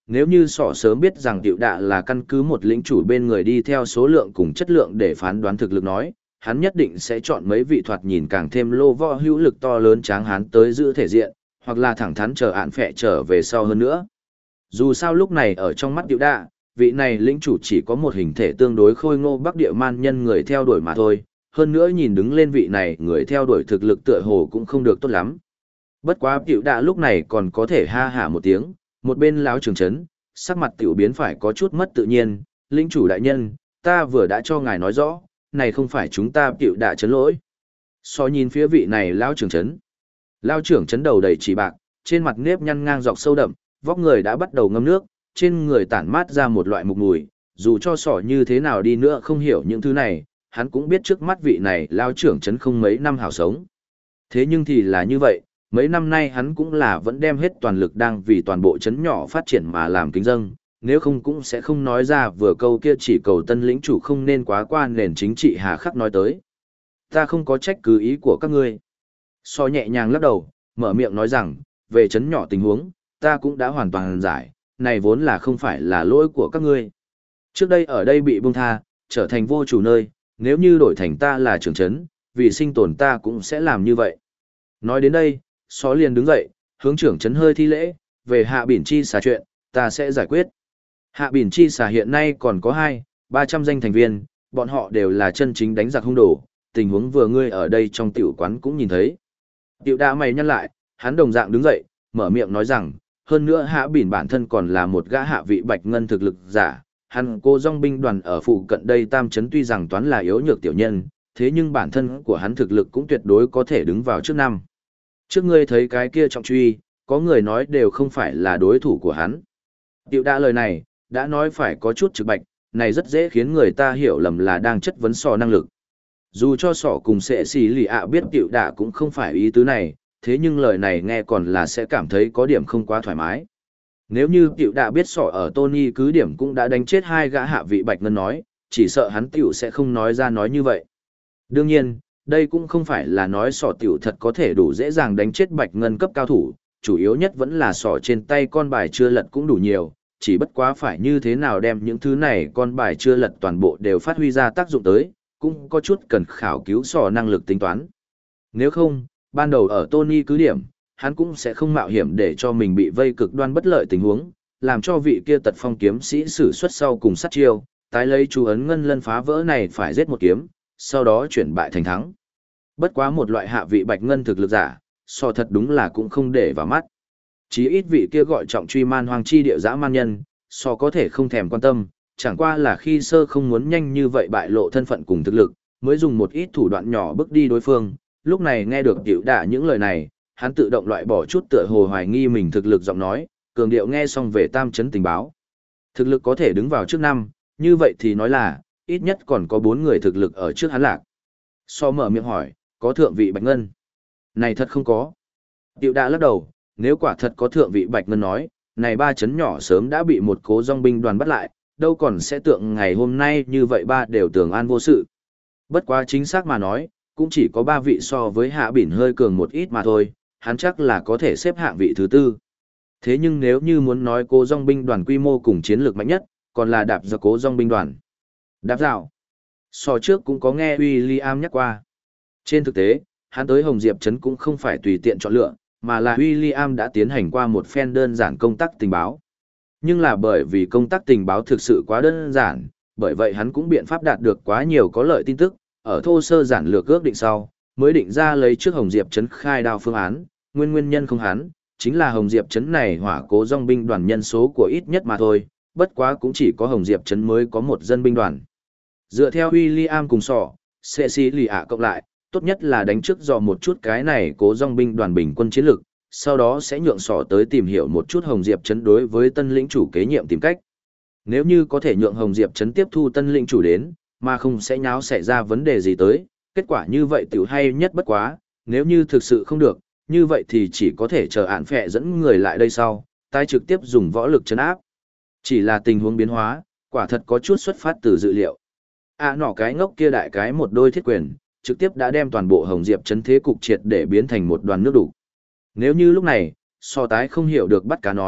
nếu như sọ sớm biết rằng tiểu đạ là căn cứ một lĩnh chủ bên người đi theo số lượng cùng chất lượng để phán đoán thực lực nói, hắn nhất định sẽ chọn mấy vị thoạt nhìn càng thêm lô võ hữu lực to lớn tráng hán tới giữ thể diện, hoặc là thẳng thắn chờ ạn phệ trở về sau hơn nữa. Dù sao lúc này ở trong mắt tiểu đạ, vị này lĩnh chủ chỉ có một hình thể tương đối khôi ngô bắc địa man nhân người theo đuổi mà thôi, hơn nữa nhìn đứng lên vị này người theo đuổi thực lực tựa hồ cũng không được tốt lắm. Bất quá tiểu đạ lúc này còn có thể ha hả một tiếng, một bên láo trường chấn, sắc mặt tiểu biến phải có chút mất tự nhiên, lĩnh chủ đại nhân, ta vừa đã cho ngài nói rõ, này không phải chúng ta tiểu đạ chấn lỗi. So nhìn phía vị này lao trưởng chấn. Lao trưởng chấn đầu đầy chỉ bạc, trên mặt nếp nhăn ngang dọc sâu đậm, vóc người đã bắt đầu ngâm nước, trên người tản mát ra một loại mục mùi, dù cho sỏ như thế nào đi nữa không hiểu những thứ này, hắn cũng biết trước mắt vị này lao trưởng chấn không mấy năm hảo sống. Thế nhưng thì là như vậy, mấy năm nay hắn cũng là vẫn đem hết toàn lực đang vì toàn bộ chấn nhỏ phát triển mà làm kính dâng, nếu không cũng sẽ không nói ra vừa câu kia chỉ cầu tân lĩnh chủ không nên quá qua nền chính trị hà khắc nói tới. Ta không có trách cứ ý của các ngươi. So nhẹ nhàng lắc đầu, mở miệng nói rằng, về chấn nhỏ tình huống, ta cũng đã hoàn toàn giải, này vốn là không phải là lỗi của các ngươi. Trước đây ở đây bị buông tha, trở thành vô chủ nơi, nếu như đổi thành ta là trưởng chấn, vì sinh tồn ta cũng sẽ làm như vậy. Nói đến đây, So liền đứng dậy, hướng trưởng chấn hơi thi lễ, về hạ bỉn chi xà chuyện, ta sẽ giải quyết. Hạ bỉn chi xà hiện nay còn có 200-300 danh thành viên, bọn họ đều là chân chính đánh giặc hung đồ, tình huống vừa ngươi ở đây trong tiểu quán cũng nhìn thấy. Tiểu đạ mày nhăn lại, hắn đồng dạng đứng dậy, mở miệng nói rằng, hơn nữa hạ bỉn bản thân còn là một gã hạ vị bạch ngân thực lực giả, hắn cô dòng binh đoàn ở phụ cận đây tam chấn tuy rằng toán là yếu nhược tiểu nhân, thế nhưng bản thân của hắn thực lực cũng tuyệt đối có thể đứng vào trước năm. Trước ngươi thấy cái kia trọng truy, có người nói đều không phải là đối thủ của hắn. Tiểu đạ lời này, đã nói phải có chút trực bạch, này rất dễ khiến người ta hiểu lầm là đang chất vấn sò năng lực. Dù cho sỏ cùng sẽ xì lì ạ biết tiểu đạ cũng không phải ý tứ này, thế nhưng lời này nghe còn là sẽ cảm thấy có điểm không quá thoải mái. Nếu như tiểu đạ biết sỏ ở Tony cứ điểm cũng đã đánh chết 2 gã hạ vị bạch ngân nói, chỉ sợ hắn tiểu sẽ không nói ra nói như vậy. Đương nhiên, đây cũng không phải là nói sỏ tiểu thật có thể đủ dễ dàng đánh chết bạch ngân cấp cao thủ, chủ yếu nhất vẫn là sỏ trên tay con bài chưa lật cũng đủ nhiều, chỉ bất quá phải như thế nào đem những thứ này con bài chưa lật toàn bộ đều phát huy ra tác dụng tới, cũng có chút cần khảo cứu sỏ năng lực tính toán. Nếu không, ban đầu ở Tony cứ điểm, hắn cũng sẽ không mạo hiểm để cho mình bị vây cực đoan bất lợi tình huống, làm cho vị kia tật phong kiếm sĩ sử xuất sau cùng sát chiêu, tái lấy chú ấn ngân lân phá vỡ này phải giết một kiếm, sau đó chuyển bại thành thắng. Bất quá một loại hạ vị bạch ngân thực lực giả, so thật đúng là cũng không để vào mắt. Chí ít vị kia gọi trọng truy man hoang chi địa dã man nhân, so có thể không thèm quan tâm, chẳng qua là khi sơ không muốn nhanh như vậy bại lộ thân phận cùng thực lực, mới dùng một ít thủ đoạn nhỏ bước đi đối phương. Lúc này nghe được tiểu đả những lời này, hắn tự động loại bỏ chút tựa hồ hoài nghi mình thực lực giọng nói, cường điệu nghe xong về tam chấn tình báo. Thực lực có thể đứng vào trước năm, như vậy thì nói là, ít nhất còn có 4 người thực lực ở trước hắn lạc. So mở miệng hỏi, có thượng vị bạch ngân? Này thật không có. Tiểu đả lắc đầu, nếu quả thật có thượng vị bạch ngân nói, này 3 chấn nhỏ sớm đã bị một cố dòng binh đoàn bắt lại, đâu còn sẽ tượng ngày hôm nay như vậy ba đều tưởng an vô sự. Bất quá chính xác mà nói, cũng chỉ có 3 vị so với hạ bỉn hơi cường một ít mà thôi, hắn chắc là có thể xếp hạng vị thứ 4. Thế nhưng nếu như muốn nói cố dòng binh đoàn quy mô cùng chiến lược mạnh nhất, còn là đạp do cố dòng binh đoàn. Đạp dạo. So trước cũng có nghe William nhắc qua. Trên thực tế, hắn tới Hồng Diệp Trấn cũng không phải tùy tiện chọn lựa, mà là William đã tiến hành qua một phen đơn giản công tác tình báo. Nhưng là bởi vì công tác tình báo thực sự quá đơn giản, bởi vậy hắn cũng biện pháp đạt được quá nhiều có lợi tin tức, ở thô sơ giản lược ước định sau, mới định ra lấy trước Hồng Diệp Trấn khai đao phương án, nguyên nhân không hắn, chính là Hồng Diệp Trấn này hỏa cố dòng binh đoàn nhân số của ít nhất mà thôi, bất quá cũng chỉ có Hồng Diệp Trấn mới có một dân binh đoàn. Dựa theo William cùng sọ, Cecilia cộng lại, tốt nhất là đánh trước dò một chút cái này cố dòng binh đoàn bình quân chiến lược, sau đó sẽ nhượng sọ tới tìm hiểu một chút Hồng Diệp Trấn đối với tân lĩnh chủ kế nhiệm tìm cách. Nếu như có thể nhượng Hồng Diệp Trấn tiếp thu tân lĩnh chủ đến, mà không sẽ nháo xảy ra vấn đề gì tới, kết quả như vậy tiểu hay nhất bất quá, nếu như thực sự không được, như vậy thì chỉ có thể chờ ạn phệ dẫn người lại đây sau, tái trực tiếp dùng võ lực trấn áp. Chỉ là tình huống biến hóa, quả thật có chút xuất phát từ dự liệu. Nọ cái ngốc kia đại cái một đôi thiết quyền, trực tiếp đã đem toàn bộ Hồng Diệp Trấn thế cục triệt để biến thành một đoàn nước đủ. Nếu như lúc này, so tái không hiểu được bắt cá nói,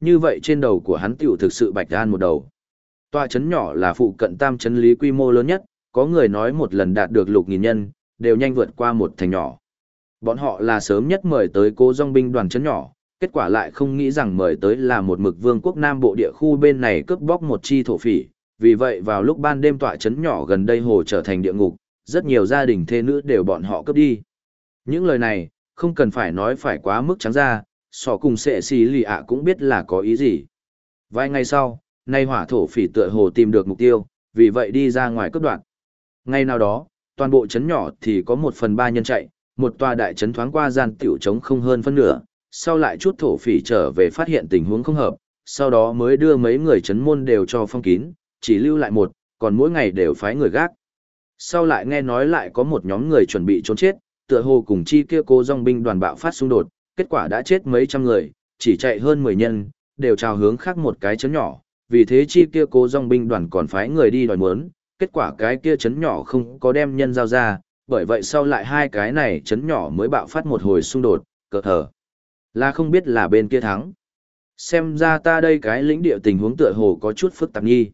như vậy trên đầu của hắn tiểu thực sự bạch an một đầu. Tòa trấn nhỏ là phụ cận tam trấn lý quy mô lớn nhất, có người nói một lần đạt được 6.000 nhân, đều nhanh vượt qua một thành nhỏ. Bọn họ là sớm nhất mời tới Cố Dòng binh đoàn trấn nhỏ, kết quả lại không nghĩ rằng mời tới là một mực vương quốc Nam Bộ địa khu bên này cướp bóc một chi thổ phỉ, vì vậy vào lúc ban đêm tọa trấn nhỏ gần đây hồ trở thành địa ngục, rất nhiều gia đình thê nữ đều bọn họ cướp đi. Những lời này, không cần phải nói phải quá mức trắng ra, sọ cùng sệ xì lì ạ cũng biết là có ý gì. Vài ngày sau, nay hỏa thổ phỉ tựa hồ tìm được mục tiêu, vì vậy đi ra ngoài cướp đoạt. Ngày nào đó, toàn bộ trấn nhỏ thì có 1/3 nhân chạy, một tòa đại trấn thoáng qua gian tiểu trống không hơn phân nửa, sau lại chút thổ phỉ trở về phát hiện tình huống không hợp, sau đó mới đưa mấy người trấn môn đều cho phong kín, chỉ lưu lại một, còn mỗi ngày đều phái người gác. Sau lại nghe nói lại có một nhóm người chuẩn bị trốn chết, tựa hồ cùng chi kia Cố Dòng binh đoàn bạo phát xung đột, kết quả đã chết mấy trăm người, chỉ chạy hơn 10 nhân, đều trào hướng khác một cái trấn nhỏ, vì thế chi kia Cố Dòng binh đoàn còn phái người đi đòi mớn, kết quả cái kia trấn nhỏ không có đem nhân giao ra, bởi vậy sau lại hai cái này trấn nhỏ mới bạo phát một hồi xung đột, cờ thở. Là không biết là bên kia thắng. Xem ra ta đây cái lĩnh địa tình huống tựa hồ có chút phức tạp nghi.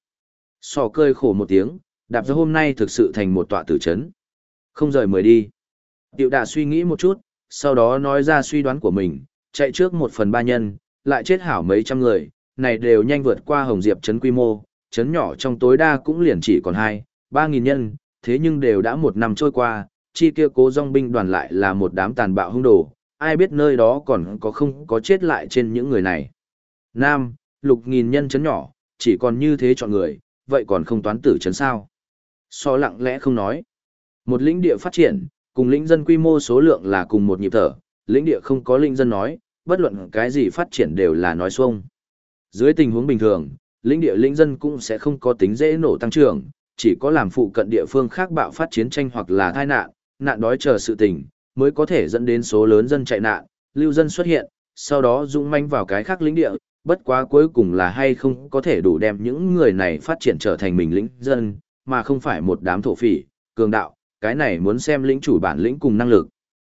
Sò cơi khổ một tiếng, đạp ra hôm nay thực sự thành một tọa tử trấn. Không rời mời đi. Tiểu đà suy nghĩ một chút, sau đó nói ra suy đoán của mình, chạy trước 1/3 nhân, lại chết hảo mấy trăm người, này đều nhanh vượt qua Hồng Diệp trấn quy mô, trấn nhỏ trong tối đa cũng liền chỉ còn 2-3 nghìn nhân, thế nhưng đều đã 1 năm trôi qua, chi kia Cố Dòng binh đoàn lại là một đám tàn bạo hung đồ, ai biết nơi đó còn có không có chết lại trên những người này. 5-6 nghìn nhân trấn nhỏ, chỉ còn như thế chọn người, vậy còn không toán tử trấn sao? So lặng lẽ không nói. Một lĩnh địa phát triển, cùng lĩnh dân quy mô số lượng là cùng một nhịp thở, lĩnh địa không có lĩnh dân nói, bất luận cái gì phát triển đều là nói xuông. Dưới tình huống bình thường, lĩnh địa lĩnh dân cũng sẽ không có tính dễ nổ tăng trưởng, chỉ có làm phụ cận địa phương khác bạo phát chiến tranh hoặc là tai nạn, nạn đói chờ sự tình, mới có thể dẫn đến số lớn dân chạy nạn, lưu dân xuất hiện, sau đó dũng manh vào cái khác lĩnh địa, bất quá cuối cùng là hay không có thể đủ đem những người này phát triển trở thành mình lĩnh dân, mà không phải một đám thổ phỉ, cường đạo, cái này muốn xem lĩnh chủ bản lĩnh cùng năng lực.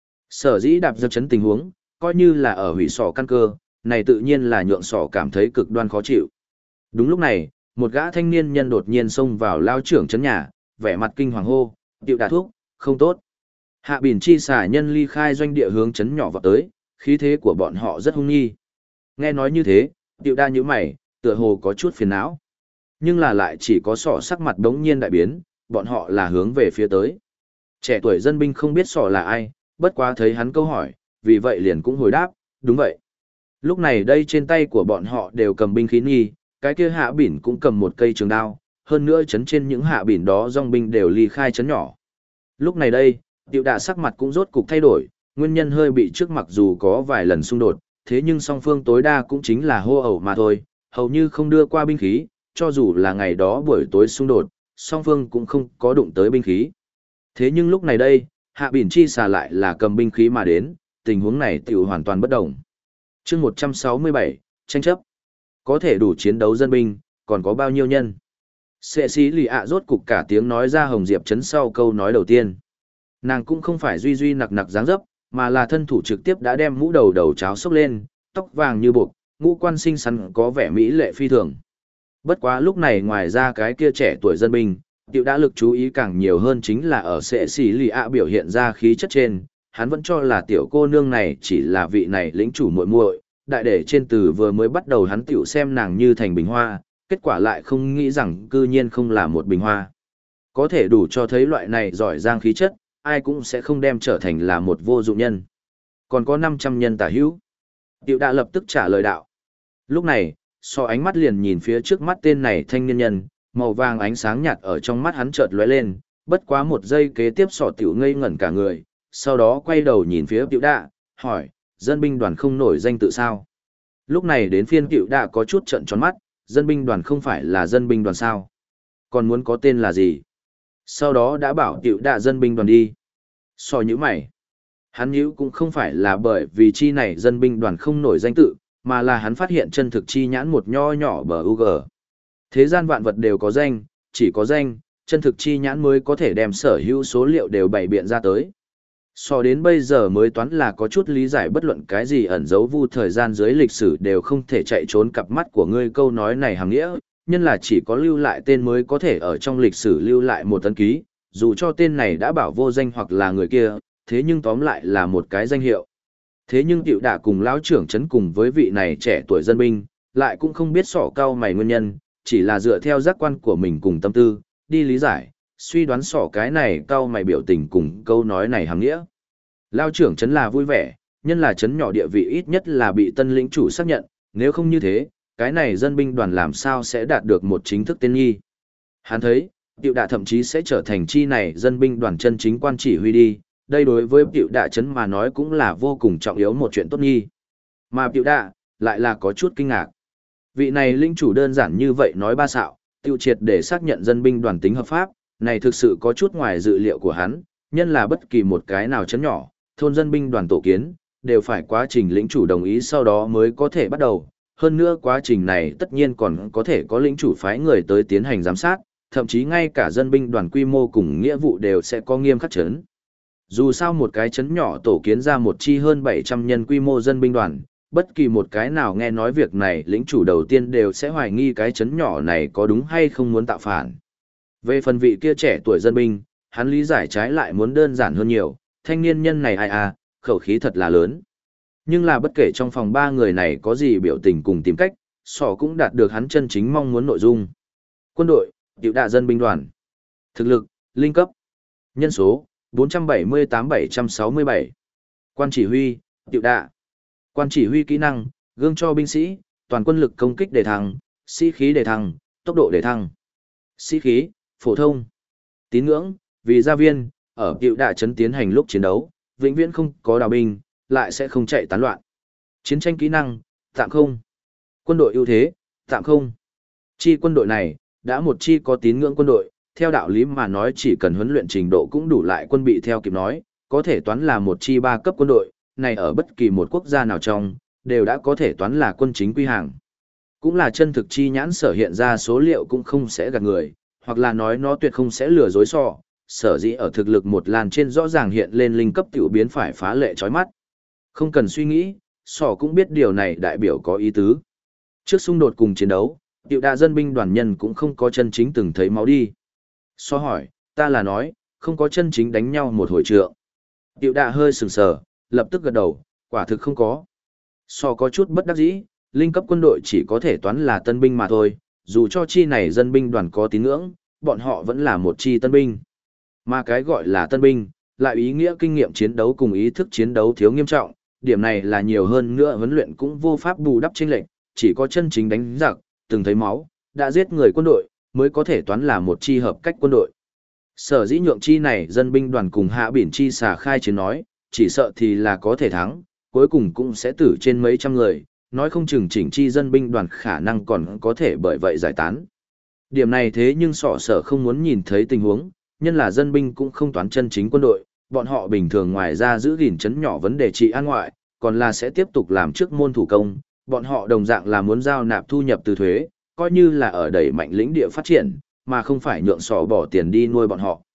Sở dĩ đạp dập chấn tình huống, coi như là ở hủy sỏ căn cơ, này tự nhiên là nhượng sỏ cảm thấy cực đoan khó chịu. Đúng lúc này, một gã thanh niên nhân đột nhiên xông vào lao trưởng trấn nhà, vẻ mặt kinh hoàng hô, "Tiểu đà thuốc, không tốt." Hạ Bỉn chi xả nhân ly khai doanh địa hướng trấn nhỏ vào tới, khí thế của bọn họ rất hung nghi. Nghe nói như thế, Tiểu đa nhíu mày, tựa hồ có chút phiền não. Nhưng là lại chỉ có sỏ sắc mặt đống nhiên đại biến, bọn họ là hướng về phía tới. Trẻ tuổi dân binh không biết sỏ là ai, bất quá thấy hắn câu hỏi, vì vậy liền cũng hồi đáp, đúng vậy. Lúc này đây trên tay của bọn họ đều cầm binh khí nghi, cái kia Hạ Bỉn cũng cầm một cây trường đao, hơn nữa chấn trên những Hạ Bỉn đó dòng binh đều ly khai chấn nhỏ. Lúc này đây, Tiểu đà sắc mặt cũng rốt cục thay đổi, nguyên nhân hơi bị trước mặc dù có vài lần xung đột, thế nhưng song phương tối đa cũng chính là hô ẩu mà thôi, hầu như không đưa qua binh khí, cho dù là ngày đó buổi tối xung đột, song phương cũng không có đụng tới binh khí. Thế nhưng lúc này đây, Hạ Bỉn chi xà lại là cầm binh khí mà đến, tình huống này tiểu hoàn toàn bất đồng. Chương 167, tranh chấp. Có thể đủ chiến đấu dân binh, còn có bao nhiêu nhân? Sệ sĩ lì ạ rốt cục cả tiếng nói ra Hồng Diệp trấn sau câu nói đầu tiên. Nàng cũng không phải duy nặc nặc dáng dấp, mà là thân thủ trực tiếp đã đem mũ đầu cháo xốc lên, tóc vàng như buộc, ngũ quan xinh xắn có vẻ mỹ lệ phi thường. Bất quá lúc này ngoài ra cái kia trẻ tuổi dân binh, Tiểu đã lực chú ý càng nhiều hơn chính là ở sệ sĩ lì ạ biểu hiện ra khí chất trên, hắn vẫn cho là tiểu cô nương này chỉ là vị này lĩnh chủ muội muội, đại để trên từ vừa mới bắt đầu hắn tiểu xem nàng như thành bình hoa, kết quả lại không nghĩ rằng cư nhiên không là một bình hoa. Có thể đủ cho thấy loại này giỏi giang khí chất, ai cũng sẽ không đem trở thành là một vô dụng nhân. Còn có 500 nhân tả hữu. Tiểu đã lập tức trả lời đạo. Lúc này, so ánh mắt liền nhìn phía trước mắt tên này thanh niên nhân, màu vàng ánh sáng nhạt ở trong mắt hắn chợt lóe lên, bất quá một giây kế tiếp sọ tiểu ngây ngẩn cả người, sau đó quay đầu nhìn phía Tiểu đạ, hỏi, dân binh đoàn không nổi danh tự sao? Lúc này đến phiên Tiểu đạ có chút trợn tròn mắt, dân binh đoàn không phải là dân binh đoàn sao? Còn muốn có tên là gì? Sau đó đã bảo Tiểu đạ dân binh đoàn đi. So nhữ mày. Hắn nhữ cũng không phải là bởi vì chi này dân binh đoàn không nổi danh tự, mà là hắn phát hiện chân thực chi nhãn một nho nhỏ bờ UG. Thế gian vạn vật đều có danh, chỉ có danh, chân thực chi nhãn mới có thể đem sở hữu số liệu đều bày biện ra tới. So đến bây giờ mới toán là có chút lý giải bất luận cái gì ẩn giấu vu thời gian dưới lịch sử đều không thể chạy trốn cặp mắt của ngươi câu nói này hàm nghĩa, nhân là chỉ có lưu lại tên mới có thể ở trong lịch sử lưu lại một tấn ký, dù cho tên này đã bảo vô danh hoặc là người kia, thế nhưng tóm lại là một cái danh hiệu. Thế nhưng tiểu đả cùng lão trưởng trấn cùng với vị này trẻ tuổi dân binh, lại cũng không biết sỏ cao mày nguyên nhân, chỉ là dựa theo giác quan của mình cùng tâm tư, đi lý giải, suy đoán sỏ cái này cao mày biểu tình cùng câu nói này hàm nghĩa. Lão trưởng trấn là vui vẻ, nhân là trấn nhỏ địa vị ít nhất là bị tân lĩnh chủ xác nhận, nếu không như thế, cái này dân binh đoàn làm sao sẽ đạt được một chính thức tên nghi. Hắn thấy, tiểu đả thậm chí sẽ trở thành chi này dân binh đoàn chân chính quan chỉ huy đi, đây đối với tiểu đả trấn mà nói cũng là vô cùng trọng yếu một chuyện tốt nghi. Mà tiểu đả, lại là có chút kinh ngạc. Vị này lĩnh chủ đơn giản như vậy nói ba xạo, tiêu triệt để xác nhận dân binh đoàn tính hợp pháp, này thực sự có chút ngoài dự liệu của hắn, nhân là bất kỳ một cái nào trấn nhỏ, thôn dân binh đoàn tổ kiến, đều phải quá trình lĩnh chủ đồng ý sau đó mới có thể bắt đầu. Hơn nữa quá trình này tất nhiên còn có thể có lĩnh chủ phái người tới tiến hành giám sát, thậm chí ngay cả dân binh đoàn quy mô cùng nghĩa vụ đều sẽ có nghiêm khắc trấn. Dù sao một cái trấn nhỏ tổ kiến ra một chi hơn 700 nhân quy mô dân binh đoàn, bất kỳ một cái nào nghe nói việc này lĩnh chủ đầu tiên đều sẽ hoài nghi cái trấn nhỏ này có đúng hay không muốn tạo phản. Về phần vị kia trẻ tuổi dân binh, hắn lý giải trái lại muốn đơn giản hơn nhiều, thanh niên nhân này ai à, khẩu khí thật là lớn. Nhưng là bất kể trong phòng ba người này có gì biểu tình cùng tìm cách, sỏ cũng đạt được hắn chân chính mong muốn nội dung. Quân đội, tiểu đạ dân binh đoàn. Thực lực, linh cấp. Nhân số, 478-767. Quan chỉ huy, tiểu đạ. Quan chỉ huy kỹ năng, gương cho binh sĩ, toàn quân lực công kích đề thăng, sĩ khí đề thăng, tốc độ đề thăng. Sĩ khí, phổ thông. Tín ngưỡng, vì gia viên, ở tiểu đạ trấn tiến hành lúc chiến đấu, vĩnh viễn không có đào binh, lại sẽ không chạy tán loạn. Chiến tranh kỹ năng, tạm không. Quân đội ưu thế, tạm không. Chi quân đội này, đã một chi có tín ngưỡng quân đội, theo đạo lý mà nói chỉ cần huấn luyện trình độ cũng đủ lại quân bị theo kịp nói, có thể toán là một chi 3 cấp quân đội, này ở bất kỳ một quốc gia nào trong, đều đã có thể toán là quân chính quy hàng. Cũng là chân thực chi nhãn sở hiện ra số liệu cũng không sẽ gạt người, hoặc là nói nó tuyệt không sẽ lừa dối sọ, sở dĩ ở thực lực một làn trên rõ ràng hiện lên linh cấp tiểu biến phải phá lệ chói mắt. Không cần suy nghĩ, sỏ cũng biết điều này đại biểu có ý tứ. Trước xung đột cùng chiến đấu, tiểu đạ dân binh đoàn nhân cũng không có chân chính từng thấy máu đi. So hỏi, ta là nói, không có chân chính đánh nhau một hồi trượng. Tiểu đạ hơi sừng sờ, lập tức gật đầu, quả thực không có. So có chút bất đắc dĩ, linh cấp quân đội chỉ có thể toán là tân binh mà thôi, dù cho chi này dân binh đoàn có tín ngưỡng, bọn họ vẫn là một chi tân binh. Mà cái gọi là tân binh, lại ý nghĩa kinh nghiệm chiến đấu cùng ý thức chiến đấu thiếu nghiêm trọng, điểm này là nhiều hơn nữa huấn luyện cũng vô pháp bù đắp chênh lệch, chỉ có chân chính đánh giặc, từng thấy máu, đã giết người quân đội, mới có thể toán là một chi hợp cách quân đội. Sở dĩ nhượng chi này dân binh đoàn cùng hạ biển chi xà khai chiến nói, chỉ sợ thì là có thể thắng, cuối cùng cũng sẽ tử trên mấy trăm người, nói không chừng chỉnh chi dân binh đoàn khả năng còn có thể bởi vậy giải tán. Điểm này thế nhưng sọ sở không muốn nhìn thấy tình huống, nhân là dân binh cũng không toán chân chính quân đội, bọn họ bình thường ngoài ra giữ gìn chấn nhỏ vấn đề trị an ngoại, còn là sẽ tiếp tục làm trước môn thủ công, bọn họ đồng dạng là muốn giao nạp thu nhập từ thuế, coi như là ở đẩy mạnh lĩnh địa phát triển, mà không phải nhượng sọ bỏ tiền đi nuôi bọn họ.